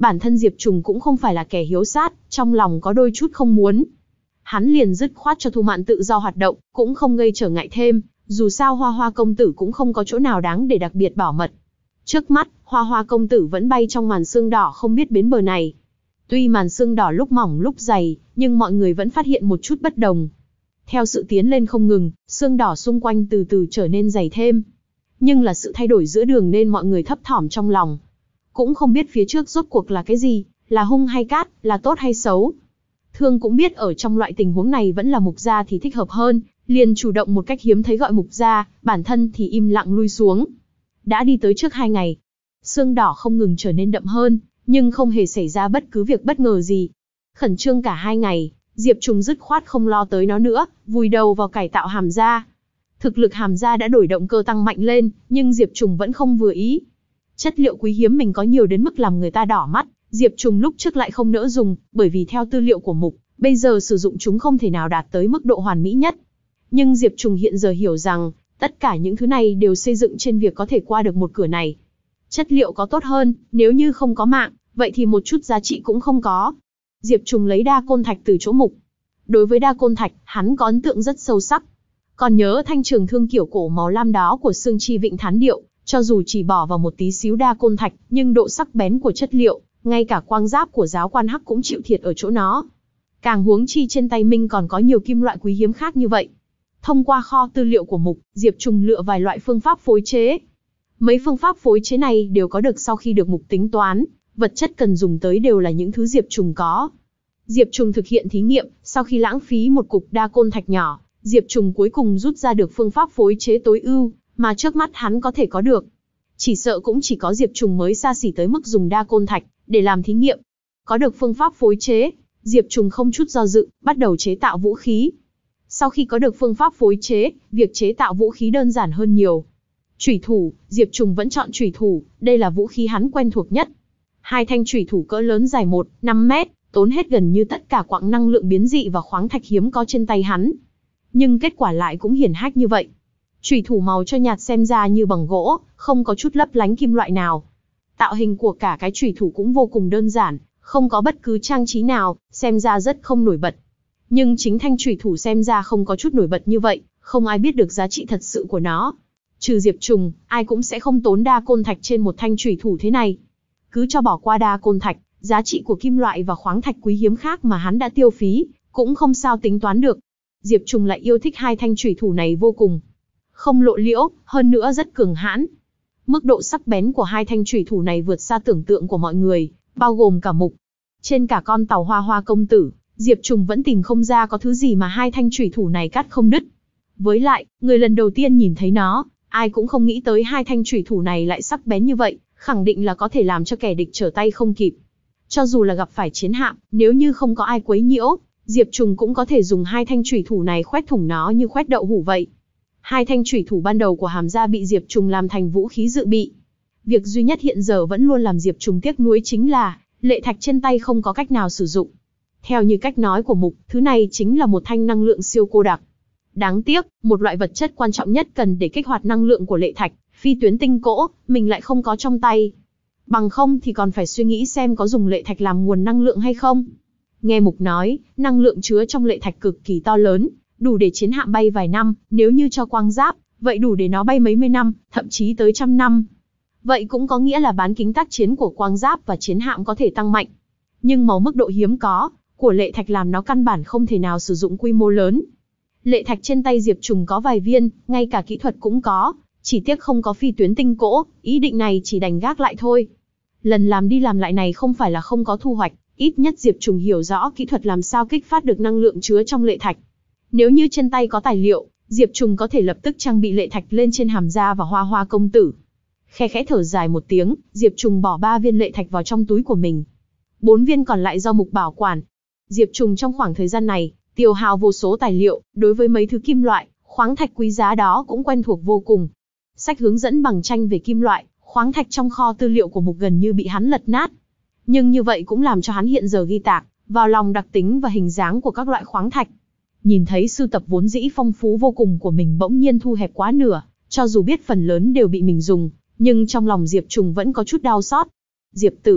Bản thân Diệp Trùng cũng không phải là kẻ hiếu sát, trong lòng có đôi chút không muốn. Hắn liền dứt khoát cho Thu Mạn tự do hoạt động, cũng không gây trở ngại thêm, dù sao Hoa Hoa công tử cũng không có chỗ nào đáng để đặc biệt bảo mật. Trước mắt, Hoa Hoa công tử vẫn bay trong màn sương đỏ không biết bến bờ này. Tuy màn sương đỏ lúc mỏng lúc dày, nhưng mọi người vẫn phát hiện một chút bất đồng. Theo sự tiến lên không ngừng, sương đỏ xung quanh từ từ trở nên dày thêm. Nhưng là sự thay đổi giữa đường nên mọi người thấp thỏm trong lòng. Cũng không biết phía trước rốt cuộc là cái gì, là hung hay cát, là tốt hay xấu. Thương cũng biết ở trong loại tình huống này vẫn là Mục gia thì thích hợp hơn, liền chủ động một cách hiếm thấy gọi Mục gia, bản thân thì im lặng lui xuống. Đã đi tới trước hai ngày, sương đỏ không ngừng trở nên đậm hơn, nhưng không hề xảy ra bất cứ việc bất ngờ gì. Khẩn trương cả hai ngày, Diệp Trùng dứt khoát không lo tới nó nữa, vùi đầu vào cải tạo Hàm gia. Thực lực Hàm gia đã đổi động cơ tăng mạnh lên, nhưng Diệp Trùng vẫn không vừa ý. Chất liệu quý hiếm mình có nhiều đến mức làm người ta đỏ mắt, Diệp Trùng lúc trước lại không nỡ dùng, bởi vì theo tư liệu của Mục, bây giờ sử dụng chúng không thể nào đạt tới mức độ hoàn mỹ nhất. Nhưng Diệp Trùng hiện giờ hiểu rằng, tất cả những thứ này đều xây dựng trên việc có thể qua được một cửa này. Chất liệu có tốt hơn, nếu như không có mạng, vậy thì một chút giá trị cũng không có. Diệp Trùng lấy đa côn thạch từ chỗ Mục. Đối với đa côn thạch, hắn có ấn tượng rất sâu sắc. Còn nhớ thanh trường thương kiểu cổ màu lam đó của Sương Chi Vịnh Thán Điệu, cho dù chỉ bỏ vào một tí xíu đa côn thạch, nhưng độ sắc bén của chất liệu, ngay cả quang giáp của giáo quan Hắc cũng chịu thiệt ở chỗ nó. Càng huống chi trên tay Minh còn có nhiều kim loại quý hiếm khác như vậy. Thông qua kho tư liệu của Mục, Diệp Trùng lựa vài loại phương pháp phối chế. Mấy phương pháp phối chế này đều có được sau khi được Mục tính toán, vật chất cần dùng tới đều là những thứ Diệp Trùng có. Diệp Trùng thực hiện thí nghiệm, sau khi lãng phí một cục đa côn thạch nhỏ, Diệp Trùng cuối cùng rút ra được phương pháp phối chế tối ưu, mà trước mắt hắn có thể có được. Chỉ sợ cũng chỉ có Diệp Trùng mới xa xỉ tới mức dùng đa côn thạch để làm thí nghiệm. Có được phương pháp phối chế, Diệp Trùng không chút do dự, bắt đầu chế tạo vũ khí. Sau khi có được phương pháp phối chế, việc chế tạo vũ khí đơn giản hơn nhiều. Chủy thủ, Diệp Trùng vẫn chọn chủy thủ, đây là vũ khí hắn quen thuộc nhất. Hai thanh chủy thủ cỡ lớn dài một phẩy năm mét, tốn hết gần như tất cả quặng năng lượng biến dị và khoáng thạch hiếm có trên tay hắn. Nhưng kết quả lại cũng hiển hách như vậy. Chủy thủ màu cho nhạt xem ra như bằng gỗ, không có chút lấp lánh kim loại nào. Tạo hình của cả cái chủy thủ cũng vô cùng đơn giản, không có bất cứ trang trí nào, xem ra rất không nổi bật. Nhưng chính thanh chủy thủ xem ra không có chút nổi bật như vậy, không ai biết được giá trị thật sự của nó. Trừ Diệp Trùng, ai cũng sẽ không tốn đa côn thạch trên một thanh chủy thủ thế này. Cứ cho bỏ qua đa côn thạch, giá trị của kim loại và khoáng thạch quý hiếm khác mà hắn đã tiêu phí, cũng không sao tính toán được. Diệp Trùng lại yêu thích hai thanh chủy thủ này vô cùng. Không lộ liễu, hơn nữa rất cường hãn. Mức độ sắc bén của hai thanh chủy thủ này vượt xa tưởng tượng của mọi người, bao gồm cả Mục. Trên cả con tàu Hoa Hoa công tử, Diệp Trùng vẫn tìm không ra có thứ gì mà hai thanh chủy thủ này cắt không đứt. Với lại, người lần đầu tiên nhìn thấy nó, ai cũng không nghĩ tới hai thanh chủy thủ này lại sắc bén như vậy, khẳng định là có thể làm cho kẻ địch trở tay không kịp. Cho dù là gặp phải chiến hạm, nếu như không có ai quấy nhiễu, Diệp Trùng cũng có thể dùng hai thanh chủy thủ này khoét thủng nó như khoét đậu hũ vậy. Hai thanh chủy thủ ban đầu của Hàm gia bị Diệp Trùng làm thành vũ khí dự bị. Việc duy nhất hiện giờ vẫn luôn làm Diệp Trùng tiếc nuối chính là, lệ thạch trên tay không có cách nào sử dụng. Theo như cách nói của Mục, thứ này chính là một thanh năng lượng siêu cô đặc. Đáng tiếc, một loại vật chất quan trọng nhất cần để kích hoạt năng lượng của lệ thạch, phi tuyến tinh cỗ, mình lại không có trong tay. Bằng không thì còn phải suy nghĩ xem có dùng lệ thạch làm nguồn năng lượng hay không. Nghe Mục nói, năng lượng chứa trong lệ thạch cực kỳ to lớn, đủ để chiến hạm bay vài năm, nếu như cho quang giáp, vậy đủ để nó bay mấy mươi năm, thậm chí tới trăm năm. Vậy cũng có nghĩa là bán kính tác chiến của quang giáp và chiến hạm có thể tăng mạnh. Nhưng màu mức độ hiếm có của lệ thạch làm nó căn bản không thể nào sử dụng quy mô lớn. Lệ thạch trên tay Diệp Trùng có vài viên, ngay cả kỹ thuật cũng có, chỉ tiếc không có phi tuyến tinh cỗ, ý định này chỉ đành gác lại thôi. Lần làm đi làm lại này không phải là không có thu hoạch, ít nhất Diệp Trùng hiểu rõ kỹ thuật làm sao kích phát được năng lượng chứa trong lệ thạch. Nếu như trên tay có tài liệu, Diệp Trùng có thể lập tức trang bị lệ thạch lên trên Hàm gia và Hoa Hoa công tử. Khe khẽ thở dài một tiếng, Diệp Trùng bỏ ba viên lệ thạch vào trong túi của mình. Bốn viên còn lại do Mục bảo quản. Diệp Trùng trong khoảng thời gian này, tiêu hao vô số tài liệu, đối với mấy thứ kim loại, khoáng thạch quý giá đó cũng quen thuộc vô cùng. Sách hướng dẫn bằng tranh về kim loại, khoáng thạch trong kho tư liệu của Mục gần như bị hắn lật nát. Nhưng như vậy cũng làm cho hắn hiện giờ ghi tạc vào lòng đặc tính và hình dáng của các loại khoáng thạch. Nhìn thấy sưu tập vốn dĩ phong phú vô cùng của mình bỗng nhiên thu hẹp quá nửa, cho dù biết phần lớn đều bị mình dùng, nhưng trong lòng Diệp Trùng vẫn có chút đau xót. Diệp tử,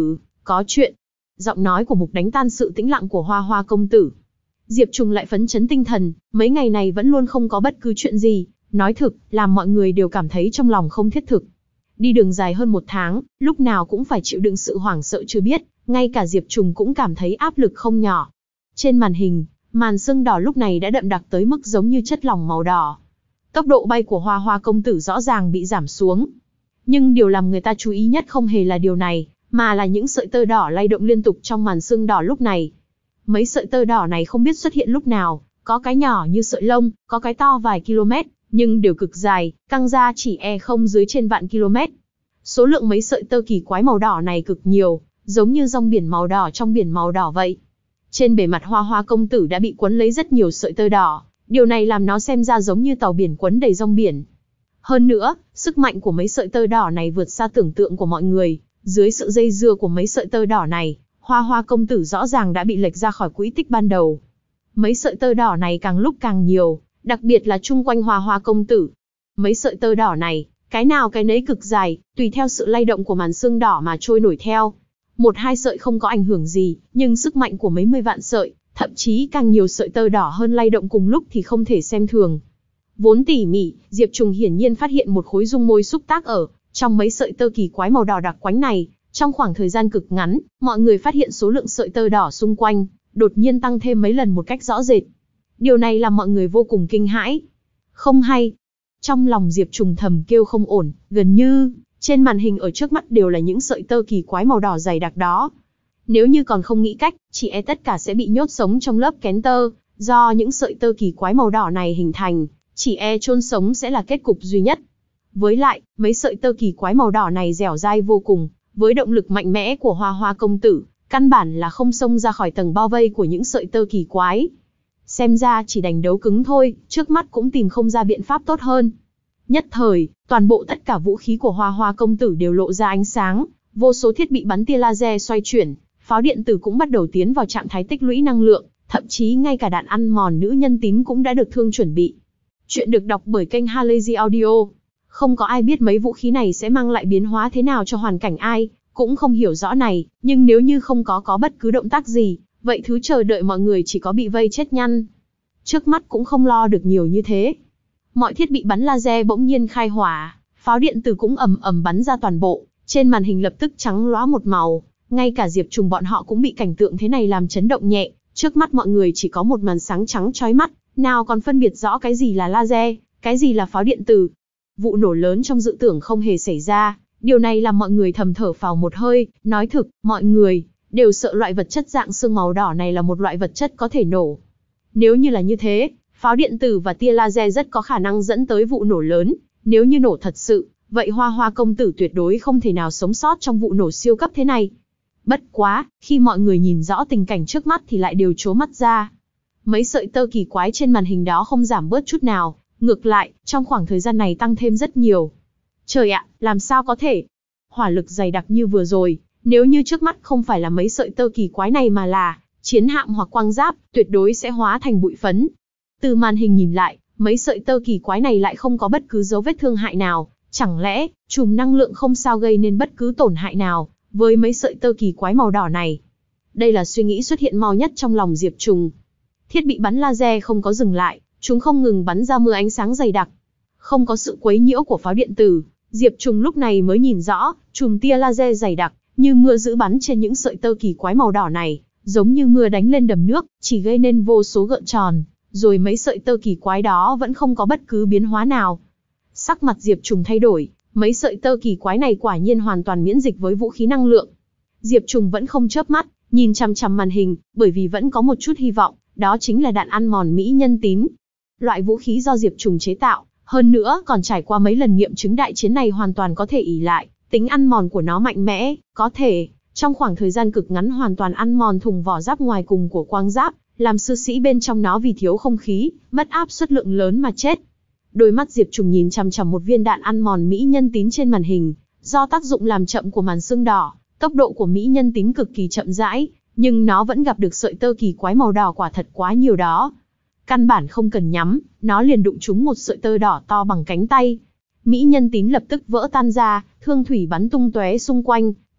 Có chuyện. Giọng nói của Mục đánh tan sự tĩnh lặng của Hoa Hoa công tử. Diệp Trùng lại phấn chấn tinh thần, mấy ngày này vẫn luôn không có bất cứ chuyện gì, nói thực, làm mọi người đều cảm thấy trong lòng không thiết thực. Đi đường dài hơn một tháng, lúc nào cũng phải chịu đựng sự hoảng sợ chưa biết, ngay cả Diệp Trùng cũng cảm thấy áp lực không nhỏ. Trên màn hình, màn sương đỏ lúc này đã đậm đặc tới mức giống như chất lỏng màu đỏ. Tốc độ bay của Hoa Hoa công tử rõ ràng bị giảm xuống. Nhưng điều làm người ta chú ý nhất không hề là điều này, mà là những sợi tơ đỏ lay động liên tục trong màn sương đỏ lúc này. Mấy sợi tơ đỏ này không biết xuất hiện lúc nào, có cái nhỏ như sợi lông, có cái to vài km, nhưng đều cực dài, căng ra chỉ e không dưới trên vạn km. Số lượng mấy sợi tơ kỳ quái màu đỏ này cực nhiều, giống như rong biển màu đỏ trong biển màu đỏ vậy. Trên bề mặt Hoa Hoa công tử đã bị quấn lấy rất nhiều sợi tơ đỏ, điều này làm nó xem ra giống như tàu biển quấn đầy rong biển. Hơn nữa, sức mạnh của mấy sợi tơ đỏ này vượt xa tưởng tượng của mọi người, dưới sự dây dưa của mấy sợi tơ đỏ này, Hoa Hoa công tử rõ ràng đã bị lệch ra khỏi quỹ tích ban đầu. Mấy sợi tơ đỏ này càng lúc càng nhiều, đặc biệt là chung quanh Hoa Hoa công tử. Mấy sợi tơ đỏ này, cái nào cái nấy cực dài, tùy theo sự lay động của màn sương đỏ mà trôi nổi theo. Một hai sợi không có ảnh hưởng gì, nhưng sức mạnh của mấy mươi vạn sợi, thậm chí càng nhiều sợi tơ đỏ hơn lay động cùng lúc thì không thể xem thường. Vốn tỉ mỉ, Diệp Trùng hiển nhiên phát hiện một khối dung môi xúc tác ở trong mấy sợi tơ kỳ quái màu đỏ đặc quánh này. Trong khoảng thời gian cực ngắn, mọi người phát hiện số lượng sợi tơ đỏ xung quanh đột nhiên tăng thêm mấy lần một cách rõ rệt. Điều này làm mọi người vô cùng kinh hãi. Không hay. Trong lòng Diệp Trùng thầm kêu không ổn, gần như trên màn hình ở trước mắt đều là những sợi tơ kỳ quái màu đỏ dày đặc đó. Nếu như còn không nghĩ cách, chỉ e tất cả sẽ bị nhốt sống trong lớp kén tơ, do những sợi tơ kỳ quái màu đỏ này hình thành, chỉ e chôn sống sẽ là kết cục duy nhất. Với lại, mấy sợi tơ kỳ quái màu đỏ này dẻo dai vô cùng, với động lực mạnh mẽ của Hoa Hoa công tử, căn bản là không xông ra khỏi tầng bao vây của những sợi tơ kỳ quái. Xem ra chỉ đành đấu cứng thôi, trước mắt cũng tìm không ra biện pháp tốt hơn. Nhất thời, toàn bộ tất cả vũ khí của Hoa Hoa công tử đều lộ ra ánh sáng, vô số thiết bị bắn tia laser xoay chuyển, pháo điện tử cũng bắt đầu tiến vào trạng thái tích lũy năng lượng, thậm chí ngay cả đạn ăn mòn nữ nhân tím cũng đã được thương chuẩn bị. Chuyện được đọc bởi kênh Halazy Audio. Không có ai biết mấy vũ khí này sẽ mang lại biến hóa thế nào cho hoàn cảnh ai, cũng không hiểu rõ này, nhưng nếu như không có có bất cứ động tác gì, vậy thứ chờ đợi mọi người chỉ có bị vây chết nhăn. Trước mắt cũng không lo được nhiều như thế. Mọi thiết bị bắn laser bỗng nhiên khai hỏa, pháo điện tử cũng ầm ầm bắn ra toàn bộ, trên màn hình lập tức trắng lóa một màu, ngay cả Diệp Trùng bọn họ cũng bị cảnh tượng thế này làm chấn động nhẹ, trước mắt mọi người chỉ có một màn sáng trắng chói mắt, nào còn phân biệt rõ cái gì là laser, cái gì là pháo điện tử. Vụ nổ lớn trong dự tưởng không hề xảy ra, điều này làm mọi người thầm thở phào một hơi, nói thực, mọi người đều sợ loại vật chất dạng sương màu đỏ này là một loại vật chất có thể nổ. Nếu như là như thế, pháo điện tử và tia laser rất có khả năng dẫn tới vụ nổ lớn, nếu như nổ thật sự, vậy Hoa Hoa công tử tuyệt đối không thể nào sống sót trong vụ nổ siêu cấp thế này. Bất quá, khi mọi người nhìn rõ tình cảnh trước mắt thì lại đều trố mắt ra. Mấy sợi tơ kỳ quái trên màn hình đó không giảm bớt chút nào, ngược lại, trong khoảng thời gian này tăng thêm rất nhiều. Trời ạ, làm sao có thể? Hỏa lực dày đặc như vừa rồi, nếu như trước mắt không phải là mấy sợi tơ kỳ quái này mà là chiến hạm hoặc quang giáp, tuyệt đối sẽ hóa thành bụi phấn. Từ màn hình nhìn lại, mấy sợi tơ kỳ quái này lại không có bất cứ dấu vết thương hại nào, chẳng lẽ chùm năng lượng không sao gây nên bất cứ tổn hại nào với mấy sợi tơ kỳ quái màu đỏ này? Đây là suy nghĩ xuất hiện mau nhất trong lòng Diệp Trùng. Thiết bị bắn laser không có dừng lại, chúng không ngừng bắn ra mưa ánh sáng dày đặc. Không có sự quấy nhiễu của pháo điện tử, Diệp Trùng lúc này mới nhìn rõ, chùm tia laser dày đặc, như mưa dữ bắn trên những sợi tơ kỳ quái màu đỏ này, giống như mưa đánh lên đầm nước, chỉ gây nên vô số gợn tròn, rồi mấy sợi tơ kỳ quái đó vẫn không có bất cứ biến hóa nào. Sắc mặt Diệp Trùng thay đổi, mấy sợi tơ kỳ quái này quả nhiên hoàn toàn miễn dịch với vũ khí năng lượng. Diệp Trùng vẫn không chớp mắt, nhìn chằm chằm màn hình, bởi vì vẫn có một chút hy vọng, đó chính là đạn ăn mòn mỹ nhân tím. Loại vũ khí do Diệp Trùng chế tạo, hơn nữa còn trải qua mấy lần nghiệm chứng đại chiến này hoàn toàn có thể ỷ lại, tính ăn mòn của nó mạnh mẽ, có thể trong khoảng thời gian cực ngắn hoàn toàn ăn mòn thùng vỏ giáp ngoài cùng của quang giáp, làm sư sĩ bên trong nó vì thiếu không khí, mất áp suất lượng lớn mà chết. Đôi mắt Diệp Trùng nhìn chằm chằm một viên đạn ăn mòn mỹ nhân tím trên màn hình, do tác dụng làm chậm của màn sương đỏ, tốc độ của mỹ nhân tím cực kỳ chậm rãi, nhưng nó vẫn gặp được sợi tơ kỳ quái màu đỏ quả thật quá nhiều đó. Căn bản không cần nhắm, nó liền đụng trúng một sợi tơ đỏ to bằng cánh tay. Mỹ nhân tím lập tức vỡ tan ra, thương thủy bắn tung tóe xung quanh,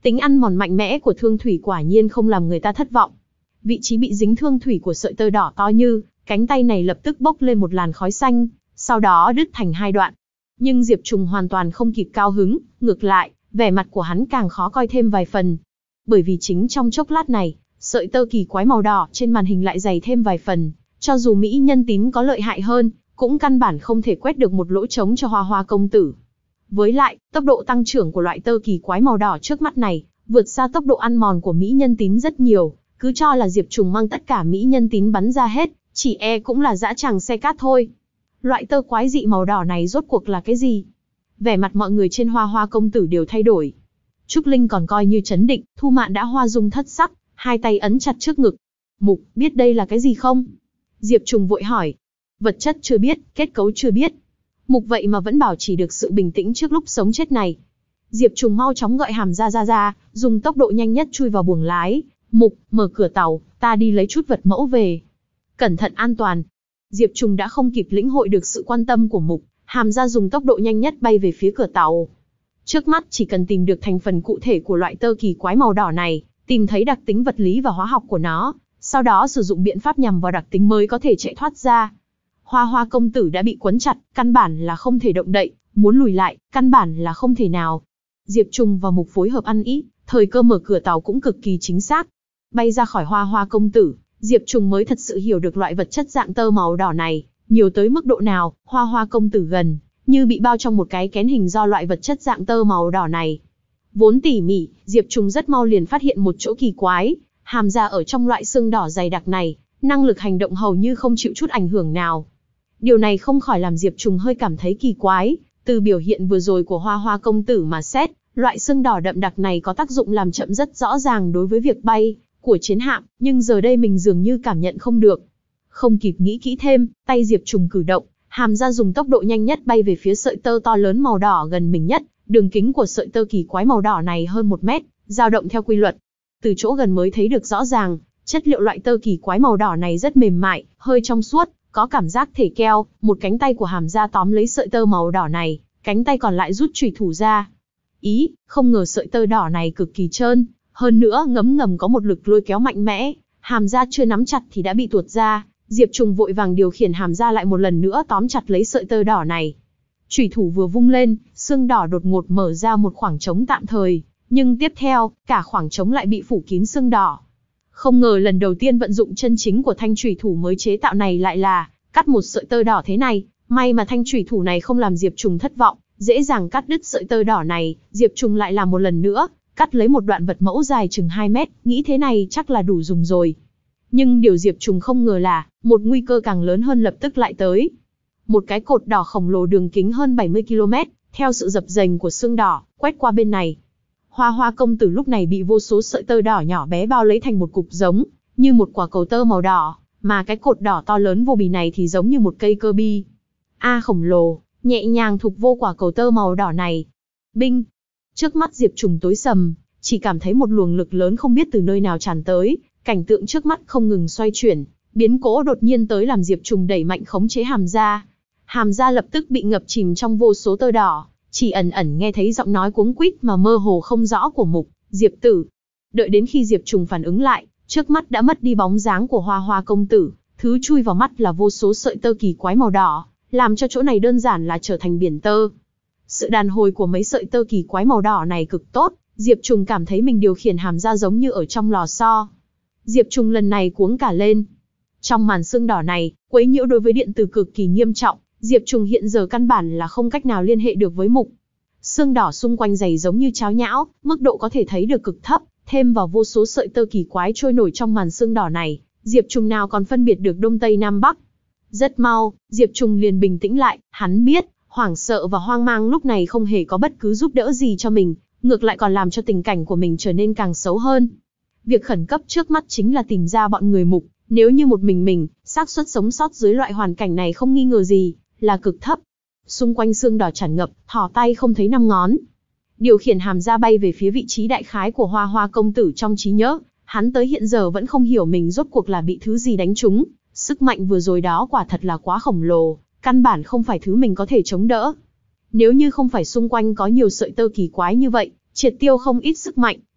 Tính ăn mòn mạnh mẽ của thương thủy quả nhiên không làm người ta thất vọng. Vị trí bị dính thương thủy của sợi tơ đỏ to như cánh tay này lập tức bốc lên một làn khói xanh, sau đó đứt thành hai đoạn. Nhưng Diệp Trùng hoàn toàn không kịp cao hứng, ngược lại, vẻ mặt của hắn càng khó coi thêm vài phần. Bởi vì chính trong chốc lát này, sợi tơ kỳ quái màu đỏ trên màn hình lại dày thêm vài phần, cho dù mỹ nhân tím có lợi hại hơn, cũng căn bản không thể quét được một lỗ trống cho Hoa Hoa công tử. Với lại, tốc độ tăng trưởng của loại tơ kỳ quái màu đỏ trước mắt này, vượt xa tốc độ ăn mòn của mỹ nhân tím rất nhiều, cứ cho là Diệp Trùng mang tất cả mỹ nhân tím bắn ra hết, chỉ e cũng là dã tràng xe cát thôi. Loại tơ quái dị màu đỏ này rốt cuộc là cái gì? Vẻ mặt mọi người trên Hoa Hoa công tử đều thay đổi. Trúc Linh còn coi như trấn định, Thu Mạn đã hoa dung thất sắc, hai tay ấn chặt trước ngực. Mục, biết đây là cái gì không? Diệp Trùng vội hỏi. Vật chất chưa biết, kết cấu chưa biết. Mục vậy mà vẫn bảo trì được sự bình tĩnh trước lúc sống chết này. Diệp Trùng mau chóng gọi Hàm Gia ra ra, dùng tốc độ nhanh nhất chui vào buồng lái. Mục, mở cửa tàu, ta đi lấy chút vật mẫu về. Cẩn thận an toàn. Diệp Trùng đã không kịp lĩnh hội được sự quan tâm của Mục, Hàm Gia dùng tốc độ nhanh nhất bay về phía cửa tàu. Trước mắt chỉ cần tìm được thành phần cụ thể của loại tơ kỳ quái màu đỏ này, tìm thấy đặc tính vật lý và hóa học của nó, sau đó sử dụng biện pháp nhằm vào đặc tính mới có thể chạy thoát ra. Hoa Hoa công tử đã bị quấn chặt, căn bản là không thể động đậy, muốn lùi lại, căn bản là không thể nào. Diệp Trùng và Mục phối hợp ăn ý, thời cơ mở cửa tàu cũng cực kỳ chính xác. Bay ra khỏi Hoa Hoa công tử, Diệp Trùng mới thật sự hiểu được loại vật chất dạng tơ màu đỏ này, nhiều tới mức độ nào. Hoa Hoa công tử gần như bị bao trong một cái kén hình do loại vật chất dạng tơ màu đỏ này. Vốn tỉ mỉ, Diệp Trùng rất mau liền phát hiện một chỗ kỳ quái, Hàm Gia ở trong loại xương đỏ dày đặc này, năng lực hành động hầu như không chịu chút ảnh hưởng nào. Điều này không khỏi làm Diệp Trùng hơi cảm thấy kỳ quái, từ biểu hiện vừa rồi của Hoa Hoa công tử mà xét, loại xương đỏ đậm đặc này có tác dụng làm chậm rất rõ ràng đối với việc bay của chiến hạm, nhưng giờ đây mình dường như cảm nhận không được. Không kịp nghĩ kỹ thêm, tay Diệp Trùng cử động, Hàm Gia dùng tốc độ nhanh nhất bay về phía sợi tơ to lớn màu đỏ gần mình nhất, đường kính của sợi tơ kỳ quái màu đỏ này hơn một mét, dao động theo quy luật. Từ chỗ gần mới thấy được rõ ràng, chất liệu loại tơ kỳ quái màu đỏ này rất mềm mại, hơi trong suốt, có cảm giác thể keo. Một cánh tay của Hàm Gia tóm lấy sợi tơ màu đỏ này, cánh tay còn lại rút chùy thủ ra. Ý, không ngờ sợi tơ đỏ này cực kỳ trơn, hơn nữa ngấm ngầm có một lực lôi kéo mạnh mẽ, Hàm Gia chưa nắm chặt thì đã bị tuột ra. Diệp Trùng vội vàng điều khiển Hàm Gia lại một lần nữa tóm chặt lấy sợi tơ đỏ này. Chùy thủ vừa vung lên, xương đỏ đột ngột mở ra một khoảng trống tạm thời, nhưng tiếp theo, cả khoảng trống lại bị phủ kín xương đỏ. Không ngờ lần đầu tiên vận dụng chân chính của thanh chùy thủ mới chế tạo này lại là cắt một sợi tơ đỏ thế này. May mà thanh chùy thủ này không làm Diệp Trùng thất vọng, dễ dàng cắt đứt sợi tơ đỏ này. Diệp Trùng lại làm một lần nữa, cắt lấy một đoạn vật mẫu dài chừng hai mét, nghĩ thế này chắc là đủ dùng rồi. Nhưng điều Diệp Trùng không ngờ là, một nguy cơ càng lớn hơn lập tức lại tới. Một cái cột đỏ khổng lồ đường kính hơn bảy mươi ki lô mét, theo sự dập dềnh của xương đỏ, quét qua bên này. Hoa Hoa công tử lúc này bị vô số sợi tơ đỏ nhỏ bé bao lấy thành một cục giống, như một quả cầu tơ màu đỏ, mà cái cột đỏ to lớn vô bì này thì giống như một cây cơ bi. A khổng lồ, nhẹ nhàng thục vô quả cầu tơ màu đỏ này. Binh! Trước mắt Diệp Trùng tối sầm, chỉ cảm thấy một luồng lực lớn không biết từ nơi nào tràn tới, cảnh tượng trước mắt không ngừng xoay chuyển, biến cố đột nhiên tới làm Diệp Trùng đẩy mạnh khống chế Hàm Gia. Hàm Gia lập tức bị ngập chìm trong vô số tơ đỏ, chỉ ẩn ẩn nghe thấy giọng nói cuống quýt mà mơ hồ không rõ của Mục, Diệp tử. Đợi đến khi Diệp Trùng phản ứng lại, trước mắt đã mất đi bóng dáng của Hoa Hoa công tử, thứ chui vào mắt là vô số sợi tơ kỳ quái màu đỏ, làm cho chỗ này đơn giản là trở thành biển tơ. Sự đàn hồi của mấy sợi tơ kỳ quái màu đỏ này cực tốt, Diệp Trùng cảm thấy mình điều khiển Hàm Gia giống như ở trong lò xo. Diệp Trùng lần này cuống cả lên. Trong màn xương đỏ này, quấy nhiễu đối với điện từ cực kỳ nghiêm trọng, Diệp Trùng hiện giờ căn bản là không cách nào liên hệ được với Mục. Xương đỏ xung quanh dày giống như cháo nhão, mức độ có thể thấy được cực thấp, thêm vào vô số sợi tơ kỳ quái trôi nổi trong màn xương đỏ này, Diệp Trùng nào còn phân biệt được đông tây nam bắc. Rất mau, Diệp Trùng liền bình tĩnh lại, hắn biết, hoảng sợ và hoang mang lúc này không hề có bất cứ giúp đỡ gì cho mình, ngược lại còn làm cho tình cảnh của mình trở nên càng xấu hơn. Việc khẩn cấp trước mắt chính là tìm ra bọn người Mục, nếu như một mình mình, xác suất sống sót dưới loại hoàn cảnh này không nghi ngờ gì là cực thấp. Xung quanh xương đỏ tràn ngập, thò tay không thấy năm ngón. Điều khiển Hàm Gia bay về phía vị trí đại khái của Hoa Hoa công tử trong trí nhớ, hắn tới hiện giờ vẫn không hiểu mình rốt cuộc là bị thứ gì đánh trúng, sức mạnh vừa rồi đó quả thật là quá khổng lồ, căn bản không phải thứ mình có thể chống đỡ. Nếu như không phải xung quanh có nhiều sợi tơ kỳ quái như vậy, triệt tiêu không ít sức mạnh,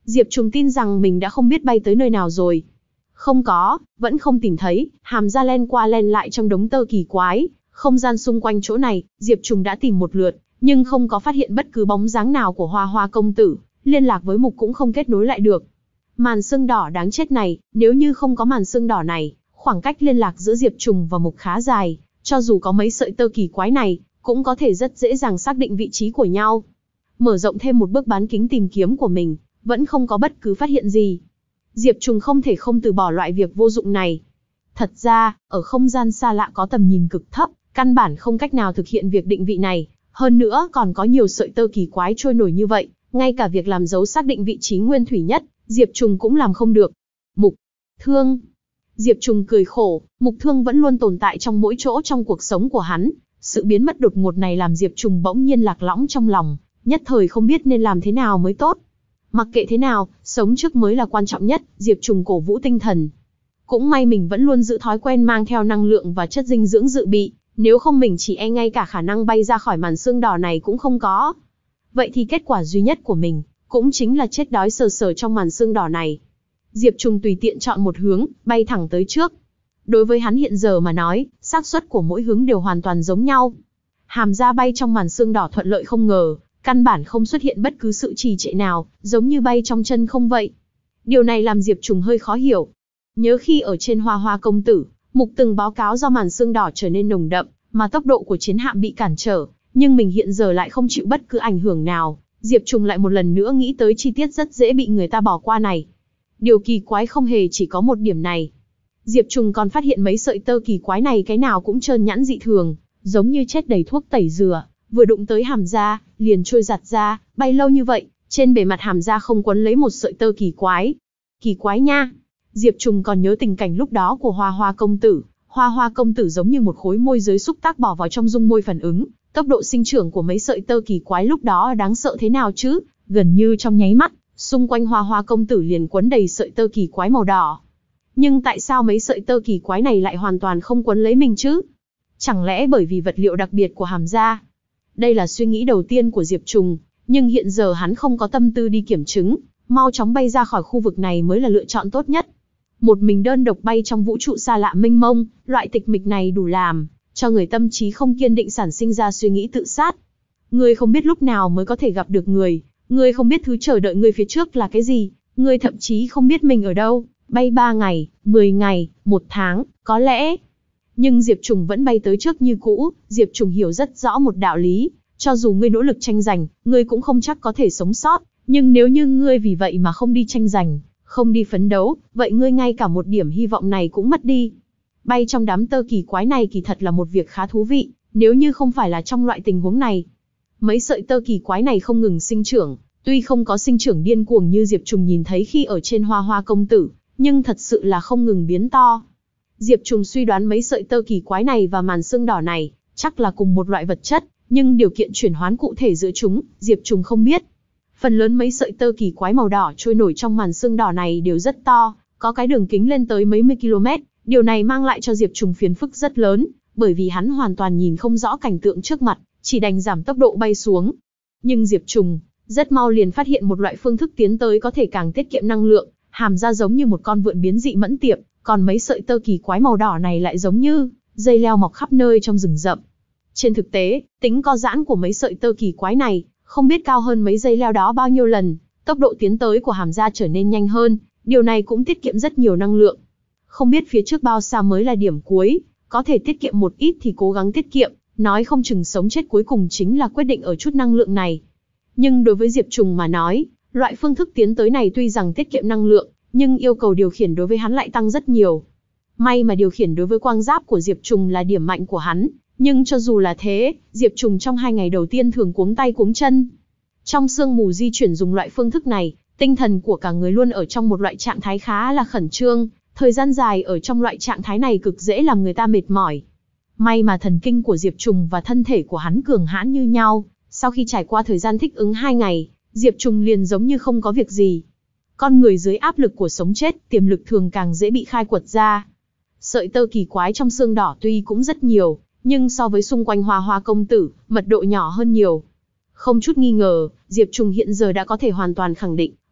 Diệp Trùng tin rằng mình đã không biết bay tới nơi nào rồi. Không có, vẫn không tìm thấy, Hàm Gia len qua len lại trong đống tơ kỳ quái, không gian xung quanh chỗ này, Diệp Trùng đã tìm một lượt, nhưng không có phát hiện bất cứ bóng dáng nào của Hoa Hoa công tử, liên lạc với Mục cũng không kết nối lại được. Màn sương đỏ đáng chết này, nếu như không có màn sương đỏ này, khoảng cách liên lạc giữa Diệp Trùng và Mục khá dài, cho dù có mấy sợi tơ kỳ quái này, cũng có thể rất dễ dàng xác định vị trí của nhau. Mở rộng thêm một bước bán kính tìm kiếm của mình, vẫn không có bất cứ phát hiện gì. Diệp Trùng không thể không từ bỏ loại việc vô dụng này. Thật ra, ở không gian xa lạ có tầm nhìn cực thấp, căn bản không cách nào thực hiện việc định vị này, hơn nữa còn có nhiều sợi tơ kỳ quái trôi nổi như vậy, ngay cả việc làm dấu xác định vị trí nguyên thủy nhất, Diệp Trùng cũng làm không được. Mục Thương. Diệp Trùng cười khổ, Mục Thương vẫn luôn tồn tại trong mỗi chỗ trong cuộc sống của hắn. Sự biến mất đột ngột này làm Diệp Trùng bỗng nhiên lạc lõng trong lòng, nhất thời không biết nên làm thế nào mới tốt. Mặc kệ thế nào, sống trước mới là quan trọng nhất, Diệp Trùng cổ vũ tinh thần. Cũng may mình vẫn luôn giữ thói quen mang theo năng lượng và chất dinh dưỡng dự bị, nếu không mình chỉ e ngay cả khả năng bay ra khỏi màn sương đỏ này cũng không có. Vậy thì kết quả duy nhất của mình, cũng chính là chết đói sờ sờ trong màn sương đỏ này. Diệp Trùng tùy tiện chọn một hướng, bay thẳng tới trước. Đối với hắn hiện giờ mà nói, xác suất của mỗi hướng đều hoàn toàn giống nhau. Hàm Gia bay trong màn sương đỏ thuận lợi không ngờ, căn bản không xuất hiện bất cứ sự trì trệ nào, giống như bay trong chân không vậy. Điều này làm Diệp Trùng hơi khó hiểu. Nhớ khi ở trên Hoa Hoa công tử, Mục từng báo cáo do màn sương đỏ trở nên nồng đậm, mà tốc độ của chiến hạm bị cản trở, nhưng mình hiện giờ lại không chịu bất cứ ảnh hưởng nào. Diệp Trùng lại một lần nữa nghĩ tới chi tiết rất dễ bị người ta bỏ qua này. Điều kỳ quái không hề chỉ có một điểm này. Diệp Trùng còn phát hiện mấy sợi tơ kỳ quái này cái nào cũng trơn nhẵn dị thường, giống như chết đầy thuốc tẩy rửa, vừa đụng tới Hàm Gia, liền trôi giặt ra, bay lâu như vậy, trên bề mặt Hàm Gia không quấn lấy một sợi tơ kỳ quái. Kỳ quái nha! Diệp Trùng còn nhớ tình cảnh lúc đó của Hoa Hoa công tử, Hoa Hoa công tử giống như một khối môi giới xúc tác bỏ vào trong dung môi phản ứng, tốc độ sinh trưởng của mấy sợi tơ kỳ quái lúc đó đáng sợ thế nào chứ, gần như trong nháy mắt, xung quanh Hoa Hoa công tử liền quấn đầy sợi tơ kỳ quái màu đỏ. Nhưng tại sao mấy sợi tơ kỳ quái này lại hoàn toàn không quấn lấy mình chứ? Chẳng lẽ bởi vì vật liệu đặc biệt của Hàm Gia? Đây là suy nghĩ đầu tiên của Diệp Trùng, nhưng hiện giờ hắn không có tâm tư đi kiểm chứng, mau chóng bay ra khỏi khu vực này mới là lựa chọn tốt nhất. Một mình đơn độc bay trong vũ trụ xa lạ mênh mông, loại tịch mịch này đủ làm cho người tâm trí không kiên định sản sinh ra suy nghĩ tự sát. Ngươi không biết lúc nào mới có thể gặp được người, ngươi không biết thứ chờ đợi ngươi phía trước là cái gì, ngươi thậm chí không biết mình ở đâu, bay ba ngày, mười ngày, một tháng, có lẽ. Nhưng Diệp Trùng vẫn bay tới trước như cũ, Diệp Trùng hiểu rất rõ một đạo lý, cho dù ngươi nỗ lực tranh giành, ngươi cũng không chắc có thể sống sót, nhưng nếu như ngươi vì vậy mà không đi tranh giành, không đi phấn đấu, vậy ngươi ngay cả một điểm hy vọng này cũng mất đi. Bay trong đám tơ kỳ quái này kỳ thật là một việc khá thú vị, nếu như không phải là trong loại tình huống này. Mấy sợi tơ kỳ quái này không ngừng sinh trưởng, tuy không có sinh trưởng điên cuồng như Diệp Trùng nhìn thấy khi ở trên Hoa Hoa công tử, nhưng thật sự là không ngừng biến to. Diệp Trùng suy đoán mấy sợi tơ kỳ quái này và màn sương đỏ này, chắc là cùng một loại vật chất, nhưng điều kiện chuyển hoán cụ thể giữa chúng, Diệp Trùng không biết. Phần lớn mấy sợi tơ kỳ quái màu đỏ trôi nổi trong màn sương đỏ này đều rất to, có cái đường kính lên tới mấy mươi ki lô mét, điều này mang lại cho Diệp Trùng phiền phức rất lớn, bởi vì hắn hoàn toàn nhìn không rõ cảnh tượng trước mặt, chỉ đành giảm tốc độ bay xuống. Nhưng Diệp Trùng rất mau liền phát hiện một loại phương thức tiến tới có thể càng tiết kiệm năng lượng, Hàm Gia giống như một con vượn biến dị mẫn tiệp, còn mấy sợi tơ kỳ quái màu đỏ này lại giống như dây leo mọc khắp nơi trong rừng rậm. Trên thực tế, tính co giãn của mấy sợi tơ kỳ quái này không biết cao hơn mấy dây leo đó bao nhiêu lần, tốc độ tiến tới của Hàm Gia trở nên nhanh hơn, điều này cũng tiết kiệm rất nhiều năng lượng. Không biết phía trước bao xa mới là điểm cuối, có thể tiết kiệm một ít thì cố gắng tiết kiệm, nói không chừng sống chết cuối cùng chính là quyết định ở chút năng lượng này. Nhưng đối với Diệp Trùng mà nói, loại phương thức tiến tới này tuy rằng tiết kiệm năng lượng, nhưng yêu cầu điều khiển đối với hắn lại tăng rất nhiều. May mà điều khiển đối với quang giáp của Diệp Trùng là điểm mạnh của hắn, nhưng cho dù là thế, Diệp Trùng trong hai ngày đầu tiên thường cuống tay cuống chân. Trong sương mù di chuyển dùng loại phương thức này, tinh thần của cả người luôn ở trong một loại trạng thái khá là khẩn trương, thời gian dài ở trong loại trạng thái này cực dễ làm người ta mệt mỏi. May mà thần kinh của Diệp Trùng và thân thể của hắn cường hãn như nhau, sau khi trải qua thời gian thích ứng hai ngày, Diệp Trùng liền giống như không có việc gì. Con người dưới áp lực của sống chết, tiềm lực thường càng dễ bị khai quật ra. Sợi tơ kỳ quái trong xương đỏ tuy cũng rất nhiều, nhưng so với xung quanh Hoa Hoa công tử, mật độ nhỏ hơn nhiều. Không chút nghi ngờ, Diệp Trùng hiện giờ đã có thể hoàn toàn khẳng định,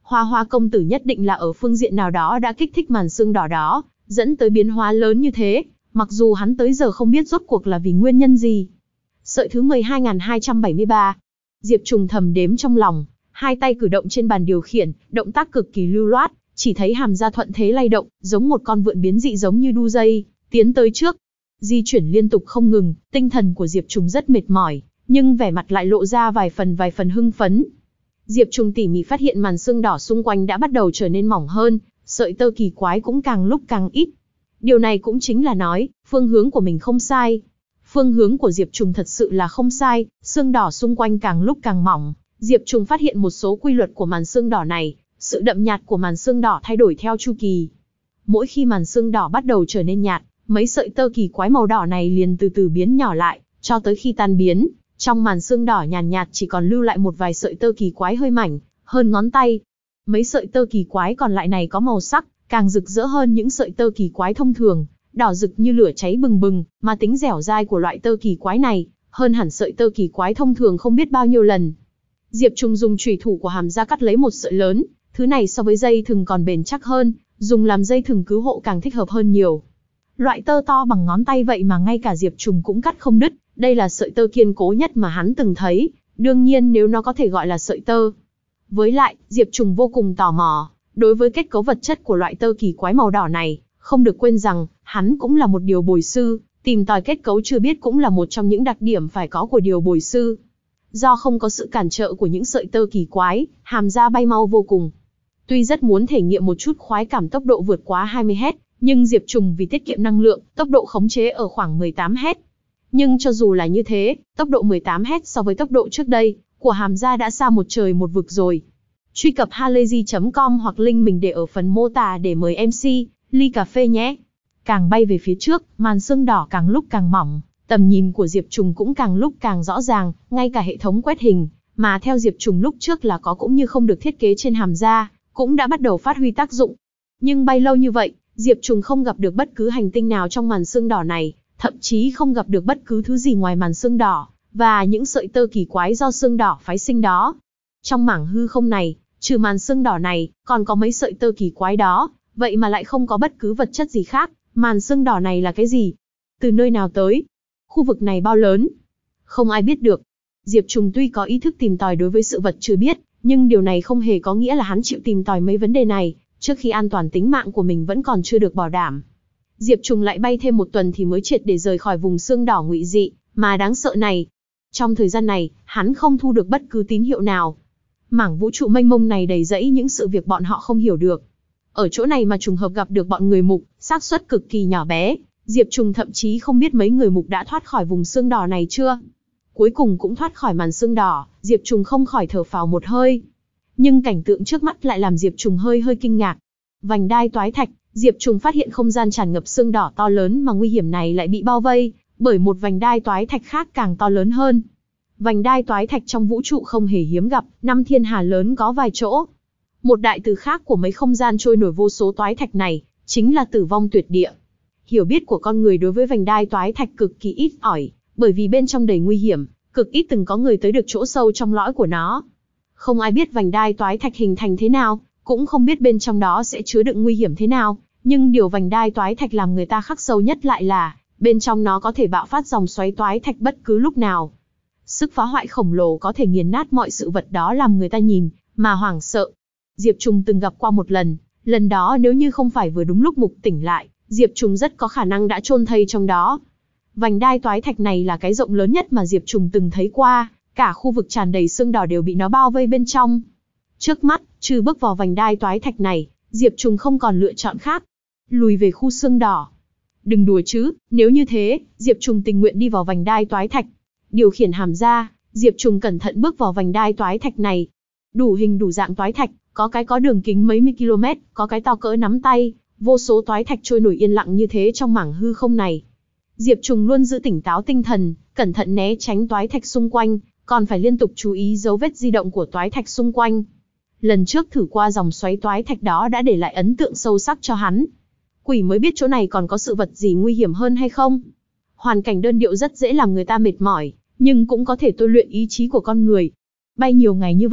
Hoa Hoa công tử nhất định là ở phương diện nào đó đã kích thích màn xương đỏ đó, dẫn tới biến hóa lớn như thế, mặc dù hắn tới giờ không biết rốt cuộc là vì nguyên nhân gì. Sợi thứ mười hai nghìn hai trăm bảy mươi ba. Diệp Trùng thầm đếm trong lòng, hai tay cử động trên bàn điều khiển, động tác cực kỳ lưu loát, chỉ thấy hàm ra thuận thế lay động, giống một con vượn biến dị giống như đu dây, tiến tới trước. Di chuyển liên tục không ngừng, tinh thần của Diệp Trùng rất mệt mỏi, nhưng vẻ mặt lại lộ ra vài phần vài phần hưng phấn. Diệp Trùng tỉ mỉ phát hiện màn xương đỏ xung quanh đã bắt đầu trở nên mỏng hơn, sợi tơ kỳ quái cũng càng lúc càng ít. Điều này cũng chính là nói, phương hướng của mình không sai. Phương hướng của Diệp Trùng thật sự là không sai, xương đỏ xung quanh càng lúc càng mỏng. Diệp Trùng phát hiện một số quy luật của màn xương đỏ này, sự đậm nhạt của màn xương đỏ thay đổi theo chu kỳ. Mỗi khi màn xương đỏ bắt đầu trở nên nhạt, mấy sợi tơ kỳ quái màu đỏ này liền từ từ biến nhỏ lại, cho tới khi tan biến, trong màn xương đỏ nhàn nhạt, nhạt chỉ còn lưu lại một vài sợi tơ kỳ quái hơi mảnh, hơn ngón tay. Mấy sợi tơ kỳ quái còn lại này có màu sắc, càng rực rỡ hơn những sợi tơ kỳ quái thông thường, đỏ rực như lửa cháy bừng bừng, mà tính dẻo dai của loại tơ kỳ quái này, hơn hẳn sợi tơ kỳ quái thông thường không biết bao nhiêu lần. Diệp Trùng dùng chùy thủ của hàm ra cắt lấy một sợi lớn, thứ này so với dây thừng còn bền chắc hơn, dùng làm dây thừng cứu hộ càng thích hợp hơn nhiều. Loại tơ to bằng ngón tay vậy mà ngay cả Diệp Trùng cũng cắt không đứt, đây là sợi tơ kiên cố nhất mà hắn từng thấy, đương nhiên nếu nó có thể gọi là sợi tơ. Với lại, Diệp Trùng vô cùng tò mò, đối với kết cấu vật chất của loại tơ kỳ quái màu đỏ này, không được quên rằng, hắn cũng là một điều bồi sư, tìm tòi kết cấu chưa biết cũng là một trong những đặc điểm phải có của điều bồi sư. Do không có sự cản trở của những sợi tơ kỳ quái, hàm ra bay mau vô cùng. Tuy rất muốn thể nghiệm một chút khoái cảm tốc độ vượt quá hai mươi héc, nhưng Diệp Trùng vì tiết kiệm năng lượng, tốc độ khống chế ở khoảng mười tám héc. Nhưng cho dù là như thế, tốc độ mười tám héc so với tốc độ trước đây, của hàm ra đã xa một trời một vực rồi. Truy cập halayzi chấm com hoặc link mình để ở phần mô tả để mời em xê, ly cà phê nhé. Càng bay về phía trước, màn xương đỏ càng lúc càng mỏng, tầm nhìn của Diệp Trùng cũng càng lúc càng rõ ràng, ngay cả hệ thống quét hình, mà theo Diệp Trùng lúc trước là có cũng như không được thiết kế trên hàm ra, cũng đã bắt đầu phát huy tác dụng. Nhưng bay lâu như vậy, Diệp Trùng không gặp được bất cứ hành tinh nào trong màn xương đỏ này, thậm chí không gặp được bất cứ thứ gì ngoài màn xương đỏ, và những sợi tơ kỳ quái do xương đỏ phái sinh đó. Trong mảng hư không này, trừ màn xương đỏ này, còn có mấy sợi tơ kỳ quái đó, vậy mà lại không có bất cứ vật chất gì khác. Màn xương đỏ này là cái gì? Từ nơi nào tới? Khu vực này bao lớn? Không ai biết được. Diệp Trùng tuy có ý thức tìm tòi đối với sự vật chưa biết, nhưng điều này không hề có nghĩa là hắn chịu tìm tòi mấy vấn đề này, trước khi an toàn tính mạng của mình vẫn còn chưa được bảo đảm. Diệp Trùng lại bay thêm một tuần thì mới triệt để rời khỏi vùng xương đỏ ngụy dị, mà đáng sợ này. Trong thời gian này, hắn không thu được bất cứ tín hiệu nào. Mảng vũ trụ mênh mông này đầy rẫy những sự việc bọn họ không hiểu được. Ở chỗ này mà trùng hợp gặp được bọn người mục, xác suất cực kỳ nhỏ bé, Diệp Trùng thậm chí không biết mấy người mục đã thoát khỏi vùng xương đỏ này chưa. Cuối cùng cũng thoát khỏi màn xương đỏ, Diệp Trùng không khỏi thở phào một hơi. Nhưng cảnh tượng trước mắt lại làm Diệp Trùng hơi hơi kinh ngạc. Vành đai toái thạch, Diệp Trùng phát hiện không gian tràn ngập xương đỏ to lớn mà nguy hiểm này lại bị bao vây bởi một vành đai toái thạch khác càng to lớn hơn. Vành đai toái thạch trong vũ trụ không hề hiếm gặp, năm thiên hà lớn có vài chỗ. Một đại từ khác của mấy không gian trôi nổi vô số toái thạch này, chính là tử vong tuyệt địa. Hiểu biết của con người đối với vành đai toái thạch cực kỳ ít ỏi, bởi vì bên trong đầy nguy hiểm, cực ít từng có người tới được chỗ sâu trong lõi của nó. Không ai biết vành đai toái thạch hình thành thế nào, cũng không biết bên trong đó sẽ chứa đựng nguy hiểm thế nào, nhưng điều vành đai toái thạch làm người ta khắc sâu nhất lại là, bên trong nó có thể bạo phát dòng xoáy toái thạch bất cứ lúc nào. Sức phá hoại khổng lồ có thể nghiền nát mọi sự vật đó làm người ta nhìn, mà hoảng sợ. Diệp Trùng từng gặp qua một lần, lần đó nếu như không phải vừa đúng lúc mục tỉnh lại, Diệp Trùng rất có khả năng đã chôn thây trong đó. Vành đai toái thạch này là cái rộng lớn nhất mà Diệp Trùng từng thấy qua, cả khu vực tràn đầy xương đỏ đều bị nó bao vây bên trong. Trước mắt, trừ bước vào vành đai toái thạch này, Diệp Trùng không còn lựa chọn khác. Lùi về khu xương đỏ. Đừng đùa chứ, nếu như thế, Diệp Trùng tình nguyện đi vào vành đai toái thạch. Điều khiển hàm ra, Diệp Trùng cẩn thận bước vào vành đai toái thạch này. Đủ hình đủ dạng toái thạch, có cái có đường kính mấy mươi ki lô mét, có cái to cỡ nắm tay, vô số toái thạch trôi nổi yên lặng như thế trong mảng hư không này. Diệp Trùng luôn giữ tỉnh táo tinh thần, cẩn thận né tránh toái thạch xung quanh, còn phải liên tục chú ý dấu vết di động của toái thạch xung quanh. Lần trước thử qua dòng xoáy toái thạch đó đã để lại ấn tượng sâu sắc cho hắn. Quỷ mới biết chỗ này còn có sự vật gì nguy hiểm hơn hay không. Hoàn cảnh đơn điệu rất dễ làm người ta mệt mỏi, nhưng cũng có thể tôi luyện ý chí của con người. Bay nhiều ngày như vậy,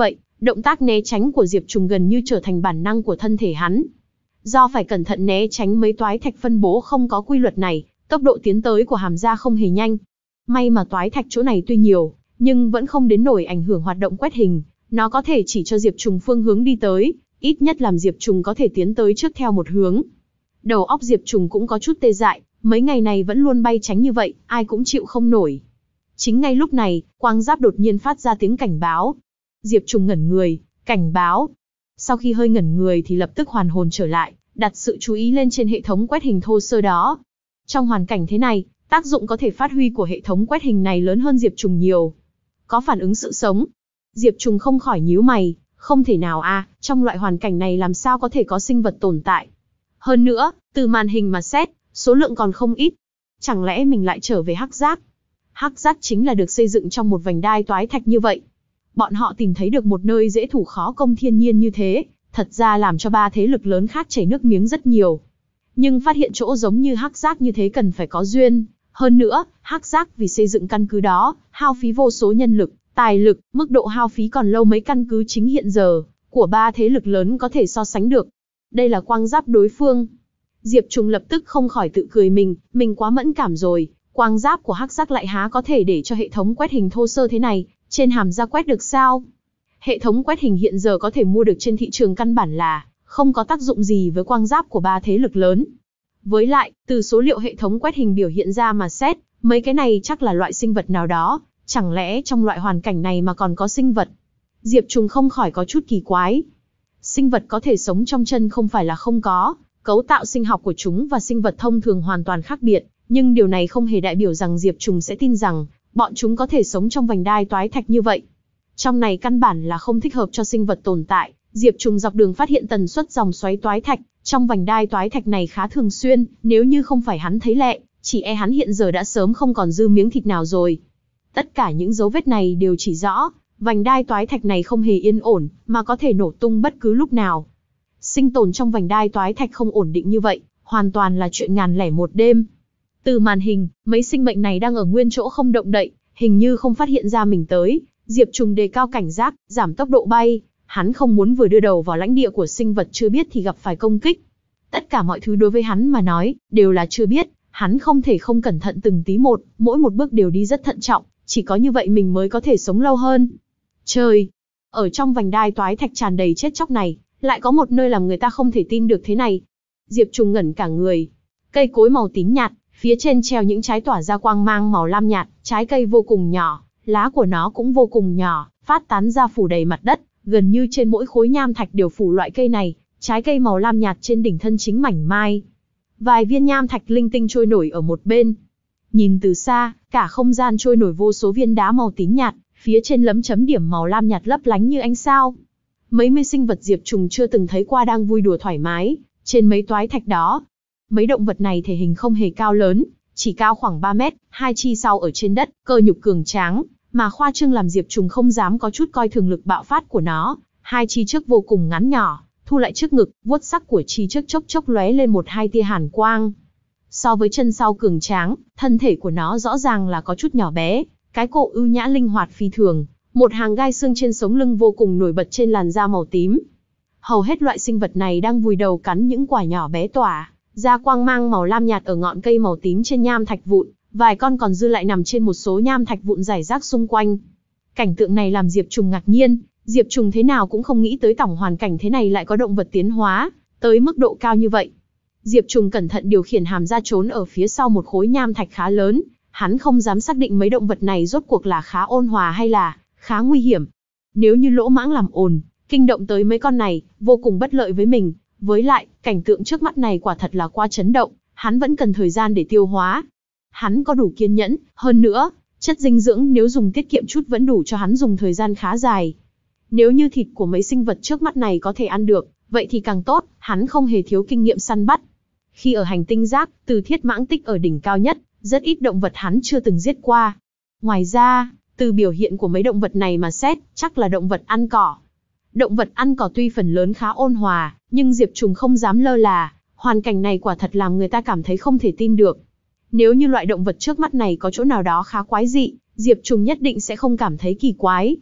Động tác né tránh của Diệp Trùng gần như trở thành bản năng của thân thể hắn. Do phải cẩn thận né tránh mấy toái thạch phân bố không có quy luật này, tốc độ tiến tới của Hàm Gia không hề nhanh. May mà toái thạch chỗ này tuy nhiều, nhưng vẫn không đến nổi ảnh hưởng hoạt động quét hình, nó có thể chỉ cho Diệp Trùng phương hướng đi tới, ít nhất làm Diệp Trùng có thể tiến tới trước theo một hướng. Đầu óc Diệp Trùng cũng có chút tê dại, mấy ngày này vẫn luôn bay tránh như vậy, ai cũng chịu không nổi. Chính ngay lúc này, quang giáp đột nhiên phát ra tiếng cảnh báo. Diệp Trùng ngẩn người, cảnh báo. Sau khi hơi ngẩn người thì lập tức hoàn hồn trở lại, đặt sự chú ý lên trên hệ thống quét hình thô sơ đó. Trong hoàn cảnh thế này, tác dụng có thể phát huy của hệ thống quét hình này lớn hơn Diệp Trùng nhiều. Có phản ứng sự sống. Diệp Trùng không khỏi nhíu mày, không thể nào a, à, trong loại hoàn cảnh này làm sao có thể có sinh vật tồn tại. Hơn nữa, từ màn hình mà xét, số lượng còn không ít. Chẳng lẽ mình lại trở về Hắc Giác? Hắc Giác chính là được xây dựng trong một vành đai toái thạch như vậy. Bọn họ tìm thấy được một nơi dễ thủ khó công thiên nhiên như thế, thật ra làm cho ba thế lực lớn khác chảy nước miếng rất nhiều. Nhưng phát hiện chỗ giống như Hắc Giác như thế cần phải có duyên. Hơn nữa, Hắc Giác vì xây dựng căn cứ đó, hao phí vô số nhân lực, tài lực, mức độ hao phí còn lâu mấy căn cứ chính hiện giờ, của ba thế lực lớn có thể so sánh được. Đây là quang giáp đối phương. Diệp Trùng lập tức không khỏi tự cười mình, mình quá mẫn cảm rồi, quang giáp của Hắc Giác lại há có thể để cho hệ thống quét hình thô sơ thế này, trên Hàm Gia quét được sao? Hệ thống quét hình hiện giờ có thể mua được trên thị trường căn bản là không có tác dụng gì với quang giáp của ba thế lực lớn. Với lại, từ số liệu hệ thống quét hình biểu hiện ra mà xét, mấy cái này chắc là loại sinh vật nào đó, chẳng lẽ trong loại hoàn cảnh này mà còn có sinh vật? Diệp Trùng không khỏi có chút kỳ quái. Sinh vật có thể sống trong chân không phải là không có, cấu tạo sinh học của chúng và sinh vật thông thường hoàn toàn khác biệt, nhưng điều này không hề đại biểu rằng Diệp Trùng sẽ tin rằng bọn chúng có thể sống trong vành đai toái thạch như vậy. Trong này căn bản là không thích hợp cho sinh vật tồn tại. Diệp Trùng dọc đường phát hiện tần suất dòng xoáy toái thạch trong vành đai toái thạch này khá thường xuyên, nếu như không phải hắn thấy lẹ, chỉ e hắn hiện giờ đã sớm không còn dư miếng thịt nào rồi. Tất cả những dấu vết này đều chỉ rõ, vành đai toái thạch này không hề yên ổn, mà có thể nổ tung bất cứ lúc nào. Sinh tồn trong vành đai toái thạch không ổn định như vậy, hoàn toàn là chuyện ngàn lẻ một đêm. Từ màn hình, mấy sinh mệnh này đang ở nguyên chỗ không động đậy, hình như không phát hiện ra mình tới. Diệp Trùng đề cao cảnh giác, giảm tốc độ bay. Hắn không muốn vừa đưa đầu vào lãnh địa của sinh vật chưa biết thì gặp phải công kích. Tất cả mọi thứ đối với hắn mà nói, đều là chưa biết. Hắn không thể không cẩn thận từng tí một, mỗi một bước đều đi rất thận trọng. Chỉ có như vậy mình mới có thể sống lâu hơn. Trời! Ở trong vành đai toái thạch tràn đầy chết chóc này, lại có một nơi làm người ta không thể tin được thế này. Diệp Trùng ngẩn cả người. Cây cối màu tím nhạt, phía trên treo những trái tỏa ra quang mang màu lam nhạt, trái cây vô cùng nhỏ, lá của nó cũng vô cùng nhỏ, phát tán ra phủ đầy mặt đất, gần như trên mỗi khối nham thạch đều phủ loại cây này, trái cây màu lam nhạt trên đỉnh thân chính mảnh mai. Vài viên nham thạch linh tinh trôi nổi ở một bên. Nhìn từ xa, cả không gian trôi nổi vô số viên đá màu tím nhạt, phía trên lấm chấm điểm màu lam nhạt lấp lánh như ánh sao. Mấy mươi sinh vật Diệp Trùng chưa từng thấy qua đang vui đùa thoải mái, trên mấy toái thạch đó. Mấy động vật này thể hình không hề cao lớn, chỉ cao khoảng ba mét, hai chi sau ở trên đất, cơ nhục cường tráng, mà khoa trương làm Diệp Trùng không dám có chút coi thường lực bạo phát của nó. Hai chi trước vô cùng ngắn nhỏ, thu lại trước ngực, vuốt sắc của chi trước chốc chốc lóe lên một hai tia hàn quang. So với chân sau cường tráng, thân thể của nó rõ ràng là có chút nhỏ bé, cái cổ ưu nhã linh hoạt phi thường, một hàng gai xương trên sống lưng vô cùng nổi bật trên làn da màu tím. Hầu hết loại sinh vật này đang vùi đầu cắn những quả nhỏ bé tỏa ra quang mang màu lam nhạt ở ngọn cây màu tím trên nham thạch vụn, vài con còn dư lại nằm trên một số nham thạch vụn rải rác xung quanh. Cảnh tượng này làm Diệp Trùng ngạc nhiên, Diệp Trùng thế nào cũng không nghĩ tới tổng hoàn cảnh thế này lại có động vật tiến hóa tới mức độ cao như vậy. Diệp Trùng cẩn thận điều khiển Hàm Gia trốn ở phía sau một khối nham thạch khá lớn, hắn không dám xác định mấy động vật này rốt cuộc là khá ôn hòa hay là khá nguy hiểm. Nếu như lỗ mãng làm ồn, kinh động tới mấy con này, vô cùng bất lợi với mình. Với lại, cảnh tượng trước mắt này quả thật là quá chấn động, hắn vẫn cần thời gian để tiêu hóa. Hắn có đủ kiên nhẫn, hơn nữa, chất dinh dưỡng nếu dùng tiết kiệm chút vẫn đủ cho hắn dùng thời gian khá dài. Nếu như thịt của mấy sinh vật trước mắt này có thể ăn được, vậy thì càng tốt, hắn không hề thiếu kinh nghiệm săn bắt. Khi ở hành tinh Giác, từ Thiết Mãng Tích ở đỉnh cao nhất, rất ít động vật hắn chưa từng giết qua. Ngoài ra, từ biểu hiện của mấy động vật này mà xét, chắc là động vật ăn cỏ. Động vật ăn cỏ tuy phần lớn khá ôn hòa, nhưng Diệp Trùng không dám lơ là, hoàn cảnh này quả thật làm người ta cảm thấy không thể tin được. Nếu như loại động vật trước mắt này có chỗ nào đó khá quái dị, Diệp Trùng nhất định sẽ không cảm thấy kỳ quái.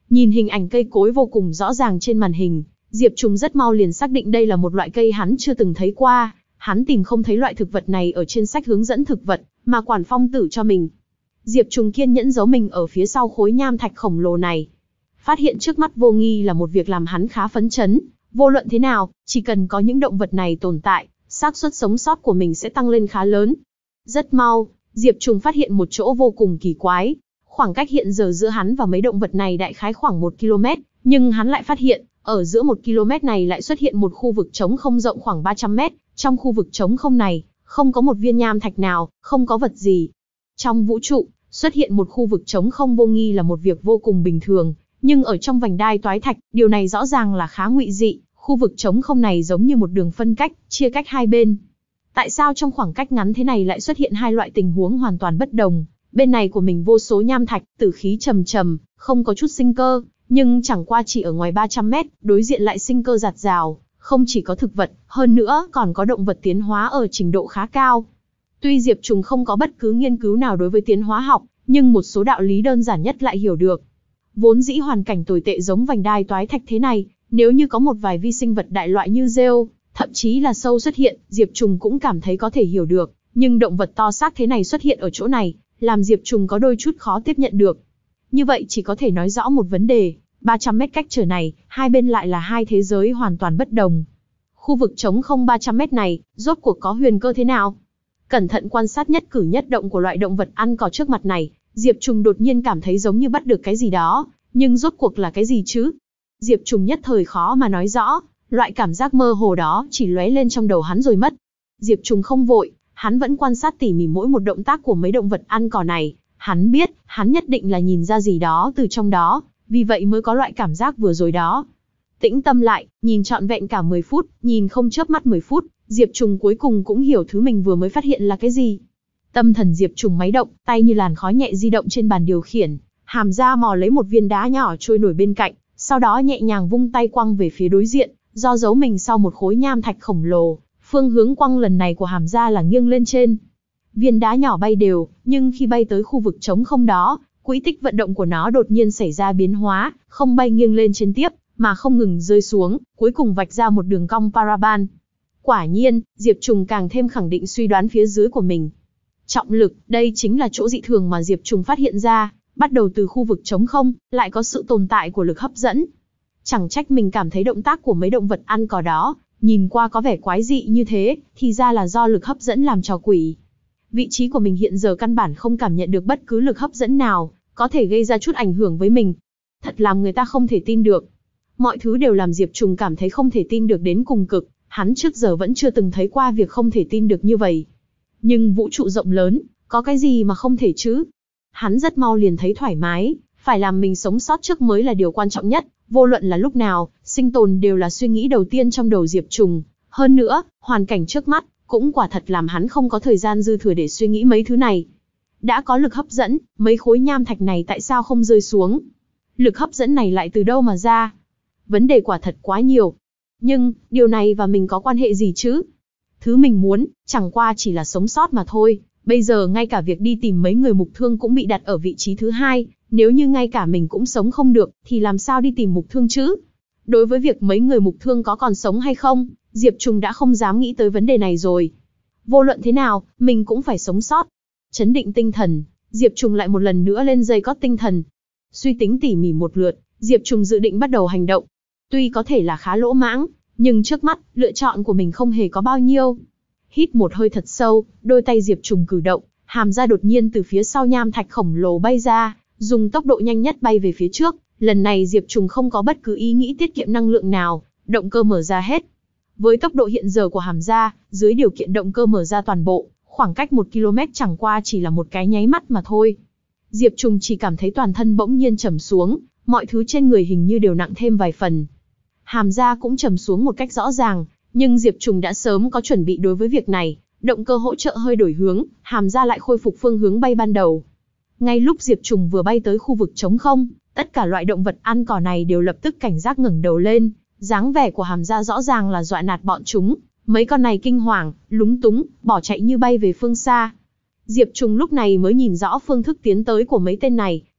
Nhìn hình ảnh cây cối vô cùng rõ ràng trên màn hình, Diệp Trùng rất mau liền xác định đây là một loại cây hắn chưa từng thấy qua. Hắn tìm không thấy loại thực vật này ở trên sách hướng dẫn thực vật mà Quản Phong Tử cho mình. Diệp Trùng kiên nhẫn giấu mình ở phía sau khối nham thạch khổng lồ này. Phát hiện trước mắt vô nghi là một việc làm hắn khá phấn chấn. Vô luận thế nào, chỉ cần có những động vật này tồn tại, xác suất sống sót của mình sẽ tăng lên khá lớn. Rất mau, Diệp Trùng phát hiện một chỗ vô cùng kỳ quái. Khoảng cách hiện giờ giữa hắn và mấy động vật này đại khái khoảng một ki lô mét, nhưng hắn lại phát hiện, ở giữa một ki lô mét này lại xuất hiện một khu vực trống không rộng khoảng ba trăm mét. Trong khu vực trống không này, không có một viên nham thạch nào, không có vật gì. Trong vũ trụ, xuất hiện một khu vực trống không vô nghi là một việc vô cùng bình thường, nhưng ở trong vành đai toái thạch, điều này rõ ràng là khá ngụy dị. Khu vực trống không này giống như một đường phân cách, chia cách hai bên. Tại sao trong khoảng cách ngắn thế này lại xuất hiện hai loại tình huống hoàn toàn bất đồng? Bên này của mình vô số nham thạch, tử khí trầm trầm, không có chút sinh cơ, nhưng chẳng qua chỉ ở ngoài ba trăm mét, đối diện lại sinh cơ rạt rào, không chỉ có thực vật, hơn nữa còn có động vật tiến hóa ở trình độ khá cao. Tuy Diệp Trùng không có bất cứ nghiên cứu nào đối với tiến hóa học, nhưng một số đạo lý đơn giản nhất lại hiểu được. Vốn dĩ hoàn cảnh tồi tệ giống vành đai toái thạch thế này, nếu như có một vài vi sinh vật đại loại như rêu, thậm chí là sâu xuất hiện, Diệp Trùng cũng cảm thấy có thể hiểu được, nhưng động vật to xác thế này xuất hiện ở chỗ này, làm Diệp Trùng có đôi chút khó tiếp nhận được. Như vậy chỉ có thể nói rõ một vấn đề, ba trăm mét cách trở này, hai bên lại là hai thế giới hoàn toàn bất đồng. Khu vực trống không ba trăm mét này, rốt cuộc có huyền cơ thế nào? Cẩn thận quan sát nhất cử nhất động của loại động vật ăn cỏ trước mặt này, Diệp Trùng đột nhiên cảm thấy giống như bắt được cái gì đó, nhưng rốt cuộc là cái gì chứ? Diệp Trùng nhất thời khó mà nói rõ, loại cảm giác mơ hồ đó chỉ lóe lên trong đầu hắn rồi mất. Diệp Trùng không vội, hắn vẫn quan sát tỉ mỉ mỗi một động tác của mấy động vật ăn cỏ này, hắn biết, hắn nhất định là nhìn ra gì đó từ trong đó, vì vậy mới có loại cảm giác vừa rồi đó. Tĩnh tâm lại, nhìn trọn vẹn cả mười phút, nhìn không chớp mắt mười phút, Diệp Trùng cuối cùng cũng hiểu thứ mình vừa mới phát hiện là cái gì. Tâm thần Diệp Trùng máy động, tay như làn khói nhẹ di động trên bàn điều khiển, hàm ra mò lấy một viên đá nhỏ trôi nổi bên cạnh, sau đó nhẹ nhàng vung tay quăng về phía đối diện, do giấu mình sau một khối nham thạch khổng lồ, phương hướng quăng lần này của hàm ra là nghiêng lên trên. Viên đá nhỏ bay đều, nhưng khi bay tới khu vực trống không đó, quỹ tích vận động của nó đột nhiên xảy ra biến hóa, không bay nghiêng lên trên tiếp, mà không ngừng rơi xuống, cuối cùng vạch ra một đường cong paraban. Quả nhiên, Diệp Trùng càng thêm khẳng định suy đoán phía dưới của mình. Trọng lực, đây chính là chỗ dị thường mà Diệp Trùng phát hiện ra, bắt đầu từ khu vực trống không, lại có sự tồn tại của lực hấp dẫn. Chẳng trách mình cảm thấy động tác của mấy động vật ăn cỏ đó, nhìn qua có vẻ quái dị như thế, thì ra là do lực hấp dẫn làm trò quỷ. Vị trí của mình hiện giờ căn bản không cảm nhận được bất cứ lực hấp dẫn nào, có thể gây ra chút ảnh hưởng với mình. Thật làm người ta không thể tin được. Mọi thứ đều làm Diệp Trùng cảm thấy không thể tin được đến cùng cực, hắn trước giờ vẫn chưa từng thấy qua việc không thể tin được như vậy. Nhưng vũ trụ rộng lớn, có cái gì mà không thể chứ? Hắn rất mau liền thấy thoải mái, phải làm mình sống sót trước mới là điều quan trọng nhất, vô luận là lúc nào, sinh tồn đều là suy nghĩ đầu tiên trong đầu Diệp Trùng. Hơn nữa, hoàn cảnh trước mắt, cũng quả thật làm hắn không có thời gian dư thừa để suy nghĩ mấy thứ này. Đã có lực hấp dẫn, mấy khối nham thạch này tại sao không rơi xuống? Lực hấp dẫn này lại từ đâu mà ra? Vấn đề quả thật quá nhiều. Nhưng, điều này và mình có quan hệ gì chứ? Thứ mình muốn, chẳng qua chỉ là sống sót mà thôi. Bây giờ ngay cả việc đi tìm mấy người mục thương cũng bị đặt ở vị trí thứ hai. Nếu như ngay cả mình cũng sống không được, thì làm sao đi tìm mục thương chứ? Đối với việc mấy người mục thương có còn sống hay không, Diệp Trùng đã không dám nghĩ tới vấn đề này rồi. Vô luận thế nào, mình cũng phải sống sót. Chấn định tinh thần, Diệp Trùng lại một lần nữa lên dây cót tinh thần. Suy tính tỉ mỉ một lượt, Diệp Trùng dự định bắt đầu hành động. Tuy có thể là khá lỗ mãng, nhưng trước mắt, lựa chọn của mình không hề có bao nhiêu. Hít một hơi thật sâu, đôi tay Diệp Trùng cử động, hàm ra đột nhiên từ phía sau nham thạch khổng lồ bay ra, dùng tốc độ nhanh nhất bay về phía trước. Lần này Diệp Trùng không có bất cứ ý nghĩ tiết kiệm năng lượng nào, động cơ mở ra hết. Với tốc độ hiện giờ của hàm ra, dưới điều kiện động cơ mở ra toàn bộ, khoảng cách một ki lô mét chẳng qua chỉ là một cái nháy mắt mà thôi. Diệp Trùng chỉ cảm thấy toàn thân bỗng nhiên trầm xuống, mọi thứ trên người hình như đều nặng thêm vài phần. Hàm ra cũng trầm xuống một cách rõ ràng, nhưng Diệp Trùng đã sớm có chuẩn bị đối với việc này, động cơ hỗ trợ hơi đổi hướng, hàm ra lại khôi phục phương hướng bay ban đầu. Ngay lúc Diệp Trùng vừa bay tới khu vực trống không, tất cả loại động vật ăn cỏ này đều lập tức cảnh giác ngẩng đầu lên, dáng vẻ của hàm ra rõ ràng là dọa nạt bọn chúng, mấy con này kinh hoàng, lúng túng, bỏ chạy như bay về phương xa. Diệp Trùng lúc này mới nhìn rõ phương thức tiến tới của mấy tên này,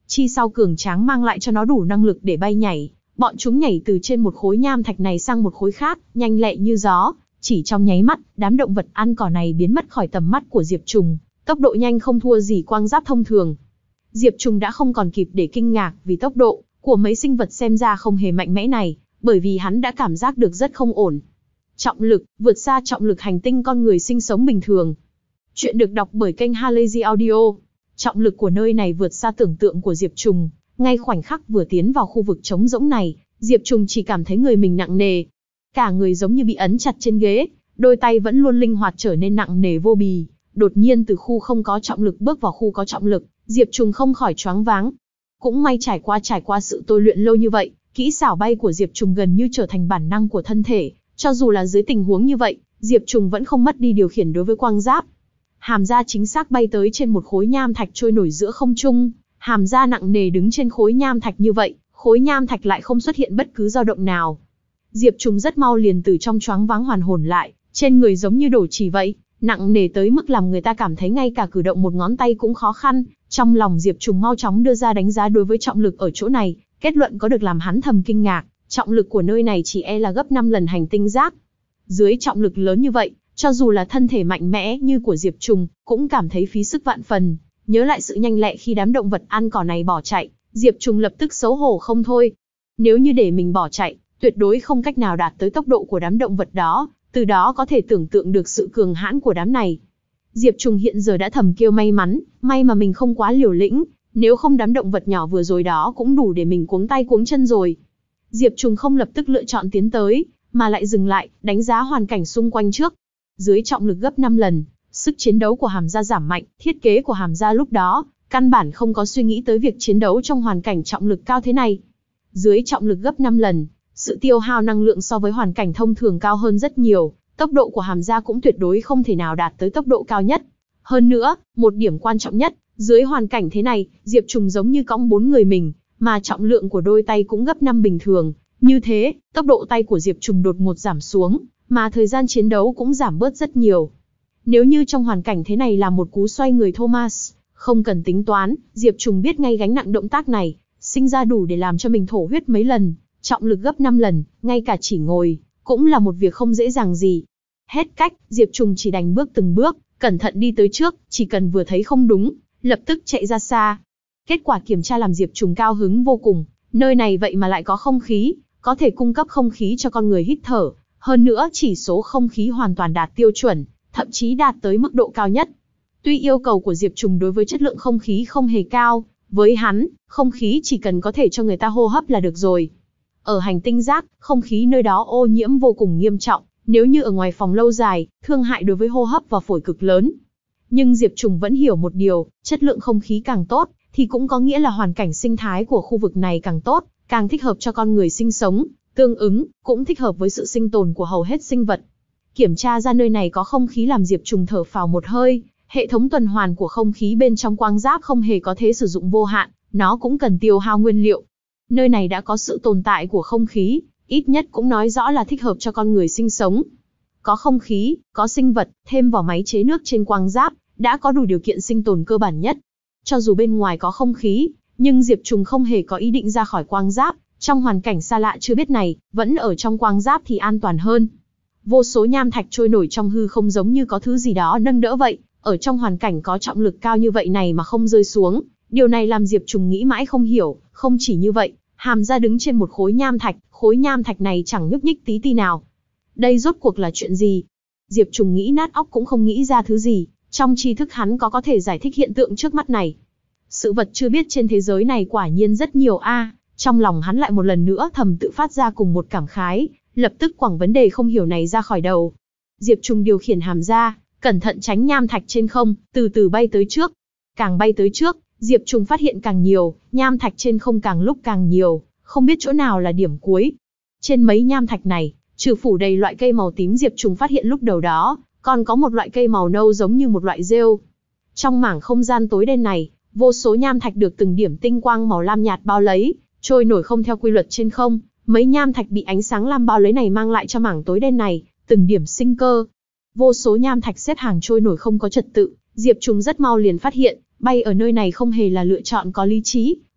chi sau cường tráng mang lại cho nó đủ năng lực để bay nhảy. Bọn chúng nhảy từ trên một khối nham thạch này sang một khối khác, nhanh lẹ như gió. Chỉ trong nháy mắt, đám động vật ăn cỏ này biến mất khỏi tầm mắt của Diệp Trùng, tốc độ nhanh không thua gì quang giáp thông thường. Diệp Trùng đã không còn kịp để kinh ngạc vì tốc độ của mấy sinh vật xem ra không hề mạnh mẽ này, bởi vì hắn đã cảm giác được rất không ổn. Trọng lực, vượt xa trọng lực hành tinh con người sinh sống bình thường. Chuyện được đọc bởi kênh Halazy Audio. Trọng lực của nơi này vượt xa tưởng tượng của Diệp Trùng. Ngay khoảnh khắc vừa tiến vào khu vực trống rỗng này, Diệp Trùng chỉ cảm thấy người mình nặng nề. Cả người giống như bị ấn chặt trên ghế, đôi tay vẫn luôn linh hoạt trở nên nặng nề vô bì. Đột nhiên từ khu không có trọng lực bước vào khu có trọng lực, Diệp Trùng không khỏi choáng váng. Cũng may trải qua trải qua sự tôi luyện lâu như vậy, kỹ xảo bay của Diệp Trùng gần như trở thành bản năng của thân thể. Cho dù là dưới tình huống như vậy, Diệp Trùng vẫn không mất đi điều khiển đối với quang giáp. Hàm ra chính xác bay tới trên một khối nham thạch trôi nổi giữa không trung. Hàm ra nặng nề đứng trên khối nham thạch như vậy, khối nham thạch lại không xuất hiện bất cứ dao động nào. Diệp Trùng rất mau liền từ trong choáng váng hoàn hồn lại, trên người giống như đổ chì vậy, nặng nề tới mức làm người ta cảm thấy ngay cả cử động một ngón tay cũng khó khăn. Trong lòng Diệp Trùng mau chóng đưa ra đánh giá đối với trọng lực ở chỗ này, kết luận có được làm hắn thầm kinh ngạc, trọng lực của nơi này chỉ e là gấp năm lần hành tinh rác. Dưới trọng lực lớn như vậy, cho dù là thân thể mạnh mẽ như của Diệp Trùng, cũng cảm thấy phí sức vạn phần. Nhớ lại sự nhanh lẹ khi đám động vật ăn cỏ này bỏ chạy, Diệp Trùng lập tức xấu hổ không thôi. Nếu như để mình bỏ chạy, tuyệt đối không cách nào đạt tới tốc độ của đám động vật đó, từ đó có thể tưởng tượng được sự cường hãn của đám này. Diệp Trùng hiện giờ đã thầm kêu may mắn, may mà mình không quá liều lĩnh, nếu không đám động vật nhỏ vừa rồi đó cũng đủ để mình cuống tay cuống chân rồi. Diệp Trùng không lập tức lựa chọn tiến tới, mà lại dừng lại, đánh giá hoàn cảnh xung quanh trước. Dưới trọng lực gấp năm lần, sức chiến đấu của Hàm Gia giảm mạnh, thiết kế của Hàm Gia lúc đó, căn bản không có suy nghĩ tới việc chiến đấu trong hoàn cảnh trọng lực cao thế này. Dưới trọng lực gấp năm lần, sự tiêu hao năng lượng so với hoàn cảnh thông thường cao hơn rất nhiều, tốc độ của Hàm Gia cũng tuyệt đối không thể nào đạt tới tốc độ cao nhất. Hơn nữa, một điểm quan trọng nhất, dưới hoàn cảnh thế này, Diệp Trùng giống như cõng bốn người mình, mà trọng lượng của đôi tay cũng gấp năm bình thường. Như thế, tốc độ tay của Diệp Trùng đột ngột giảm xuống, mà thời gian chiến đấu cũng giảm bớt rất nhiều. Nếu như trong hoàn cảnh thế này là một cú xoay người Thomas, không cần tính toán, Diệp Trùng biết ngay gánh nặng động tác này, sinh ra đủ để làm cho mình thổ huyết mấy lần, trọng lực gấp năm lần, ngay cả chỉ ngồi, cũng là một việc không dễ dàng gì. Hết cách, Diệp Trùng chỉ đành bước từng bước, cẩn thận đi tới trước, chỉ cần vừa thấy không đúng, lập tức chạy ra xa. Kết quả kiểm tra làm Diệp Trùng cao hứng vô cùng, nơi này vậy mà lại có không khí, có thể cung cấp không khí cho con người hít thở, hơn nữa chỉ số không khí hoàn toàn đạt tiêu chuẩn, thậm chí đạt tới mức độ cao nhất. Tuy yêu cầu của Diệp Trùng đối với chất lượng không khí không hề cao, với hắn, không khí chỉ cần có thể cho người ta hô hấp là được rồi. Ở hành tinh rác, không khí nơi đó ô nhiễm vô cùng nghiêm trọng, nếu như ở ngoài phòng lâu dài, thương hại đối với hô hấp và phổi cực lớn. Nhưng Diệp Trùng vẫn hiểu một điều, chất lượng không khí càng tốt, thì cũng có nghĩa là hoàn cảnh sinh thái của khu vực này càng tốt, càng thích hợp cho con người sinh sống, tương ứng, cũng thích hợp với sự sinh tồn của hầu hết sinh vật. Kiểm tra ra nơi này có không khí làm Diệp Trùng thở phào một hơi, hệ thống tuần hoàn của không khí bên trong quang giáp không hề có thể sử dụng vô hạn, nó cũng cần tiêu hao nguyên liệu. Nơi này đã có sự tồn tại của không khí, ít nhất cũng nói rõ là thích hợp cho con người sinh sống. Có không khí, có sinh vật, thêm vào máy chế nước trên quang giáp, đã có đủ điều kiện sinh tồn cơ bản nhất. Cho dù bên ngoài có không khí, nhưng Diệp Trùng không hề có ý định ra khỏi quang giáp, trong hoàn cảnh xa lạ chưa biết này, vẫn ở trong quang giáp thì an toàn hơn. Vô số nham thạch trôi nổi trong hư không giống như có thứ gì đó nâng đỡ vậy, ở trong hoàn cảnh có trọng lực cao như vậy này mà không rơi xuống, điều này làm Diệp Trùng nghĩ mãi không hiểu. Không chỉ như vậy, Hàm Gia đứng trên một khối nham thạch, khối nham thạch này chẳng nhúc nhích tí ti nào. Đây rốt cuộc là chuyện gì? Diệp Trùng nghĩ nát óc cũng không nghĩ ra thứ gì, trong tri thức hắn có có thể giải thích hiện tượng trước mắt này. Sự vật chưa biết trên thế giới này quả nhiên rất nhiều a. Trong lòng hắn lại một lần nữa thầm tự phát ra cùng một cảm khái, lập tức quẳng vấn đề không hiểu này ra khỏi đầu. Diệp Trùng điều khiển Hàm Gia, cẩn thận tránh nham thạch trên không, từ từ bay tới trước. Càng bay tới trước, Diệp Trùng phát hiện càng nhiều, nham thạch trên không càng lúc càng nhiều, không biết chỗ nào là điểm cuối. Trên mấy nham thạch này, trừ phủ đầy loại cây màu tím Diệp Trùng phát hiện lúc đầu đó, còn có một loại cây màu nâu giống như một loại rêu. Trong mảng không gian tối đen này, vô số nham thạch được từng điểm tinh quang màu lam nhạt bao lấy, trôi nổi không theo quy luật trên không. Mấy nham thạch bị ánh sáng lam bao lấy này mang lại cho mảng tối đen này từng điểm sinh cơ. Vô số nham thạch xếp hàng trôi nổi không có trật tự, Diệp Trùng rất mau liền phát hiện, bay ở nơi này không hề là lựa chọn có lý trí,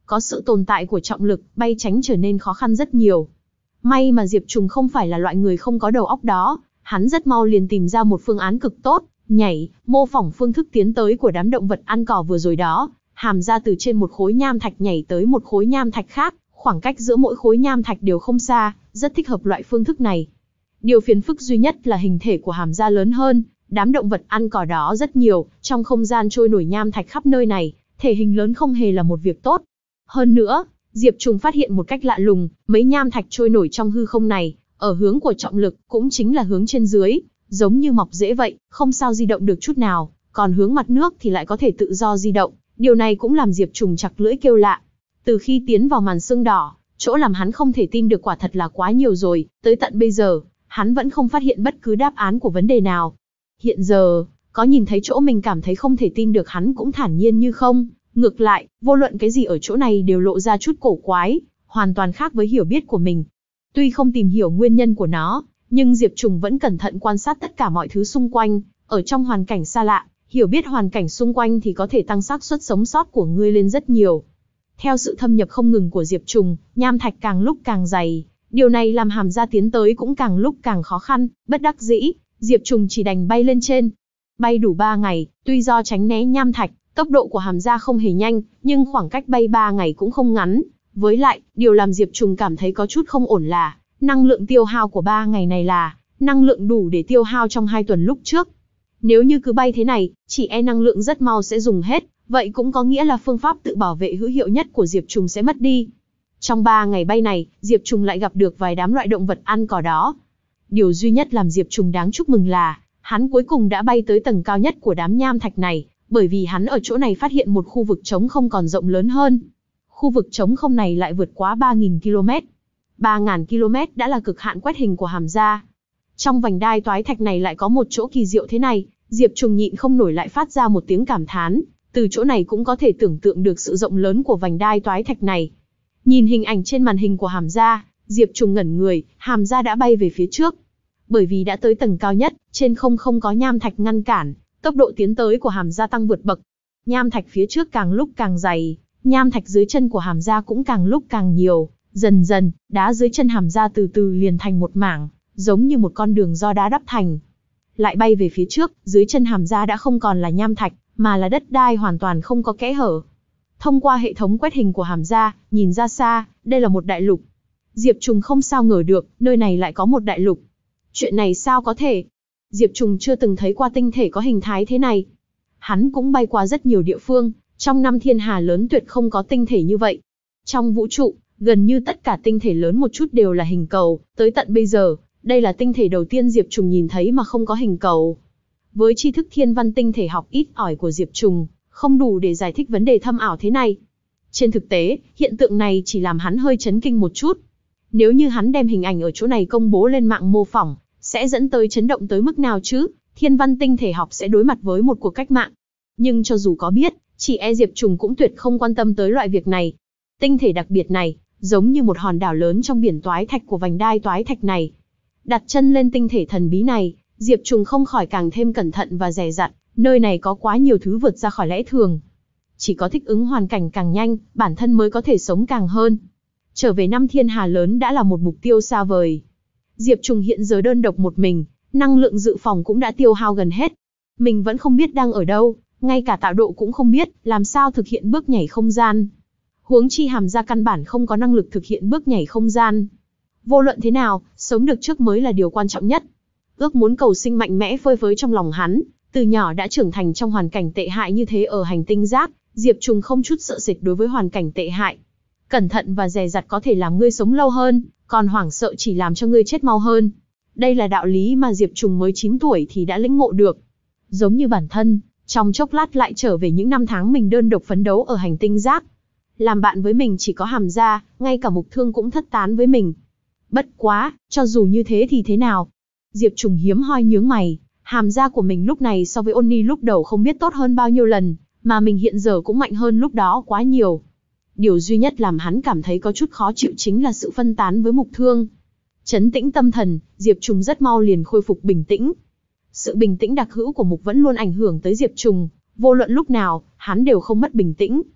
có sự tồn tại của trọng lực, bay tránh trở nên khó khăn rất nhiều. May mà Diệp Trùng không phải là loại người không có đầu óc đó, hắn rất mau liền tìm ra một phương án cực tốt, nhảy, mô phỏng phương thức tiến tới của đám động vật ăn cỏ vừa rồi đó, hàm ra từ trên một khối nham thạch nhảy tới một khối nham thạch khác, khoảng cách giữa mỗi khối nham thạch đều không xa, rất thích hợp loại phương thức này. Điều phiền phức duy nhất là hình thể của hàm ra lớn hơn, đám động vật ăn cỏ đó rất nhiều, trong không gian trôi nổi nham thạch khắp nơi này, thể hình lớn không hề là một việc tốt. Hơn nữa, Diệp Trùng phát hiện một cách lạ lùng, mấy nham thạch trôi nổi trong hư không này, ở hướng của trọng lực, cũng chính là hướng trên dưới, giống như mọc rễ vậy, không sao di động được chút nào, còn hướng mặt nước thì lại có thể tự do di động, điều này cũng làm Diệp Trùng chặt lưỡi kêu lạ. Từ khi tiến vào màn sương đỏ, chỗ làm hắn không thể tin được quả thật là quá nhiều rồi, tới tận bây giờ, hắn vẫn không phát hiện bất cứ đáp án của vấn đề nào. Hiện giờ, có nhìn thấy chỗ mình cảm thấy không thể tin được hắn cũng thản nhiên như không, ngược lại, vô luận cái gì ở chỗ này đều lộ ra chút cổ quái, hoàn toàn khác với hiểu biết của mình. Tuy không tìm hiểu nguyên nhân của nó, nhưng Diệp Trùng vẫn cẩn thận quan sát tất cả mọi thứ xung quanh, ở trong hoàn cảnh xa lạ, hiểu biết hoàn cảnh xung quanh thì có thể tăng xác suất sống sót của ngươi lên rất nhiều. Theo sự thâm nhập không ngừng của Diệp Trùng, nham thạch càng lúc càng dày, điều này làm hàm ra tiến tới cũng càng lúc càng khó khăn, bất đắc dĩ, Diệp Trùng chỉ đành bay lên trên. Bay đủ ba ngày, tuy do tránh né nham thạch, tốc độ của hàm ra không hề nhanh, nhưng khoảng cách bay ba ngày cũng không ngắn. Với lại, điều làm Diệp Trùng cảm thấy có chút không ổn là, năng lượng tiêu hao của ba ngày này là, năng lượng đủ để tiêu hao trong hai tuần lúc trước. Nếu như cứ bay thế này, chỉ e năng lượng rất mau sẽ dùng hết, vậy cũng có nghĩa là phương pháp tự bảo vệ hữu hiệu nhất của Diệp Trùng sẽ mất đi. Trong ba ngày bay này, Diệp Trùng lại gặp được vài đám loại động vật ăn cỏ đó. Điều duy nhất làm Diệp Trùng đáng chúc mừng là, hắn cuối cùng đã bay tới tầng cao nhất của đám nham thạch này, bởi vì hắn ở chỗ này phát hiện một khu vực trống không còn rộng lớn hơn. Khu vực trống không này lại vượt quá ba nghìn ki lô mét. ba nghìn ki lô mét đã là cực hạn quét hình của hàm ra. Trong vành đai toái thạch này lại có một chỗ kỳ diệu thế này, Diệp Trùng nhịn không nổi lại phát ra một tiếng cảm thán, từ chỗ này cũng có thể tưởng tượng được sự rộng lớn của vành đai toái thạch này. Nhìn hình ảnh trên màn hình của hàm ra, Diệp Trùng ngẩn người, hàm ra đã bay về phía trước. Bởi vì đã tới tầng cao nhất, trên không không có nham thạch ngăn cản, tốc độ tiến tới của hàm ra tăng vượt bậc. Nham thạch phía trước càng lúc càng dày, nham thạch dưới chân của hàm ra cũng càng lúc càng nhiều, dần dần, đá dưới chân hàm ra từ từ liền thành một mảng, giống như một con đường do đá đắp thành. Lại bay về phía trước, dưới chân hàm ra đã không còn là nham thạch, mà là đất đai hoàn toàn không có kẽ hở. Thông qua hệ thống quét hình của hàm ra, nhìn ra xa, đây là một đại lục. Diệp Trùng không sao ngờ được, nơi này lại có một đại lục. Chuyện này sao có thể? Diệp Trùng chưa từng thấy qua tinh thể có hình thái thế này. Hắn cũng bay qua rất nhiều địa phương, trong năm thiên hà lớn tuyệt không có tinh thể như vậy. Trong vũ trụ, gần như tất cả tinh thể lớn một chút đều là hình cầu, tới tận bây giờ, đây là tinh thể đầu tiên Diệp Trùng nhìn thấy mà không có hình cầu. Với tri thức thiên văn tinh thể học ít ỏi của Diệp Trùng, không đủ để giải thích vấn đề thâm ảo thế này. Trên thực tế, hiện tượng này chỉ làm hắn hơi chấn kinh một chút. Nếu như hắn đem hình ảnh ở chỗ này công bố lên mạng mô phỏng, sẽ dẫn tới chấn động tới mức nào chứ? Thiên văn tinh thể học sẽ đối mặt với một cuộc cách mạng. Nhưng cho dù có biết, chỉ e Diệp Trùng cũng tuyệt không quan tâm tới loại việc này. Tinh thể đặc biệt này, giống như một hòn đảo lớn trong biển toái thạch của vành đai toái thạch này. Đặt chân lên tinh thể thần bí này, Diệp Trùng không khỏi càng thêm cẩn thận và dè dặt, nơi này có quá nhiều thứ vượt ra khỏi lẽ thường. Chỉ có thích ứng hoàn cảnh càng nhanh, bản thân mới có thể sống càng hơn. Trở về năm thiên hà lớn đã là một mục tiêu xa vời. Diệp Trùng hiện giờ đơn độc một mình, năng lượng dự phòng cũng đã tiêu hao gần hết. Mình vẫn không biết đang ở đâu, ngay cả tạo độ cũng không biết, làm sao thực hiện bước nhảy không gian. Huống chi hàm ra căn bản không có năng lực thực hiện bước nhảy không gian. Vô luận thế nào, sống được trước mới là điều quan trọng nhất. Ước muốn cầu sinh mạnh mẽ phơi phới trong lòng hắn, từ nhỏ đã trưởng thành trong hoàn cảnh tệ hại như thế ở hành tinh rác, Diệp Trùng không chút sợ sệt đối với hoàn cảnh tệ hại. Cẩn thận và dè dặt có thể làm ngươi sống lâu hơn, còn hoảng sợ chỉ làm cho ngươi chết mau hơn. Đây là đạo lý mà Diệp Trùng mới chín tuổi thì đã lĩnh ngộ được. Giống như bản thân, trong chốc lát lại trở về những năm tháng mình đơn độc phấn đấu ở hành tinh rác. Làm bạn với mình chỉ có hàm ra, ngay cả mục thương cũng thất tán với mình. Bất quá, cho dù như thế thì thế nào? Diệp Trùng hiếm hoi nhướng mày, hàm ra của mình lúc này so với Ôn Nhi lúc đầu không biết tốt hơn bao nhiêu lần, mà mình hiện giờ cũng mạnh hơn lúc đó quá nhiều. Điều duy nhất làm hắn cảm thấy có chút khó chịu chính là sự phân tán với mục thương. Trấn tĩnh tâm thần, Diệp Trùng rất mau liền khôi phục bình tĩnh. Sự bình tĩnh đặc hữu của mục vẫn luôn ảnh hưởng tới Diệp Trùng, vô luận lúc nào, hắn đều không mất bình tĩnh.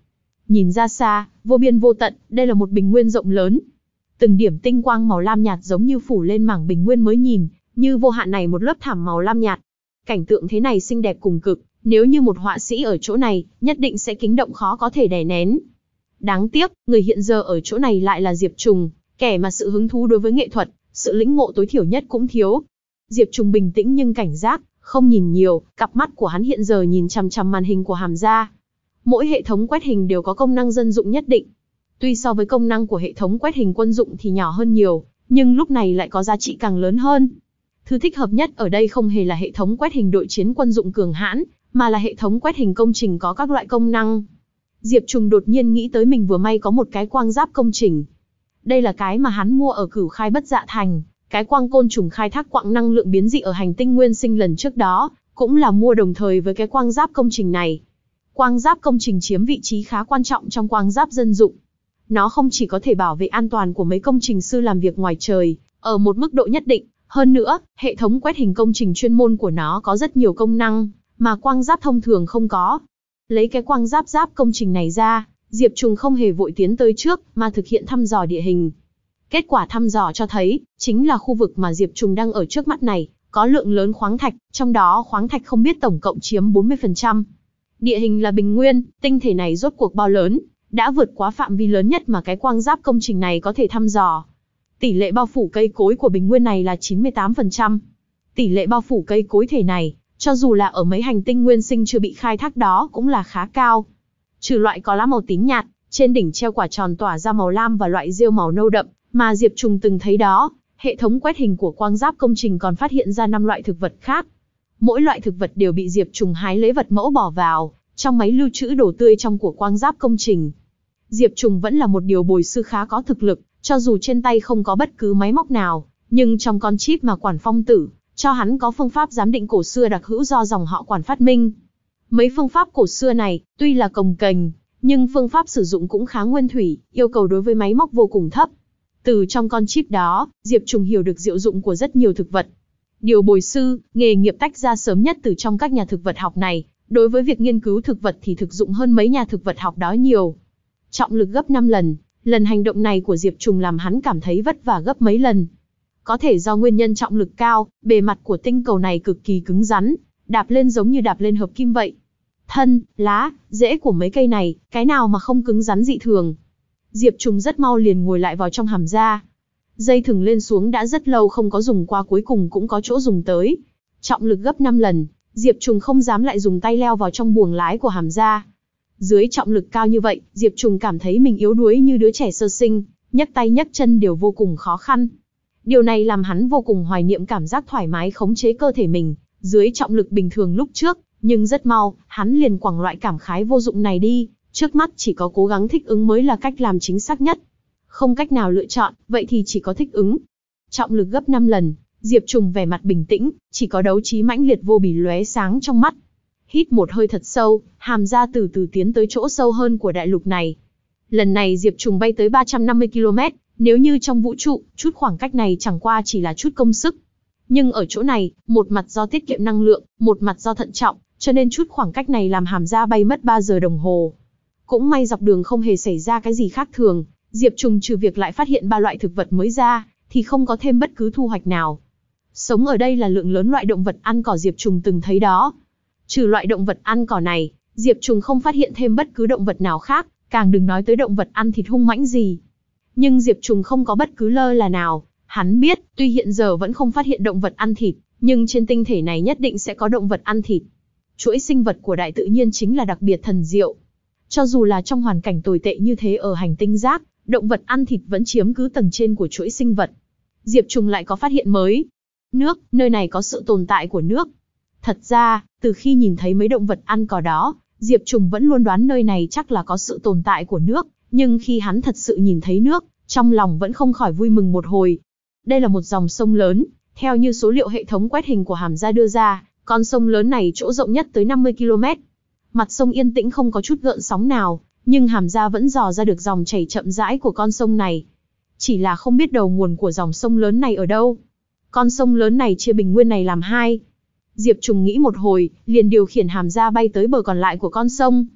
Nhìn ra xa, vô biên vô tận, đây là một bình nguyên rộng lớn. Từng điểm tinh quang màu lam nhạt giống như phủ lên mảng bình nguyên mới nhìn, như vô hạn này một lớp thảm màu lam nhạt. Cảnh tượng thế này xinh đẹp cùng cực, nếu như một họa sĩ ở chỗ này, nhất định sẽ kính động khó có thể đè nén. Đáng tiếc, người hiện giờ ở chỗ này lại là Diệp Trùng, kẻ mà sự hứng thú đối với nghệ thuật, sự lĩnh ngộ tối thiểu nhất cũng thiếu. Diệp Trùng bình tĩnh nhưng cảnh giác, không nhìn nhiều, cặp mắt của hắn hiện giờ nhìn chằm chằm màn hình của Hàm Gia. Mỗi hệ thống quét hình đều có công năng dân dụng nhất định. Tuy so với công năng của hệ thống quét hình quân dụng thì nhỏ hơn nhiều, nhưng lúc này lại có giá trị càng lớn hơn. Thứ thích hợp nhất ở đây không hề là hệ thống quét hình đội chiến quân dụng cường hãn, mà là hệ thống quét hình công trình có các loại công năng. Diệp Trùng đột nhiên nghĩ tới mình vừa may có một cái quang giáp công trình. Đây là cái mà hắn mua ở Cửu Khai Bất Dạ Thành, cái quang côn trùng khai thác quặng năng lượng biến dị ở hành tinh Nguyên Sinh lần trước đó, cũng là mua đồng thời với cái quang giáp công trình này. Quang giáp công trình chiếm vị trí khá quan trọng trong quang giáp dân dụng. Nó không chỉ có thể bảo vệ an toàn của mấy công trình sư làm việc ngoài trời, ở một mức độ nhất định, hơn nữa, hệ thống quét hình công trình chuyên môn của nó có rất nhiều công năng, mà quang giáp thông thường không có. Lấy cái quang giáp giáp công trình này ra, Diệp Trùng không hề vội tiến tới trước, mà thực hiện thăm dò địa hình. Kết quả thăm dò cho thấy, chính là khu vực mà Diệp Trùng đang ở trước mắt này, có lượng lớn khoáng thạch, trong đó khoáng thạch không biết tổng cộng chiếm bốn mươi phần trăm. Địa hình là bình nguyên, tinh thể này rốt cuộc bao lớn, đã vượt quá phạm vi lớn nhất mà cái quang giáp công trình này có thể thăm dò. Tỷ lệ bao phủ cây cối của bình nguyên này là chín mươi tám phần trăm. Tỷ lệ bao phủ cây cối thể này, cho dù là ở mấy hành tinh nguyên sinh chưa bị khai thác đó cũng là khá cao. Trừ loại có lá màu tím nhạt, trên đỉnh treo quả tròn tỏa ra màu lam và loại rêu màu nâu đậm, mà Diệp Trùng từng thấy đó, hệ thống quét hình của quang giáp công trình còn phát hiện ra năm loại thực vật khác. Mỗi loại thực vật đều bị Diệp Trùng hái lấy vật mẫu bỏ vào trong máy lưu trữ đồ tươi trong của quang giáp công trình. Diệp Trùng vẫn là một điều bồi sư khá có thực lực, cho dù trên tay không có bất cứ máy móc nào, nhưng trong con chip mà Quản Phong Tử cho hắn có phương pháp giám định cổ xưa đặc hữu do dòng họ Quản phát minh. Mấy phương pháp cổ xưa này, tuy là cồng kềnh, nhưng phương pháp sử dụng cũng khá nguyên thủy, yêu cầu đối với máy móc vô cùng thấp. Từ trong con chip đó, Diệp Trùng hiểu được diệu dụng của rất nhiều thực vật. Điều bồi sư, nghề nghiệp tách ra sớm nhất từ trong các nhà thực vật học này, đối với việc nghiên cứu thực vật thì thực dụng hơn mấy nhà thực vật học đó nhiều. Trọng lực gấp năm lần, lần hành động này của Diệp Trùng làm hắn cảm thấy vất vả gấp mấy lần. Có thể do nguyên nhân trọng lực cao, bề mặt của tinh cầu này cực kỳ cứng rắn, đạp lên giống như đạp lên hợp kim vậy. Thân, lá, rễ của mấy cây này, cái nào mà không cứng rắn dị thường. Diệp Trùng rất mau liền ngồi lại vào trong Hàm Gia. Dây thừng lên xuống đã rất lâu không có dùng qua, cuối cùng cũng có chỗ dùng tới. Trọng lực gấp năm lần, Diệp Trùng không dám lại dùng tay leo vào trong buồng lái của Hàm Gia. Dưới trọng lực cao như vậy, Diệp Trùng cảm thấy mình yếu đuối như đứa trẻ sơ sinh, nhấc tay nhấc chân đều vô cùng khó khăn. Điều này làm hắn vô cùng hoài niệm cảm giác thoải mái khống chế cơ thể mình, dưới trọng lực bình thường lúc trước, nhưng rất mau, hắn liền quẳng loại cảm khái vô dụng này đi, trước mắt chỉ có cố gắng thích ứng mới là cách làm chính xác nhất. Không cách nào lựa chọn, vậy thì chỉ có thích ứng. Trọng lực gấp năm lần, Diệp Trùng vẻ mặt bình tĩnh, chỉ có đấu trí mãnh liệt vô bì lóe sáng trong mắt. Hít một hơi thật sâu, Hàm Gia từ từ tiến tới chỗ sâu hơn của đại lục này. Lần này Diệp Trùng bay tới ba trăm năm mươi ki lô mét, nếu như trong vũ trụ, chút khoảng cách này chẳng qua chỉ là chút công sức. Nhưng ở chỗ này, một mặt do tiết kiệm năng lượng, một mặt do thận trọng, cho nên chút khoảng cách này làm Hàm Gia bay mất ba giờ đồng hồ. Cũng may dọc đường không hề xảy ra cái gì khác thường, Diệp Trùng trừ việc lại phát hiện ba loại thực vật mới ra, thì không có thêm bất cứ thu hoạch nào. Sống ở đây là lượng lớn loại động vật ăn cỏ Diệp Trùng từng thấy đó. Trừ loại động vật ăn cỏ này, Diệp Trùng không phát hiện thêm bất cứ động vật nào khác, càng đừng nói tới động vật ăn thịt hung mãnh gì. Nhưng Diệp Trùng không có bất cứ lơ là nào, hắn biết, tuy hiện giờ vẫn không phát hiện động vật ăn thịt, nhưng trên tinh thể này nhất định sẽ có động vật ăn thịt. Chuỗi sinh vật của đại tự nhiên chính là đặc biệt thần diệu. Cho dù là trong hoàn cảnh tồi tệ như thế ở hành tinh rác, động vật ăn thịt vẫn chiếm cứ tầng trên của chuỗi sinh vật. Diệp Trùng lại có phát hiện mới. Nước, nơi này có sự tồn tại của nước. Thật ra, từ khi nhìn thấy mấy động vật ăn cỏ đó, Diệp Trùng vẫn luôn đoán nơi này chắc là có sự tồn tại của nước, nhưng khi hắn thật sự nhìn thấy nước, trong lòng vẫn không khỏi vui mừng một hồi. Đây là một dòng sông lớn, theo như số liệu hệ thống quét hình của Hàm Gia đưa ra, con sông lớn này chỗ rộng nhất tới năm mươi ki lô mét. Mặt sông yên tĩnh không có chút gợn sóng nào, nhưng Hàm Gia vẫn dò ra được dòng chảy chậm rãi của con sông này. Chỉ là không biết đầu nguồn của dòng sông lớn này ở đâu. Con sông lớn này chia bình nguyên này làm hai. Diệp Trùng nghĩ một hồi, liền điều khiển Hàm Gia bay tới bờ còn lại của con sông.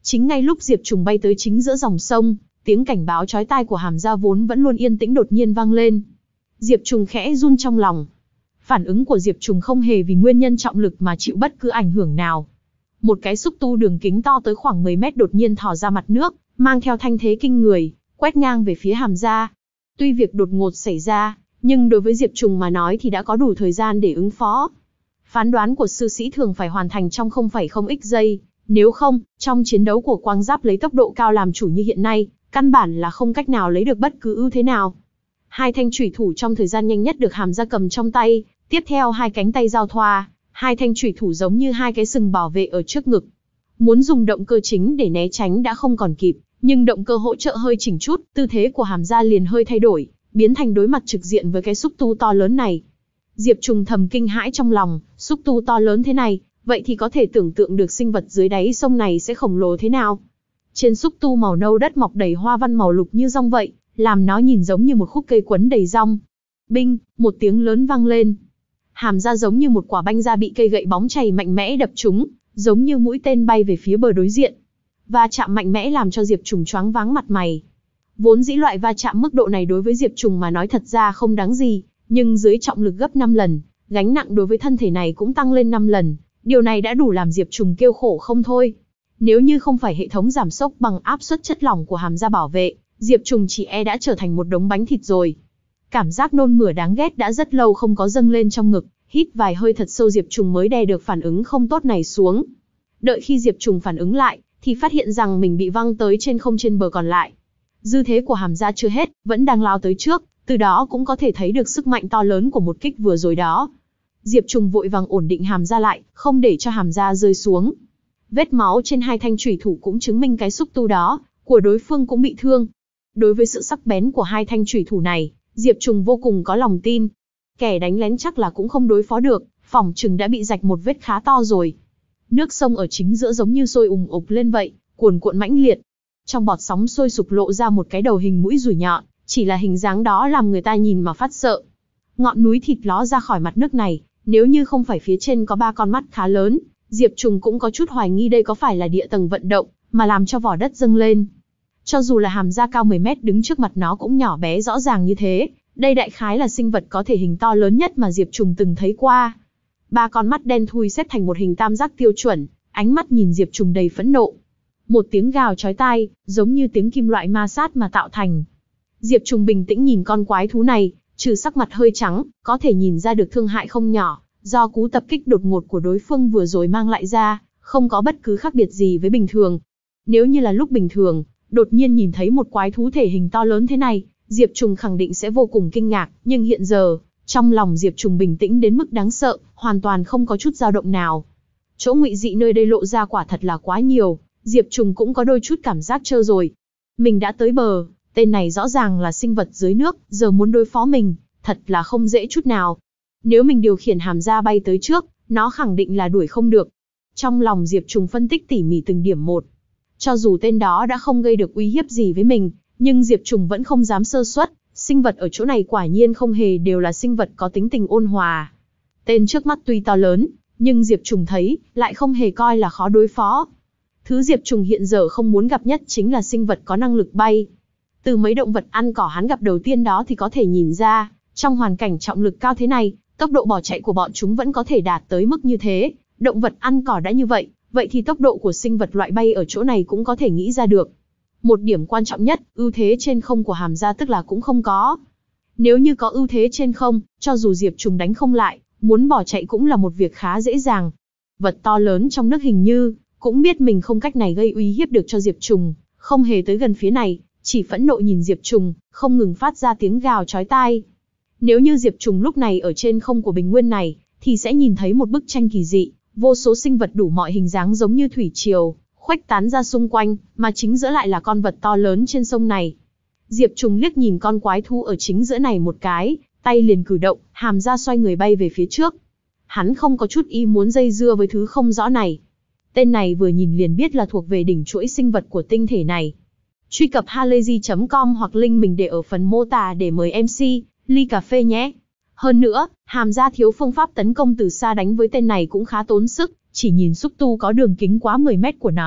Chính ngay lúc Diệp Trùng bay tới chính giữa dòng sông, tiếng cảnh báo chói tai của Hàm Gia vốn vẫn luôn yên tĩnh đột nhiên vang lên. Diệp Trùng khẽ run trong lòng. Phản ứng của Diệp Trùng không hề vì nguyên nhân trọng lực mà chịu bất cứ ảnh hưởng nào. Một cái xúc tu đường kính to tới khoảng mười mét đột nhiên thò ra mặt nước, mang theo thanh thế kinh người, quét ngang về phía Hàm Gia. Tuy việc đột ngột xảy ra, nhưng đối với Diệp Trùng mà nói thì đã có đủ thời gian để ứng phó. Phán đoán của sư sĩ thường phải hoàn thành trong không phẩy không x giây, nếu không, trong chiến đấu của quang giáp lấy tốc độ cao làm chủ như hiện nay, căn bản là không cách nào lấy được bất cứ ưu thế nào. Hai thanh chủy thủ trong thời gian nhanh nhất được Hàm Gia cầm trong tay, tiếp theo hai cánh tay giao thoa, hai thanh chủy thủ giống như hai cái sừng bảo vệ ở trước ngực. Muốn dùng động cơ chính để né tránh đã không còn kịp, nhưng động cơ hỗ trợ hơi chỉnh chút, tư thế của Hàm Gia liền hơi thay đổi, biến thành đối mặt trực diện với cái xúc tu to lớn này. Diệp Trùng thầm kinh hãi trong lòng, xúc tu to lớn thế này, vậy thì có thể tưởng tượng được sinh vật dưới đáy sông này sẽ khổng lồ thế nào. Trên xúc tu màu nâu đất mọc đầy hoa văn màu lục như rong vậy, làm nó nhìn giống như một khúc cây quấn đầy rong. Binh, một tiếng lớn vang lên. Hàm Gia giống như một quả banh da bị cây gậy bóng chày mạnh mẽ đập trúng, giống như mũi tên bay về phía bờ đối diện. Va chạm mạnh mẽ làm cho Diệp Trùng choáng váng mặt mày. Vốn dĩ loại va chạm mức độ này đối với Diệp Trùng mà nói thật ra không đáng gì, nhưng dưới trọng lực gấp năm lần, gánh nặng đối với thân thể này cũng tăng lên năm lần, điều này đã đủ làm Diệp Trùng kêu khổ không thôi. Nếu như không phải hệ thống giảm sốc bằng áp suất chất lỏng của Hàm Gia bảo vệ, Diệp Trùng chỉ e đã trở thành một đống bánh thịt rồi. Cảm giác nôn mửa đáng ghét đã rất lâu không có dâng lên trong ngực, hít vài hơi thật sâu Diệp Trùng mới đè được phản ứng không tốt này xuống. Đợi khi Diệp Trùng phản ứng lại, thì phát hiện rằng mình bị văng tới trên không trên bờ còn lại. Dư thế của Hàm Gia chưa hết, vẫn đang lao tới trước, từ đó cũng có thể thấy được sức mạnh to lớn của một kích vừa rồi đó. Diệp Trùng vội vàng ổn định Hàm Gia lại, không để cho Hàm Gia rơi xuống. Vết máu trên hai thanh chủy thủ cũng chứng minh cái xúc tu đó của đối phương cũng bị thương. Đối với sự sắc bén của hai thanh chủy thủ này, Diệp Trùng vô cùng có lòng tin. Kẻ đánh lén chắc là cũng không đối phó được, phỏng chừng đã bị rạch một vết khá to rồi. Nước sông ở chính giữa giống như sôi ùng ục lên vậy, cuồn cuộn mãnh liệt. Trong bọt sóng sôi sục lộ ra một cái đầu hình mũi rủi nhọn, chỉ là hình dáng đó làm người ta nhìn mà phát sợ. Ngọn núi thịt ló ra khỏi mặt nước này, nếu như không phải phía trên có ba con mắt khá lớn, Diệp Trùng cũng có chút hoài nghi đây có phải là địa tầng vận động, mà làm cho vỏ đất dâng lên. Cho dù là Hàm Gia cao mười mét đứng trước mặt nó cũng nhỏ bé rõ ràng như thế, đây đại khái là sinh vật có thể hình to lớn nhất mà Diệp Trùng từng thấy qua. Ba con mắt đen thui xếp thành một hình tam giác tiêu chuẩn, ánh mắt nhìn Diệp Trùng đầy phẫn nộ. Một tiếng gào chói tai, giống như tiếng kim loại ma sát mà tạo thành. Diệp Trùng bình tĩnh nhìn con quái thú này, trừ sắc mặt hơi trắng, có thể nhìn ra được thương hại không nhỏ, do cú tập kích đột ngột của đối phương vừa rồi mang lại ra, không có bất cứ khác biệt gì với bình thường. Nếu như là lúc bình thường, đột nhiên nhìn thấy một quái thú thể hình to lớn thế này, Diệp Trùng khẳng định sẽ vô cùng kinh ngạc, nhưng hiện giờ, trong lòng Diệp Trùng bình tĩnh đến mức đáng sợ, hoàn toàn không có chút dao động nào. Chỗ ngụy dị nơi đây lộ ra quả thật là quá nhiều, Diệp Trùng cũng có đôi chút cảm giác trơ rồi. Mình đã tới bờ, tên này rõ ràng là sinh vật dưới nước, giờ muốn đối phó mình, thật là không dễ chút nào. Nếu mình điều khiển Hàm Gia bay tới trước, nó khẳng định là đuổi không được. Trong lòng Diệp Trùng phân tích tỉ mỉ từng điểm một. Cho dù tên đó đã không gây được uy hiếp gì với mình, nhưng Diệp Trùng vẫn không dám sơ suất, sinh vật ở chỗ này quả nhiên không hề đều là sinh vật có tính tình ôn hòa. Tên trước mắt tuy to lớn, nhưng Diệp Trùng thấy, lại không hề coi là khó đối phó. Thứ Diệp Trùng hiện giờ không muốn gặp nhất chính là sinh vật có năng lực bay. Từ mấy động vật ăn cỏ hắn gặp đầu tiên đó thì có thể nhìn ra, trong hoàn cảnh trọng lực cao thế này, tốc độ bỏ chạy của bọn chúng vẫn có thể đạt tới mức như thế. Động vật ăn cỏ đã như vậy, vậy thì tốc độ của sinh vật loại bay ở chỗ này cũng có thể nghĩ ra được. Một điểm quan trọng nhất, ưu thế trên không của Hàm Gia tức là cũng không có. Nếu như có ưu thế trên không, cho dù Diệp Trùng đánh không lại, muốn bỏ chạy cũng là một việc khá dễ dàng. Vật to lớn trong nước hình như cũng biết mình không cách này gây uy hiếp được cho Diệp Trùng, không hề tới gần phía này, chỉ phẫn nộ nhìn Diệp Trùng, không ngừng phát ra tiếng gào chói tai. Nếu như Diệp Trùng lúc này ở trên không của bình nguyên này, thì sẽ nhìn thấy một bức tranh kỳ dị, vô số sinh vật đủ mọi hình dáng giống như thủy triều, khuếch tán ra xung quanh, mà chính giữa lại là con vật to lớn trên sông này. Diệp Trùng liếc nhìn con quái thú ở chính giữa này một cái, tay liền cử động, Hàm Gia xoay người bay về phía trước. Hắn không có chút ý muốn dây dưa với thứ không rõ này. Tên này vừa nhìn liền biết là thuộc về đỉnh chuỗi sinh vật của tinh thể này. Truy cập halayzi chấm com hoặc link mình để ở phần mô tả để mời em xê, ly cà phê nhé. Hơn nữa, Hàm Gia thiếu phương pháp tấn công từ xa đánh với tên này cũng khá tốn sức, chỉ nhìn xúc tu có đường kính quá mười mét của nó,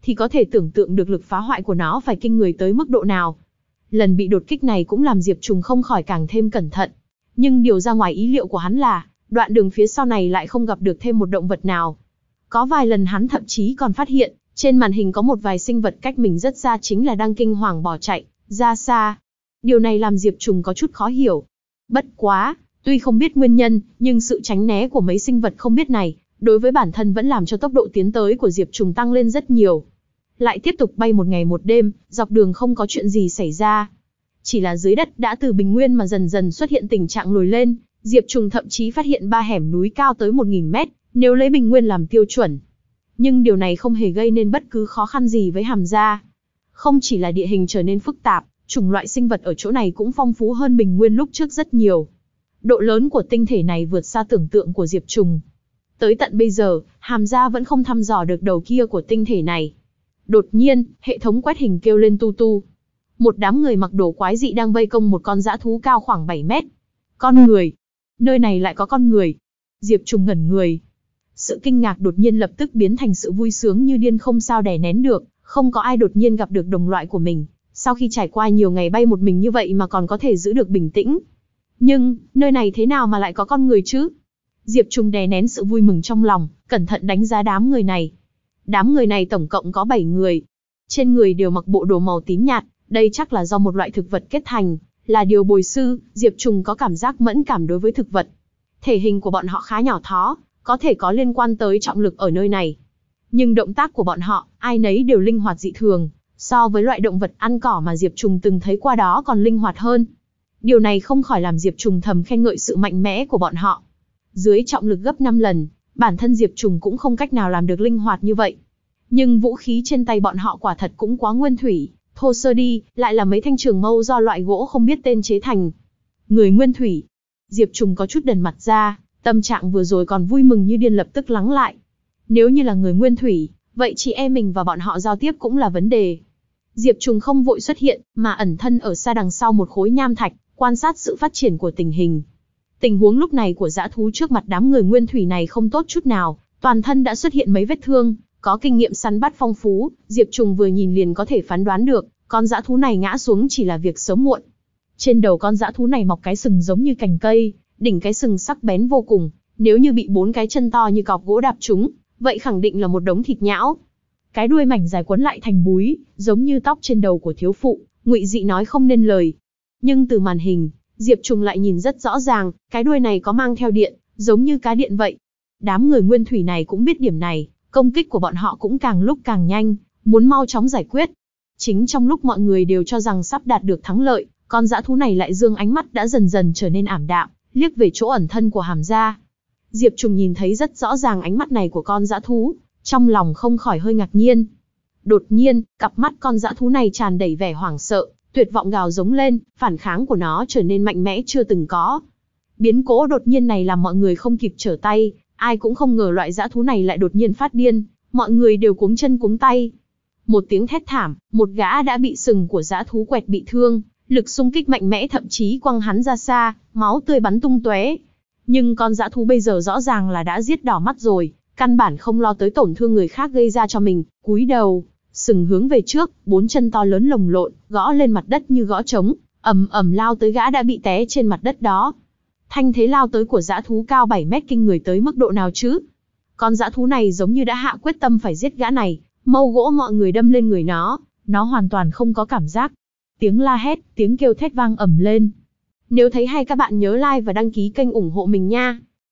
thì có thể tưởng tượng được lực phá hoại của nó phải kinh người tới mức độ nào. Lần bị đột kích này cũng làm Diệp Trùng không khỏi càng thêm cẩn thận. Nhưng điều ra ngoài ý liệu của hắn là, đoạn đường phía sau này lại không gặp được thêm một động vật nào. Có vài lần hắn thậm chí còn phát hiện, trên màn hình có một vài sinh vật cách mình rất xa chính là đang kinh hoàng bỏ chạy ra xa. Điều này làm Diệp Trùng có chút khó hiểu. Bất quá, tuy không biết nguyên nhân, nhưng sự tránh né của mấy sinh vật không biết này, đối với bản thân vẫn làm cho tốc độ tiến tới của Diệp Trùng tăng lên rất nhiều. Lại tiếp tục bay một ngày một đêm, dọc đường không có chuyện gì xảy ra. Chỉ là dưới đất đã từ bình nguyên mà dần dần xuất hiện tình trạng lồi lên, Diệp Trùng thậm chí phát hiện ba hẻm núi cao tới một nghìn mét, nếu lấy bình nguyên làm tiêu chuẩn. Nhưng điều này không hề gây nên bất cứ khó khăn gì với Hàm Gia. Không chỉ là địa hình trở nên phức tạp, chủng loại sinh vật ở chỗ này cũng phong phú hơn bình nguyên lúc trước rất nhiều. Độ lớn của tinh thể này vượt xa tưởng tượng của Diệp Trùng. Tới tận bây giờ, Hàm Gia vẫn không thăm dò được đầu kia của tinh thể này. Đột nhiên, hệ thống quét hình kêu lên tu tu. Một đám người mặc đồ quái dị đang vây công một con dã thú cao khoảng bảy mét. Con người. Nơi này lại có con người. Diệp Trùng ngẩn người. Sự kinh ngạc đột nhiên lập tức biến thành sự vui sướng như điên không sao đè nén được. Không có ai đột nhiên gặp được đồng loại của mình. Sau khi trải qua nhiều ngày bay một mình như vậy mà còn có thể giữ được bình tĩnh. Nhưng, nơi này thế nào mà lại có con người chứ? Diệp Trùng đè nén sự vui mừng trong lòng, cẩn thận đánh giá đám người này. Đám người này tổng cộng có bảy người. Trên người đều mặc bộ đồ màu tím nhạt, đây chắc là do một loại thực vật kết thành, là điều bồi sư, Diệp Trùng có cảm giác mẫn cảm đối với thực vật. Thể hình của bọn họ khá nhỏ thó, có thể có liên quan tới trọng lực ở nơi này. Nhưng động tác của bọn họ, ai nấy đều linh hoạt dị thường, so với loại động vật ăn cỏ mà Diệp Trùng từng thấy qua đó còn linh hoạt hơn. Điều này không khỏi làm Diệp Trùng thầm khen ngợi sự mạnh mẽ của bọn họ. Dưới trọng lực gấp năm lần, bản thân Diệp Trùng cũng không cách nào làm được linh hoạt như vậy. Nhưng vũ khí trên tay bọn họ quả thật cũng quá nguyên thủy, thô sơ đi, lại là mấy thanh trường mâu do loại gỗ không biết tên chế thành. Người nguyên thủy. Diệp Trùng có chút đần mặt ra, tâm trạng vừa rồi còn vui mừng như điên lập tức lắng lại. Nếu như là người nguyên thủy, vậy chị em mình và bọn họ giao tiếp cũng là vấn đề. Diệp Trùng không vội xuất hiện, mà ẩn thân ở xa đằng sau một khối nham thạch, quan sát sự phát triển của tình hình. Tình huống lúc này của dã thú trước mặt đám người nguyên thủy này không tốt chút nào, toàn thân đã xuất hiện mấy vết thương, có kinh nghiệm săn bắt phong phú, Diệp Trùng vừa nhìn liền có thể phán đoán được, con dã thú này ngã xuống chỉ là việc sớm muộn. Trên đầu con dã thú này mọc cái sừng giống như cành cây, đỉnh cái sừng sắc bén vô cùng, nếu như bị bốn cái chân to như cọc gỗ đạp trúng, vậy khẳng định là một đống thịt nhão. Cái đuôi mảnh dài quấn lại thành búi, giống như tóc trên đầu của thiếu phụ, ngụy dị nói không nên lời. Nhưng từ màn hình, Diệp Trùng lại nhìn rất rõ ràng, cái đuôi này có mang theo điện, giống như cá điện vậy. Đám người nguyên thủy này cũng biết điểm này, công kích của bọn họ cũng càng lúc càng nhanh, muốn mau chóng giải quyết. Chính trong lúc mọi người đều cho rằng sắp đạt được thắng lợi, con dã thú này lại dương ánh mắt đã dần dần trở nên ảm đạm, liếc về chỗ ẩn thân của Hàm Gia. Diệp Trùng nhìn thấy rất rõ ràng ánh mắt này của con dã thú, trong lòng không khỏi hơi ngạc nhiên. Đột nhiên, cặp mắt con dã thú này tràn đầy vẻ hoảng sợ, tuyệt vọng gào giống lên, phản kháng của nó trở nên mạnh mẽ chưa từng có. Biến cố đột nhiên này làm mọi người không kịp trở tay, ai cũng không ngờ loại dã thú này lại đột nhiên phát điên, mọi người đều cuống chân cuống tay. Một tiếng thét thảm, một gã đã bị sừng của dã thú quẹt bị thương, lực xung kích mạnh mẽ thậm chí quăng hắn ra xa, máu tươi bắn tung tóe. Nhưng con dã thú bây giờ rõ ràng là đã giết đỏ mắt rồi, căn bản không lo tới tổn thương người khác gây ra cho mình, cúi đầu, sừng hướng về trước, bốn chân to lớn lồng lộn, gõ lên mặt đất như gõ trống, ầm ầm lao tới gã đã bị té trên mặt đất đó. Thanh thế lao tới của dã thú cao bảy mét kinh người tới mức độ nào chứ? Con dã thú này giống như đã hạ quyết tâm phải giết gã này, mâu gỗ mọi người đâm lên người nó, nó hoàn toàn không có cảm giác. Tiếng la hét, tiếng kêu thét vang ầm lên. Nếu thấy hay các bạn nhớ like và đăng ký kênh ủng hộ mình nha.